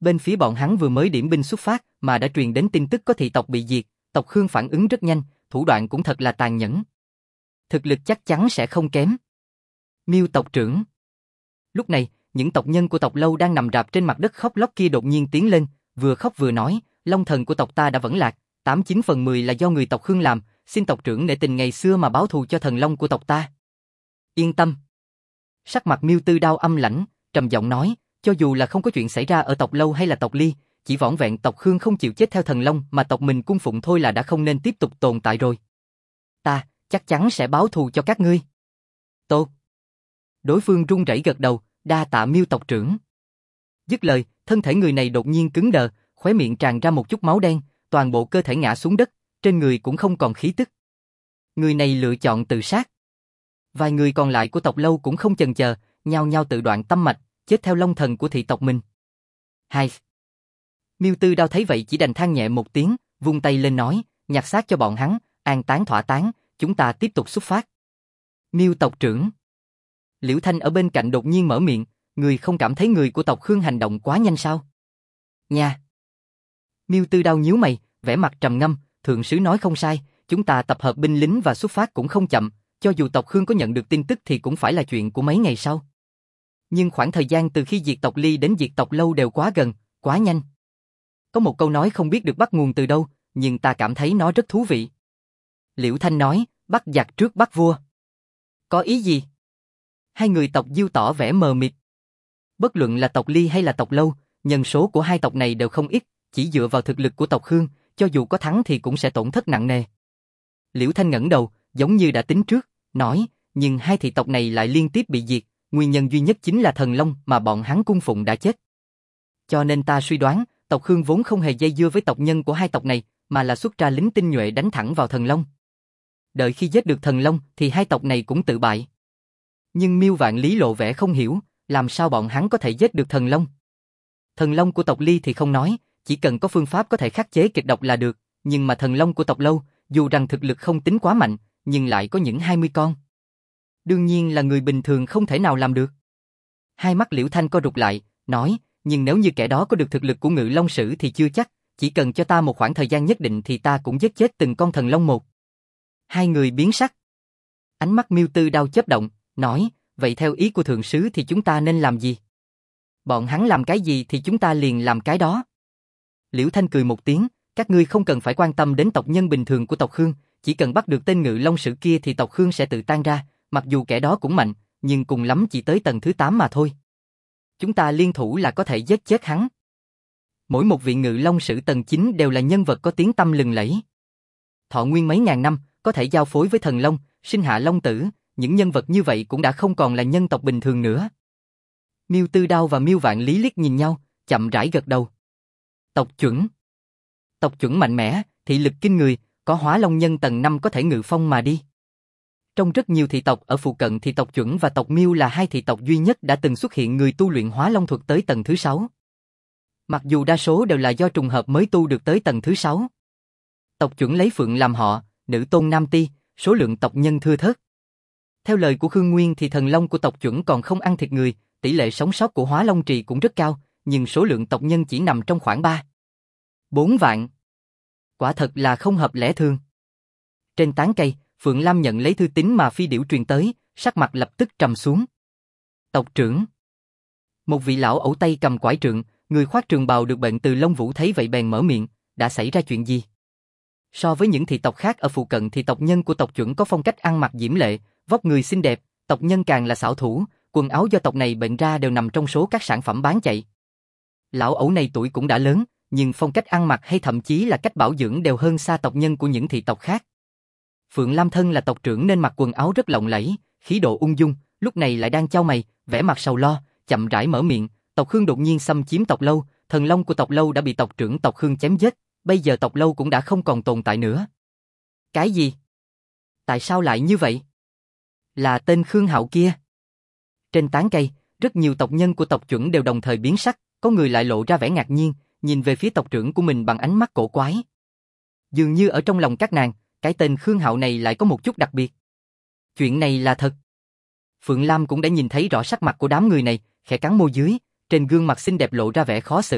Bên phía bọn hắn vừa mới điểm binh xuất phát mà đã truyền đến tin tức có thị tộc bị diệt, tộc Khương phản ứng rất nhanh, thủ đoạn cũng thật là tàn nhẫn. Thực lực chắc chắn sẽ không kém. Miêu tộc trưởng. Lúc này, những tộc nhân của tộc Lâu đang nằm rạp trên mặt đất khóc lóc kia đột nhiên tiến lên, vừa khóc vừa nói, Long thần của tộc ta đã vẫn lạc, 89/10 là do người tộc Khương làm, xin tộc trưởng nể tình ngày xưa mà báo thù cho thần long của tộc ta. Yên tâm. Sắc mặt Miêu Tư Đao âm lãnh, trầm giọng nói, cho dù là không có chuyện xảy ra ở tộc Lâu hay là tộc Ly, chỉ vỏn vẹn tộc Khương không chịu chết theo thần long mà tộc mình cung phụng thôi là đã không nên tiếp tục tồn tại rồi. Ta chắc chắn sẽ báo thù cho các ngươi. Tốt. Đối phương run rẩy gật đầu, đa tạ Miêu tộc trưởng. Dứt lời, thân thể người này đột nhiên cứng đờ, khóe miệng tràn ra một chút máu đen, toàn bộ cơ thể ngã xuống đất, trên người cũng không còn khí tức. Người này lựa chọn tự sát. Vài người còn lại của tộc Lâu cũng không chần chờ, nhao nhao tự đoạn tâm mạch, chết theo long thần của thị tộc mình. Hai. Miêu Tư Đao thấy vậy chỉ đành than nhẹ một tiếng, vung tay lên nói, nhặt xác cho bọn hắn, an táng thỏa táng, chúng ta tiếp tục xuất phát. Miêu tộc trưởng. Liễu Thanh ở bên cạnh đột nhiên mở miệng, người không cảm thấy người của tộc Khương hành động quá nhanh sao? Nha. Miêu Tư Đao nhíu mày, vẻ mặt trầm ngâm, thượng sứ nói không sai, chúng ta tập hợp binh lính và xuất phát cũng không chậm, cho dù tộc Khương có nhận được tin tức thì cũng phải là chuyện của mấy ngày sau. Nhưng khoảng thời gian từ khi diệt tộc Ly đến diệt tộc Lâu đều quá gần, quá nhanh. Có một câu nói không biết được bắt nguồn từ đâu, nhưng ta cảm thấy nó rất thú vị. Liễu Thanh nói, bắt giặc trước bắt vua. Có ý gì? Hai người tộc Diêu tỏ vẻ mờ mịt. Bất luận là tộc Ly hay là tộc Lâu, nhân số của hai tộc này đều không ít, chỉ dựa vào thực lực của tộc Khương, cho dù có thắng thì cũng sẽ tổn thất nặng nề. Liễu Thanh ngẩng đầu, giống như đã tính trước, nói, nhưng hai thị tộc này lại liên tiếp bị diệt, nguyên nhân duy nhất chính là thần long mà bọn hắn cung phụng đã chết. Cho nên ta suy đoán, tộc Khương vốn không hề dây dưa với tộc nhân của hai tộc này, mà là xuất ra lính tinh nhuệ đánh thẳng vào thần long. Đợi khi giết được thần long thì hai tộc này cũng tự bại. Nhưng Miêu Vạn Lý lộ vẻ không hiểu, làm sao bọn hắn có thể giết được thần long? Thần long của tộc Ly thì không nói, chỉ cần có phương pháp có thể khắc chế kịch độc là được, nhưng mà thần long của tộc Lâu, dù rằng thực lực không tính quá mạnh, nhưng lại có những 20 con. Đương nhiên là người bình thường không thể nào làm được. Hai mắt Liễu Thanh co rụt lại, nói, nhưng nếu như kẻ đó có được thực lực của Ngự Long Sử thì chưa chắc, chỉ cần cho ta một khoảng thời gian nhất định thì ta cũng giết chết từng con thần long một. Hai người biến sắc. Ánh mắt Miêu Tư Đao chớp động, nói, vậy theo ý của thượng sứ thì chúng ta nên làm gì? Bọn hắn làm cái gì thì chúng ta liền làm cái đó. Liễu Thanh cười một tiếng, các ngươi không cần phải quan tâm đến tộc nhân bình thường của tộc Khương, chỉ cần bắt được tên Ngự Long Sử kia thì tộc Khương sẽ tự tan ra, mặc dù kẻ đó cũng mạnh, nhưng cùng lắm chỉ tới tầng thứ 8 mà thôi. Chúng ta liên thủ là có thể giết chết hắn. Mỗi một vị Ngự Long Sử tầng 9 đều là nhân vật có tiếng tăm lừng lẫy. Thọ nguyên mấy ngàn năm, có thể giao phối với thần long, sinh hạ long tử, những nhân vật như vậy cũng đã không còn là nhân tộc bình thường nữa. Miêu Tư Đao và Miêu Vạn Lý liếc nhìn nhau, chậm rãi gật đầu. Tộc chuẩn. Tộc chuẩn mạnh mẽ, thị lực kinh người, có Hóa Long Nhân tầng 5 có thể ngự phong mà đi. Trong rất nhiều thị tộc ở phụ cận thì tộc chuẩn và tộc Miêu là hai thị tộc duy nhất đã từng xuất hiện người tu luyện Hóa Long thuật tới tầng thứ 6. Mặc dù đa số đều là do trùng hợp mới tu được tới tầng thứ 6. Tộc chuẩn lấy phượng làm họ, nữ tôn nam ti, số lượng tộc nhân thưa thớt. Theo lời của Khương Nguyên thì thần long của tộc chuẩn còn không ăn thịt người, tỷ lệ sống sót của Hóa Long Trì cũng rất cao, nhưng số lượng tộc nhân chỉ nằm trong khoảng 3-4 vạn. Quả thật là không hợp lẽ thường. Trên tán cây, Phượng Lam nhận lấy thư tín mà Phi Điểu truyền tới, sắc mặt lập tức trầm xuống. Tộc trưởng. Một vị lão ẩu tay cầm quải trượng, người khoác trường bào được bệnh từ Long Vũ thấy vậy bèn mở miệng, đã xảy ra chuyện gì? So với những thị tộc khác ở phụ cận thì tộc nhân của tộc chuẩn có phong cách ăn mặc diễm lệ, vóc người xinh đẹp, tộc nhân càng là xảo thủ, quần áo do tộc này bệnh ra đều nằm trong số các sản phẩm bán chạy. Lão ẩu này tuổi cũng đã lớn, nhưng phong cách ăn mặc hay thậm chí là cách bảo dưỡng đều hơn xa tộc nhân của những thị tộc khác. Phượng Lam thân là tộc trưởng nên mặc quần áo rất lộng lẫy, khí độ ung dung, lúc này lại đang chau mày, vẻ mặt sầu lo, chậm rãi mở miệng, tộc Khương đột nhiên xâm chiếm tộc Lâu, thần long của tộc Lâu đã bị tộc trưởng tộc Khương chém giết, bây giờ tộc Lâu cũng đã không còn tồn tại nữa. Cái gì? Tại sao lại như vậy? Là tên Khương Hạo kia. Trên tán cây, rất nhiều tộc nhân của tộc chuẩn đều đồng thời biến sắc, có người lại lộ ra vẻ ngạc nhiên, nhìn về phía tộc trưởng của mình bằng ánh mắt cổ quái. Dường như ở trong lòng các nàng, cái tên Khương Hạo này lại có một chút đặc biệt. Chuyện này là thật. Phượng Lam cũng đã nhìn thấy rõ sắc mặt của đám người này, khẽ cắn môi dưới, trên gương mặt xinh đẹp lộ ra vẻ khó xử,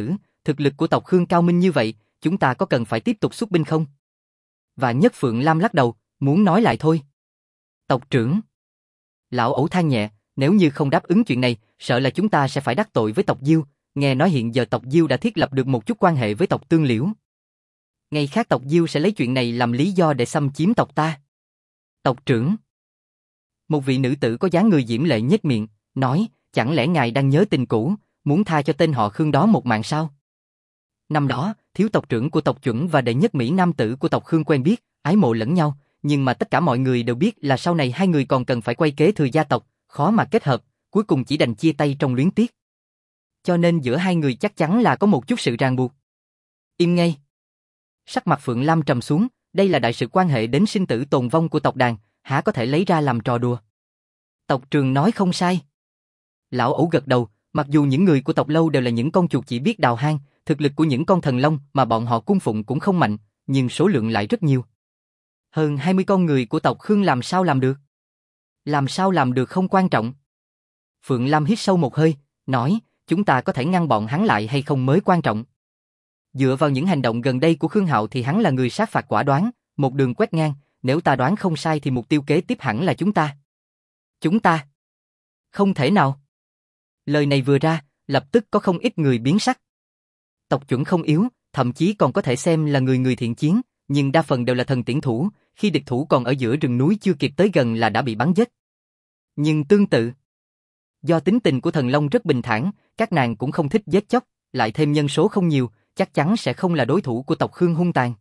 thực lực của tộc Khương cao minh như vậy, chúng ta có cần phải tiếp tục xuất binh không? Và Nhất Phượng Lam lắc đầu, muốn nói lại thôi. Tộc trưởng. Lão ẩu than nhẹ, nếu như không đáp ứng chuyện này, sợ là chúng ta sẽ phải đắc tội với tộc Diêu, nghe nói hiện giờ tộc Diêu đã thiết lập được một chút quan hệ với tộc Tương Liễu. Ngày khác tộc Diêu sẽ lấy chuyện này làm lý do để xâm chiếm tộc ta. Tộc trưởng. Một vị nữ tử có dáng người diễm lệ nhếch miệng, nói, chẳng lẽ ngài đang nhớ tình cũ, muốn tha cho tên họ Khương đó một mạng sao? Năm đó, thiếu tộc trưởng của tộc Chuẩn và đệ nhất Mỹ nam tử của tộc Khương quen biết, ái mộ lẫn nhau, nhưng mà tất cả mọi người đều biết là sau này hai người còn cần phải quay kế thừa gia tộc, khó mà kết hợp, cuối cùng chỉ đành chia tay trong luyến tiếc. Cho nên giữa hai người chắc chắn là có một chút sự ràng buộc. Im ngay. Sắc mặt Phượng Lam trầm xuống, đây là đại sự quan hệ đến sinh tử tồn vong của tộc đàn, há có thể lấy ra làm trò đùa. Tộc Trường nói không sai. Lão ẩu gật đầu, mặc dù những người của tộc Lâu đều là những con chuột chỉ biết đào hang, thực lực của những con thần long mà bọn họ cung phụng cũng không mạnh, nhưng số lượng lại rất nhiều. Hơn 20 con người của tộc Khương làm sao làm được? Làm sao làm được không quan trọng. Phượng Lam hít sâu một hơi, nói, chúng ta có thể ngăn bọn hắn lại hay không mới quan trọng. Dựa vào những hành động gần đây của Khương Hạo thì hắn là người sát phạt quả đoán, một đường quét ngang, nếu ta đoán không sai thì mục tiêu kế tiếp hẳn là chúng ta. Chúng ta? Không thể nào. Lời này vừa ra, lập tức có không ít người biến sắc. Tộc Chuẩn không yếu, thậm chí còn có thể xem là người thiện chiến, nhưng đa phần đều là thần tiễn thủ, khi địch thủ còn ở giữa rừng núi chưa kịp tới gần là đã bị bắn giết. Nhưng tương tự, do tính tình của thần long rất bình thản, các nàng cũng không thích giết chóc, lại thêm nhân số không nhiều, chắc chắn sẽ không là đối thủ của tộc Khương hung tàn.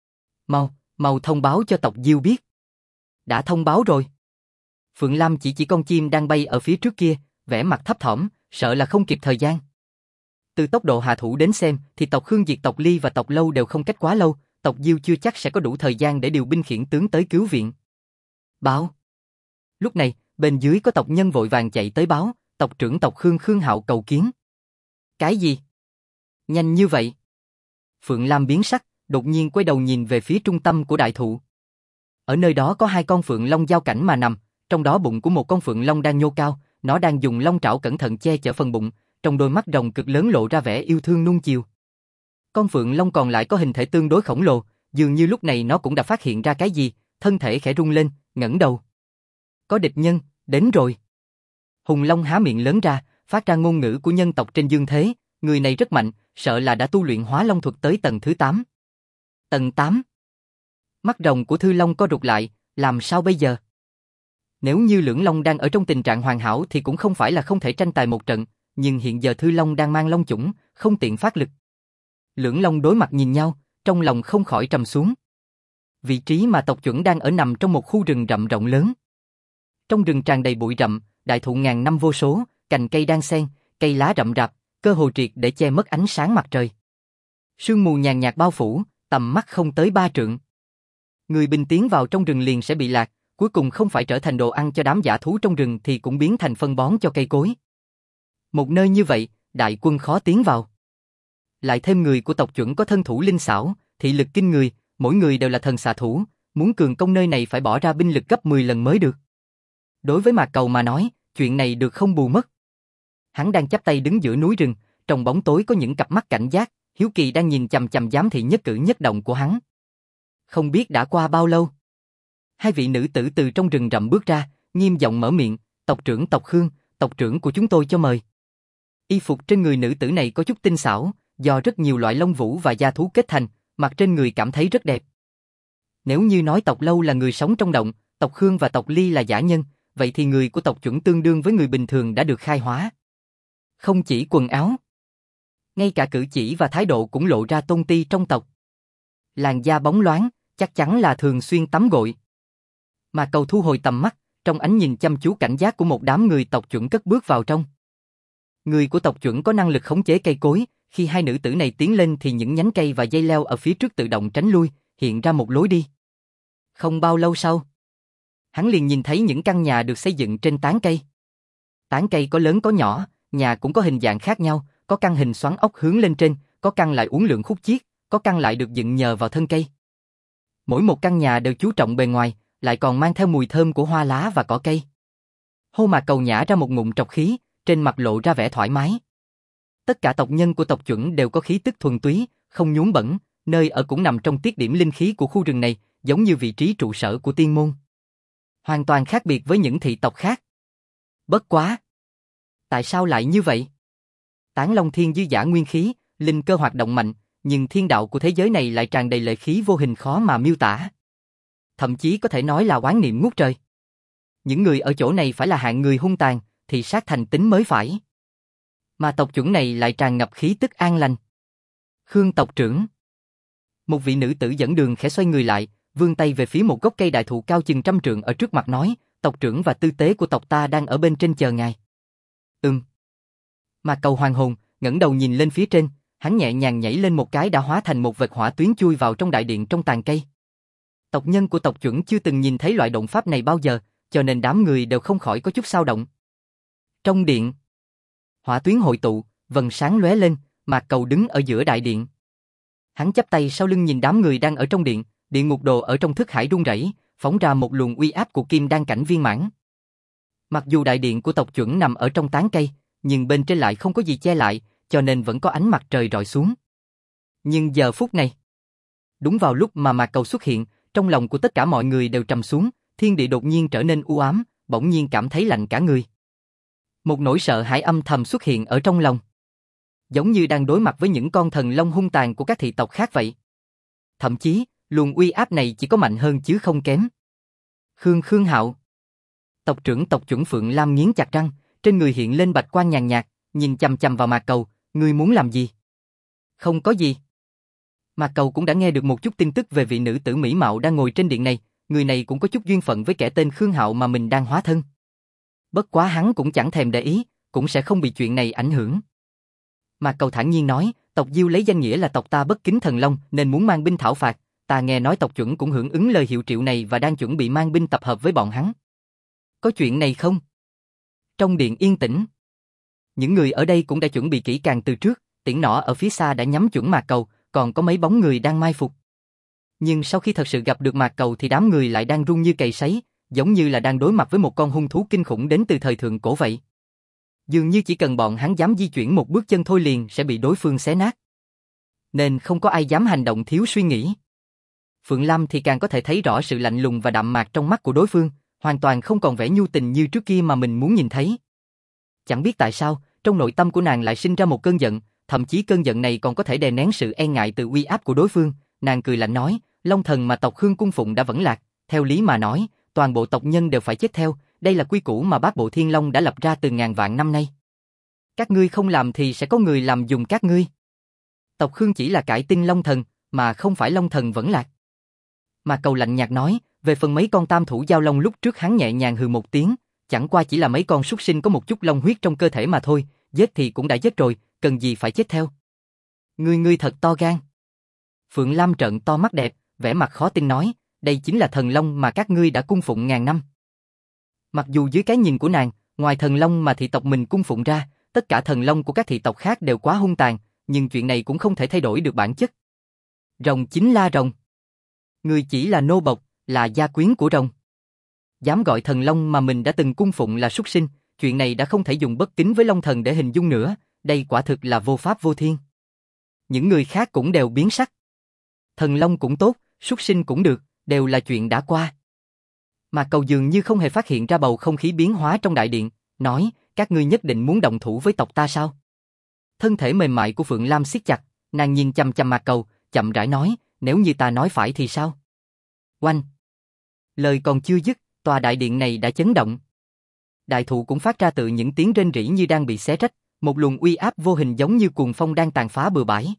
Mau thông báo cho tộc Diêu biết. Đã thông báo rồi. Phượng Lam chỉ con chim đang bay ở phía trước kia, vẻ mặt thấp thỏm, sợ là không kịp thời gian. Từ tốc độ hạ thủ đến xem thì tộc Khương diệt tộc Ly và tộc Lâu đều không cách quá lâu, tộc Diêu chưa chắc sẽ có đủ thời gian để điều binh khiển tướng tới cứu viện. Báo. Lúc này, bên dưới có tộc nhân vội vàng chạy tới báo, tộc trưởng tộc Khương Khương Hạo cầu kiến. Cái gì? Nhanh như vậy? Phượng Lam biến sắc, đột nhiên quay đầu nhìn về phía trung tâm của đại thụ. Ở nơi đó có hai con phượng long giao cảnh mà nằm, trong đó bụng của một con phượng long đang nhô cao, nó đang dùng long trảo cẩn thận che chở phần bụng, trong đôi mắt rồng cực lớn lộ ra vẻ yêu thương nuông chiều. Con phượng long còn lại có hình thể tương đối khổng lồ, dường như lúc này nó cũng đã phát hiện ra cái gì, thân thể khẽ rung lên, ngẩng đầu. Có địch nhân, đến rồi. Hùng long há miệng lớn ra, phát ra ngôn ngữ của nhân tộc trên dương thế, người này rất mạnh, sợ là đã tu luyện hóa long thuật tới tầng thứ 8. Tầng 8. Mắt rồng của Thư Long co rụt lại, làm sao bây giờ? Nếu như Lưỡng Long đang ở trong tình trạng hoàn hảo thì cũng không phải là không thể tranh tài một trận, nhưng hiện giờ Thư Long đang mang long chủng, không tiện phát lực. Lưỡng Long đối mặt nhìn nhau, trong lòng không khỏi trầm xuống. Vị trí mà tộc Chuẩn đang ở nằm trong một khu rừng rậm rộng lớn. Trong rừng tràn đầy bụi rậm, đại thụ ngàn năm vô số, cành cây đan xen, cây lá rậm rạp, cơ hồ triệt để che mất ánh sáng mặt trời. Sương mù nhàn nhạt bao phủ, tầm mắt không tới 3 trượng. Người bình tiến vào trong rừng liền sẽ bị lạc, cuối cùng không phải trở thành đồ ăn cho đám dã thú trong rừng thì cũng biến thành phân bón cho cây cối. Một nơi như vậy, đại quân khó tiến vào. Lại thêm người của tộc Chuẩn có thân thủ linh xảo, thị lực kinh người, mỗi người đều là thần xạ thủ, muốn cường công nơi này phải bỏ ra binh lực gấp 10 lần mới được. Đối với Mạc Cầu mà nói, chuyện này được không bù mất. Hắn đang chắp tay đứng giữa núi rừng, trong bóng tối có những cặp mắt cảnh giác, hiếu kỳ đang nhìn chằm chằm giám thị nhất cử nhất động của hắn. Không biết đã qua bao lâu. Hai vị nữ tử từ trong rừng rậm bước ra, nghiêm giọng mở miệng, tộc trưởng tộc Khương, tộc trưởng của chúng tôi cho mời. Y phục trên người nữ tử này có chút tinh xảo, do rất nhiều loại lông vũ và da thú kết thành, mặc trên người cảm thấy rất đẹp. Nếu như nói tộc Lâu là người sống trong động, tộc Khương và tộc Ly là giả nhân, vậy thì người của tộc Chuẩn tương đương với người bình thường đã được khai hóa. Không chỉ quần áo, ngay cả cử chỉ và thái độ cũng lộ ra tôn ti trong tộc. Làn da bóng loáng, chắc chắn là thường xuyên tắm gội. Mà Cầu thu hồi tầm mắt, trong ánh nhìn chăm chú cảnh giác của một đám người tộc Chuẩn cất bước vào trong. Người của tộc Chuẩn có năng lực khống chế cây cối, khi hai nữ tử này tiến lên thì những nhánh cây và dây leo ở phía trước tự động tránh lui, hiện ra một lối đi. Không bao lâu sau, hắn liền nhìn thấy những căn nhà được xây dựng trên tán cây. Tán cây có lớn có nhỏ, nhà cũng có hình dạng khác nhau, có căn hình xoắn ốc hướng lên trên, có căn lại uốn lượn khúc chiết, có căn lại được dựng nhờ vào thân cây. Mỗi một căn nhà đều chú trọng bề ngoài, lại còn mang theo mùi thơm của hoa lá và cỏ cây. Hô Mạc Cầu nhả ra một ngụm trọc khí, trên mặt lộ ra vẻ thoải mái. Tất cả tộc nhân của tộc chuẩn đều có khí tức thuần túy, không nhúng bẩn, nơi ở cũng nằm trong tiết điểm linh khí của khu rừng này, giống như vị trí trụ sở của tiên môn. Hoàn toàn khác biệt với những thị tộc khác. Bất quá! Tại sao lại như vậy? Tán Long Thiên dư dả nguyên khí, linh cơ hoạt động mạnh, nhưng thiên đạo của thế giới này lại tràn đầy lệ khí vô hình khó mà miêu tả. Thậm chí có thể nói là oán niệm ngút trời. Những người ở chỗ này phải là hạng người hung tàn, thì sát thành tính mới phải. Mà tộc chuẩn này lại tràn ngập khí tức an lành. Khương tộc trưởng. Một vị nữ tử dẫn đường khẽ xoay người lại, vươn tay về phía một gốc cây đại thụ cao chừng 100 trượng ở trước mặt nói, tộc trưởng và tư tế của tộc ta đang ở bên trên chờ ngài. Mà Cầu hoàng hồn, ngẩng đầu nhìn lên phía trên, hắn nhẹ nhàng nhảy lên một cái đã hóa thành một vệt hỏa tuyến chui vào trong đại điện trong tàn cây. Tộc nhân của tộc chuẩn chưa từng nhìn thấy loại động pháp này bao giờ, cho nên đám người đều không khỏi có chút xao động. Trong điện, hỏa tuyến hội tụ, vầng sáng lóe lên, Mạc Cầu đứng ở giữa đại điện. Hắn chắp tay sau lưng nhìn đám người đang ở trong điện, địa ngục đồ ở trong thức hải rung rẩy, phóng ra một luồng uy áp của kim đan cảnh viên mãn. Mặc dù đại điện của tộc chuẩn nằm ở trong tán cây, nhưng bên trên lại không có gì che lại, cho nên vẫn có ánh mặt trời rọi xuống. Nhưng giờ phút này, đúng vào lúc mà Mạc Cầu xuất hiện, trong lòng của tất cả mọi người đều trầm xuống, thiên địa đột nhiên trở nên u ám, bỗng nhiên cảm thấy lạnh cả người. Một nỗi sợ hãi âm thầm xuất hiện ở trong lòng. Giống như đang đối mặt với những con thần long hung tàn của các thị tộc khác vậy. Thậm chí, luồng uy áp này chỉ có mạnh hơn chứ không kém. Khương Hạo. Tộc trưởng tộc chuẩn Phượng Lam nghiến chặt răng, trên người hiện lên bạch quang nhàn nhạt, nhìn chằm chằm vào Mạc Cầu, ngươi muốn làm gì? Không có gì. Mạc Cầu cũng đã nghe được một chút tin tức về vị nữ tử mỹ mạo đang ngồi trên điện này, người này cũng có chút duyên phận với kẻ tên Khương Hạo mà mình đang hóa thân. Bất quá hắn cũng chẳng thèm để ý, cũng sẽ không bị chuyện này ảnh hưởng. Mạc Cầu thản nhiên nói, tộc Diêu lấy danh nghĩa là tộc ta bất kính thần long nên muốn mang binh thảo phạt, ta nghe nói tộc chuẩn cũng hưởng ứng lời hiệu triệu này và đang chuẩn bị mang binh tập hợp với bọn hắn. Có chuyện này không? Trong điện yên tĩnh, những người ở đây cũng đã chuẩn bị kỹ càng từ trước, tiễn nỏ ở phía xa đã nhắm chuẩn Mạc Cầu, còn có mấy bóng người đang mai phục. Nhưng sau khi thật sự gặp được Mạc Cầu thì đám người lại đang run như cầy sấy, giống như là đang đối mặt với một con hung thú kinh khủng đến từ thời thượng cổ vậy. Dường như chỉ cần bọn hắn dám di chuyển một bước chân thôi liền sẽ bị đối phương xé nát. Nên không có ai dám hành động thiếu suy nghĩ. Phượng Lam thì càng có thể thấy rõ sự lạnh lùng và đạm mạc trong mắt của đối phương, hoàn toàn không còn vẻ nhu tình như trước kia mà mình muốn nhìn thấy. Chẳng biết tại sao, trong nội tâm của nàng lại sinh ra một cơn giận, thậm chí cơn giận này còn có thể đè nén sự e ngại từ uy áp của đối phương. Nàng cười lạnh nói, Long thần mà tộc Khương cung phụng đã vẫn lạc, theo lý mà nói, toàn bộ tộc nhân đều phải chết theo, đây là quy củ mà Bát Bộ Thiên Long đã lập ra từ ngàn vạn năm nay. Các ngươi không làm thì sẽ có người làm dùng các ngươi. Tộc Khương chỉ là cải tin Long thần, mà không phải Long thần vẫn lạc. Mà Cầu lạnh nhạt nói, về phần mấy con tam thủ giao long lúc trước hắn nhẹ nhàng hừ một tiếng, chẳng qua chỉ là mấy con súc sinh có một chút long huyết trong cơ thể mà thôi, giết thì cũng đã giết rồi, cần gì phải chết theo. Ngươi thật to gan. Phượng Lam trợn to mắt đẹp, vẻ mặt khó tin nói, đây chính là thần long mà các ngươi đã cung phụng ngàn năm. Mặc dù dưới cái nhìn của nàng, ngoài thần long mà thị tộc mình cung phụng ra, tất cả thần long của các thị tộc khác đều quá hung tàn, nhưng chuyện này cũng không thể thay đổi được bản chất. Rồng chính là rồng. Người chỉ là nô bộc, là gia quyến của rồng. Dám gọi thần long mà mình đã từng cung phụng là súc sinh, chuyện này đã không thể dùng bất kính với long thần để hình dung nữa, đây quả thực là vô pháp vô thiên. Những người khác cũng đều biến sắc. Thần long cũng tốt, súc sinh cũng được, đều là chuyện đã qua. Mà Cầu dường như không hề phát hiện ra bầu không khí biến hóa trong đại điện, nói, các ngươi nhất định muốn động thủ với tộc ta sao? Thân thể mềm mại của Phượng Lam siết chặt, nàng nhìn chằm chằm Mạc Cầu, chậm rãi nói, nếu như ta nói phải thì sao? Oanh! Lời còn chưa dứt, tòa đại điện này đã chấn động. Đại thụ cũng phát ra từ những tiếng rên rỉ như đang bị xé rách, một luồng uy áp vô hình giống như cuồng phong đang tàn phá bừa bãi.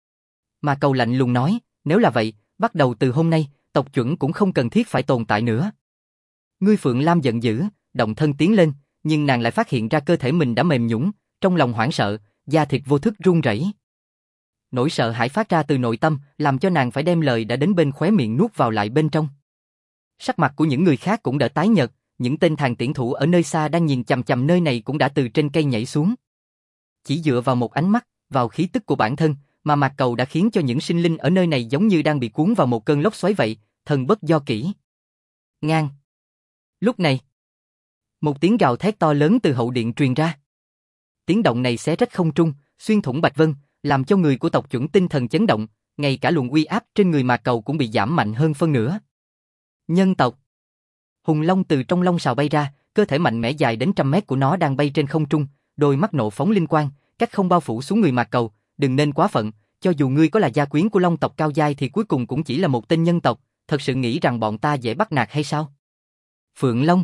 Mà Cầu lạnh lùng nói, nếu là vậy, bắt đầu từ hôm nay, tộc chuẩn cũng không cần thiết phải tồn tại nữa. Ngươi Phượng Lam giận dữ, động thân tiến lên, nhưng nàng lại phát hiện ra cơ thể mình đã mềm nhũn, trong lòng hoảng sợ, da thịt vô thức run rẩy. Nỗi sợ hãi phát ra từ nội tâm, làm cho nàng phải đem lời đã đến bên khóe miệng nuốt vào lại bên trong. Sắc mặt của những người khác cũng đã tái nhợt, những tên thằng tiễn thủ ở nơi xa đang nhìn chằm chằm nơi này cũng đã từ trên cây nhảy xuống. Chỉ dựa vào một ánh mắt, vào khí tức của bản thân, mà Mạc Cầu đã khiến cho những sinh linh ở nơi này giống như đang bị cuốn vào một cơn lốc xoáy vậy, thần bất do kỷ. Ngang. Lúc này, một tiếng gào thét to lớn từ hậu điện truyền ra. Tiếng động này xé rách không trung, xuyên thủng Bạch Vân, làm cho người của tộc Chuẩn tinh thần chấn động, ngay cả luồng uy áp trên người Mạc Cầu cũng bị giảm mạnh hơn phân nửa. Nhân tộc. Hùng Long từ trong long sào bay ra, cơ thể mạnh mẽ dài đến trăm mét của nó đang bay trên không trung, đôi mắt nộ phóng linh quang, cách không bao phủ xuống người Mạc Cầu, đừng nên quá phận, cho dù ngươi có là gia quyến của long tộc cao giai thì cuối cùng cũng chỉ là một tên nhân tộc, thật sự nghĩ rằng bọn ta dễ bắt nạt hay sao? Phượng Long.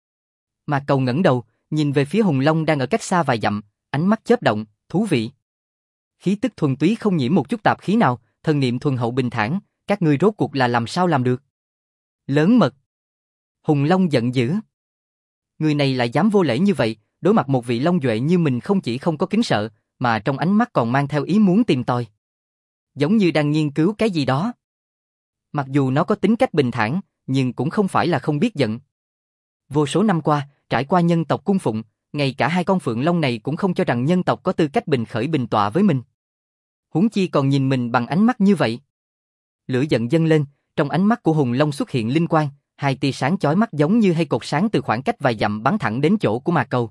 Mạc Cầu ngẩng đầu, nhìn về phía Hùng Long đang ở cách xa vài dặm, ánh mắt chớp động, thú vị. Khí tức thuần túy không nhiễm một chút tạp khí nào, thần niệm thuần hậu bình thản, các ngươi rốt cuộc là làm sao làm được? Lớn mật. Hùng Long giận dữ. Người này lại dám vô lễ như vậy, đối mặt một vị long duệ như mình không chỉ không có kính sợ, mà trong ánh mắt còn mang theo ý muốn tìm tòi. Giống như đang nghiên cứu cái gì đó. Mặc dù nó có tính cách bình thản, nhưng cũng không phải là không biết giận. Vô số năm qua, trải qua nhân tộc cung phụng, ngay cả hai con phượng long này cũng không cho rằng nhân tộc có tư cách bình khởi bình tọa với mình. Huống chi còn nhìn mình bằng ánh mắt như vậy. Lửa giận dâng lên, trong ánh mắt của Hùng Long xuất hiện linh quang, hai tia sáng chói mắt giống như hai cột sáng từ khoảng cách vài dặm bắn thẳng đến chỗ của Mạc Cầu.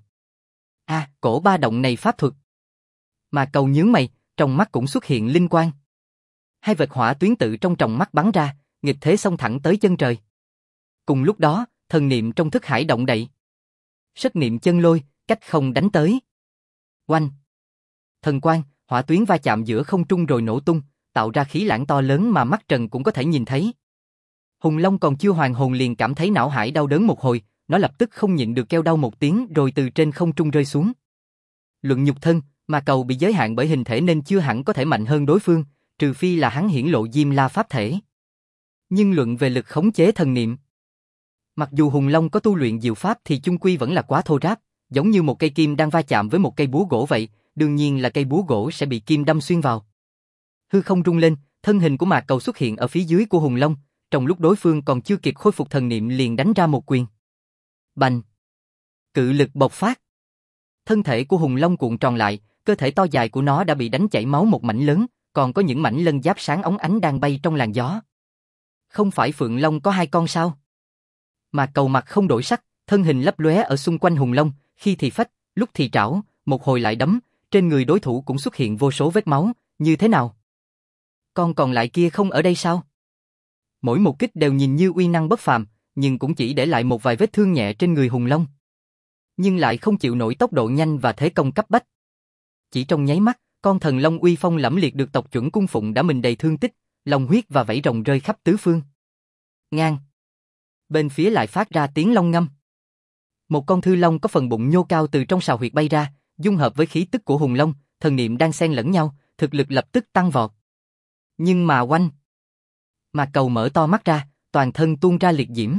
Cổ ba động này pháp thuật. Mạc Cầu nhướng mày, trong mắt cũng xuất hiện linh quang. Hai vệt hỏa tuyến tự trong tròng mắt bắn ra, nghịch thế xông thẳng tới chân trời. Cùng lúc đó, thần niệm trong thức hải động đậy. Sất niệm chân lôi, cách không đánh tới. Oanh! Thần quang, hỏa tuyến va chạm giữa không trung rồi nổ tung, tạo ra khí lãng to lớn mà mắt trần cũng có thể nhìn thấy. Hùng Long còn chưa hoàn hồn liền cảm thấy não hải đau đớn một hồi, nó lập tức không nhịn được kêu đau một tiếng rồi từ trên không trung rơi xuống. Luận nhục thân, Mạc Cầu bị giới hạn bởi hình thể nên chưa hẳn có thể mạnh hơn đối phương, trừ phi là hắn hiển lộ Diêm La pháp thể. Nhưng luận về lực khống chế thần niệm, mặc dù Hùng Long có tu luyện diệu pháp thì chung quy vẫn là quá thô ráp, giống như một cây kim đang va chạm với một cây búa gỗ vậy, đương nhiên là cây búa gỗ sẽ bị kim đâm xuyên vào. Hư không rung lên, thân hình của Mạc Cầu xuất hiện ở phía dưới của Hùng Long, trong lúc đối phương còn chưa kịp khôi phục thần niệm liền đánh ra một quyền. Bành! Cự lực bộc phát. Thân thể của Hùng Long cuộn tròn lại, cơ thể to dài của nó đã bị đánh chảy máu một mảnh lớn, còn có những mảnh lân giáp sáng óng ánh đang bay trong làn gió. Không phải Phượng Long có hai con sao? Mạc Cầu mặt không đổi sắc, thân hình lấp lóe ở xung quanh Hùng Long, khi thì phách, lúc thì trảo, một hồi lại đấm, trên người đối thủ cũng xuất hiện vô số vết máu, như thế nào? Con còn lại kia không ở đây sao? Mỗi một kích đều nhìn như uy năng bất phàm, nhưng cũng chỉ để lại một vài vết thương nhẹ trên người Hùng Long. Nhưng lại không chịu nổi tốc độ nhanh và thế công cấp bách. Chỉ trong nháy mắt, con thần long uy phong lẫm liệt được tộc chuẩn cung phụng đã mình đầy thương tích, long huyết và vảy rồng rơi khắp tứ phương. Ngang. Bên phía lại phát ra tiếng long ngâm. Một con thư long có phần bụng nhô cao từ trong sào huyệt bay ra, dung hợp với khí tức của Hùng Long, thần niệm đang xen lẫn nhau, thực lực lập tức tăng vọt. Nhưng mà oanh! Mạc Cầu mở to mắt ra, toàn thân tuôn ra liệt diễm.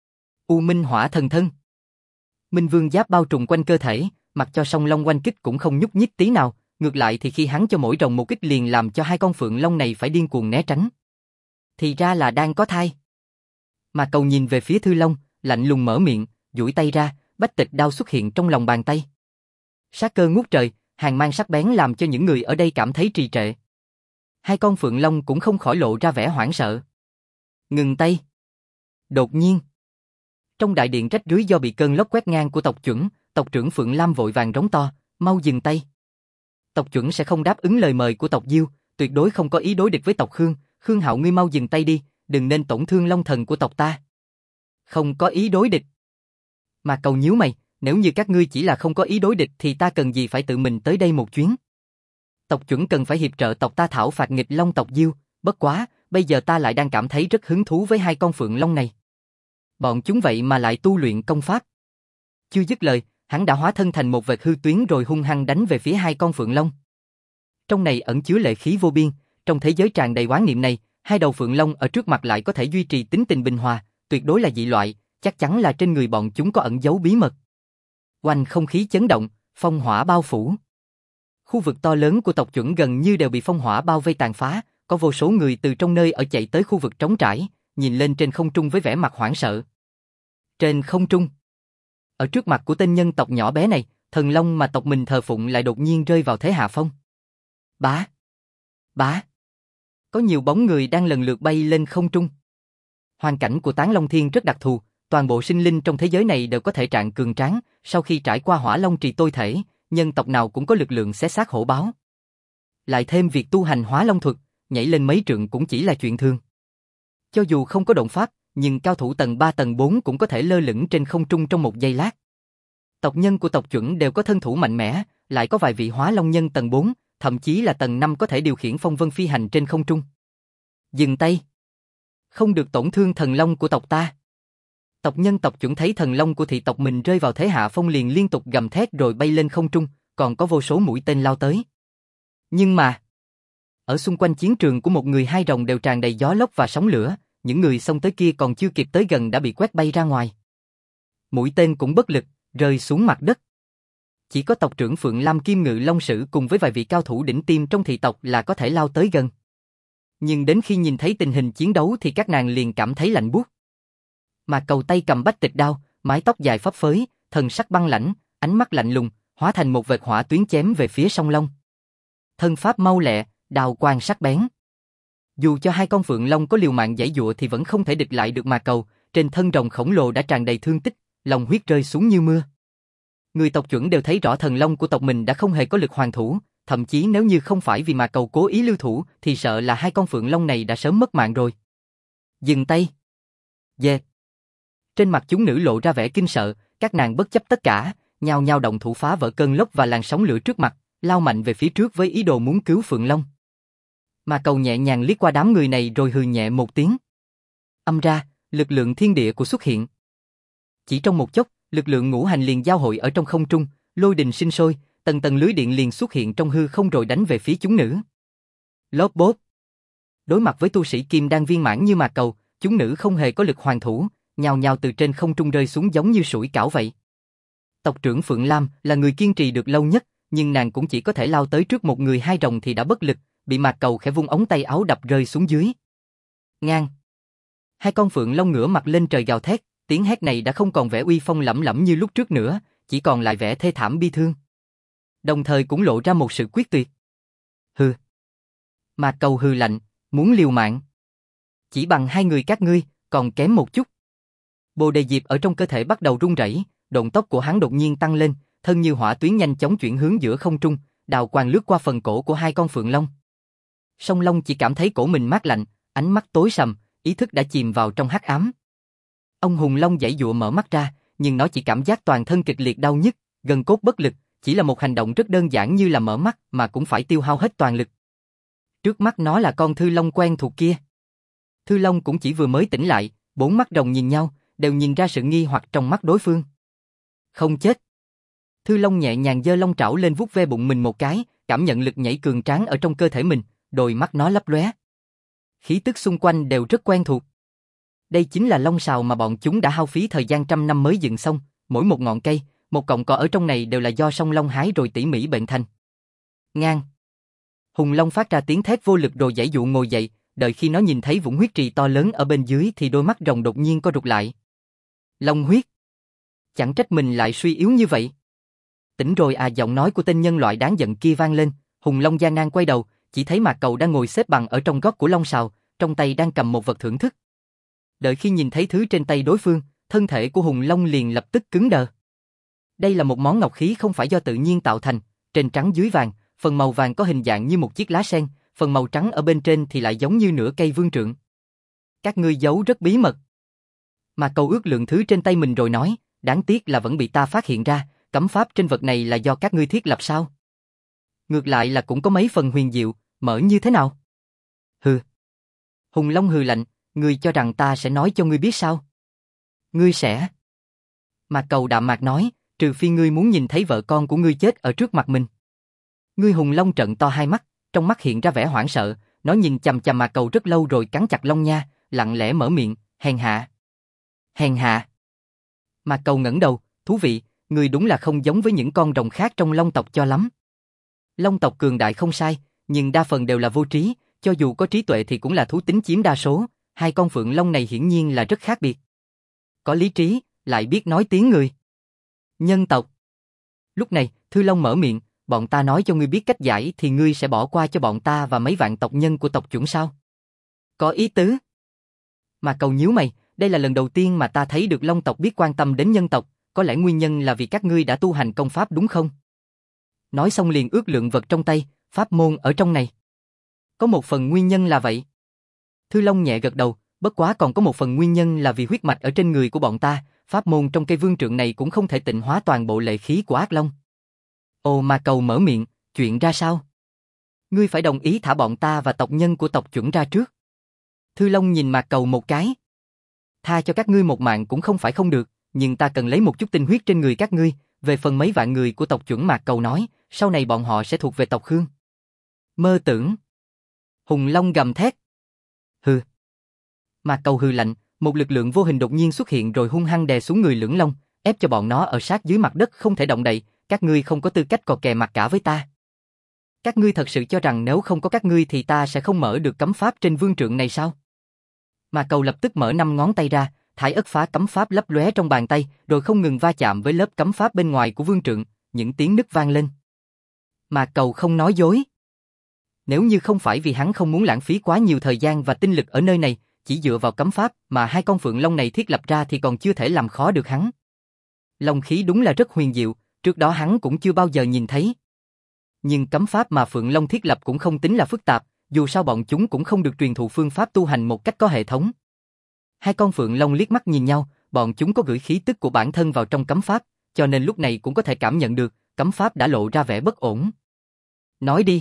U Minh Hỏa Thần Thân. Minh Vương giáp bao trùm quanh cơ thể, mặc cho song long oanh kích cũng không nhúc nhích tí nào, ngược lại thì khi hắn cho mỗi rồng một kích liền làm cho hai con phượng long này phải điên cuồng né tránh. Thì ra là đang có thai. Mạc Cầu nhìn về phía Thư Long, lạnh lùng mở miệng, duỗi tay ra, bách tịch đao xuất hiện trong lòng bàn tay. Sát cơ ngút trời, hàn mang sắc bén làm cho những người ở đây cảm thấy trì trệ. Hai con phượng long cũng không khỏi lộ ra vẻ hoảng sợ. Ngừng tay. Đột nhiên, trong đại điện rách rưới do bị cơn lốc quét ngang của tộc trưởng Phượng Lam vội vàng rống to, mau dừng tay. Tộc chuẩn sẽ không đáp ứng lời mời của tộc Diêu, tuyệt đối không có ý đối địch với tộc Khương. Khương Hạo ngươi mau dừng tay đi, đừng nên tổn thương long thần của tộc ta. Không có ý đối địch. Mà Cầu nhíu mày, nếu như các ngươi chỉ là không có ý đối địch thì ta cần gì phải tự mình tới đây một chuyến. Tộc chuẩn cần phải hiệp trợ tộc ta thảo phạt nghịch long tộc Diêu, bất quá, bây giờ ta lại đang cảm thấy rất hứng thú với hai con phượng long này. Bọn chúng vậy mà lại tu luyện công pháp. Chưa dứt lời, hắn đã hóa thân thành một vệt hư tuyến rồi hung hăng đánh về phía hai con phượng long. Trong này ẩn chứa lệ khí vô biên, trong thế giới tràn đầy oán niệm này, hai đầu phượng long ở trước mặt lại có thể duy trì tính tình bình hòa, tuyệt đối là dị loại, chắc chắn là trên người bọn chúng có ẩn giấu bí mật. Oanh không khí chấn động, phong hỏa bao phủ. Khu vực to lớn của tộc chuẩn gần như đều bị phong hỏa bao vây tàn phá, có vô số người từ trong nơi ở chạy tới khu vực trống trải, nhìn lên trên không trung với vẻ mặt hoảng sợ. Trên không trung, ở trước mặt của tên nhân tộc nhỏ bé này, thần long mà tộc mình thờ phụng lại đột nhiên rơi vào thế hạ phong. Bá! Bá! Có nhiều bóng người đang lần lượt bay lên không trung. Hoàn cảnh của Tán Long Thiên rất đặc thù, toàn bộ sinh linh trong thế giới này đều có thể trạng cường tráng, sau khi trải qua hỏa long trì tôi thể, nhân tộc nào cũng có lực lượng xé xác hổ báo. lại thêm việc tu hành hóa long thuật, nhảy lên mấy trượng cũng chỉ là chuyện thường. Cho dù không có động pháp, nhưng cao thủ tầng 3 tầng 4 cũng có thể lơ lửng trên không trung trong một giây lát. Tộc nhân của tộc chuẩn đều có thân thủ mạnh mẽ, lại có vài vị hóa long nhân tầng 4, thậm chí là tầng 5 có thể điều khiển phong vân phi hành trên không trung. Dừng tay! Không được tổn thương thần long của tộc ta. Tộc nhân tộc chuẩn thấy thần long của thị tộc mình rơi vào thế hạ phong liền liên tục gầm thét rồi bay lên không trung, còn có vô số mũi tên lao tới. Nhưng mà, ở xung quanh chiến trường của một người hai rồng đều tràn đầy gió lốc và sóng lửa, những người xông tới kia còn chưa kịp tới gần đã bị quét bay ra ngoài. Mũi tên cũng bất lực, rơi xuống mặt đất. Chỉ có tộc trưởng Phượng Lam Kim Ngự Long Sử cùng với vài vị cao thủ đỉnh tiêm trong thị tộc là có thể lao tới gần. Nhưng đến khi nhìn thấy tình hình chiến đấu thì các nàng liền cảm thấy lạnh buốt. Mà Cầu tay cầm bách tịch đao, mái tóc dài phấp phới, thần sắc băng lãnh, ánh mắt lạnh lùng, hóa thành một vệt hỏa tuyến chém về phía song long. Thân pháp mau lẹ, đao quang sắc bén. Dù cho hai con phượng long có liều mạng giãy giụa thì vẫn không thể địch lại được mà Cầu, trên thân rồng khổng lồ đã tràn đầy thương tích, lòng huyết rơi xuống như mưa. Người tộc chuẩn đều thấy rõ thần long của tộc mình đã không hề có lực hoàn thủ, thậm chí nếu như không phải vì mà Cầu cố ý lưu thủ thì sợ là hai con phượng long này đã sớm mất mạng rồi. Dừng tay. Dệt. Trên mặt chúng nữ lộ ra vẻ kinh sợ, các nàng bất chấp tất cả, nhao nhao động thủ phá vỡ cơn lốc và làn sóng lửa trước mặt, lao mạnh về phía trước với ý đồ muốn cứu phượng long. Mà Cầu nhẹ nhàng liếc qua đám người này rồi hừ nhẹ một tiếng. Âm ra, lực lượng thiên địa của xuất hiện. Chỉ trong một chốc, lực lượng ngũ hành liền giao hội ở trong không trung, lôi đình sinh sôi, tầng tầng lưới điện liền xuất hiện trong hư không rồi đánh về phía chúng nữ. Lốp bốp. Đối mặt với tu sĩ kim đan viên mãn như mà Cầu, chúng nữ không hề có lực hoàn thủ, nhào nhào từ trên không trung rơi xuống giống như sủi cảo vậy. Tộc trưởng Phượng Lam là người kiên trì được lâu nhất, nhưng nàng cũng chỉ có thể lao tới trước một người hai rồng thì đã bất lực, bị Mạc Cầu khẽ vung ống tay áo đập rơi xuống dưới. Ngang. Hai con phượng long ngửa mặt lên trời gào thét, tiếng hét này đã không còn vẻ uy phong lẫm lẫm như lúc trước nữa, chỉ còn lại vẻ thê thảm bi thương. Đồng thời cũng lộ ra một sự quyết tuyệt. Hừ. Mạc Cầu hừ lạnh, muốn liều mạng. Chỉ bằng hai người các ngươi, còn kém một chút. Bồ đề diệp ở trong cơ thể bắt đầu rung rẩy, động tốc của hắn đột nhiên tăng lên, thân như hỏa tuyến nhanh chóng chuyển hướng giữa không trung, đào quang lướt qua phần cổ của hai con phượng long. Song Long chỉ cảm thấy cổ mình mát lạnh, ánh mắt tối sầm, ý thức đã chìm vào trong hắc ám. Ông Hùng Long giãy giụa mở mắt ra, nhưng nó chỉ cảm giác toàn thân kịch liệt đau nhức, gân cốt bất lực, chỉ là một hành động rất đơn giản như là mở mắt mà cũng phải tiêu hao hết toàn lực. Trước mắt nó là con Thư Long quen thuộc kia. Thư Long cũng chỉ vừa mới tỉnh lại, bốn mắt rồng nhìn nhau, đều nhìn ra sự nghi hoặc trong mắt đối phương. Không chết. Thư Long nhẹ nhàng giơ long trảo lên vuốt ve bụng mình một cái, cảm nhận lực nhảy cường tráng ở trong cơ thể mình, đôi mắt nó lấp lóe. Khí tức xung quanh đều rất quen thuộc. Đây chính là long sào mà bọn chúng đã hao phí thời gian trăm năm mới dựng xong, mỗi một ngọn cây, một cọng cỏ ở trong này đều là do song long hái rồi tỉ mỉ bệnh thành. Ngang. Hùng Long phát ra tiếng thét vô lực rồi giãy dụ ngồi dậy, đợi khi nó nhìn thấy vũng huyết trì to lớn ở bên dưới thì đôi mắt rồng đột nhiên co rụt lại. Long huyết. Chẳng trách mình lại suy yếu như vậy. Tỉnh rồi à, giọng nói của tên nhân loại đáng giận kia vang lên, Hùng Long gian nan quay đầu, chỉ thấy Mạc Cầu đang ngồi xếp bằng ở trong góc của long sào, trong tay đang cầm một vật thưởng thức. Đợi khi nhìn thấy thứ trên tay đối phương, thân thể của Hùng Long liền lập tức cứng đờ. Đây là một món ngọc khí không phải do tự nhiên tạo thành, trên trắng dưới vàng, phần màu vàng có hình dạng như một chiếc lá sen, phần màu trắng ở bên trên thì lại giống như nửa cây vương trượng. Các ngươi giấu rất bí mật. Mạc Cầu ước lượng thứ trên tay mình rồi nói, đáng tiếc là vẫn bị ta phát hiện ra, cấm pháp trên vật này là do các ngươi thiết lập sao? Ngược lại là cũng có mấy phần huyền diệu, mở như thế nào? Hừ. Hùng Long hừ lạnh, ngươi cho rằng ta sẽ nói cho ngươi biết sao? Ngươi sẽ. Mạc Cầu đạm mạc nói, trừ phi ngươi muốn nhìn thấy vợ con của ngươi chết ở trước mặt mình. Ngươi Hùng Long trợn to hai mắt, trong mắt hiện ra vẻ hoảng sợ, nó nhìn chằm chằm Mạc Cầu rất lâu rồi cắn chặt lông nha, lặng lẽ mở miệng, hèn hạ. Hèn hạ. Mạc Cầu ngẩng đầu, thú vị, ngươi đúng là không giống với những con rồng khác trong Long tộc cho lắm. Long tộc cường đại không sai, nhưng đa phần đều là vô trí, cho dù có trí tuệ thì cũng là thú tính chiếm đa số, hai con phượng long này hiển nhiên là rất khác biệt. Có lý trí, lại biết nói tiếng người. Nhân tộc. Lúc này, Thư Long mở miệng, bọn ta nói cho ngươi biết cách giải thì ngươi sẽ bỏ qua cho bọn ta và mấy vạn tộc nhân của tộc chuẩn sao? Có ý tứ. Mà Cầu nhíu mày, đây là lần đầu tiên mà ta thấy được Long tộc biết quan tâm đến nhân tộc, có lẽ nguyên nhân là vì các ngươi đã tu hành công pháp đúng không? Nói xong liền ước lượng vật trong tay, pháp môn ở trong này. Có một phần nguyên nhân là vậy. Thư Long nhẹ gật đầu, bất quá còn có một phần nguyên nhân là vì huyết mạch ở trên người của bọn ta, pháp môn trong cây vương trượng này cũng không thể tịnh hóa toàn bộ lệ khí của ác long. Ồ, Mạc Cầu mở miệng, chuyện ra sao? Ngươi phải đồng ý thả bọn ta và tộc nhân của tộc chuẩn ra trước. Thư Long nhìn Mạc Cầu một cái. Tha cho các ngươi một mạng cũng không phải không được, nhưng ta cần lấy một chút tinh huyết trên người các ngươi, về phần mấy vạn người của tộc chuẩn, Mạc Cầu nói, sau này bọn họ sẽ thuộc về tộc Khương. Mơ tưởng. Hùng Long gầm thét. Hừ. Mạc Cầu hừ lạnh, một lực lượng vô hình đột nhiên xuất hiện rồi hung hăng đè xuống người Lưỡng Long, ép cho bọn nó ở sát dưới mặt đất không thể động đậy, các ngươi không có tư cách cò kè mặt cả với ta. Các ngươi thật sự cho rằng nếu không có các ngươi thì ta sẽ không mở được cấm pháp trên vương trượng này sao? Mạc Cầu lập tức mở 5 ngón tay ra, Thái Ất phá cấm pháp lấp lóe trong bàn tay, rồi không ngừng va chạm với lớp cấm pháp bên ngoài của vương trượng, những tiếng nứt vang lên. Mạc Cầu không nói dối. Nếu như không phải vì hắn không muốn lãng phí quá nhiều thời gian và tinh lực ở nơi này, chỉ dựa vào cấm pháp mà hai con phượng long này thiết lập ra thì còn chưa thể làm khó được hắn. Long khí đúng là rất huyền diệu, trước đó hắn cũng chưa bao giờ nhìn thấy. Nhưng cấm pháp mà phượng long thiết lập cũng không tính là phức tạp, dù sao bọn chúng cũng không được truyền thụ phương pháp tu hành một cách có hệ thống. Hai con phượng long liếc mắt nhìn nhau, bọn chúng có gửi khí tức của bản thân vào trong cấm pháp, cho nên lúc này cũng có thể cảm nhận được, cấm pháp đã lộ ra vẻ bất ổn. Nói đi.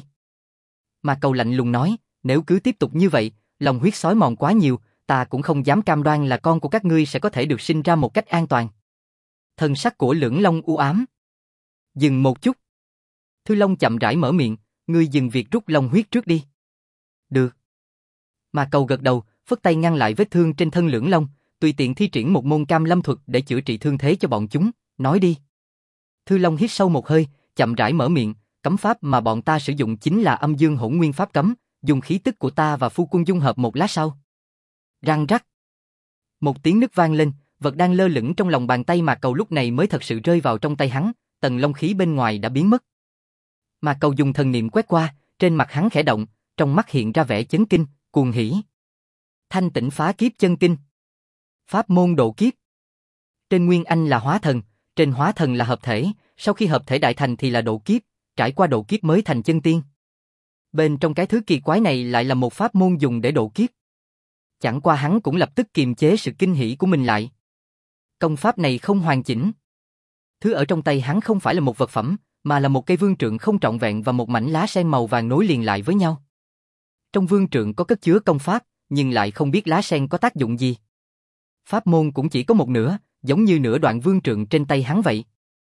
Mạc Cầu lạnh lùng nói, nếu cứ tiếp tục như vậy, lòng huyết xói mòn quá nhiều, ta cũng không dám cam đoan là con của các ngươi sẽ có thể được sinh ra một cách an toàn. Thần sắc của Lưỡng Long u ám. Dừng một chút. Thư Long chậm rãi mở miệng, ngươi dừng việc rút long huyết trước đi. Được. Mạc Cầu gật đầu, phất tay ngăn lại vết thương trên thân Lưỡng Long, tùy tiện thi triển một môn cam lâm thuật để chữa trị thương thế cho bọn chúng, nói đi. Thư Long hít sâu một hơi, chậm rãi mở miệng, cấm pháp mà bọn ta sử dụng chính là âm dương hỗn nguyên pháp cấm, dùng khí tức của ta và phu quân dung hợp một lát sau. Răng rắc. Một tiếng nứt vang lên, vật đang lơ lửng trong lòng bàn tay Mạc Cầu lúc này mới thật sự rơi vào trong tay hắn, tầng long khí bên ngoài đã biến mất. Mạc Cầu dùng thần niệm quét qua, trên mặt hắn khẽ động, trong mắt hiện ra vẻ chấn kinh, cuồng hỉ. Thanh tĩnh phá kiếp chân kinh. Pháp môn độ kiếp. Trên Nguyên Anh là hóa thần, trên hóa thần là hợp thể, sau khi hợp thể đại thành thì là độ kiếp, trải qua độ kiếp mới thành chân tiên. Bên trong cái thứ kỳ quái này lại là một pháp môn dùng để độ kiếp. Chẳng qua hắn cũng lập tức kiềm chế sự kinh hỉ của mình lại. Công pháp này không hoàn chỉnh. Thứ ở trong tay hắn không phải là một vật phẩm, mà là một cây vương trượng không trọn vẹn và một mảnh lá sen màu vàng nối liền lại với nhau. Trong vương trượng có cất chứa công pháp, nhưng lại không biết lá sen có tác dụng gì. Pháp môn cũng chỉ có một nửa, giống như nửa đoạn vương trượng trên tay hắn vậy.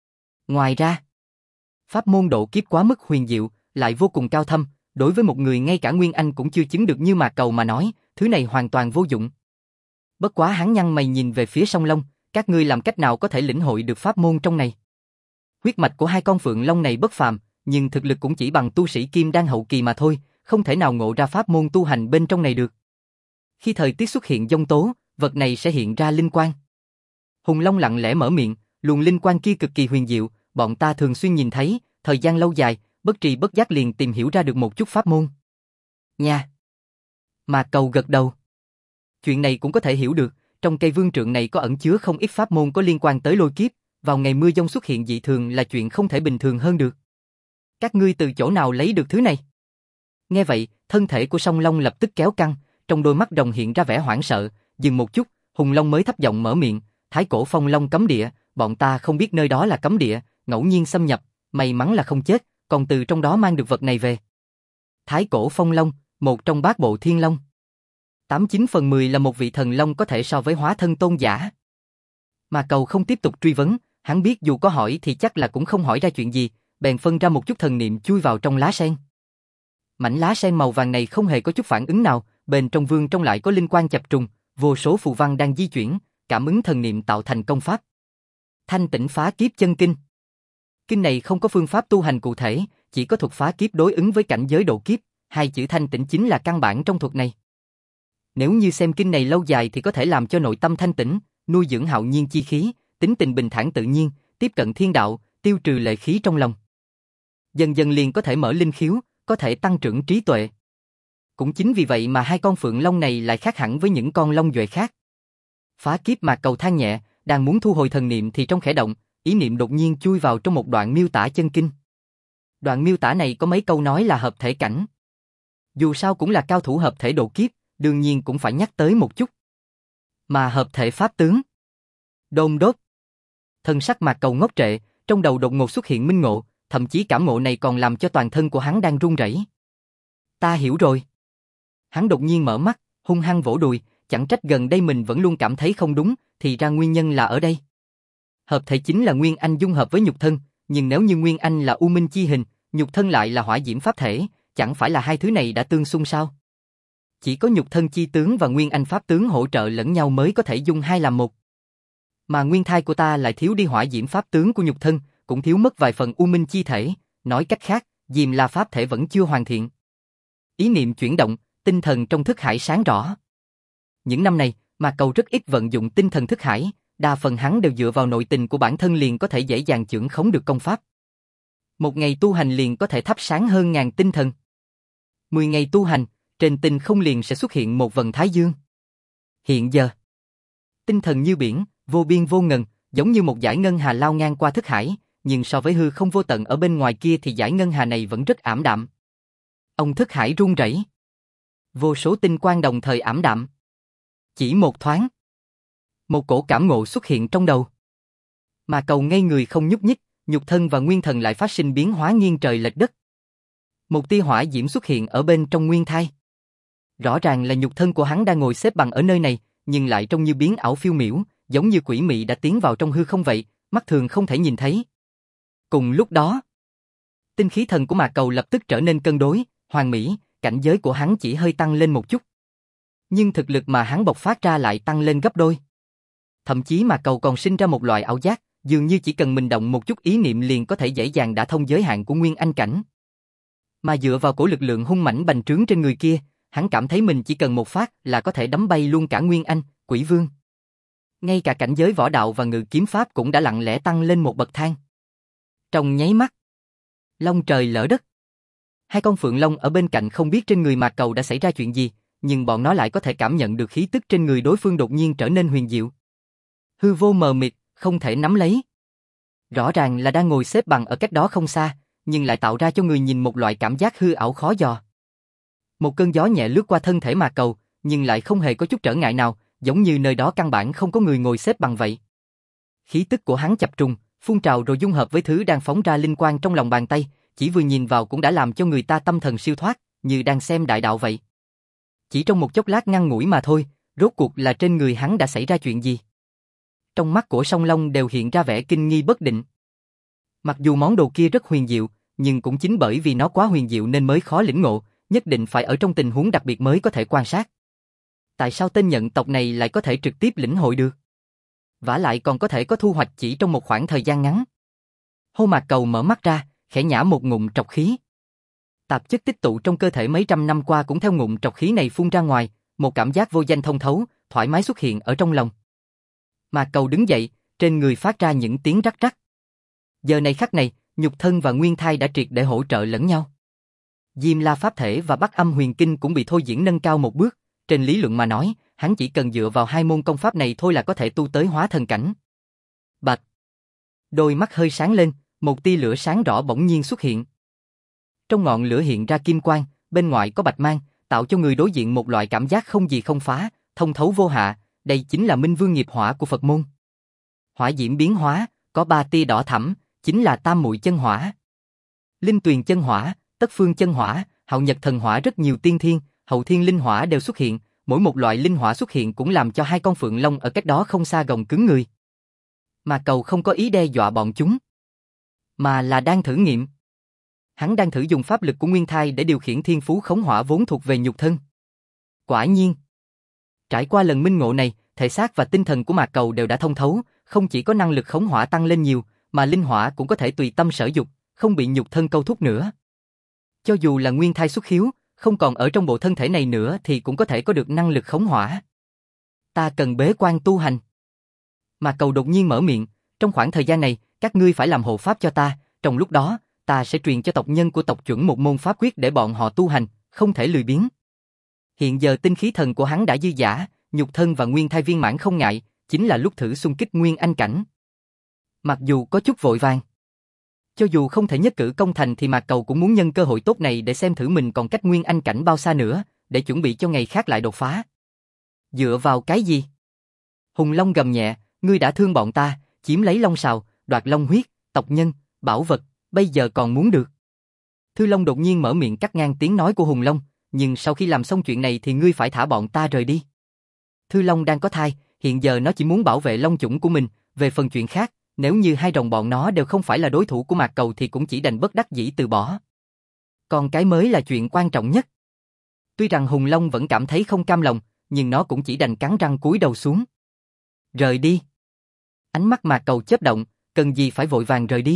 Ngoài ra, pháp môn độ kiếp quá mức huyền diệu, lại vô cùng cao thâm, đối với một người ngay cả Nguyên Anh cũng chưa chứng được như Mạc Cầu mà nói, thứ này hoàn toàn vô dụng. Bất quá hắn nhăn mày nhìn về phía Song Long, các ngươi làm cách nào có thể lĩnh hội được pháp môn trong này? Huyết mạch của hai con phượng long này bất phàm, nhưng thực lực cũng chỉ bằng tu sĩ kim đan hậu kỳ mà thôi, không thể nào ngộ ra pháp môn tu hành bên trong này được. Khi thời tiết xuất hiện giông tố, vật này sẽ hiện ra linh quang. Hùng Long lặng lẽ mở miệng, luồng linh quang kia cực kỳ huyền diệu, bọn ta thường xuyên nhìn thấy, thời gian lâu dài, bất tri bất giác liền tìm hiểu ra được một chút pháp môn. Nha. Mạc Cầu gật đầu. Chuyện này cũng có thể hiểu được, trong cây vương trượng này có ẩn chứa không ít pháp môn có liên quan tới lôi kiếp, vào ngày mưa giông xuất hiện dị thường là chuyện không thể bình thường hơn được. Các ngươi từ chỗ nào lấy được thứ này? Nghe vậy, thân thể của Song Long lập tức kéo căng, trong đôi mắt rồng hiện ra vẻ hoảng sợ, dừng một chút, Hùng Long mới thấp giọng mở miệng, Thái Cổ Phong Long cấm địa, bọn ta không biết nơi đó là cấm địa, ngẫu nhiên xâm nhập, may mắn là không chết, còn từ trong đó mang được vật này về. Thái Cổ Phong Long, một trong bát bộ thiên long. 89/10 là một vị thần long có thể so với hóa thân tôn giả. Mà Cầu không tiếp tục truy vấn, hắn biết dù có hỏi thì chắc là cũng không hỏi ra chuyện gì, bèn phân ra một chút thần niệm chui vào trong lá sen. Mảnh lá sen màu vàng này không hề có chút phản ứng nào, bên trong vương trong lại có linh quang chập trùng, vô số phù văn đang di chuyển, cảm ứng thần niệm tạo thành công pháp. Thanh tĩnh phá kiếp chân kinh. Kinh này không có phương pháp tu hành cụ thể, chỉ có thuật phá kiếp đối ứng với cảnh giới độ kiếp, hai chữ thanh tĩnh chính là căn bản trong thuật này. Nếu như xem kinh này lâu dài thì có thể làm cho nội tâm thanh tĩnh, nuôi dưỡng hạo nhiên chi khí, tính tình bình thản tự nhiên, tiếp cận thiên đạo, tiêu trừ lệ khí trong lòng. Dần dần liền có thể mở linh khiếu, có thể tăng trưởng trí tuệ. Cũng chính vì vậy mà hai con phượng long này lại khác hẳn với những con long duệ khác. Phá kiếp Mạc Cầu than nhẹ, đang muốn thu hồi thần niệm thì trong khẽ động, ý niệm đột nhiên chui vào trong một đoạn miêu tả chân kinh. Đoạn miêu tả này có mấy câu nói là hợp thể cảnh. Dù sao cũng là cao thủ hợp thể độ kiếp, đương nhiên cũng phải nhắc tới một chút. Mà hợp thể pháp tướng. Đôn đốt. Thân sắc Mạc Cầu ngốc trệ, trong đầu đột ngột xuất hiện minh ngộ, thậm chí cảm ngộ này còn làm cho toàn thân của hắn đang run rẩy. Ta hiểu rồi. Hắn đột nhiên mở mắt, hung hăng vỗ đùi, chẳng trách gần đây mình vẫn luôn cảm thấy không đúng, thì ra nguyên nhân là ở đây. Hợp thể chính là Nguyên Anh dung hợp với nhục thân, nhưng nếu như Nguyên Anh là U Minh chi hình, nhục thân lại là hỏa diễm pháp thể, chẳng phải là hai thứ này đã tương xung sao? Chỉ có nhục thân chi tướng và Nguyên Anh pháp tướng hỗ trợ lẫn nhau mới có thể dung hai làm một. Mà nguyên thai của ta lại thiếu đi hỏa diễm pháp tướng của nhục thân, cũng thiếu mất vài phần U Minh chi thể, nói cách khác, Diêm La pháp thể vẫn chưa hoàn thiện. Ý niệm chuyển động, tinh thần trong thức hải sáng rõ. Những năm này, Mạc Cầu rất ít vận dụng tinh thần thức hải, đa phần hắn đều dựa vào nội tình của bản thân liền có thể dễ dàng chưởng khống được công pháp. Một ngày tu hành liền có thể thắp sáng hơn ngàn tinh thần. 10 ngày tu hành, trên tinh không liền sẽ xuất hiện một vầng thái dương. Hiện giờ, tinh thần như biển, vô biên vô ngần, giống như một dải ngân hà lao ngang qua thức hải, nhưng so với hư không vô tận ở bên ngoài kia thì dải ngân hà này vẫn rất ảm đạm. Ông thức hải run rẩy. Vô số tinh quang đồng thời ảm đạm. Chỉ một thoáng, một cổ cảm ngộ xuất hiện trong đầu. Mà Cầu ngây người không nhúc nhích, nhục thân và nguyên thần lại phát sinh biến hóa nghiêng trời lệch đất. Một tia hỏa diễm xuất hiện ở bên trong nguyên thai. Rõ ràng là nhục thân của hắn đang ngồi xếp bằng ở nơi này, nhưng lại trông như biến ảo phiêu miểu, giống như quỷ mị đã tiến vào trong hư không vậy, mắt thường không thể nhìn thấy. Cùng lúc đó, tinh khí thần của Mạc Cầu lập tức trở nên cân đối, hoàn mỹ, cảnh giới của hắn chỉ hơi tăng lên một chút. Nhưng thực lực mà hắn bộc phát ra lại tăng lên gấp đôi. Thậm chí Mạc Cầu còn sinh ra một loại ảo giác, dường như chỉ cần mình động một chút ý niệm liền có thể dễ dàng đả thông giới hạn của Nguyên Anh cảnh. Mà dựa vào cổ lực lượng hung mãnh bành trướng trên người kia, hắn cảm thấy mình chỉ cần một phát là có thể đấm bay luôn cả Nguyên Anh, Quỷ Vương. Ngay cả cảnh giới võ đạo và ngự kiếm pháp cũng đã lặng lẽ tăng lên một bậc thang. Trong nháy mắt, long trời lỡ đất. Hai con phượng long ở bên cạnh không biết trên người Mạc Cầu đã xảy ra chuyện gì, nhưng bọn nó lại có thể cảm nhận được khí tức trên người đối phương đột nhiên trở nên huyền diệu. Hư vô mờ mịt, không thể nắm lấy. Rõ ràng là đang ngồi xếp bằng ở cách đó không xa, nhưng lại tạo ra cho người nhìn một loại cảm giác hư ảo khó dò. Một cơn gió nhẹ lướt qua thân thể Mạc Cầu, nhưng lại không hề có chút trở ngại nào, giống như nơi đó căn bản không có người ngồi xếp bằng vậy. Khí tức của hắn chập trùng, phun trào rồi dung hợp với thứ đang phóng ra linh quang trong lòng bàn tay, chỉ vừa nhìn vào cũng đã làm cho người ta tâm thần siêu thoát, như đang xem đại đạo vậy. Chỉ trong một chốc lát ngắn ngủi mà thôi, rốt cuộc là trên người hắn đã xảy ra chuyện gì? Trong mắt của Song Long đều hiện ra vẻ kinh nghi bất định. Mặc dù món đồ kia rất huyền diệu, nhưng cũng chính bởi vì nó quá huyền diệu nên mới khó lĩnh ngộ, nhất định phải ở trong tình huống đặc biệt mới có thể quan sát. Tại sao tên nhận tộc này lại có thể trực tiếp lĩnh hội được? Vả lại còn có thể có thu hoạch chỉ trong một khoảng thời gian ngắn. Hô Mạc Cầu mở mắt ra, khẽ nhả một ngụm trọc khí. Tạp chất tích tụ trong cơ thể mấy trăm năm qua cũng theo ngụm trọc khí này phun ra ngoài, một cảm giác vô danh thông thấu, thoải mái xuất hiện ở trong lòng. Mạc Cầu đứng dậy, trên người phát ra những tiếng rắc rắc. Giờ này khắc này, nhục thân và nguyên thai đã triệt để hỗ trợ lẫn nhau. Diêm La pháp thể và Bắc Âm Huyền Kinh cũng bị thôi diễn nâng cao một bước, trên lý luận mà nói, hắn chỉ cần dựa vào hai môn công pháp này thôi là có thể tu tới hóa thần cảnh. Bạch. Đôi mắt hơi sáng lên, một tia lửa sáng rõ bỗng nhiên xuất hiện. Trong ngọn lửa hiện ra kim quang, bên ngoài có bạch mang, tạo cho người đối diện một loại cảm giác không gì không phá, thông thấu vô hạ, đây chính là Minh Vương nghiệp hỏa của Phật môn. Hỏa diễm biến hóa, có 3 tia đỏ thẫm, chính là Tam Muội chân hỏa. Linh Tuyền chân hỏa, Tất Phương chân hỏa, Hạo Nhật thần hỏa, rất nhiều tiên thiên, hậu thiên linh hỏa đều xuất hiện, mỗi một loại linh hỏa xuất hiện cũng làm cho hai con phượng long ở cách đó không xa gồng cứng người. Mà Cầu không có ý đe dọa bọn chúng, mà là đang thử nghiệm. Hắn đang thử dùng pháp lực của nguyên thai để điều khiển thiên phú khống hỏa vốn thuộc về nhục thân. Quả nhiên, trải qua lần minh ngộ này, thể xác và tinh thần của Mạc Cầu đều đã thông thấu, không chỉ có năng lực khống hỏa tăng lên nhiều, mà linh hỏa cũng có thể tùy tâm sở dục, không bị nhục thân câu thúc nữa. Cho dù là nguyên thai xuất hiếu, không còn ở trong bộ thân thể này nữa thì cũng có thể có được năng lực khống hỏa. Ta cần bế quan tu hành. Mạc Cầu đột nhiên mở miệng, trong khoảng thời gian này, các ngươi phải làm hộ pháp cho ta, trong lúc đó, ta sẽ truyền cho tộc nhân của tộc chuẩn một môn pháp quyết để bọn họ tu hành, không thể lười biếng. Hiện giờ tinh khí thần của hắn đã dư dả, nhục thân và nguyên thai viên mãn không ngại, chính là lúc thử xung kích nguyên anh cảnh. Mặc dù có chút vội vàng, Cho dù không thể nhất cử công thành thì Mạc Cầu cũng muốn nhân cơ hội tốt này để xem thử mình còn cách Nguyên Anh cảnh bao xa nữa, để chuẩn bị cho ngày khác lại đột phá. Dựa vào cái gì? Hùng Long gầm nhẹ, ngươi đã thương bọn ta, chiếm lấy long sào, đoạt long huyết, tộc nhân, bảo vật, bây giờ còn muốn được. Thư Long đột nhiên mở miệng cắt ngang tiếng nói của Hùng Long, nhưng sau khi làm xong chuyện này thì ngươi phải thả bọn ta rời đi. Thư Long đang có thai, hiện giờ nó chỉ muốn bảo vệ long chủng của mình, về phần chuyện khác, nếu như hai đồng bọn nó đều không phải là đối thủ của Mạc Cầu thì cũng chỉ đành bất đắc dĩ từ bỏ. Còn cái mới là chuyện quan trọng nhất. Tuy rằng Hùng Long vẫn cảm thấy không cam lòng, nhưng nó cũng chỉ đành cắn răng cúi đầu xuống. Rời đi. Ánh mắt Mạc Cầu chớp động, cần gì phải vội vàng rời đi.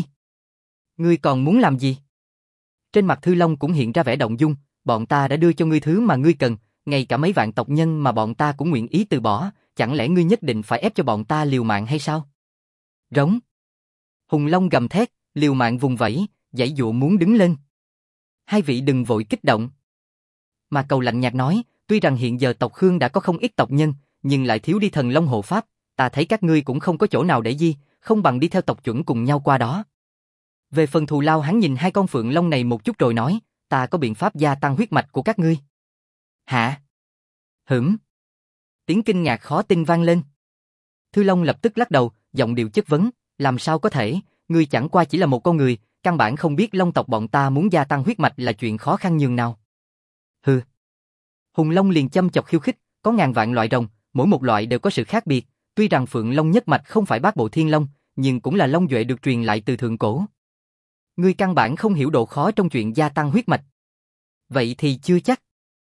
Ngươi còn muốn làm gì? Trên mặt Thư Long cũng hiện ra vẻ động dung, bọn ta đã đưa cho ngươi thứ mà ngươi cần, ngay cả mấy vạn tộc nhân mà bọn ta cũng nguyện ý từ bỏ, chẳng lẽ ngươi nhất định phải ép cho bọn ta liều mạng hay sao? Rống. Hùng Long gầm thét, liều mạng vùng vẫy, giãy giụa muốn đứng lên. Hai vị đừng vội kích động. Mà Cầu lạnh nhạt nói, tuy rằng hiện giờ tộc Khương đã có không ít tộc nhân, nhưng lại thiếu đi thần Long hộ pháp, ta thấy các ngươi cũng không có chỗ nào để di, không bằng đi theo tộc chuẩn cùng nhau qua đó. Về phần thù lao hắn nhìn hai con phượng long này một chút rồi nói, ta có biện pháp gia tăng huyết mạch của các ngươi. Hả? Hửm? Tiếng kinh ngạc khó tin vang lên. Thư Long lập tức lắc đầu, giọng điệu chất vấn, làm sao có thể, ngươi chẳng qua chỉ là một con người, căn bản không biết long tộc bọn ta muốn gia tăng huyết mạch là chuyện khó khăn nhường nào. Hừ. Hùng Long liền châm chọc khiêu khích, có ngàn vạn loại rồng, mỗi một loại đều có sự khác biệt, tuy rằng phượng long nhất mạch không phải bát bộ thiên long, nhưng cũng là long duệ được truyền lại từ thượng cổ. Ngươi căn bản không hiểu độ khó trong chuyện gia tăng huyết mạch. Vậy thì chưa chắc.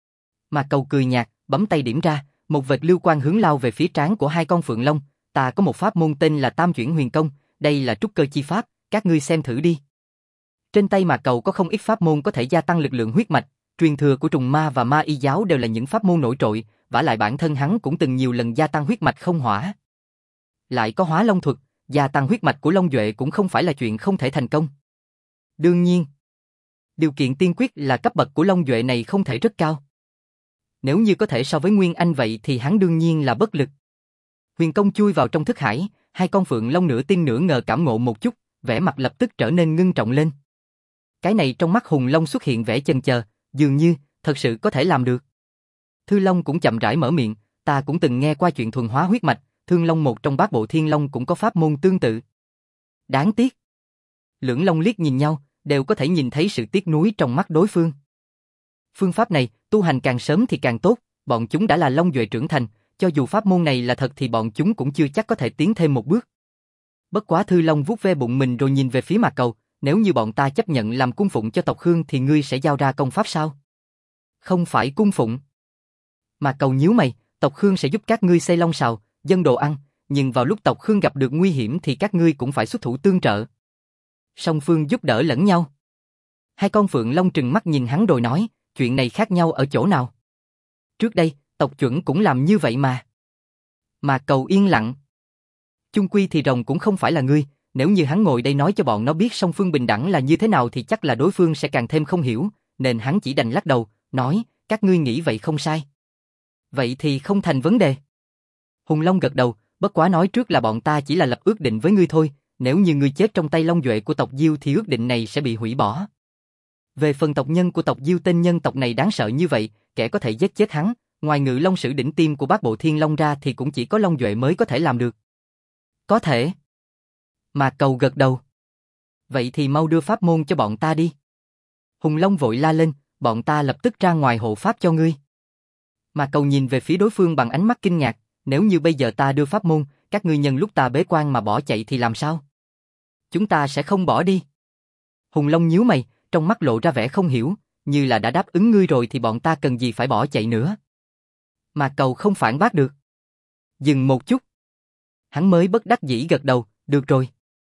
Mà Cầu cười nhạt, bấm tay điểm ra, một vệt lưu quang hướng lao về phía trán của hai con phượng long, ta có một pháp môn tên là Tam Chuyển Huyền Công, đây là trúc cơ chi pháp, các ngươi xem thử đi. Trên tay Mà Cầu có không ít pháp môn có thể gia tăng lực lượng huyết mạch, truyền thừa của trùng ma và ma y giáo đều là những pháp môn nổi trội, vả lại bản thân hắn cũng từng nhiều lần gia tăng huyết mạch không hỏa. Lại có hóa long thuật, gia tăng huyết mạch của long duệ cũng không phải là chuyện không thể thành công. Đương nhiên, điều kiện tiên quyết là cấp bậc của long duệ này không thể rất cao. Nếu như có thể so với Nguyên Anh vậy thì hắn đương nhiên là bất lực. Huyền công chui vào trong thức hải, hai con phượng long nửa tin nửa ngờ cảm ngộ một chút, vẻ mặt lập tức trở nên ngưng trọng lên. Cái này trong mắt Hùng Long xuất hiện vẻ chần chờ, dường như thật sự có thể làm được. Thư Long cũng chậm rãi mở miệng, ta cũng từng nghe qua chuyện thuần hóa huyết mạch, Thương Long một trong bát bộ thiên long cũng có pháp môn tương tự. Đáng tiếc. Lưỡng long liếc nhìn nhau, đều có thể nhìn thấy sự tiếc nuối trong mắt đối phương. Phương pháp này, tu hành càng sớm thì càng tốt, bọn chúng đã là long duệ trưởng thành, cho dù pháp môn này là thật thì bọn chúng cũng chưa chắc có thể tiến thêm một bước. Bất quá Thư Long vuốt ve bụng mình rồi nhìn về phía Mạc Cầu, nếu như bọn ta chấp nhận làm cung phụng cho tộc Khương thì ngươi sẽ giao ra công pháp sao? Không phải cung phụng. Mạc Cầu nhíu mày, tộc Khương sẽ giúp các ngươi xây long sào, dân đồ ăn, nhưng vào lúc tộc Khương gặp được nguy hiểm thì các ngươi cũng phải xuất thủ tương trợ. Song phương giúp đỡ lẫn nhau. Hai con phượng long trừng mắt nhìn hắn rồi nói, chuyện này khác nhau ở chỗ nào? Trước đây, tộc chuẩn cũng làm như vậy mà. Mạc Cầu yên lặng. Chung quy thì rồng cũng không phải là ngươi, nếu như hắn ngồi đây nói cho bọn nó biết song phương bình đẳng là như thế nào thì chắc là đối phương sẽ càng thêm không hiểu, nên hắn chỉ đành lắc đầu, nói, các ngươi nghĩ vậy không sai. Vậy thì không thành vấn đề. Hùng Long gật đầu, bất quá nói trước là bọn ta chỉ là lập ước định với ngươi thôi, nếu như ngươi chết trong tay long duệ của tộc Diêu thì ước định này sẽ bị hủy bỏ. Về phần tộc nhân của tộc Diêu, tên nhân tộc này đáng sợ như vậy, kẻ có thể giết chết hắn, ngoài Ngự Long Sử đỉnh tiêm của bát bộ thiên long ra thì cũng chỉ có long duệ mới có thể làm được. Có thể. Mạc Cầu gật đầu. Vậy thì mau đưa pháp môn cho bọn ta đi. Hùng Long vội la lên, bọn ta lập tức ra ngoài hộ pháp cho ngươi. Mạc Cầu nhìn về phía đối phương bằng ánh mắt kinh ngạc, nếu như bây giờ ta đưa pháp môn, các ngươi nhân lúc ta bế quan mà bỏ chạy thì làm sao? Chúng ta sẽ không bỏ đi. Hùng Long nhíu mày, trong mắt lộ ra vẻ không hiểu, như là đã đáp ứng ngươi rồi thì bọn ta cần gì phải bỏ chạy nữa. Mạc Cầu không phản bác được. Dừng một chút. Hắn mới bất đắc dĩ gật đầu, được rồi.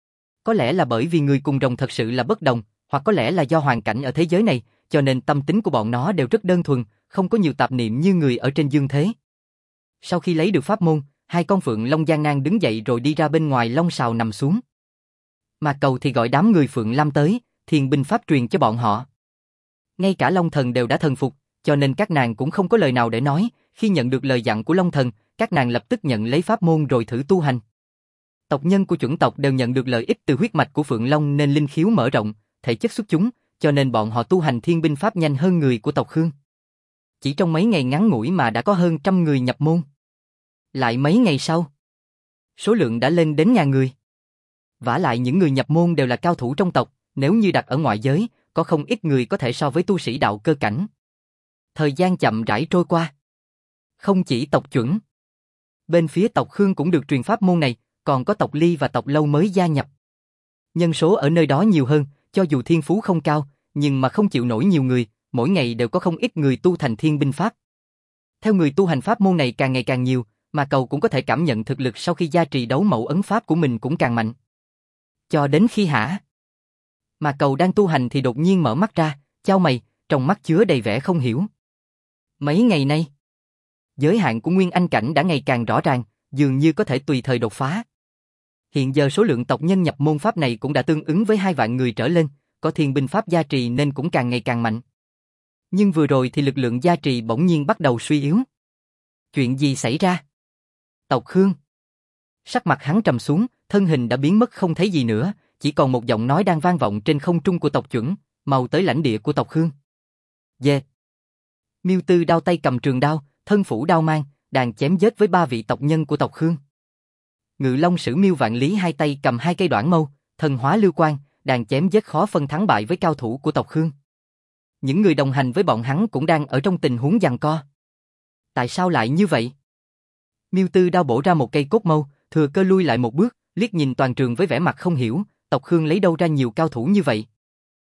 Có lẽ là bởi vì người cùng rồng thật sự là bất đồng, hoặc có lẽ là do hoàn cảnh ở thế giới này, cho nên tâm tính của bọn nó đều rất đơn thuần, không có nhiều tạp niệm như người ở trên dương thế. Sau khi lấy được pháp môn, hai con phượng long gian nan đứng dậy rồi đi ra bên ngoài long sào nằm xuống. Mạc Cầu thì gọi đám người Phượng Lam tới, thiền binh pháp truyền cho bọn họ. Ngay cả Long Thần đều đã thần phục, cho nên các nàng cũng không có lời nào để nói, khi nhận được lời dặn của Long Thần, các nàng lập tức nhận lấy pháp môn rồi thử tu hành. Tộc nhân của chuẩn tộc đều nhận được lợi ích từ huyết mạch của Phượng Long nên linh khiếu mở rộng, thể chất xuất chúng, cho nên bọn họ tu hành thiên binh pháp nhanh hơn người của tộc Khương. Chỉ trong mấy ngày ngắn ngủi mà đã có hơn 100 người nhập môn. Lại mấy ngày sau, số lượng đã lên đến 1000 người. Vả lại những người nhập môn đều là cao thủ trong tộc, nếu như đặt ở ngoại giới, có không ít người có thể so với tu sĩ đạo cơ cảnh. Thời gian chậm rãi trôi qua. Không chỉ tộc chuẩn, bên phía tộc Khương cũng được truyền pháp môn này, còn có tộc Ly và tộc Lâu mới gia nhập. Nhân số ở nơi đó nhiều hơn, cho dù thiên phú không cao, nhưng mà không chịu nổi nhiều người, mỗi ngày đều có không ít người tu thành thiên binh pháp. Theo người tu hành pháp môn này càng ngày càng nhiều, mà Cầu cũng có thể cảm nhận thực lực sau khi gia trì đấu mẫu ấn pháp của mình cũng càng mạnh. Cho đến khi mà Cầu đang tu hành thì đột nhiên mở mắt ra, chau mày, trong mắt chứa đầy vẻ không hiểu. Mấy ngày nay, giới hạn của Nguyên Anh cảnh đã ngày càng rõ ràng, dường như có thể tùy thời đột phá. Hiện giờ số lượng tộc nhân nhập môn pháp này cũng đã tương ứng với 2 vạn người trở lên, có thiên binh pháp gia trì nên cũng càng ngày càng mạnh. Nhưng vừa rồi thì lực lượng gia trì bỗng nhiên bắt đầu suy yếu. Chuyện gì xảy ra? Tộc Khương. Sắc mặt hắn trầm xuống, thân hình đã biến mất không thấy gì nữa, chỉ còn một giọng nói đang vang vọng trên không trung của tộc chuẩn, mau tới lãnh địa của tộc Khương. Dê. Miêu Tư đao tay cầm trường đao, thân phủ đao mang, đàn chém giết với 3 vị tộc nhân của tộc Khương. Ngự Long Sử Miêu Vạn Lý hai tay cầm 2 cây đoạn mâu, thần hóa lưu quang, đàn chém giết khó phân thắng bại với cao thủ của tộc Khương. Những người đồng hành với bọn hắn cũng đang ở trong tình huống giằng co. Tại sao lại như vậy? Miêu Tư đao bổ ra một cây cốt mâu, thừa cơ lui lại một bước, liếc nhìn toàn trường với vẻ mặt không hiểu, tộc Khương lấy đâu ra nhiều cao thủ như vậy?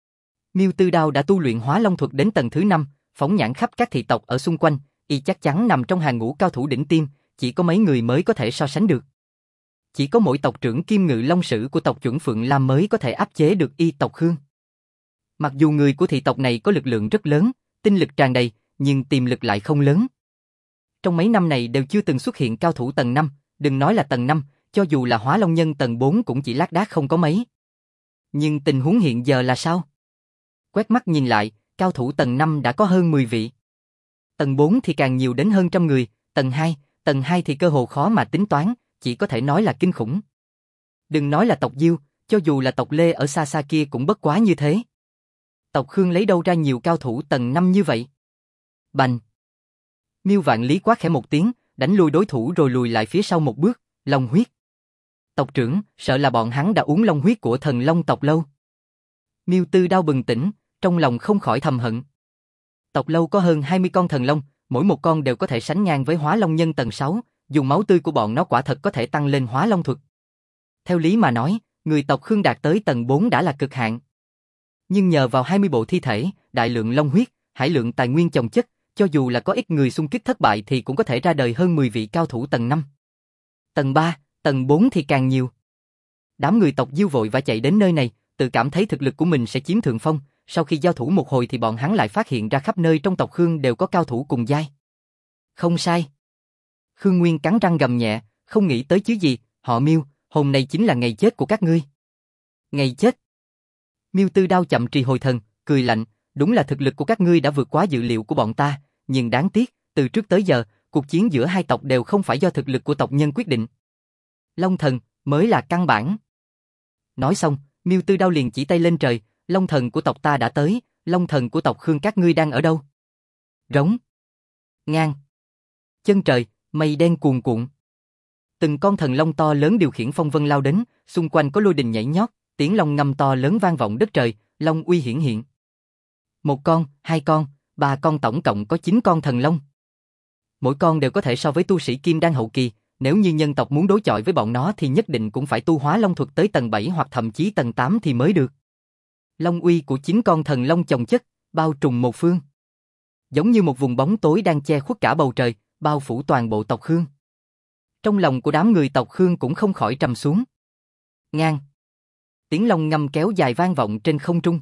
Miêu Tư đao đã tu luyện Hóa Long thuật đến tầng thứ 5, phóng nhãn khắp các thị tộc ở xung quanh, y chắc chắn nằm trong hàng ngũ cao thủ đỉnh tiêm, chỉ có mấy người mới có thể so sánh được. Chỉ có mỗi tộc trưởng Kim Ngự Long Sử của tộc chuẩn Phượng Lam mới có thể áp chế được y tộc Khương. Mặc dù người của thị tộc này có lực lượng rất lớn, tinh lực tràn đầy, nhưng tiềm lực lại không lớn. Trong mấy năm này đều chưa từng xuất hiện cao thủ tầng 5, đừng nói là tầng 5, cho dù là Hóa Long Nhân tầng 4 cũng chỉ lác đác không có mấy. Nhưng tình huống hiện giờ là sao? Quét mắt nhìn lại, cao thủ tầng 5 đã có hơn 10 vị. Tầng 4 thì càng nhiều đến hơn 100 người, tầng 2 thì cơ hồ khó mà tính toán, chỉ có thể nói là kinh khủng. Đừng nói là tộc Diêu, cho dù là tộc Lê ở xa xa kia cũng bất quá như thế. Tộc Khương lấy đâu ra nhiều cao thủ tầng 5 như vậy? Bành! Miêu Vạn Lý quát khẽ một tiếng, đánh lui đối thủ rồi lùi lại phía sau một bước, long huyết. Tộc trưởng, sợ là bọn hắn đã uống long huyết của thần long tộc Lâu. Miêu Tư đao bừng tỉnh, trong lòng không khỏi thầm hận. Tộc Lâu có hơn 20 con thần long, mỗi một con đều có thể sánh ngang với Hóa Long Nhân tầng 6, dùng máu tươi của bọn nó quả thật có thể tăng lên Hóa Long thuật. Theo lý mà nói, người tộc Khương đạt tới tầng 4 đã là cực hạn. Nhưng nhờ vào 20 bộ thi thể, đại lượng long huyết, hải lượng tài nguyên chồng chất, cho dù là có ít người xung kích thất bại thì cũng có thể ra đời hơn 10 vị cao thủ tầng 5. Tầng 3, tầng 4 thì càng nhiều. Đám người tộc Diêu vội và chạy đến nơi này, tự cảm thấy thực lực của mình sẽ chiếm thượng phong, sau khi giao thủ một hồi thì bọn hắn lại phát hiện ra khắp nơi trong tộc Khương đều có cao thủ cùng giai. Không sai. Khương Nguyên cắn răng gầm nhẹ, không nghĩ tới chứ gì, họ Miêu, hôm nay chính là ngày chết của các ngươi. Ngày chết? Miêu Tư đao chậm trì hồi thần, cười lạnh, đúng là thực lực của các ngươi đã vượt quá dự liệu của bọn ta, nhưng đáng tiếc, từ trước tới giờ, cuộc chiến giữa hai tộc đều không phải do thực lực của tộc nhân quyết định. Long thần mới là căn bản. Nói xong, Miêu Tư đao liền chỉ tay lên trời, Long thần của tộc ta đã tới, Long thần của tộc Khương các ngươi đang ở đâu? Rống. Ngang. Chân trời, mây đen cuồn cuộn. Từng con thần long to lớn điều khiển phong vân lao đến, xung quanh có lôi đình nhảy nhót, tiếng long ngâm to lớn vang vọng đất trời, long uy hiển hiện. 1 con, 2 con, 3 con tổng cộng có 9 con thần long. Mỗi con đều có thể so với tu sĩ kim đan hậu kỳ, nếu như nhân tộc muốn đối chọi với bọn nó thì nhất định cũng phải tu Hóa Long thuật tới tầng 7 hoặc thậm chí tầng 8 thì mới được. Long uy của 9 con thần long chồng chất, bao trùm một phương. Giống như một vùng bóng tối đang che khuất cả bầu trời, bao phủ toàn bộ tộc Khương. Trong lòng của đám người tộc Khương cũng không khỏi trầm xuống. Ngang. Tiếng long ngâm kéo dài vang vọng trên không trung.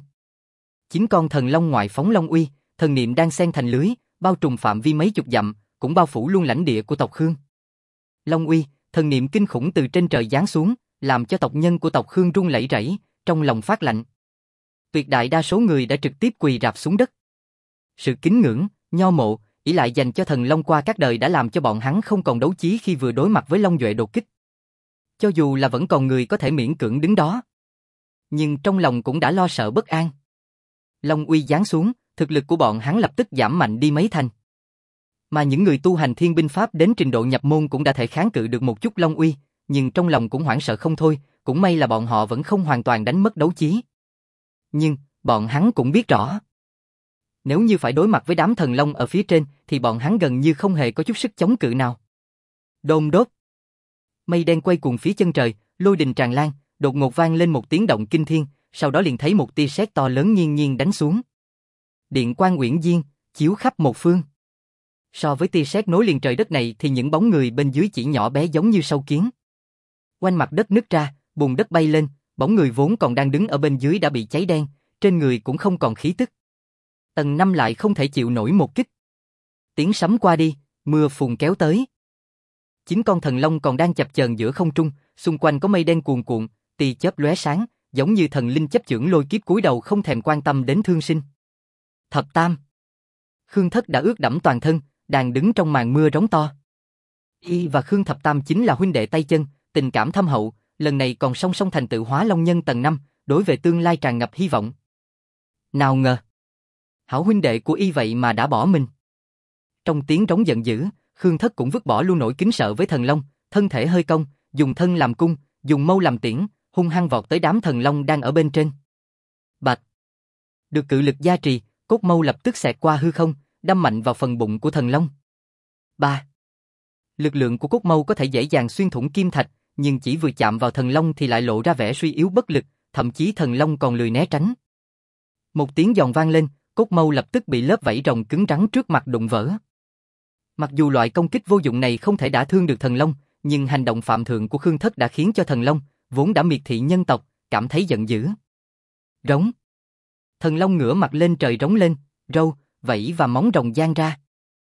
9 con thần long ngoại phóng long uy, thần niệm đang xen thành lưới, bao trùm phạm vi mấy chục dặm, cũng bao phủ luôn lãnh địa của tộc Khương. Long uy, thần niệm kinh khủng từ trên trời giáng xuống, làm cho tộc nhân của tộc Khương run lẩy rẩy, trong lòng phát lạnh. Tuyệt đại đa số người đã trực tiếp quỳ rạp xuống đất. Sự kính ngưỡng, nho mộ, ỷ lại dành cho thần long qua các đời đã làm cho bọn hắn không còn đấu chí khi vừa đối mặt với Long Duệ đột kích. Cho dù là vẫn còn người có thể miễn cưỡng đứng đó, nhưng trong lòng cũng đã lo sợ bất an. Long uy giáng xuống, thực lực của bọn hắn lập tức giảm mạnh đi mấy thành. Mà những người tu hành thiên binh pháp đến trình độ nhập môn cũng đã thể kháng cự được một chút long uy, nhưng trong lòng cũng hoảng sợ không thôi, cũng may là bọn họ vẫn không hoàn toàn đánh mất đấu chí. Nhưng, bọn hắn cũng biết rõ. Nếu như phải đối mặt với đám thần long ở phía trên, thì bọn hắn gần như không hề có chút sức chống cự nào. Đôn đốt. Mây đen quay cuồng phía chân trời, lôi đình tràn lan, đột ngột vang lên một tiếng động kinh thiên, sau đó liền thấy một tia sét to lớn nghiêng nghiêng đánh xuống. Điện quang uyển diên, chiếu khắp một phương. So với tia sét nối liền trời đất này thì những bóng người bên dưới chỉ nhỏ bé giống như sâu kiến. Quanh mặt đất nứt ra, bùn đất bay lên, bóng người vốn còn đang đứng ở bên dưới đã bị cháy đen, trên người cũng không còn khí tức. Tầng 5 lại không thể chịu nổi một kích. Tiếng sấm qua đi, mưa phùn kéo tới. 9 con thần long còn đang chập chờn giữa không trung, xung quanh có mây đen cuồn cuộn, tia chớp lóe sáng, giống như thần linh chấp chưởng lôi kiếp cúi đầu không thèm quan tâm đến thương sinh. Thập Tam. Khương Thất đã ướt đẫm toàn thân, đang đứng trong màn mưa rống to. Y và Khương Thập Tam chính là huynh đệ tay chân, tình cảm thâm hậu, lần này còn song song thành tựu hóa long nhân tầng 5, đối về tương lai tràn ngập hy vọng. Nào ngờ, hảo huynh đệ của Y vậy mà đã bỏ mình. Trong tiếng trống giận dữ, Khương Thất cũng vứt bỏ luôn nỗi kính sợ với thần long, thân thể hơi cong, dùng thân làm cung, dùng mâu làm tiễn, hung hăng vọt tới đám thần long đang ở bên trên. Bạch. Được cự lực gia trì, cốt mâu lập tức xẹt qua hư không, đâm mạnh vào phần bụng của thần long. 3. Lực lượng của cốt mâu có thể dễ dàng xuyên thủng kim thạch, nhưng chỉ vừa chạm vào thần long thì lại lộ ra vẻ suy yếu bất lực, thậm chí thần long còn lười né tránh. Một tiếng giòn vang lên, cốt mâu lập tức bị lớp vảy rồng cứng rắn trước mặt đụng vỡ. Mặc dù loại công kích vô dụng này không thể đả thương được thần long, nhưng hành động phạm thượng của Khương Thất đã khiến cho thần long, vốn đã miệt thị nhân tộc, cảm thấy giận dữ. Rống. Thần long ngửa mặt lên trời rống lên, râu, vảy và móng rồng giang ra.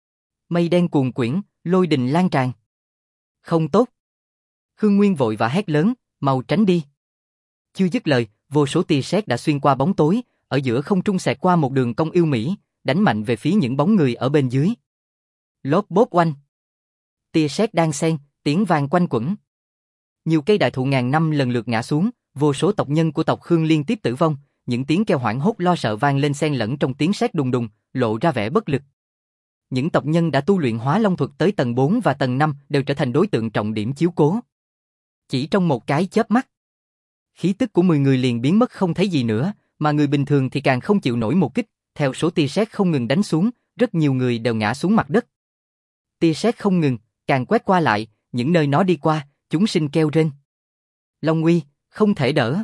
Mây đen cuồn quyển, lôi đình lan tràn. Không tốt. Khương Nguyên vội vã hét lớn, mau tránh đi. Chưa dứt lời, vô số tia sét đã xuyên qua bóng tối, ở giữa không trung xẹt qua một đường cong yêu mỹ, đánh mạnh về phía những bóng người ở bên dưới. Lốp bốp oanh. Tia sét đan xen, tiếng vang quanh quẩn. Nhiều cây đại thụ ngàn năm lần lượt ngã xuống, vô số tộc nhân của tộc Khương liên tiếp tử vong, những tiếng kêu hoảng hốt lo sợ vang lên xen lẫn trong tiếng sét đùng đùng, lộ ra vẻ bất lực. Những tộc nhân đã tu luyện hóa long thuật tới tầng 4 và tầng 5 đều trở thành đối tượng trọng điểm chiếu cố. Chỉ trong một cái chớp mắt, khí tức của 10 người liền biến mất không thấy gì nữa, mà người bình thường thì càng không chịu nổi một kích, theo số tia sét không ngừng đánh xuống, rất nhiều người đều ngã xuống mặt đất. Tia sét không ngừng, càng quét qua lại, những nơi nó đi qua, chúng sinh kêu rên. Long uy, không thể đỡ.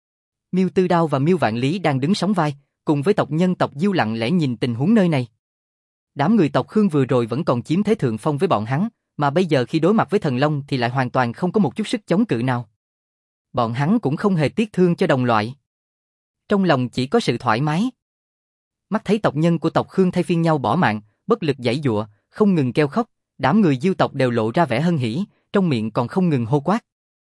Miêu Tư Đao và Miêu Vạn Lý đang đứng sóng vai, cùng với tộc nhân tộc Diêu lặng lẽ nhìn tình huống nơi này. Đám người tộc Khương vừa rồi vẫn còn chiếm thế thượng phong với bọn hắn, mà bây giờ khi đối mặt với thần long thì lại hoàn toàn không có một chút sức chống cự nào. Bọn hắn cũng không hề tiếc thương cho đồng loại. Trong lòng chỉ có sự thoải mái. Mắt thấy tộc nhân của tộc Khương thay phiên nhau bỏ mạng, bất lực giãy giụa, không ngừng kêu khóc, đám người Diêu tộc đều lộ ra vẻ hân hỉ, trong miệng còn không ngừng hô quát.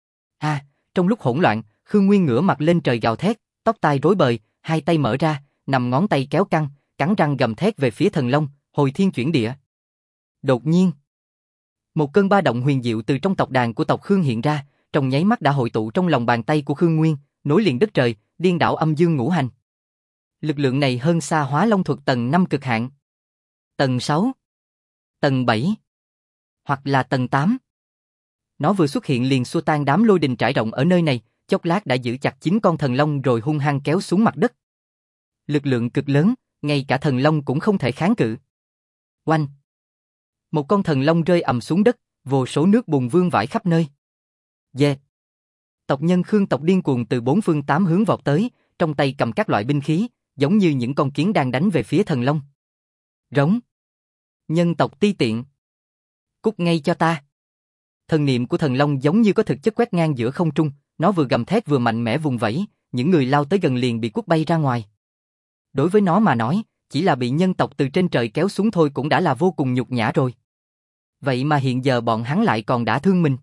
Trong lúc hỗn loạn, Khương Nguyên ngửa mặt lên trời gào thét, tóc tai rối bời, hai tay mở ra, nằm ngón tay kéo căng, cắn răng gầm thét về phía thần long, hồi thiên chuyển địa. Đột nhiên, một cơn ba động huyền diệu từ trong tộc đàn của tộc Khương hiện ra, trong nháy mắt đã hội tụ trong lòng bàn tay của Khương Nguyên, nối liền đất trời, điên đảo âm dương ngũ hành. Lực lượng này hơn xa hóa long thuật tầng 5 cực hạn. Tầng 6, tầng 7, hoặc là tầng 8. Nó vừa xuất hiện liền xua tan đám lôi đình trải rộng ở nơi này, chốc lát đã giữ chặt 9 con thần long rồi hung hăng kéo xuống mặt đất. Lực lượng cực lớn, ngay cả thần long cũng không thể kháng cự. Oanh! Một con thần long rơi ầm xuống đất, vô số nước bùn vương vãi khắp nơi. Yeah. Tộc nhân Khương tộc điên cuồng từ 4 phương 8 hướng vọt tới, trong tay cầm các loại binh khí, giống như những con kiến đang đánh về phía thần long. Rống! Nhân tộc ti tiện! Cút ngay cho ta! Thần niệm của thần long giống như có thực chất quét ngang giữa không trung, nó vừa gầm thét vừa mạnh mẽ vùng vẫy, những người lao tới gần liền bị quất bay ra ngoài. Đối với nó mà nói, chỉ là bị nhân tộc từ trên trời kéo xuống thôi cũng đã là vô cùng nhục nhã rồi. Vậy mà hiện giờ bọn hắn lại còn đã thương mình.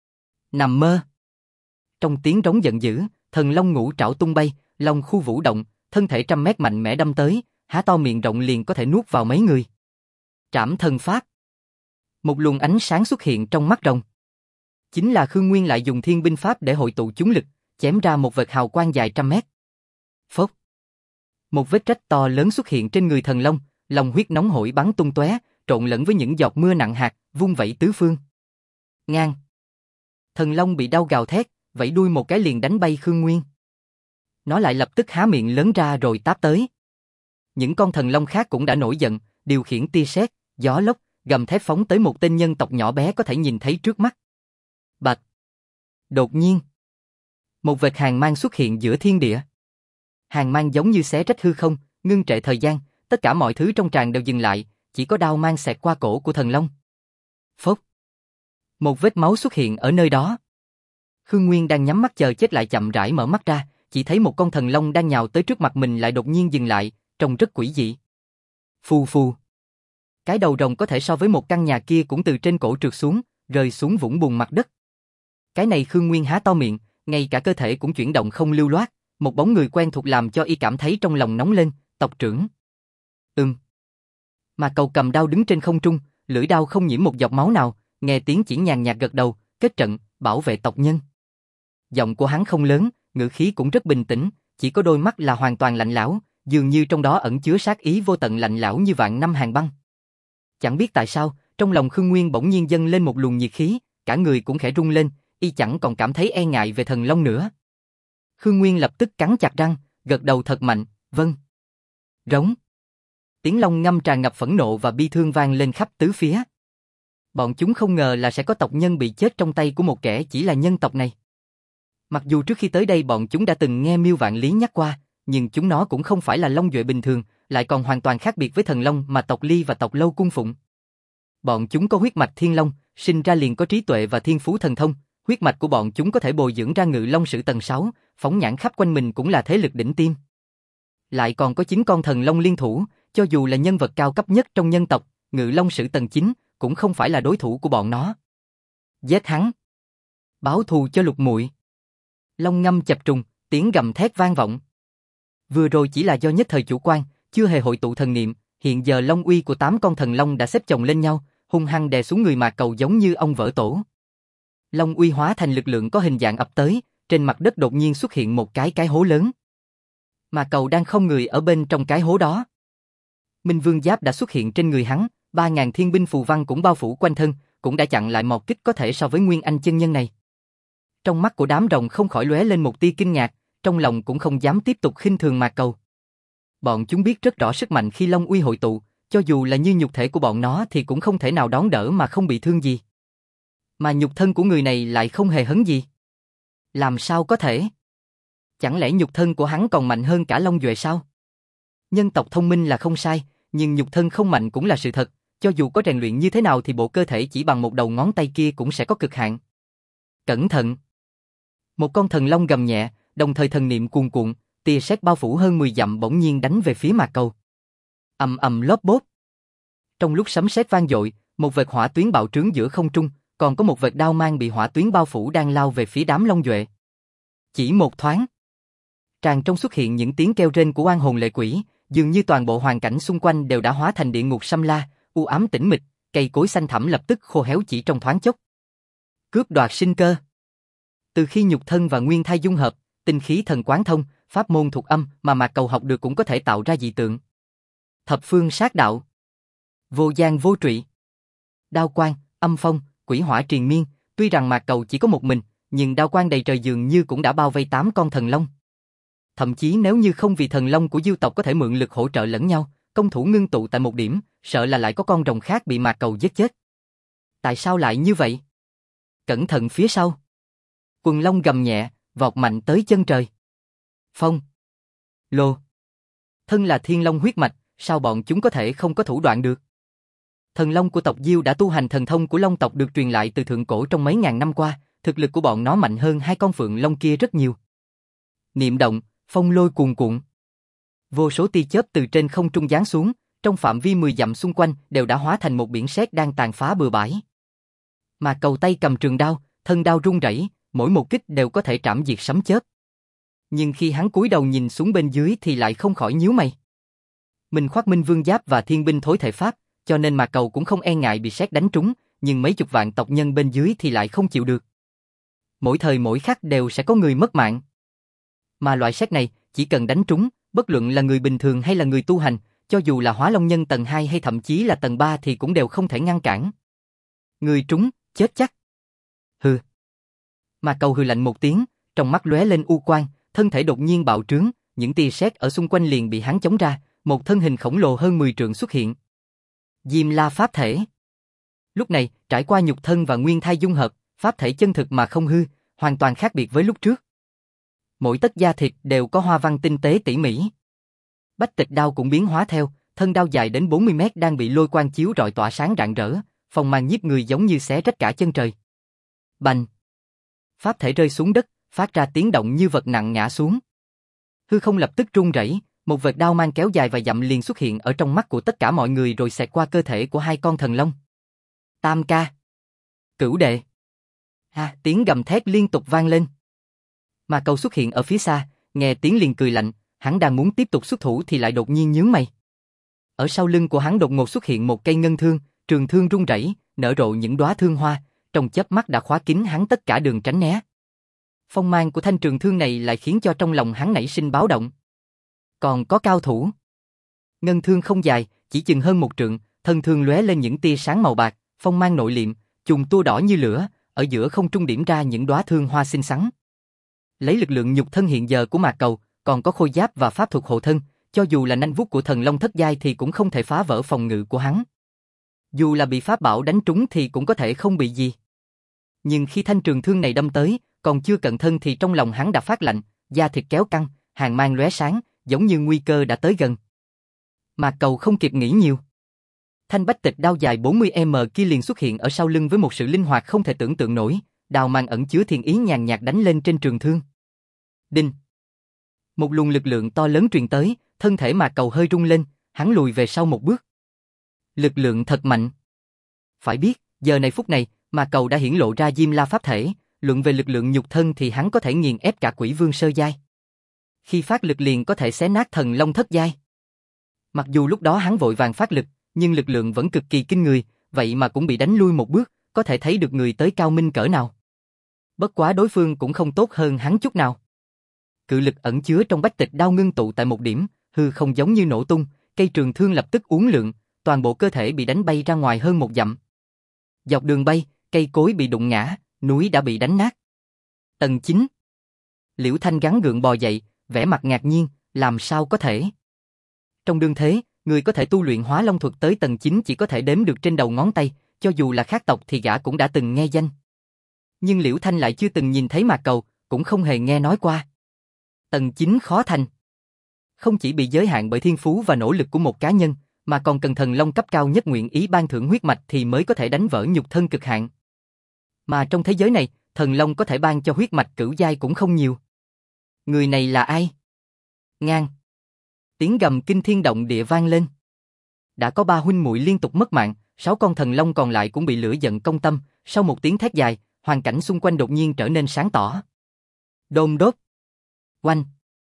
Nằm mơ. Trong tiếng rống giận dữ, thần long ngũ trảo tung bay, long khu vũ động, thân thể trăm mét mạnh mẽ đâm tới, há to miệng rộng liền có thể nuốt vào mấy người. Trảm thần pháp. Một luồng ánh sáng xuất hiện trong mắt rồng. Chính là Khương Nguyên lại dùng thiên binh pháp để hội tụ chúng lực, chém ra một vệt hào quang dài trăm mét. Phốc. Một vết rách to lớn xuất hiện trên người thần long, lòng huyết nóng hổi bắn tung tóe, trộn lẫn với những giọt mưa nặng hạt, vung vẩy tứ phương. Ngang. Thần long bị đau gào thét, vẫy đuôi một cái liền đánh bay Khương Nguyên. Nó lại lập tức há miệng lớn ra rồi táp tới. Những con thần long khác cũng đã nổi giận, điều khiển tia sét, gió lốc, gầm thét phóng tới một tên nhân tộc nhỏ bé có thể nhìn thấy trước mắt. Bạch. Đột nhiên, một vệt hàn mang xuất hiện giữa thiên địa. Hàn mang giống như xé rách hư không, ngưng trệ thời gian, tất cả mọi thứ trong tràng đều dừng lại, chỉ có đao mang xẹt qua cổ của thần long. Phốc. Một vết máu xuất hiện ở nơi đó. Khương Nguyên đang nhắm mắt chờ chết lại chậm rãi mở mắt ra, chỉ thấy một con thần long đang nhào tới trước mặt mình lại đột nhiên dừng lại, trông rất quỷ dị. Phù phù. Cái đầu rồng có thể so với một căn nhà kia cũng từ trên cổ trượt xuống, rơi xuống vũng bùn mặt đất. Cái này Khương Nguyên há to miệng, ngay cả cơ thể cũng chuyển động không lưu loát, một bóng người quen thuộc làm cho y cảm thấy trong lòng nóng lên, tộc trưởng. Mà Cầu cầm đao đứng trên không trung, lưỡi đao không nhiễm một giọt máu nào, nghe tiếng chỉ nhàn nhạt gật đầu, kết trận, bảo vệ tộc nhân. Giọng của hắn không lớn, ngữ khí cũng rất bình tĩnh, chỉ có đôi mắt là hoàn toàn lạnh lẽo, dường như trong đó ẩn chứa sát ý vô tận lạnh lẽo như vạn năm hàn băng. Chẳng biết tại sao, trong lòng Khương Nguyên bỗng nhiên dâng lên một luồng nhiệt khí, cả người cũng khẽ rung lên, y chẳng còn cảm thấy e ngại về thần long nữa. Khương Nguyên lập tức cắn chặt răng, gật đầu thật mạnh, vâng. Rống. Tiếng long ngâm tràn ngập phẫn nộ và bi thương vang lên khắp tứ phía. Bọn chúng không ngờ là sẽ có tộc nhân bị chết trong tay của một kẻ chỉ là nhân tộc này. Mặc dù trước khi tới đây bọn chúng đã từng nghe Miêu Vạn Lý nhắc qua, nhưng chúng nó cũng không phải là long duệ bình thường, lại còn hoàn toàn khác biệt với thần long mà tộc Ly và tộc Lâu cung phụng. Bọn chúng có huyết mạch thiên long, sinh ra liền có trí tuệ và thiên phú thần thông, huyết mạch của bọn chúng có thể bồi dưỡng ra ngự long sử tầng 6, phóng nhãn khắp quanh mình cũng là thế lực đỉnh tiêm. Lại còn có 9 con thần long liên thủ, cho dù là nhân vật cao cấp nhất trong nhân tộc, ngự long sử tầng 9 cũng không phải là đối thủ của bọn nó. Giết hắn. Báo thù cho Lục muội. Long ngâm chập trùng, tiếng gầm thét vang vọng. Vừa rồi chỉ là do nhất thời chủ quan, chưa hề hội tụ thần niệm, hiện giờ long uy của 8 con thần long đã xếp chồng lên nhau, hung hăng đè xuống người Mạc Cầu giống như ông vỡ tổ. Long uy hóa thành lực lượng có hình dạng ập tới, trên mặt đất đột nhiên xuất hiện một cái hố lớn. Mạc Cầu đang không người ở bên trong cái hố đó. Minh Vương giáp đã xuất hiện trên người hắn, 3000 thiên binh phù văn cũng bao phủ quanh thân, cũng đã chặn lại một kích có thể so với Nguyên Anh chân nhân này. Trong mắt của đám rồng không khỏi lóe lên một tia kinh ngạc, trong lòng cũng không dám tiếp tục khinh thường Mạc Cầu. Bọn chúng biết rất rõ sức mạnh khi long uy hội tụ, cho dù là như nhục thể của bọn nó thì cũng không thể nào đón đỡ mà không bị thương gì. Mà nhục thân của người này lại không hề hấn gì. Làm sao có thể? Chẳng lẽ nhục thân của hắn còn mạnh hơn cả long duệ sao? Nhân tộc thông minh là không sai, nhưng nhục thân không mạnh cũng là sự thật, cho dù có rèn luyện như thế nào thì bộ cơ thể chỉ bằng một đầu ngón tay kia cũng sẽ có cực hạn. Cẩn thận! Một con thần long gầm nhẹ, đồng thời thần niệm cuồn cuộn, tia sét bao phủ hơn 10 dặm bỗng nhiên đánh về phía Mạc Cầu. Ầm ầm lốp bốp. Trong lúc sấm sét vang dội, một vệt hỏa tuyến bạo trướng giữa không trung, còn có một vệt đao mang bị hỏa tuyến bao phủ đang lao về phía đám long duệ. Chỉ một thoáng, tràn trong xuất hiện những tiếng kêu rên của oan hồn lệ quỷ, dường như toàn bộ hoàn cảnh xung quanh đều đã hóa thành địa ngục xâm la, u ám tĩnh mịch, cây cối xanh thẳm lập tức khô héo chỉ trong thoáng chốc. Cướp đoạt sinh cơ. Từ khi nhục thân và nguyên thai dung hợp, tinh khí thần quán thông, pháp môn thuộc âm mà Mạc Cầu học được cũng có thể tạo ra dị tượng. Thập phương sát đạo. Vô gian vô trụy. Đao quang, âm phong, quỷ hỏa triền miên, tuy rằng Mạc Cầu chỉ có một mình, nhưng đao quang đầy trời dường như cũng đã bao vây 8 con thần long. Thậm chí nếu như không vì thần long của Diêu tộc có thể mượn lực hỗ trợ lẫn nhau, công thủ ngưng tụ tại một điểm, sợ là lại có con rồng khác bị Mạc Cầu giết chết. Tại sao lại như vậy? Cẩn thận phía sau. Quần long gầm nhẹ, vọt mạnh tới chân trời. Phong. Lô. Thân là thiên long huyết mạch, sao bọn chúng có thể không có thủ đoạn được? Thần long của tộc Diêu đã tu hành thần thông của long tộc được truyền lại từ thượng cổ trong mấy ngàn năm qua, thực lực của bọn nó mạnh hơn 2 con phượng long kia rất nhiều. Niệm động, phong lôi cuồn cuộn. Vô số tia chớp từ trên không trung giáng xuống, trong phạm vi 10 dặm xung quanh đều đã hóa thành một biển sét đang tàn phá bừa bãi. Mà Cầu tay cầm trường đao, thân đao rung rẩy, mỗi một kích đều có thể trảm diệt sấm chớp. Nhưng khi hắn cúi đầu nhìn xuống bên dưới thì lại không khỏi nhíu mày. Mình khoác Minh Vương giáp và thiên binh thối thể pháp, cho nên Mạc Cầu cũng không e ngại bị sét đánh trúng, nhưng mấy chục vạn tộc nhân bên dưới thì lại không chịu được. mỗi thời mỗi khắc đều sẽ có người mất mạng. Mà loại sét này, chỉ cần đánh trúng, bất luận là người bình thường hay là người tu hành, cho dù là Hóa Long Nhân tầng 2 hay thậm chí là tầng 3 thì cũng đều không thể ngăn cản. Người trúng, chết chắc. Hừ. Mà Cầu hừ lạnh một tiếng, trong mắt lóe lên u quang, thân thể đột nhiên bạo trướng, những tia sét ở xung quanh liền bị hắn chống ra, một thân hình khổng lồ hơn 10 trượng xuất hiện. Diêm La pháp thể. Lúc này, trải qua nhục thân và nguyên thai dung hợp, pháp thể chân thực mà không hư, hoàn toàn khác biệt với lúc trước. Mỗi tấc da thịt đều có hoa văn tinh tế tỉ mỉ. Bách Tịch đao cũng biến hóa theo, thân đao dài đến 40 mét đang bị lôi quang chiếu rọi tỏa sáng rạng rỡ, phong mang nhiếp người giống như xé rách cả chân trời. Bành! Pháp thể rơi xuống đất, phát ra tiếng động như vật nặng ngã xuống. Hư không lập tức rung rẩy, một vệt đao mang kéo dài vài dặm liền xuất hiện ở trong mắt của tất cả mọi người rồi xẹt qua cơ thể của hai con thần long. Tam ca! Cửu đệ! Tiếng gầm thét liên tục vang lên. Mà Cầu xuất hiện ở phía xa, nghe tiếng liền cười lạnh, hắn đang muốn tiếp tục xuất thủ thì lại đột nhiên nhướng mày. Ở sau lưng của hắn đột ngột xuất hiện một cây ngân thương, trường thương rung rẩy, nở rộ những đóa thương hoa, trong chớp mắt đã khóa kín hắn tất cả đường tránh né. Phong mang của thanh trường thương này lại khiến cho trong lòng hắn nảy sinh báo động. Còn có cao thủ. Ngân thương không dài, chỉ chừng hơn 1 trượng, thân thương lóe lên những tia sáng màu bạc, phong mang nội liệm, chùm tua đỏ như lửa, ở giữa không trung điểm ra những đóa thương hoa xinh xắn. Lấy lực lượng nhục thân hiện giờ của Mạc Cầu, còn có khôi giáp và pháp thuật hộ thân, cho dù là nanh vuốt của thần long thất giai thì cũng không thể phá vỡ phòng ngự của hắn. Dù là bị pháp bảo đánh trúng thì cũng có thể không bị gì. Nhưng khi thanh trường thương này đâm tới, còn chưa cận thân thì trong lòng hắn đã phát lạnh, da thịt kéo căng, hàn mang lóe sáng, giống như nguy cơ đã tới gần. Mạc Cầu không kịp nghĩ nhiều. Thanh Bách Tịch đao dài 40m kia liền xuất hiện ở sau lưng với một sự linh hoạt không thể tưởng tượng nổi, đao mang ẩn chứa thiên ý nhàn nhạt đánh lên trên trường thương. Đinh! Một luồng lực lượng to lớn truyền tới, thân thể Mạc Cầu hơi rung lên, hắn lùi về sau một bước. Lực lượng thật mạnh. Phải biết, giờ này phút này, Mạc Cầu đã hiển lộ ra Diêm La pháp thể, luận về lực lượng nhục thân thì hắn có thể nghiền ép cả Quỷ Vương sơ giai. Khi phát lực liền có thể xé nát thần long thất giai. Mặc dù lúc đó hắn vội vàng phát lực, nhưng lực lượng vẫn cực kỳ kinh người, vậy mà cũng bị đánh lui một bước, có thể thấy được người tới cao minh cỡ nào. Bất quá đối phương cũng không tốt hơn hắn chút nào. Cự lực ẩn chứa trong Bách Tịch đao ngưng tụ tại một điểm, hư không giống như nổ tung, cây trường thương lập tức uốn lượn, toàn bộ cơ thể bị đánh bay ra ngoài hơn 1 dặm. Dọc đường bay, cây cối bị đụng ngã, núi đã bị đánh nát. Tầng 9. Liễu Thanh gắng gượng bò dậy, vẻ mặt ngạc nhiên, làm sao có thể? Trong đương thế, người có thể tu luyện Hóa Long thuật tới tầng 9 chỉ có thể đếm được trên đầu ngón tay, cho dù là khác tộc thì gã cũng đã từng nghe danh. Nhưng Liễu Thanh lại chưa từng nhìn thấy Mạc Cầu, cũng không hề nghe nói qua. Tầng 9 khó thành. Không chỉ bị giới hạn bởi thiên phú và nỗ lực của một cá nhân, mà còn cần thần long cấp cao nhất nguyện ý ban thưởng huyết mạch thì mới có thể đánh vỡ nhục thân cực hạn. Mà trong thế giới này, thần long có thể ban cho huyết mạch cửu giai cũng không nhiều. Người này là ai? Ngang. Tiếng gầm kinh thiên động địa vang lên. Đã có 3 huynh muội liên tục mất mạng, 6 con thần long còn lại cũng bị lửa giận công tâm, sau một tiếng thét dài, hoàn cảnh xung quanh đột nhiên trở nên sáng tỏ. Đôn đốt. Oanh.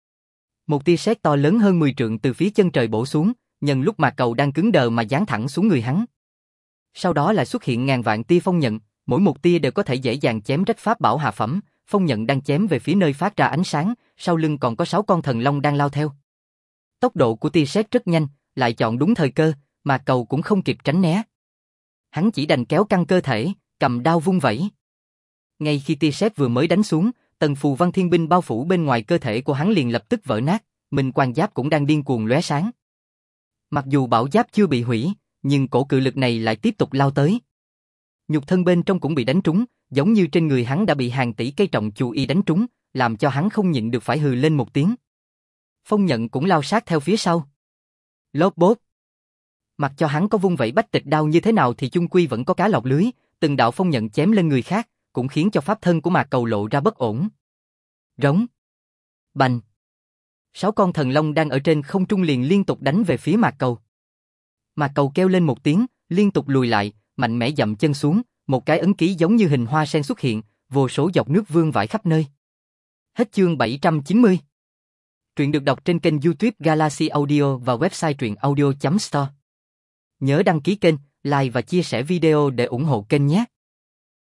Một tia sét to lớn hơn 10 trượng từ phía chân trời bổ xuống, nhân lúc Mạc Cầu đang cứng đờ mà giáng thẳng xuống người hắn. Sau đó lại xuất hiện ngàn vạn tia phong nhận, mỗi một tia đều có thể dễ dàng chém rách pháp bảo hạ phẩm, phong nhận đang chém về phía nơi phát ra ánh sáng, sau lưng còn có 6 con thần long đang lao theo. Tốc độ của tia sét rất nhanh, lại chọn đúng thời cơ, Mạc Cầu cũng không kịp tránh né. Hắn chỉ đành kéo căng cơ thể, cầm đao vung vẩy. Ngay khi tia sét vừa mới đánh xuống, tầng phù văn thiên binh bao phủ bên ngoài cơ thể của hắn liền lập tức vỡ nát, minh quang giáp cũng đang điên cuồng lóe sáng. Mặc dù bảo giáp chưa bị hủy, nhưng cổ cự lực này lại tiếp tục lao tới. Nhục thân bên trong cũng bị đánh trúng, giống như trên người hắn đã bị hàng tỷ cây trọng chu y đánh trúng, làm cho hắn không nhịn được phải hừ lên một tiếng. Phong nhận cũng lao sát theo phía sau. Lốp bốp. Mặc cho hắn có vung vẩy Bách Tịch đao như thế nào thì chung quy vẫn có cá lọt lưới, từng đạo phong nhận chém lên người khác, cũng khiến cho pháp thân của Mạc Cầu lộ ra bất ổn. Rống. Bành. 6 con thần long đang ở trên không trung liền liên tục đánh về phía Mạc Cầu. Mạc Cầu kêu lên một tiếng, liên tục lùi lại, mạnh mẽ dậm chân xuống, một cái ấn ký giống như hình hoa sen xuất hiện, vô số giọt nước vương vãi khắp nơi. Hết chương 790. Truyện được đọc trên kênh YouTube Galaxy Audio và website truyệnaudio.store. Nhớ đăng ký kênh, like và chia sẻ video để ủng hộ kênh nhé.